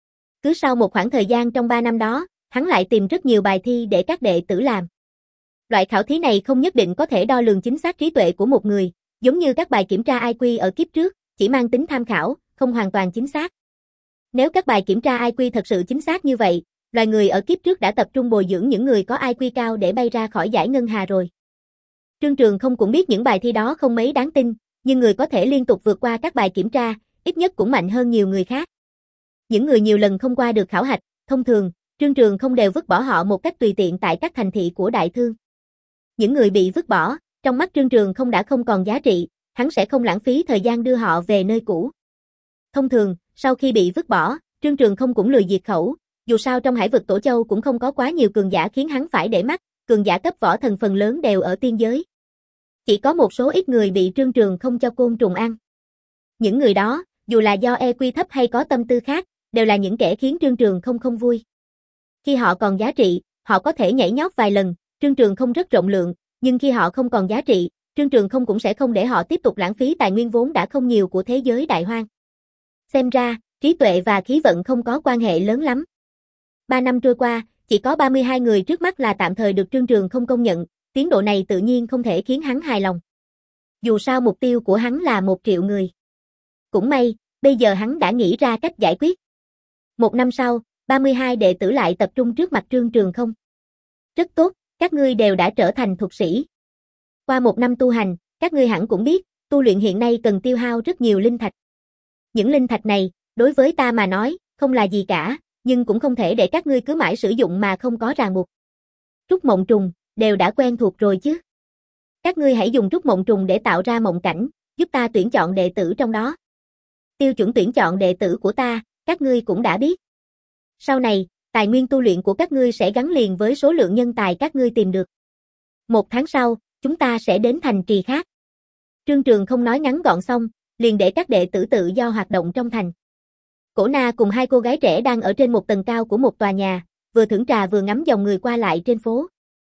Cứ sau một khoảng thời gian trong ba năm đó, hắn lại tìm rất nhiều bài thi để các đệ tử làm. Loại khảo thí này không nhất định có thể đo lường chính xác trí tuệ của một người, giống như các bài kiểm tra I Q ở kiếp trước, chỉ mang tính tham khảo, không hoàn toàn chính xác. Nếu các bài kiểm tra I Q thật sự chính xác như vậy, loài người ở kiếp trước đã tập trung bồi dưỡng những người có I Q cao để bay ra khỏi dải ngân hà rồi. Trương Trường không cũng biết những bài thi đó không mấy đáng tin, nhưng người có thể liên tục vượt qua các bài kiểm tra, ít nhất cũng mạnh hơn nhiều người khác. Những người nhiều lần không qua được khảo hạch, thông thường, Trương Trường không đều vứt bỏ họ một cách tùy tiện tại các thành thị của Đại Thương. Những người bị vứt bỏ, trong mắt Trương Trường không đã không còn giá trị, hắn sẽ không lãng phí thời gian đưa họ về nơi cũ. Thông thường, sau khi bị vứt bỏ, Trương Trường không cũng lười diệt khẩu, dù sao trong hải vực Tổ Châu cũng không có quá nhiều cường giả khiến hắn phải để mắt, cường giả cấp võ thần phần lớn đều ở tiên giới. Chỉ có một số ít người bị Trương Trường không cho côn trùng ăn. Những người đó, dù là do E Q thấp hay có tâm tư khác, đều là những kẻ khiến Trương Trường không không vui. Khi họ còn giá trị, họ có thể nhảy nhót vài lần, Trương Trường không rất rộng lượng, nhưng khi họ không còn giá trị, Trương Trường không cũng sẽ không để họ tiếp tục lãng phí tài nguyên vốn đã không nhiều của thế giới đại hoang. Xem ra, trí tuệ và khí vận không có quan hệ lớn lắm. Ba năm trôi qua, chỉ có ba mươi hai người trước mắt là tạm thời được Trương Trường không công nhận, tiến độ này tự nhiên không thể khiến hắn hài lòng. Dù sao mục tiêu của hắn là một triệu người. Cũng may, bây giờ hắn đã nghĩ ra cách giải quyết. Một năm sau, ba mươi hai đệ tử lại tập trung trước mặt Trương Trường không. Rất tốt, các ngươi đều đã trở thành thuật sĩ. Qua một năm tu hành, các ngươi hẳn cũng biết, tu luyện hiện nay cần tiêu hao rất nhiều linh thạch. Những linh thạch này, đối với ta mà nói, không là gì cả, nhưng cũng không thể để các ngươi cứ mãi sử dụng mà không có ràng buộc. Trúc mộng trùng, đều đã quen thuộc rồi chứ. Các ngươi hãy dùng trúc mộng trùng để tạo ra mộng cảnh, giúp ta tuyển chọn đệ tử trong đó. Tiêu chuẩn tuyển chọn đệ tử của ta, các ngươi cũng đã biết. Sau này, tài nguyên tu luyện của các ngươi sẽ gắn liền với số lượng nhân tài các ngươi tìm được. Một tháng sau, chúng ta sẽ đến thành trì khác. Trương Trường không nói ngắn gọn xong, liền để các đệ tử tự do hoạt động trong thành. Cổ Na cùng hai cô gái trẻ đang ở trên một tầng cao của một tòa nhà, vừa thưởng trà vừa ngắm dòng người qua lại trên phố.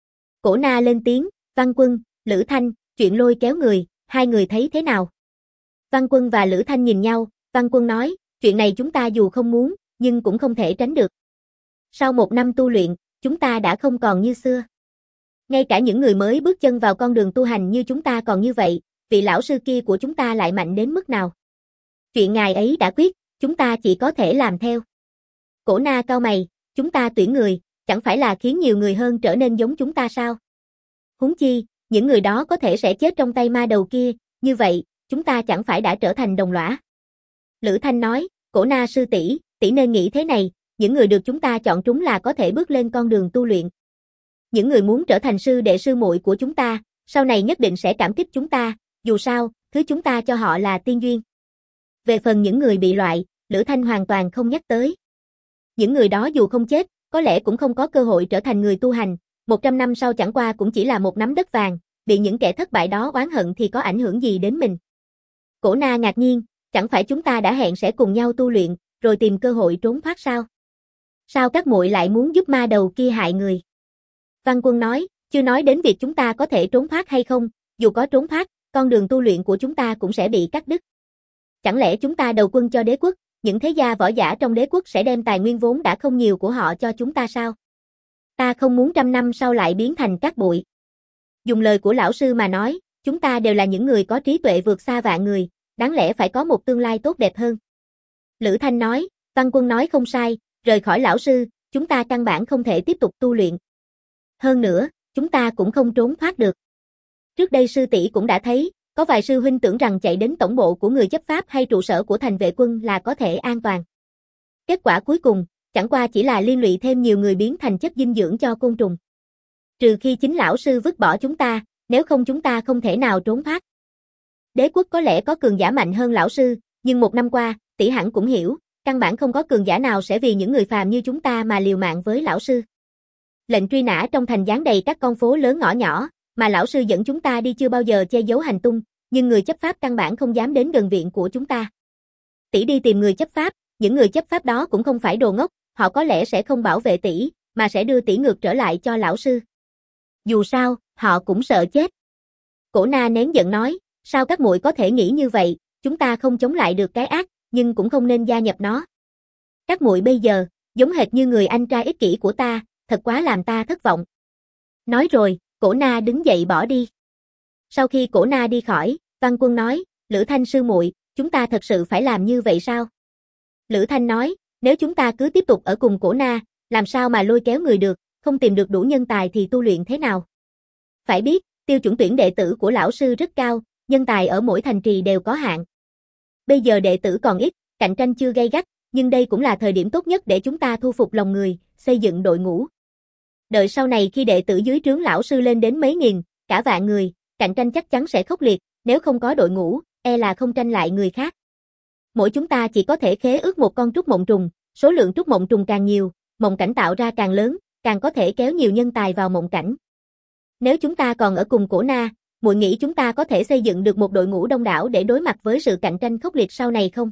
Cổ Na lên tiếng, Văn Quân, Lữ Thanh, chuyện lôi kéo người, hai người thấy thế nào? Văn Quân và Lữ Thanh nhìn nhau, Văn Quân nói, chuyện này chúng ta dù không muốn, nhưng cũng không thể tránh được. Sau một năm tu luyện, chúng ta đã không còn như xưa. Ngay cả những người mới bước chân vào con đường tu hành như chúng ta còn như vậy, vị lão sư kia của chúng ta lại mạnh đến mức nào? Chuyện ngài ấy đã quyết, chúng ta chỉ có thể làm theo. Cổ Na cau mày, chúng ta tuyển người, chẳng phải là khiến nhiều người hơn trở nên giống chúng ta sao? Huống chi, những người đó có thể sẽ chết trong tay ma đầu kia, như vậy, chúng ta chẳng phải đã trở thành đồng lõa. Lữ Thanh nói, Cổ Na sư tỷ, tỷ nên nghĩ thế này, những người được chúng ta chọn trúng là có thể bước lên con đường tu luyện. Những người muốn trở thành sư đệ sư muội của chúng ta, sau này nhất định sẽ cảm kích chúng ta, dù sao, thứ chúng ta cho họ là tiên duyên. Về phần những người bị loại, Lữ Thanh hoàn toàn không nhắc tới. Những người đó dù không chết, có lẽ cũng không có cơ hội trở thành người tu hành, một trăm năm sau chẳng qua cũng chỉ là một nắm đất vàng, bị những kẻ thất bại đó oán hận thì có ảnh hưởng gì đến mình. Cổ Na ngạc nhiên, chẳng phải chúng ta đã hẹn sẽ cùng nhau tu luyện, rồi tìm cơ hội trốn thoát sao? Sao các muội lại muốn giúp ma đầu kia hại người? Văn Quân nói, chưa nói đến việc chúng ta có thể trốn thoát hay không, dù có trốn thoát, con đường tu luyện của chúng ta cũng sẽ bị cắt đứt. Chẳng lẽ chúng ta đầu quân cho đế quốc, những thế gia võ giả trong đế quốc sẽ đem tài nguyên vốn đã không nhiều của họ cho chúng ta sao? Ta không muốn trăm năm sau lại biến thành cát bụi. Dùng lời của lão sư mà nói, chúng ta đều là những người có trí tuệ vượt xa vạn người, đáng lẽ phải có một tương lai tốt đẹp hơn. Lữ Thanh nói, Văn Quân nói không sai, rời khỏi lão sư, chúng ta căn bản không thể tiếp tục tu luyện. Hơn nữa, chúng ta cũng không trốn thoát được. Trước đây sư tỷ cũng đã thấy, có vài sư huynh tưởng rằng chạy đến tổng bộ của người chấp pháp hay trụ sở của thành vệ quân là có thể an toàn. Kết quả cuối cùng, chẳng qua chỉ là liên lụy thêm nhiều người biến thành chất dinh dưỡng cho côn trùng. Trừ khi chính lão sư vứt bỏ chúng ta, nếu không chúng ta không thể nào trốn thoát. Đế quốc có lẽ có cường giả mạnh hơn lão sư, nhưng một năm qua, tỷ hẳn cũng hiểu, căn bản không có cường giả nào sẽ vì những người phàm như chúng ta mà liều mạng với lão sư. Lệnh truy nã trong thành dán đầy các con phố lớn ngõ nhỏ, mà lão sư dẫn chúng ta đi chưa bao giờ che giấu hành tung, nhưng người chấp pháp căn bản không dám đến gần viện của chúng ta. Tỷ đi tìm người chấp pháp, những người chấp pháp đó cũng không phải đồ ngốc, họ có lẽ sẽ không bảo vệ tỷ, mà sẽ đưa tỷ ngược trở lại cho lão sư. Dù sao, họ cũng sợ chết. Cổ Na nén giận nói, sao các muội có thể nghĩ như vậy, chúng ta không chống lại được cái ác, nhưng cũng không nên gia nhập nó. Các muội bây giờ, giống hệt như người anh trai ích kỷ của ta, thật quá làm ta thất vọng. Nói rồi, Cổ Na đứng dậy bỏ đi. Sau khi Cổ Na đi khỏi, Văn Quân nói, Lữ Thanh sư muội, chúng ta thật sự phải làm như vậy sao? Lữ Thanh nói, nếu chúng ta cứ tiếp tục ở cùng Cổ Na, làm sao mà lôi kéo người được, không tìm được đủ nhân tài thì tu luyện thế nào? Phải biết, tiêu chuẩn tuyển đệ tử của lão sư rất cao, nhân tài ở mỗi thành trì đều có hạn. Bây giờ đệ tử còn ít, cạnh tranh chưa gay gắt, nhưng đây cũng là thời điểm tốt nhất để chúng ta thu phục lòng người, xây dựng đội ngũ. Đợi sau này khi đệ tử dưới trướng lão sư lên đến mấy nghìn, cả vạn người, cạnh tranh chắc chắn sẽ khốc liệt, nếu không có đội ngũ, e là không tranh lại người khác. Mỗi chúng ta chỉ có thể khế ước một con trúc mộng trùng, số lượng trúc mộng trùng càng nhiều, mộng cảnh tạo ra càng lớn, càng có thể kéo nhiều nhân tài vào mộng cảnh. Nếu chúng ta còn ở cùng Cổ Na, muội nghĩ chúng ta có thể xây dựng được một đội ngũ đông đảo để đối mặt với sự cạnh tranh khốc liệt sau này không?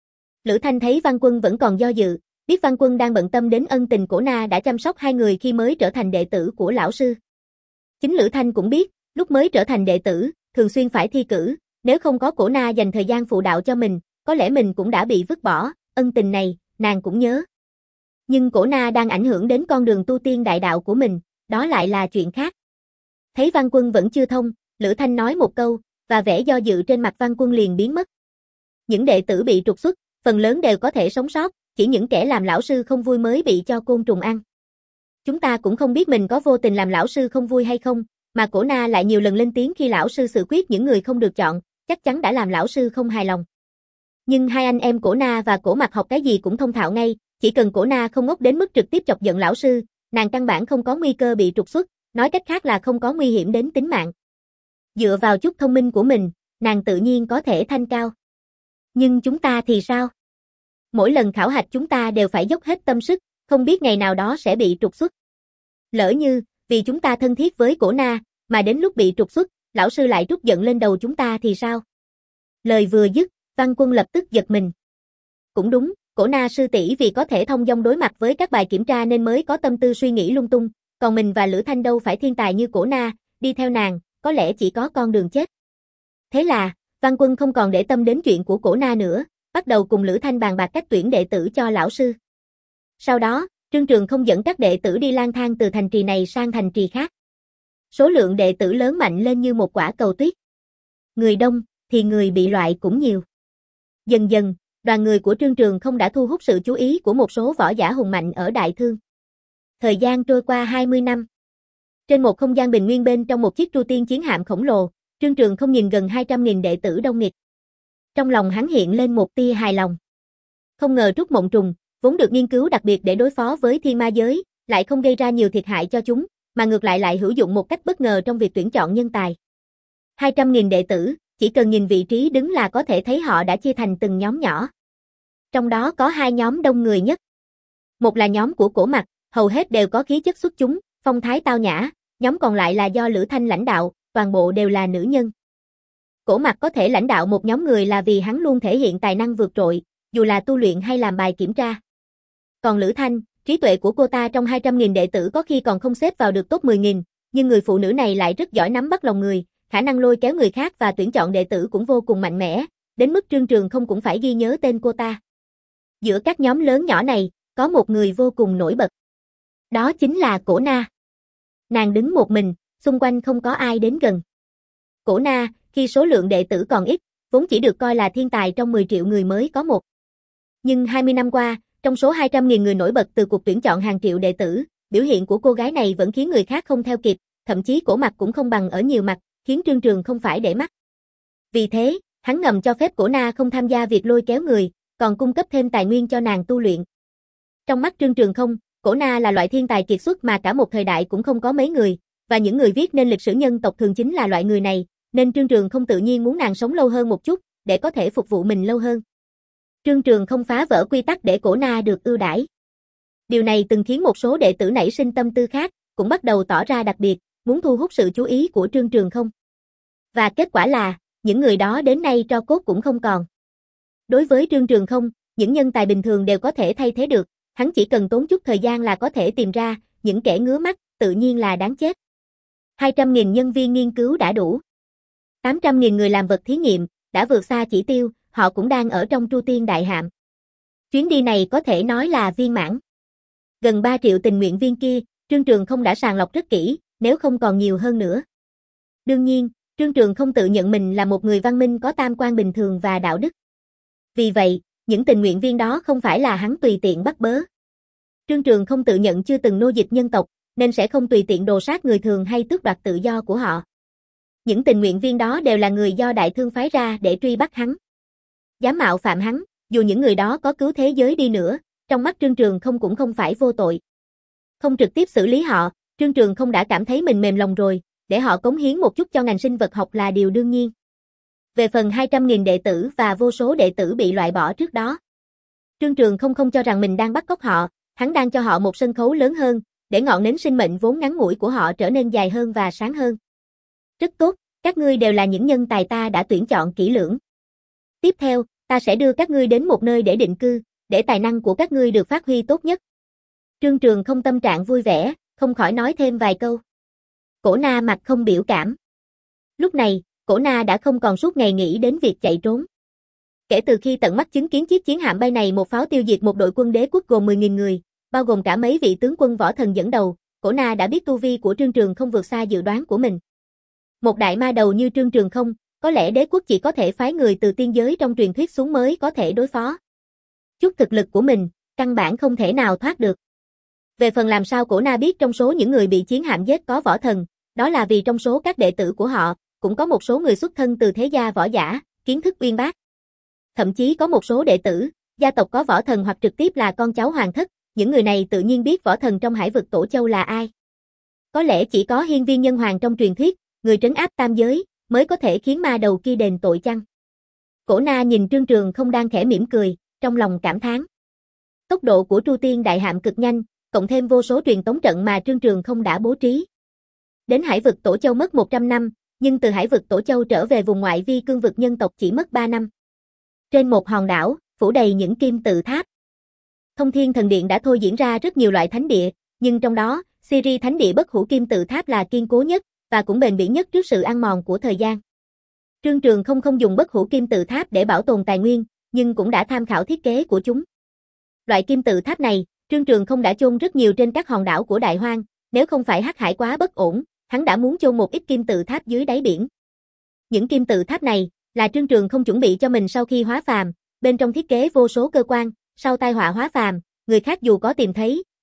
Lữ Thanh thấy Văn Quân vẫn còn do dự, biết Văn Quân đang bận tâm đến ân tình Cổ Na đã chăm sóc hai người khi mới trở thành đệ tử của lão sư. Chính Lữ Thanh cũng biết, lúc mới trở thành đệ tử, thường xuyên phải thi cử, nếu không có Cổ Na dành thời gian phụ đạo cho mình, có lẽ mình cũng đã bị vứt bỏ, ân tình này, nàng cũng nhớ. Nhưng Cổ Na đang ảnh hưởng đến con đường tu tiên đại đạo của mình, đó lại là chuyện khác. Thấy Văn Quân vẫn chưa thông, Lữ Thanh nói một câu, và vẻ do dự trên mặt Văn Quân liền biến mất. Những đệ tử bị trục xuất, phần lớn đều có thể sống sót, chỉ những kẻ làm lão sư không vui mới bị cho côn trùng ăn. Chúng ta cũng không biết mình có vô tình làm lão sư không vui hay không, mà Cổ Na lại nhiều lần lên tiếng khi lão sư xử quyết những người không được chọn, chắc chắn đã làm lão sư không hài lòng. Nhưng hai anh em Cổ Na và Cổ Mặc học cái gì cũng thông thạo ngay, chỉ cần Cổ Na không ngốc đến mức trực tiếp chọc giận lão sư, nàng căn bản không có nguy cơ bị trục xuất, nói cách khác là không có nguy hiểm đến tính mạng. Dựa vào chút thông minh của mình, nàng tự nhiên có thể thanh cao. Nhưng chúng ta thì sao? Mỗi lần khảo hạch chúng ta đều phải dốc hết tâm sức, không biết ngày nào đó sẽ bị trục xuất. Lỡ như, vì chúng ta thân thiết với Cổ Na, mà đến lúc bị trục xuất, lão sư lại trút giận lên đầu chúng ta thì sao? Lời vừa dứt, Văn Quân lập tức giật mình. Cũng đúng, Cổ Na sư tỷ vì có thể thông dong đối mặt với các bài kiểm tra nên mới có tâm tư suy nghĩ lung tung, còn mình và Lữ Thanh đâu phải thiên tài như Cổ Na, đi theo nàng, có lẽ chỉ có con đường chết. Thế là, Văn Quân không còn để tâm đến chuyện của Cổ Na nữa, bắt đầu cùng Lữ Thanh bàn bạc cách tuyển đệ tử cho lão sư. Sau đó, Trương Trường không dẫn các đệ tử đi lang thang từ thành trì này sang thành trì khác. Số lượng đệ tử lớn mạnh lên như một quả cầu tuyết. Người đông, thì người bị loại cũng nhiều. Dần dần, đoàn người của Trương Trường không đã thu hút sự chú ý của một số võ giả hùng mạnh ở Đại Thương. Thời gian trôi qua hai mươi năm. Trên một không gian bình nguyên bên trong một chiếc Tru Tiên chiến hạm khổng lồ, Trương Trường không nhìn gần hai trăm nghìn đệ tử đông nghịt. Trong lòng hắn hiện lên một tia hài lòng. Không ngờ Trúc Mộng Trùng, vốn được nghiên cứu đặc biệt để đối phó với thiên ma giới, lại không gây ra nhiều thiệt hại cho chúng, mà ngược lại lại hữu dụng một cách bất ngờ trong việc tuyển chọn nhân tài. hai trăm nghìn đệ tử, chỉ cần nhìn vị trí đứng là có thể thấy họ đã chia thành từng nhóm nhỏ. Trong đó có hai nhóm đông người nhất. Một là nhóm của Cổ Mặc, hầu hết đều có khí chất xuất chúng, phong thái tao nhã, nhóm còn lại là do Lữ Thanh lãnh đạo, toàn bộ đều là nữ nhân. Cổ Mặc có thể lãnh đạo một nhóm người là vì hắn luôn thể hiện tài năng vượt trội, dù là tu luyện hay làm bài kiểm tra. Còn Lữ Thanh, trí tuệ của cô ta trong hai trăm nghìn đệ tử có khi còn không xếp vào được top mười nghìn, nhưng người phụ nữ này lại rất giỏi nắm bắt lòng người, khả năng lôi kéo người khác và tuyển chọn đệ tử cũng vô cùng mạnh mẽ, đến mức Trương Trường không cũng phải ghi nhớ tên cô ta. Giữa các nhóm lớn nhỏ này, có một người vô cùng nổi bật. Đó chính là Cổ Na. Nàng đứng một mình, xung quanh không có ai đến gần. Cổ Na, khi số lượng đệ tử còn ít, vốn chỉ được coi là thiên tài trong mười triệu người mới có một. Nhưng hai mươi năm qua, trong số hai trăm nghìn người nổi bật từ cuộc tuyển chọn hàng triệu đệ tử, biểu hiện của cô gái này vẫn khiến người khác không theo kịp, thậm chí Cổ Mặc cũng không bằng ở nhiều mặt, khiến Trương Trường không phải để mắt. Vì thế, hắn ngầm cho phép Cổ Na không tham gia việc lôi kéo người, còn cung cấp thêm tài nguyên cho nàng tu luyện. Trong mắt Trương Trường không, Cổ Na là loại thiên tài kiệt xuất mà cả một thời đại cũng không có mấy người, và những người viết nên lịch sử nhân tộc thường chính là loại người này, nên Trương Trường không tự nhiên muốn nàng sống lâu hơn một chút, để có thể phục vụ mình lâu hơn. Trương Trường không phá vỡ quy tắc để Cổ Na được ưu đãi. Điều này từng khiến một số đệ tử nảy sinh tâm tư khác, cũng bắt đầu tỏ ra đặc biệt, muốn thu hút sự chú ý của Trương Trường không. Và kết quả là, những người đó đến nay tro cốt cũng không còn. Đối với Trương Trường không, những nhân tài bình thường đều có thể thay thế được, hắn chỉ cần tốn chút thời gian là có thể tìm ra, những kẻ ngứa mắt, tự nhiên là đáng chết. hai trăm nghìn nhân viên nghiên cứu đã đủ. tám trăm nghìn người làm vật thí nghiệm, đã vượt xa chỉ tiêu, họ cũng đang ở trong Tru Tiên đại hạm. Chuyến đi này có thể nói là viên mãn. Gần ba triệu tình nguyện viên kia, Trương Trường không đã sàng lọc rất kỹ, nếu không còn nhiều hơn nữa. Đương nhiên, Trương Trường không tự nhận mình là một người văn minh có tam quan bình thường và đạo đức. Vì vậy, những tình nguyện viên đó không phải là hắn tùy tiện bắt bớ. Trương Trường không tự nhận chưa từng nô dịch nhân tộc, nên sẽ không tùy tiện đồ sát người thường hay tước đoạt tự do của họ. Những tình nguyện viên đó đều là người do Đại Thương phái ra để truy bắt hắn. Dám mạo phạm hắn, dù những người đó có cứu thế giới đi nữa, trong mắt Trương Trường không cũng không phải vô tội. Không trực tiếp xử lý họ, Trương Trường không đã cảm thấy mình mềm lòng rồi, để họ cống hiến một chút cho ngành sinh vật học là điều đương nhiên. Về phần hai trăm nghìn đệ tử và vô số đệ tử bị loại bỏ trước đó, Trương Trường không không cho rằng mình đang bắt cóc họ, hắn đang cho họ một sân khấu lớn hơn, để ngọn nến sinh mệnh vốn ngắn ngủi của họ trở nên dài hơn và sáng hơn. Rất tốt, các ngươi đều là những nhân tài ta đã tuyển chọn kỹ lưỡng. Tiếp theo, ta sẽ đưa các ngươi đến một nơi để định cư, để tài năng của các ngươi được phát huy tốt nhất. Trương Trường không tâm trạng vui vẻ, không khỏi nói thêm vài câu. Cổ Na mặt không biểu cảm. Lúc này, Cổ Na đã không còn suốt ngày nghĩ đến việc chạy trốn. Kể từ khi tận mắt chứng kiến chiếc chiến hạm bay này một pháo tiêu diệt một đội quân đế quốc gồm mười nghìn người, bao gồm cả mấy vị tướng quân võ thần dẫn đầu, Cổ Na đã biết tu vi của Trương Trường không vượt xa dự đoán của mình. Một đại ma đầu như Trương Trường không, có lẽ đế quốc chỉ có thể phái người từ tiên giới trong truyền thuyết xuống mới có thể đối phó. Chút thực lực của mình, căn bản không thể nào thoát được. Về phần làm sao Cổ Na biết trong số những người bị chiến hạm giết có võ thần, đó là vì trong số các đệ tử của họ, cũng có một số người xuất thân từ thế gia võ giả, kiến thức uyên bác. Thậm chí có một số đệ tử, gia tộc có võ thần hoặc trực tiếp là con cháu hoàng thất, những người này tự nhiên biết võ thần trong hải vực Tổ Châu là ai. Có lẽ chỉ có hiên viên nhân hoàng trong truyền thuyết, người trấn áp tam giới, mới có thể khiến ma đầu kia đền tội chăng. Cổ Na nhìn Trương Trường không đang khẽ mỉm cười, trong lòng cảm thán. Tốc độ của Tru Tiên đại hạm cực nhanh, cộng thêm vô số truyền tống trận mà Trương Trường không đã bố trí. Đến hải vực Tổ Châu mất một trăm năm, nhưng từ hải vực Tổ Châu trở về vùng ngoại vi cương vực nhân tộc chỉ mất ba năm. Trên một hòn đảo, phủ đầy những kim tự tháp. Thông Thiên Thần Điện đã thôi diễn ra rất nhiều loại thánh địa, nhưng trong đó, Siri thánh địa bất hủ kim tự tháp là kiên cố nhất, và cũng bền bỉ nhất trước sự ăn mòn của thời gian. Trương Trường không không dùng bất hủ kim tự tháp để bảo tồn tài nguyên, nhưng cũng đã tham khảo thiết kế của chúng. Loại kim tự tháp này, Trương Trường không đã chôn rất nhiều trên các hòn đảo của Đại Hoang, nếu không phải hắc hải quá bất ổn, hắn đã muốn chôn một ít kim tự tháp dưới đáy biển. Những kim tự tháp này, là Trương Trường không chuẩn bị cho mình sau khi hóa phàm, bên trong thiết kế vô số cơ quan, sau tai họa hóa phàm, người khác dù có tìm thấy,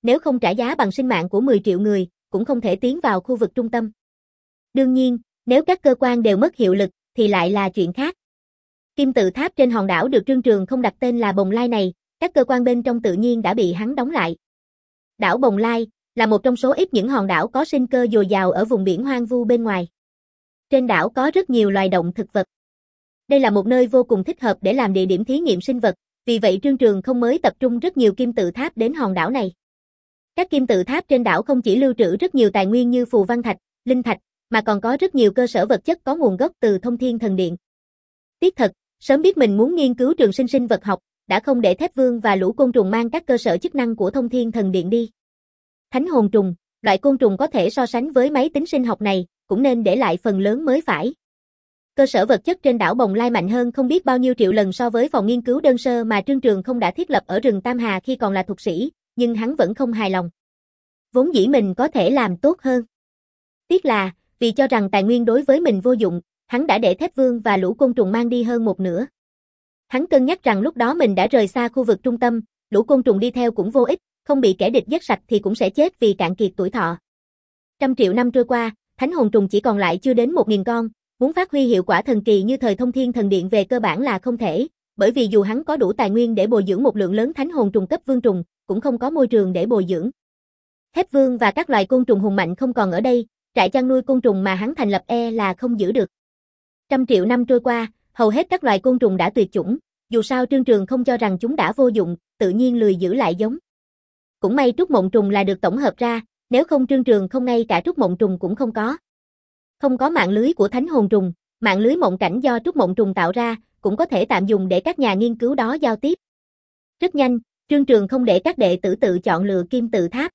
nếu không trả giá bằng sinh mạng của mười triệu người, cũng không thể tiến vào khu vực trung tâm. Đương nhiên, nếu các cơ quan đều mất hiệu lực, thì lại là chuyện khác. Kim tự tháp trên hòn đảo được Trương Trường không đặt tên là Bồng Lai này, các cơ quan bên trong tự nhiên đã bị hắn đóng lại. Đảo Bồng Lai là một trong số ít những hòn đảo có sinh cơ dồi dào ở vùng biển hoang vu bên ngoài. Trên đảo có rất nhiều loài động thực vật. Đây là một nơi vô cùng thích hợp để làm địa điểm thí nghiệm sinh vật, vì vậy Trương Trường không mới tập trung rất nhiều kim tự tháp đến hòn đảo này. Các kim tự tháp trên đảo không chỉ lưu trữ rất nhiều tài nguyên như phù văn thạch, linh thạch, mà còn có rất nhiều cơ sở vật chất có nguồn gốc từ Thông Thiên Thần Điện. Tiếc thật, sớm biết mình muốn nghiên cứu trường sinh sinh vật học, đã không để Thép Vương và lũ côn trùng mang các cơ sở chức năng của Thông Thiên Thần Điện đi. Thánh hồn trùng, loại côn trùng có thể so sánh với máy tính sinh học này, cũng nên để lại phần lớn mới phải. Cơ sở vật chất trên đảo Bồng Lai mạnh hơn không biết bao nhiêu triệu lần so với phòng nghiên cứu đơn sơ mà Trương Trường không đã thiết lập ở rừng Tam Hà khi còn là thuật sĩ, nhưng hắn vẫn không hài lòng. Vốn dĩ mình có thể làm tốt hơn. Tiếc là, vì cho rằng tài nguyên đối với mình vô dụng, hắn đã để Thép Vương và lũ côn trùng mang đi hơn một nửa. Hắn cân nhắc rằng lúc đó mình đã rời xa khu vực trung tâm, lũ côn trùng đi theo cũng vô ích, không bị kẻ địch giết sạch thì cũng sẽ chết vì cạn kiệt tuổi thọ. Trăm triệu năm trôi qua, thánh hồn trùng chỉ còn lại chưa đến một nghìn con, muốn phát huy hiệu quả thần kỳ như thời Thông Thiên Thần Điện về cơ bản là không thể, bởi vì dù hắn có đủ tài nguyên để bồi dưỡng một lượng lớn thánh hồn trùng cấp vương trùng, cũng không có môi trường để bồi dưỡng. Thép Vương và các loài côn trùng hùng mạnh không còn ở đây, trại chăn nuôi côn trùng mà hắn thành lập e là không giữ được. Trăm triệu năm trôi qua, hầu hết các loài côn trùng đã tuyệt chủng, dù sao Trương Trường không cho rằng chúng đã vô dụng, tự nhiên lười giữ lại giống. Cũng may trúc mộng trùng là được tổng hợp ra, nếu không Trương Trường không ngay cả trúc mộng trùng cũng không có. Không có mạng lưới của thánh hồn trùng, mạng lưới mộng cảnh do trúc mộng trùng tạo ra, cũng có thể tạm dùng để các nhà nghiên cứu đó giao tiếp. Rất nhanh, Trương Trường không để các đệ tử tự chọn lựa kim tự tháp.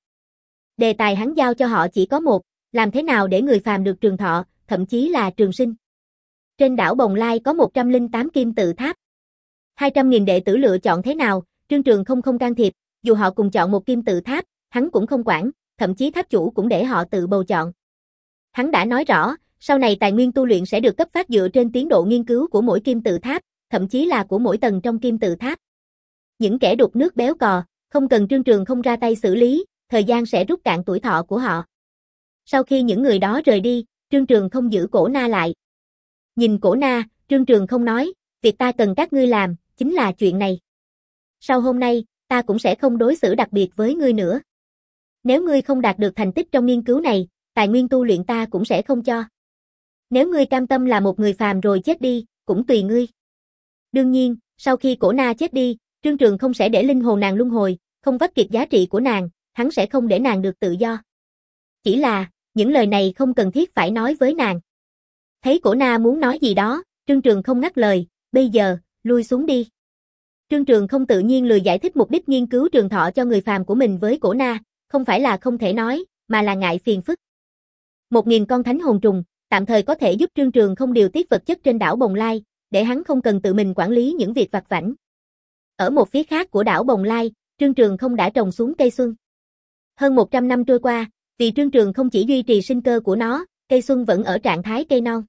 Đề tài hắn giao cho họ chỉ có một, làm thế nào để người phàm được trường thọ, thậm chí là trường sinh. Trên đảo Bồng Lai có một trăm lẻ tám kim tự tháp. hai trăm nghìn đệ tử lựa chọn thế nào, Trương Trường không không can thiệp, dù họ cùng chọn một kim tự tháp, hắn cũng không quản, thậm chí tháp chủ cũng để họ tự bầu chọn. Hắn đã nói rõ, sau này tài nguyên tu luyện sẽ được cấp phát dựa trên tiến độ nghiên cứu của mỗi kim tự tháp, thậm chí là của mỗi tầng trong kim tự tháp. Những kẻ đục nước béo cò, không cần Trương Trường không ra tay xử lý, thời gian sẽ rút cạn tuổi thọ của họ. Sau khi những người đó rời đi, Trương Trường không giữ Cổ Na lại. Nhìn Cổ Na, Trương Trường không nói, việc ta cần các ngươi làm, chính là chuyện này. Sau hôm nay, ta cũng sẽ không đối xử đặc biệt với ngươi nữa. Nếu ngươi không đạt được thành tích trong nghiên cứu này, tài nguyên tu luyện ta cũng sẽ không cho. Nếu ngươi cam tâm là một người phàm rồi chết đi, cũng tùy ngươi. Đương nhiên, sau khi Cổ Na chết đi, Trương Trường không sẽ để linh hồn nàng luân hồi, không vắt kiệt giá trị của nàng, hắn sẽ không để nàng được tự do. Chỉ là, những lời này không cần thiết phải nói với nàng. Thấy Cổ Na muốn nói gì đó, Trương Trường không ngắt lời, bây giờ, lui xuống đi. Trương Trường không tự nhiên lười giải thích mục đích nghiên cứu trường thọ cho người phàm của mình với Cổ Na, không phải là không thể nói, mà là ngại phiền phức. Một nghìn con thánh hồn trùng, tạm thời có thể giúp Trương Trường không điều tiết vật chất trên đảo Bồng Lai, để hắn không cần tự mình quản lý những việc vặt vãnh. Ở một phía khác của đảo Bồng Lai, Trương Trường không đã trồng xuống cây xuân. Hơn một trăm năm trôi qua, vì Trương Trường không chỉ duy trì sinh cơ của nó, cây xuân vẫn ở trạng thái cây non.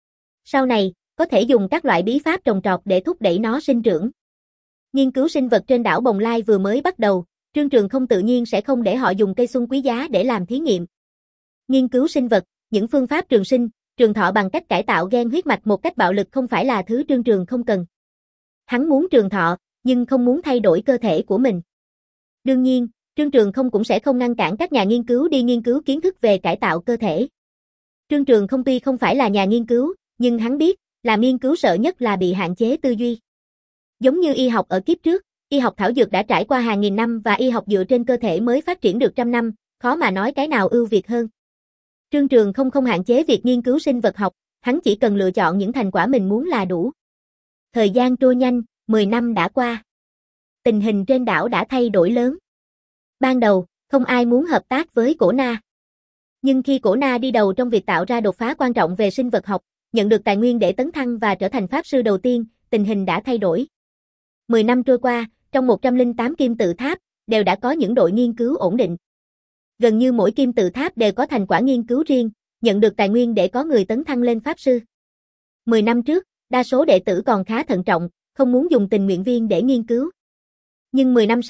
Sau này, có thể dùng các loại bí pháp trồng trọt để thúc đẩy nó sinh trưởng. Nghiên cứu sinh vật trên đảo Bồng Lai vừa mới bắt đầu, Trương Trường không tự nhiên sẽ không để họ dùng cây xuân quý giá để làm thí nghiệm. Nghiên cứu sinh vật, những phương pháp trường sinh, trường thọ bằng cách cải tạo gen huyết mạch một cách bạo lực không phải là thứ Trương Trường không cần. Hắn muốn trường thọ, nhưng không muốn thay đổi cơ thể của mình. Đương nhiên, Trương Trường không cũng sẽ không ngăn cản các nhà nghiên cứu đi nghiên cứu kiến thức về cải tạo cơ thể. Trương Trường không tuy không phải là nhà nghiên cứu, nhưng hắn biết, làm nghiên cứu sợ nhất là bị hạn chế tư duy. Giống như y học ở kiếp trước, y học thảo dược đã trải qua hàng nghìn năm và y học dựa trên cơ thể mới phát triển được trăm năm, khó mà nói cái nào ưu việt hơn. Trương Trường không không hạn chế việc nghiên cứu sinh vật học, hắn chỉ cần lựa chọn những thành quả mình muốn là đủ. Thời gian trôi nhanh, mười năm đã qua. Tình hình trên đảo đã thay đổi lớn. Ban đầu, không ai muốn hợp tác với Cổ Na. Nhưng khi Cổ Na đi đầu trong việc tạo ra đột phá quan trọng về sinh vật học, nhận được tài nguyên để tấn thăng và trở thành pháp sư đầu tiên, tình hình đã thay đổi. Mười năm trôi qua, trong một trăm lẻ tám kim tự tháp, đều đã có những đội nghiên cứu ổn định. Gần như mỗi kim tự tháp đều có thành quả nghiên cứu riêng, nhận được tài nguyên để có người tấn thăng lên pháp sư. Mười năm trước, đa số đệ tử còn khá thận trọng, không muốn dùng tình nguyện viên để nghiên cứu. Nhưng mười năm sau,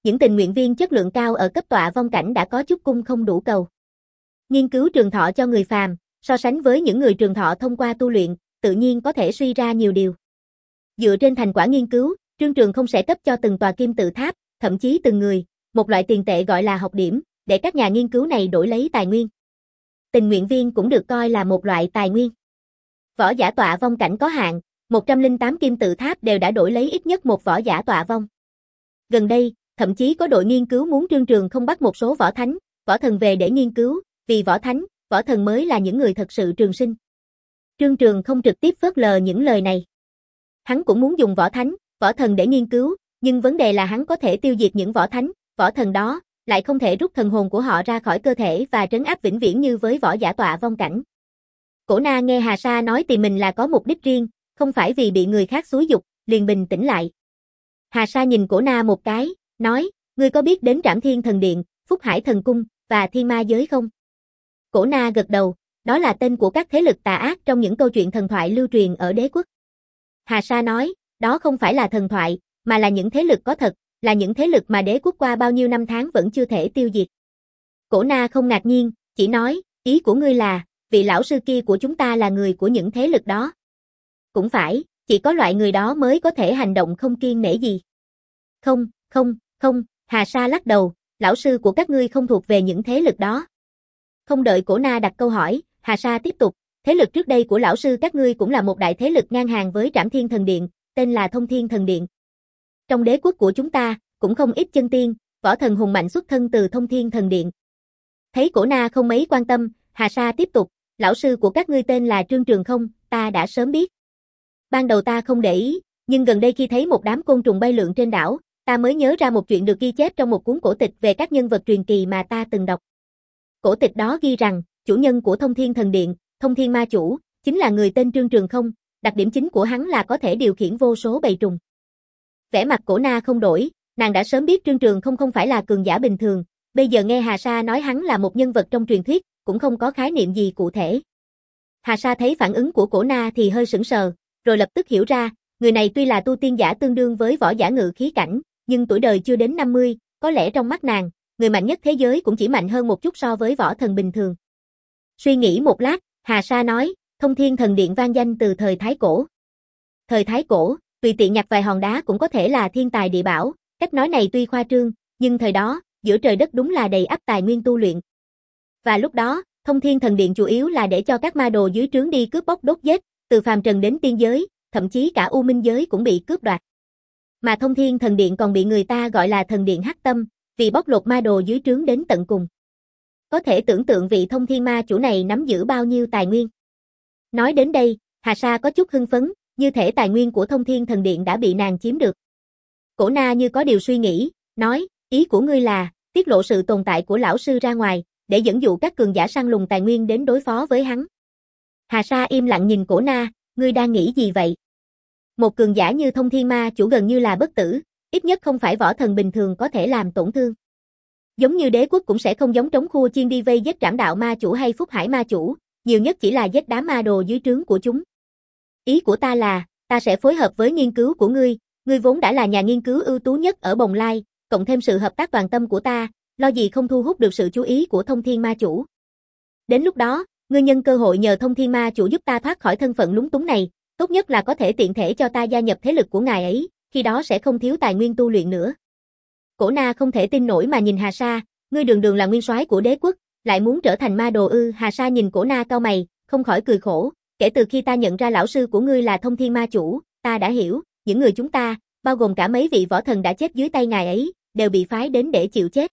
những tình nguyện viên chất lượng cao ở cấp tọa vong cảnh đã có chút cung không đủ cầu. Nghiên cứu trường thọ cho người phàm, so sánh với những người trường thọ thông qua tu luyện, tự nhiên có thể suy ra nhiều điều. Dựa trên thành quả nghiên cứu, Trương Trường không sẽ cấp cho từng tòa kim tự tháp, thậm chí từng người, một loại tiền tệ gọi là học điểm, để các nhà nghiên cứu này đổi lấy tài nguyên. Tình nguyện viên cũng được coi là một loại tài nguyên. Võ giả tọa vong cảnh có hạn, một trăm lẻ tám kim tự tháp đều đã đổi lấy ít nhất một võ giả tọa vong. Gần đây, thậm chí có đội nghiên cứu muốn Trương Trường không bắt một số võ thánh, võ thần về để nghiên cứu, vì võ thánh, võ thần mới là những người thật sự trường sinh. Trương Trường không trực tiếp phớt lờ những lời này. Hắn cũng muốn dùng võ thánh, võ thần để nghiên cứu, nhưng vấn đề là hắn có thể tiêu diệt những võ thánh, võ thần đó, lại không thể rút thần hồn của họ ra khỏi cơ thể và trấn áp vĩnh viễn như với võ giả tọa vong cảnh. Cổ Na nghe Hà Sa nói tìm mình là có mục đích riêng, không phải vì bị người khác xúi giục, liền bình tĩnh lại. Hà Sa nhìn Cổ Na một cái, nói, ngươi có biết đến Trảm Thiên Thần Điện, Phúc Hải Thần Cung, và Thiên Ma Giới không? Cổ Na gật đầu, đó là tên của các thế lực tà ác trong những câu chuyện thần thoại lưu truyền ở đế quốc. Hà Sa nói, đó không phải là thần thoại, mà là những thế lực có thật, là những thế lực mà đế quốc qua bao nhiêu năm tháng vẫn chưa thể tiêu diệt. Cổ Na không ngạc nhiên, chỉ nói, ý của ngươi là, vị lão sư kia của chúng ta là người của những thế lực đó. Cũng phải, chỉ có loại người đó mới có thể hành động không kiêng nể gì. Không, không, không, Hà Sa lắc đầu, lão sư của các ngươi không thuộc về những thế lực đó. Không đợi Cổ Na đặt câu hỏi, Hà Sa tiếp tục, thế lực trước đây của lão sư các ngươi cũng là một đại thế lực ngang hàng với Trảm Thiên Thần Điện, tên là Thông Thiên Thần Điện. Trong đế quốc của chúng ta, cũng không ít chân tiên, võ thần hùng mạnh xuất thân từ Thông Thiên Thần Điện. Thấy Cổ Na không mấy quan tâm, Hà Sa tiếp tục, lão sư của các ngươi tên là Trương Trường không, ta đã sớm biết. Ban đầu ta không để ý, nhưng gần đây khi thấy một đám côn trùng bay lượn trên đảo, ta mới nhớ ra một chuyện được ghi chép trong một cuốn cổ tịch về các nhân vật truyền kỳ mà ta từng đọc. Cổ tịch đó ghi rằng, chủ nhân của Thông Thiên Thần Điện, Thông Thiên Ma Chủ, chính là người tên Trương Trường không, đặc điểm chính của hắn là có thể điều khiển vô số bầy trùng. Vẻ mặt Cổ Na không đổi, nàng đã sớm biết Trương Trường không không phải là cường giả bình thường, bây giờ nghe Hà Sa nói hắn là một nhân vật trong truyền thuyết, cũng không có khái niệm gì cụ thể. Hà Sa thấy phản ứng của Cổ Na thì hơi sững sờ, rồi lập tức hiểu ra, người này tuy là tu tiên giả tương đương với võ giả ngự khí cảnh, nhưng tuổi đời chưa đến năm mươi, có lẽ trong mắt nàng, người mạnh nhất thế giới cũng chỉ mạnh hơn một chút so với võ thần bình thường. Suy nghĩ một lát, Hà Sa nói, Thông Thiên Thần Điện vang danh từ thời Thái Cổ. Thời Thái Cổ, tùy tiện nhặt vài hòn đá cũng có thể là thiên tài địa bảo, cách nói này tuy khoa trương, nhưng thời đó, giữa trời đất đúng là đầy ắp tài nguyên tu luyện. Và lúc đó, Thông Thiên Thần Điện chủ yếu là để cho các ma đồ dưới trướng đi cướp bóc đốt giết, từ phàm trần đến tiên giới, thậm chí cả U Minh giới cũng bị cướp đoạt. Mà Thông Thiên Thần Điện còn bị người ta gọi là Thần Điện Hắc Tâm, vì bóc lột ma đồ dưới trướng đến tận cùng. Có thể tưởng tượng vị Thông Thiên Ma Chủ này nắm giữ bao nhiêu tài nguyên. Nói đến đây, Hà Sa có chút hưng phấn, như thể tài nguyên của Thông Thiên Thần Điện đã bị nàng chiếm được. Cổ Na như có điều suy nghĩ, nói, ý của ngươi là, tiết lộ sự tồn tại của lão sư ra ngoài, để dẫn dụ các cường giả săn lùng tài nguyên đến đối phó với hắn. Hà Sa im lặng nhìn Cổ Na, ngươi đang nghĩ gì vậy? Một cường giả như Thông Thiên Ma Chủ gần như là bất tử, ít nhất không phải võ thần bình thường có thể làm tổn thương. Giống như đế quốc cũng sẽ không giống trống khua chiên đi vây giết Trảm Đạo Ma Chủ hay Phúc Hải Ma Chủ, nhiều nhất chỉ là giết đám ma đồ dưới trướng của chúng. Ý của ta là, ta sẽ phối hợp với nghiên cứu của ngươi, ngươi vốn đã là nhà nghiên cứu ưu tú nhất ở Bồng Lai, cộng thêm sự hợp tác toàn tâm của ta, lo gì không thu hút được sự chú ý của Thông Thiên Ma Chủ. Đến lúc đó, ngươi nhân cơ hội nhờ Thông Thiên Ma Chủ giúp ta thoát khỏi thân phận lúng túng này, tốt nhất là có thể tiện thể cho ta gia nhập thế lực của ngài ấy, khi đó sẽ không thiếu tài nguyên tu luyện nữa. Cổ Na không thể tin nổi mà nhìn Hà Sa, ngươi đường đường là nguyên soái của đế quốc, lại muốn trở thành ma đồ ư? Hà Sa nhìn Cổ Na cau mày, không khỏi cười khổ, kể từ khi ta nhận ra lão sư của ngươi là Thông Thiên Ma Chủ, ta đã hiểu, những người chúng ta, bao gồm cả mấy vị võ thần đã chết dưới tay ngài ấy, đều bị phái đến để chịu chết.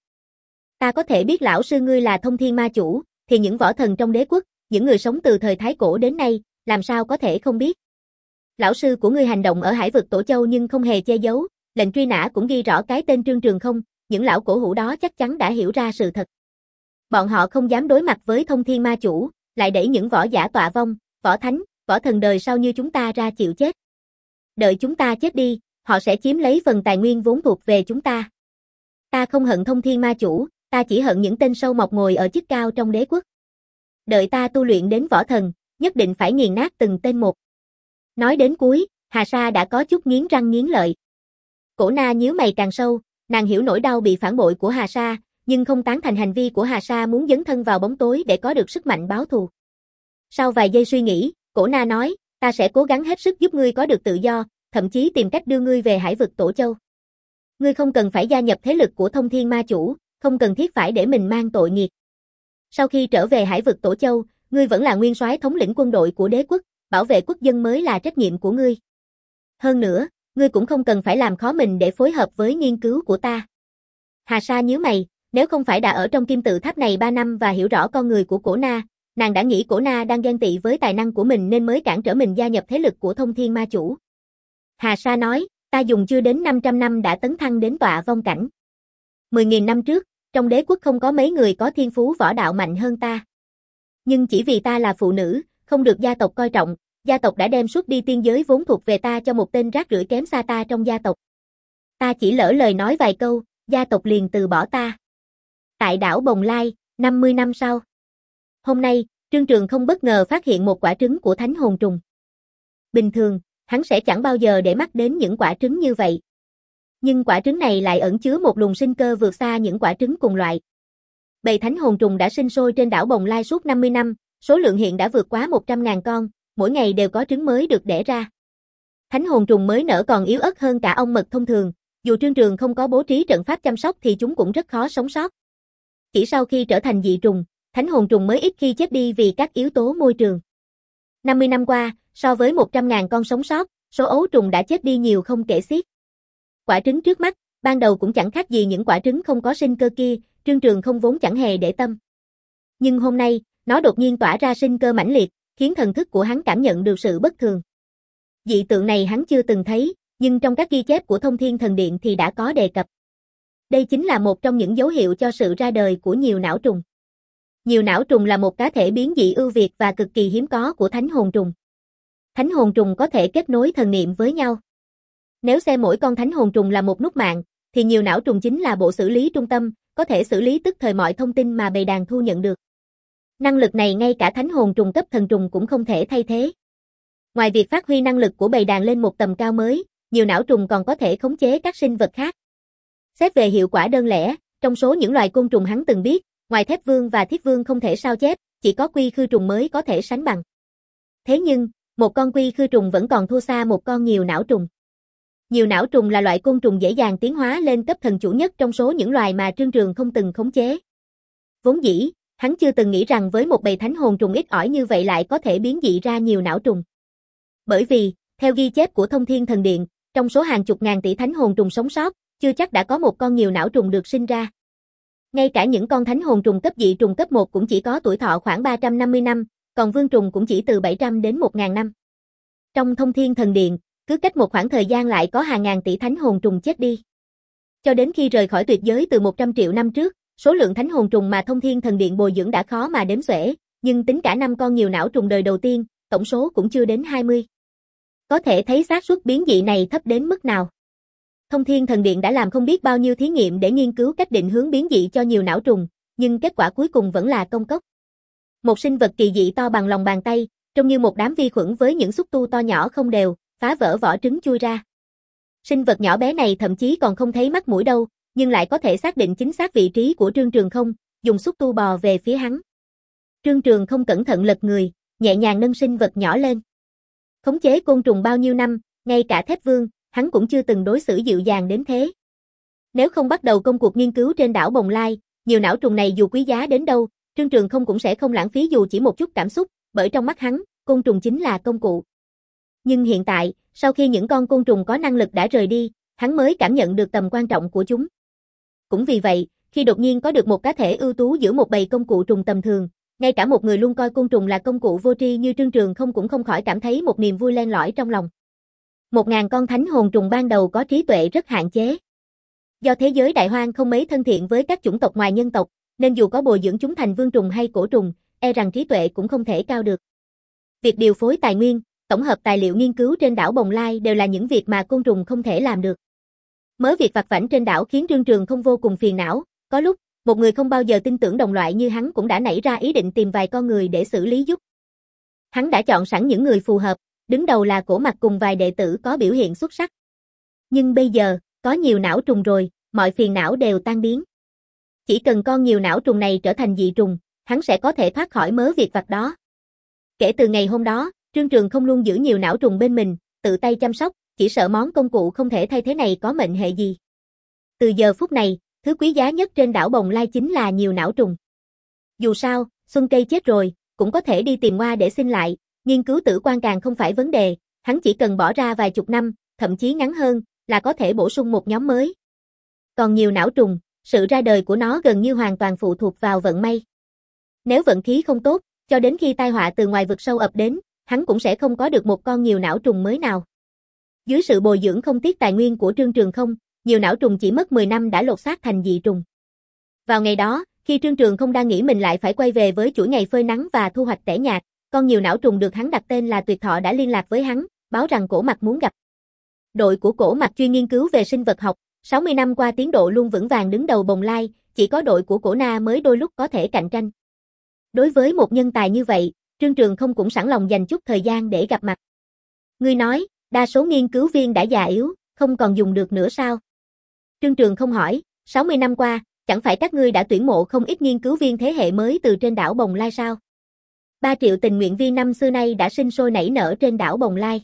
Ta có thể biết lão sư ngươi là Thông Thiên Ma Chủ, thì những võ thần trong đế quốc, những người sống từ thời Thái Cổ đến nay, làm sao có thể không biết. Lão sư của ngươi hành động ở Hải vực Tổ Châu nhưng không hề che giấu, lệnh truy nã cũng ghi rõ cái tên Trương Trường không, những lão cổ hủ đó chắc chắn đã hiểu ra sự thật. Bọn họ không dám đối mặt với Thông Thiên Ma Chủ, lại đẩy những võ giả tọa vong, võ thánh, võ thần đời sau như chúng ta ra chịu chết. Đợi chúng ta chết đi, họ sẽ chiếm lấy phần tài nguyên vốn thuộc về chúng ta. Ta không hận Thông Thiên Ma Chủ, ta chỉ hận những tên sâu mọt ngồi ở chức cao trong đế quốc. Đợi ta tu luyện đến võ thần, nhất định phải nghiền nát từng tên một. Nói đến cuối, Hà Sa đã có chút nghiến răng nghiến lợi. Cổ Na nhíu mày càng sâu, Nàng hiểu nỗi đau bị phản bội của Hà Sa, nhưng không tán thành hành vi của Hà Sa muốn dấn thân vào bóng tối để có được sức mạnh báo thù. Sau vài giây suy nghĩ, Cổ Na nói, ta sẽ cố gắng hết sức giúp ngươi có được tự do, thậm chí tìm cách đưa ngươi về hải vực Tổ Châu. Ngươi không cần phải gia nhập thế lực của Thông Thiên Ma Chủ, không cần thiết phải để mình mang tội nghiệt. Sau khi trở về hải vực Tổ Châu, ngươi vẫn là nguyên soái thống lĩnh quân đội của đế quốc, bảo vệ quốc dân mới là trách nhiệm của ngươi. Hơn nữa, ngươi cũng không cần phải làm khó mình để phối hợp với nghiên cứu của ta. Hà Sa nhíu mày, nếu không phải đã ở trong kim tự tháp này ba năm và hiểu rõ con người của Cổ Na, nàng đã nghĩ Cổ Na đang ghen tị với tài năng của mình nên mới cản trở mình gia nhập thế lực của Thông Thiên Ma Chủ. Hà Sa nói, ta dùng chưa đến năm trăm năm đã tấn thăng đến tọa vong cảnh. mười nghìn năm trước, trong đế quốc không có mấy người có thiên phú võ đạo mạnh hơn ta. Nhưng chỉ vì ta là phụ nữ, không được gia tộc coi trọng, gia tộc đã đem suốt đi tiên giới vốn thuộc về ta cho một tên rác rưởi kém xa ta trong gia tộc. Ta chỉ lỡ lời nói vài câu, gia tộc liền từ bỏ ta. Tại đảo Bồng Lai, năm mươi năm sau. Hôm nay, Trương Trường không bất ngờ phát hiện một quả trứng của thánh hồn trùng. Bình thường, hắn sẽ chẳng bao giờ để mắt đến những quả trứng như vậy. Nhưng quả trứng này lại ẩn chứa một luồng sinh cơ vượt xa những quả trứng cùng loại. Bầy thánh hồn trùng đã sinh sôi trên đảo Bồng Lai suốt năm mươi năm, số lượng hiện đã vượt quá một trăm nghìn con, mỗi ngày đều có trứng mới được đẻ ra. Thánh hồn trùng mới nở còn yếu ớt hơn cả ong mật thông thường, dù Trương Trường không có bố trí trận pháp chăm sóc thì chúng cũng rất khó sống sót. Chỉ sau khi trở thành dị trùng, thánh hồn trùng mới ít khi chết đi vì các yếu tố môi trường. năm mươi năm qua, so với một trăm nghìn con sống sót, số ấu trùng đã chết đi nhiều không kể xiết. Quả trứng trước mắt, ban đầu cũng chẳng khác gì những quả trứng không có sinh cơ kia, Trương Trường không vốn chẳng hề để tâm. Nhưng hôm nay, nó đột nhiên tỏa ra sinh cơ mãnh liệt, khiến thần thức của hắn cảm nhận được sự bất thường. Dị tượng này hắn chưa từng thấy, nhưng trong các ghi chép của Thông Thiên Thần Điện thì đã có đề cập. Đây chính là một trong những dấu hiệu cho sự ra đời của nhiều não trùng. Nhiều não trùng là một cá thể biến dị ưu việt và cực kỳ hiếm có của thánh hồn trùng. Thánh hồn trùng có thể kết nối thần niệm với nhau. Nếu xem mỗi con thánh hồn trùng là một nút mạng, thì nhiều não trùng chính là bộ xử lý trung tâm, có thể xử lý tức thời mọi thông tin mà bầy đàn thu nhận được. Năng lực này ngay cả thánh hồn trùng cấp thần trùng cũng không thể thay thế. Ngoài việc phát huy năng lực của bầy đàn lên một tầm cao mới, nhiều não trùng còn có thể khống chế các sinh vật khác. Xét về hiệu quả đơn lẻ, trong số những loài côn trùng hắn từng biết, ngoài thép vương và thiết vương không thể sao chép, chỉ có quy khư trùng mới có thể sánh bằng. Thế nhưng, một con quy khư trùng vẫn còn thua xa một con nhiều não trùng. Nhiều não trùng là loại côn trùng dễ dàng tiến hóa lên cấp thần chủ nhất trong số những loài mà Trương Trường không từng khống chế. Vốn dĩ, hắn chưa từng nghĩ rằng với một bầy thánh hồn trùng ít ỏi như vậy lại có thể biến dị ra nhiều não trùng. Bởi vì, theo ghi chép của Thông Thiên Thần Điện, trong số hàng chục ngàn tỷ thánh hồn trùng sống sót, chưa chắc đã có một con nhiều não trùng được sinh ra. Ngay cả những con thánh hồn trùng cấp dị trùng cấp một cũng chỉ có tuổi thọ khoảng ba trăm năm mươi năm, còn vương trùng cũng chỉ từ bảy trăm đến một nghìn năm. Trong Thông Thiên Thần Điện, cứ cách một khoảng thời gian lại có hàng ngàn tỷ thánh hồn trùng chết đi. Cho đến khi rời khỏi tuyệt giới từ một trăm triệu năm trước, số lượng thánh hồn trùng mà Thông Thiên Thần Điện bồi dưỡng đã khó mà đếm xuể, nhưng tính cả năm con nhiều não trùng đời đầu tiên, tổng số cũng chưa đến hai mươi. Có thể thấy xác suất biến dị này thấp đến mức nào. Thông Thiên Thần Điện đã làm không biết bao nhiêu thí nghiệm để nghiên cứu cách định hướng biến dị cho nhiều não trùng, nhưng kết quả cuối cùng vẫn là công cốc. Một sinh vật kỳ dị to bằng lòng bàn tay, trông như một đám vi khuẩn với những xúc tu to nhỏ không đều, phá vỡ vỏ trứng chui ra. Sinh vật nhỏ bé này thậm chí còn không thấy mắt mũi đâu, nhưng lại có thể xác định chính xác vị trí của Trương Trường không, dùng xúc tu bò về phía hắn. Trương Trường không cẩn thận lật người, nhẹ nhàng nâng sinh vật nhỏ lên. Khống chế côn trùng bao nhiêu năm, ngay cả thép vương, hắn cũng chưa từng đối xử dịu dàng đến thế. Nếu không bắt đầu công cuộc nghiên cứu trên đảo Bồng Lai, nhiều não trùng này dù quý giá đến đâu, Trương Trường không cũng sẽ không lãng phí dù chỉ một chút cảm xúc, bởi trong mắt hắn, côn trùng chính là công cụ. Nhưng hiện tại, sau khi những con côn trùng có năng lực đã rời đi, hắn mới cảm nhận được tầm quan trọng của chúng. Cũng vì vậy, khi đột nhiên có được một cá thể ưu tú giữa một bầy công cụ trùng tầm thường, ngay cả một người luôn coi côn trùng là công cụ vô tri như Trương Trường không cũng không khỏi cảm thấy một niềm vui len lỏi trong lòng. Một ngàn con thánh hồn trùng ban đầu có trí tuệ rất hạn chế. Do thế giới đại hoang không mấy thân thiện với các chủng tộc ngoài nhân tộc, nên dù có bồi dưỡng chúng thành vương trùng hay cổ trùng, e rằng trí tuệ cũng không thể cao được. Việc điều phối tài nguyên, tổng hợp tài liệu nghiên cứu trên đảo Bồng Lai đều là những việc mà côn trùng không thể làm được. Mớ việc vặt vãnh trên đảo khiến Trương Trường không vô cùng phiền não, có lúc, một người không bao giờ tin tưởng đồng loại như hắn cũng đã nảy ra ý định tìm vài con người để xử lý giúp. Hắn đã chọn sẵn những người phù hợp, đứng đầu là Cổ Mặc cùng vài đệ tử có biểu hiện xuất sắc. Nhưng bây giờ, có nhiều não trùng rồi, mọi phiền não đều tan biến. Chỉ cần con nhiều não trùng này trở thành dị trùng, hắn sẽ có thể thoát khỏi mớ việc vặt đó. Kể từ ngày hôm đó, Trương Trường không luôn giữ nhiều não trùng bên mình, tự tay chăm sóc, chỉ sợ món công cụ không thể thay thế này có mệnh hệ gì. Từ giờ phút này, thứ quý giá nhất trên đảo Bồng Lai chính là nhiều não trùng. Dù sao, Xuân Cây chết rồi, cũng có thể đi tìm Ngoa để xin lại, nghiên cứu tử quan càng không phải vấn đề, hắn chỉ cần bỏ ra vài chục năm, thậm chí ngắn hơn, là có thể bổ sung một nhóm mới. Còn nhiều não trùng, sự ra đời của nó gần như hoàn toàn phụ thuộc vào vận may. Nếu vận khí không tốt, cho đến khi tai họa từ ngoài vực sâu ập đến, hắn cũng sẽ không có được một con nhiều não trùng mới nào. Dưới sự bồi dưỡng không tiếc tài nguyên của Trương Trường không, nhiều não trùng chỉ mất mười năm đã lột xác thành dị trùng. Vào ngày đó, khi Trương Trường không đang nghĩ mình lại phải quay về với chuỗi ngày phơi nắng và thu hoạch tẻ nhạt, con nhiều não trùng được hắn đặt tên là Tuyệt Thọ đã liên lạc với hắn, báo rằng Cổ Mặc muốn gặp. Đội của Cổ Mặc chuyên nghiên cứu về sinh vật học, sáu mươi năm qua tiến độ luôn vững vàng đứng đầu Bồng Lai, chỉ có đội của Cổ Na mới đôi lúc có thể cạnh tranh. Đối với một nhân tài như vậy, Trương Trường không cũng sẵn lòng dành chút thời gian để gặp mặt. Ngươi nói, đa số nghiên cứu viên đã già yếu, không còn dùng được nữa sao? Trương Trường không hỏi, sáu mươi năm qua, chẳng phải các ngươi đã tuyển mộ không ít nghiên cứu viên thế hệ mới từ trên đảo Bồng Lai sao? ba triệu tình nguyện viên năm xưa nay đã sinh sôi nảy nở trên đảo Bồng Lai.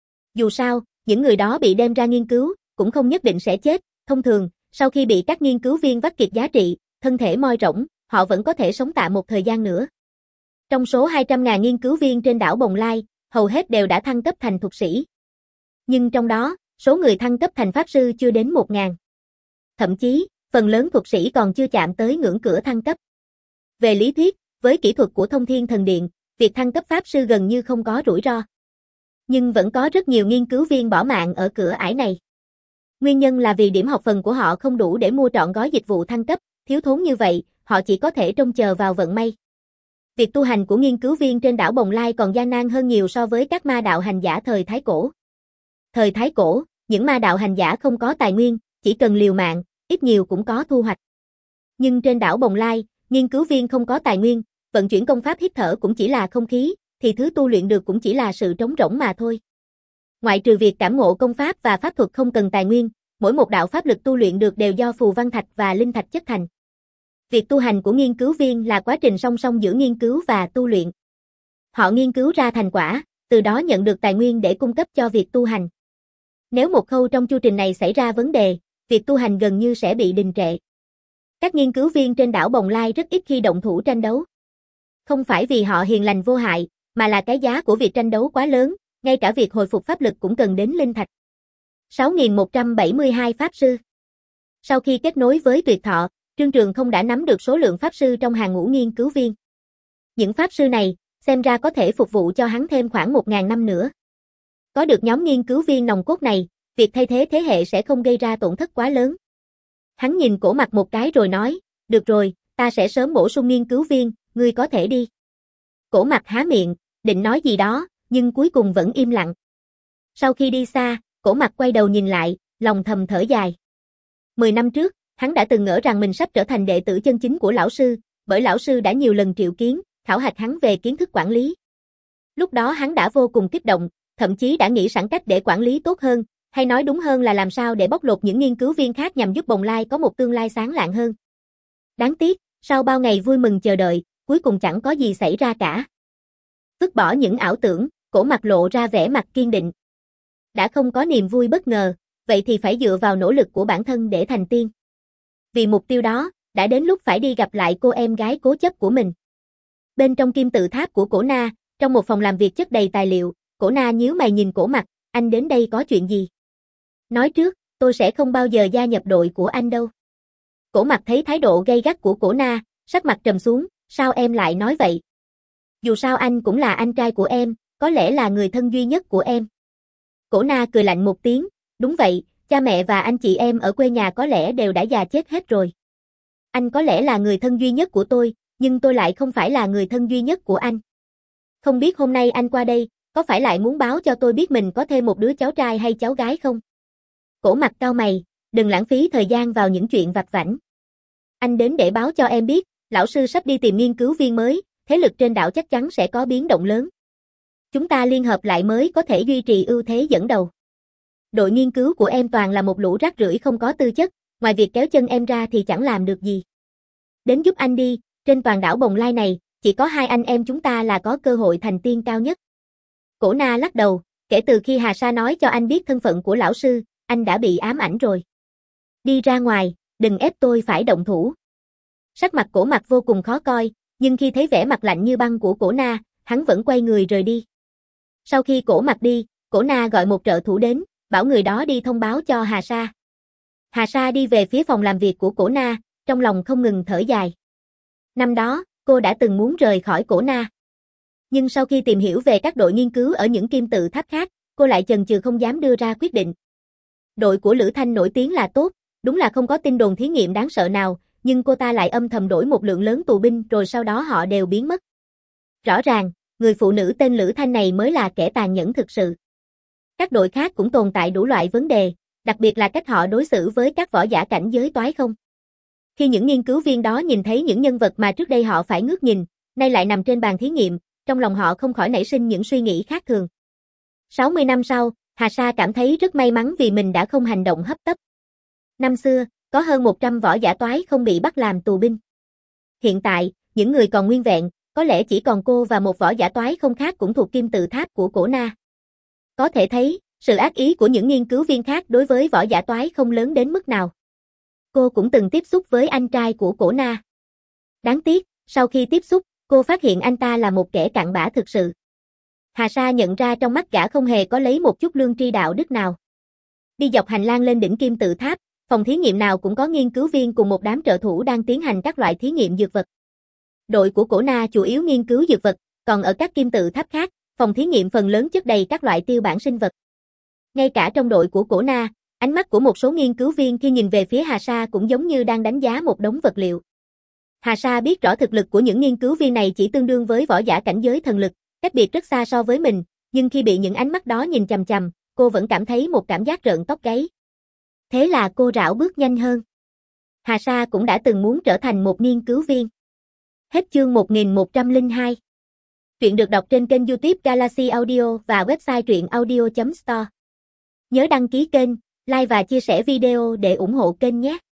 Dù sao, những người đó bị đem ra nghiên cứu, cũng không nhất định sẽ chết, thông thường, sau khi bị các nghiên cứu viên vắt kiệt giá trị, thân thể moi rỗng, họ vẫn có thể sống tạm một thời gian nữa. Trong số hai trăm nghìn nghiên cứu viên trên đảo Bồng Lai, hầu hết đều đã thăng cấp thành thuật sĩ. Nhưng trong đó, số người thăng cấp thành pháp sư chưa đến một nghìn. Thậm chí, phần lớn thuật sĩ còn chưa chạm tới ngưỡng cửa thăng cấp. Về lý thuyết, với kỹ thuật của Thông Thiên Thần Điện, việc thăng cấp pháp sư gần như không có rủi ro. Nhưng vẫn có rất nhiều nghiên cứu viên bỏ mạng ở cửa ải này. Nguyên nhân là vì điểm học phần của họ không đủ để mua trọn gói dịch vụ thăng cấp, thiếu thốn như vậy, họ chỉ có thể trông chờ vào vận may. Việc tu hành của nghiên cứu viên trên đảo Bồng Lai còn gian nan hơn nhiều so với các ma đạo hành giả thời Thái Cổ. Thời Thái Cổ, những ma đạo hành giả không có tài nguyên, chỉ cần liều mạng, ít nhiều cũng có thu hoạch. Nhưng trên đảo Bồng Lai, nghiên cứu viên không có tài nguyên, vận chuyển công pháp hít thở cũng chỉ là không khí, thì thứ tu luyện được cũng chỉ là sự trống rỗng mà thôi. Ngoại trừ việc cảm ngộ công pháp và pháp thuật không cần tài nguyên, mỗi một đạo pháp lực tu luyện được đều do phù văn thạch và linh thạch chất thành. Việc tu hành của nghiên cứu viên là quá trình song song giữa nghiên cứu và tu luyện. Họ nghiên cứu ra thành quả, từ đó nhận được tài nguyên để cung cấp cho việc tu hành. Nếu một khâu trong chu trình này xảy ra vấn đề, việc tu hành gần như sẽ bị đình trệ. Các nghiên cứu viên trên đảo Bồng Lai rất ít khi động thủ tranh đấu. Không phải vì họ hiền lành vô hại, mà là cái giá của việc tranh đấu quá lớn, ngay cả việc hồi phục pháp lực cũng cần đến linh thạch. sáu nghìn một trăm bảy mươi hai pháp sư. Sau khi kết nối với Tuyệt Thọ, Trương Trường không đã nắm được số lượng pháp sư trong hàng ngũ nghiên cứu viên. Những pháp sư này, xem ra có thể phục vụ cho hắn thêm khoảng một nghìn năm nữa. Có được nhóm nghiên cứu viên nòng cốt này, việc thay thế thế hệ sẽ không gây ra tổn thất quá lớn. Hắn nhìn Cổ Mặc một cái rồi nói, được rồi, ta sẽ sớm bổ sung nghiên cứu viên, ngươi có thể đi. Cổ Mặc há miệng, định nói gì đó, nhưng cuối cùng vẫn im lặng. Sau khi đi xa, Cổ Mặc quay đầu nhìn lại, lòng thầm thở dài. Mười năm trước, hắn đã từng ngỡ rằng mình sắp trở thành đệ tử chân chính của lão sư, bởi lão sư đã nhiều lần triệu kiến, khảo hạch hắn về kiến thức quản lý. Lúc đó hắn đã vô cùng kích động, thậm chí đã nghĩ sẵn cách để quản lý tốt hơn, hay nói đúng hơn là làm sao để bóc lột những nghiên cứu viên khác nhằm giúp Bồng Lai có một tương lai sáng lạng hơn. Đáng tiếc, sau bao ngày vui mừng chờ đợi, cuối cùng chẳng có gì xảy ra cả. Vứt bỏ những ảo tưởng, Cổ Mặc lộ ra vẻ mặt kiên định. Đã không có niềm vui bất ngờ, vậy thì phải dựa vào nỗ lực của bản thân để thành tiên. Vì mục tiêu đó, đã đến lúc phải đi gặp lại cô em gái cố chấp của mình. Bên trong kim tự tháp của Cổ Na, trong một phòng làm việc chất đầy tài liệu, Cổ Na nhíu mày nhìn Cổ Mặc, anh đến đây có chuyện gì? Nói trước, tôi sẽ không bao giờ gia nhập đội của anh đâu. Cổ Mặc thấy thái độ gay gắt của Cổ Na, sắc mặt trầm xuống, sao em lại nói vậy? Dù sao anh cũng là anh trai của em, có lẽ là người thân duy nhất của em. Cổ Na cười lạnh một tiếng, đúng vậy, cha mẹ và anh chị em ở quê nhà có lẽ đều đã già chết hết rồi. Anh có lẽ là người thân duy nhất của tôi, nhưng tôi lại không phải là người thân duy nhất của anh. Không biết hôm nay anh qua đây, có phải lại muốn báo cho tôi biết mình có thêm một đứa cháu trai hay cháu gái không? Cổ Mặc cau mày, đừng lãng phí thời gian vào những chuyện vặt vãnh. Anh đến để báo cho em biết, lão sư sắp đi tìm nghiên cứu viên mới, thế lực trên đảo chắc chắn sẽ có biến động lớn. Chúng ta liên hợp lại mới có thể duy trì ưu thế dẫn đầu. Đội nghiên cứu của em toàn là một lũ rác rưởi không có tư chất, Ngoài việc kéo chân em ra thì chẳng làm được gì. Đến giúp anh đi, trên toàn đảo Bồng Lai này, chỉ có hai anh em chúng ta là có cơ hội thành tiên cao nhất. Cổ Na lắc đầu, kể từ khi Hà Sa nói cho anh biết thân phận của lão sư, anh đã bị ám ảnh rồi. Đi ra ngoài, đừng ép tôi phải động thủ. Sắc mặt Cổ Mặc vô cùng khó coi, nhưng khi thấy vẻ mặt lạnh như băng của Cổ Na, hắn vẫn quay người rời đi. Sau khi Cổ Mặc đi, Cổ Na gọi một trợ thủ đến, bảo người đó đi thông báo cho Hà Sa. Hà Sa đi về phía phòng làm việc của Cổ Na, trong lòng không ngừng thở dài. Năm đó, cô đã từng muốn rời khỏi Cổ Na. Nhưng sau khi tìm hiểu về các đội nghiên cứu ở những kim tự tháp khác, cô lại chần chừ không dám đưa ra quyết định. Đội của Lữ Thanh nổi tiếng là tốt, đúng là không có tin đồn thí nghiệm đáng sợ nào, nhưng cô ta lại âm thầm đổi một lượng lớn tù binh rồi sau đó họ đều biến mất. Rõ ràng, người phụ nữ tên Lữ Thanh này mới là kẻ tàn nhẫn thực sự. Các đội khác cũng tồn tại đủ loại vấn đề, đặc biệt là cách họ đối xử với các võ giả cảnh giới toái không. Khi những nghiên cứu viên đó nhìn thấy những nhân vật mà trước đây họ phải ngước nhìn, nay lại nằm trên bàn thí nghiệm, trong lòng họ không khỏi nảy sinh những suy nghĩ khác thường. sáu mươi năm sau, Hà Sa cảm thấy rất may mắn vì mình đã không hành động hấp tấp. Năm xưa, có hơn một trăm võ giả toái không bị bắt làm tù binh. Hiện tại, những người còn nguyên vẹn, có lẽ chỉ còn cô và một võ giả toái không khác cũng thuộc kim tự tháp của Cổ Na. Có thể thấy, sự ác ý của những nghiên cứu viên khác đối với võ giả toái không lớn đến mức nào. Cô cũng từng tiếp xúc với anh trai của Cổ Na. Đáng tiếc, sau khi tiếp xúc, cô phát hiện anh ta là một kẻ cặn bã thực sự. Hà Sa nhận ra trong mắt gã không hề có lấy một chút lương tri đạo đức nào. Đi dọc hành lang lên đỉnh kim tự tháp, phòng thí nghiệm nào cũng có nghiên cứu viên cùng một đám trợ thủ đang tiến hành các loại thí nghiệm dược vật. Đội của Cổ Na chủ yếu nghiên cứu dược vật, còn ở các kim tự tháp khác, phòng thí nghiệm phần lớn chất đầy các loại tiêu bản sinh vật. Ngay cả trong đội của Cổ Na, ánh mắt của một số nghiên cứu viên khi nhìn về phía Hà Sa cũng giống như đang đánh giá một đống vật liệu. Hà Sa biết rõ thực lực của những nghiên cứu viên này chỉ tương đương với võ giả cảnh giới thần lực, cách biệt rất xa so với mình, nhưng khi bị những ánh mắt đó nhìn chằm chằm, cô vẫn cảm thấy một cảm giác rợn tóc gáy. Thế là cô rảo bước nhanh hơn. Hà Sa cũng đã từng muốn trở thành một nghiên cứu viên. Hết chương một nghìn một trăm lẻ hai. Truyện được đọc trên kênh YouTube Galaxy Audio và website truyện audio chấm store. Nhớ đăng ký kênh, like và chia sẻ video để ủng hộ kênh nhé.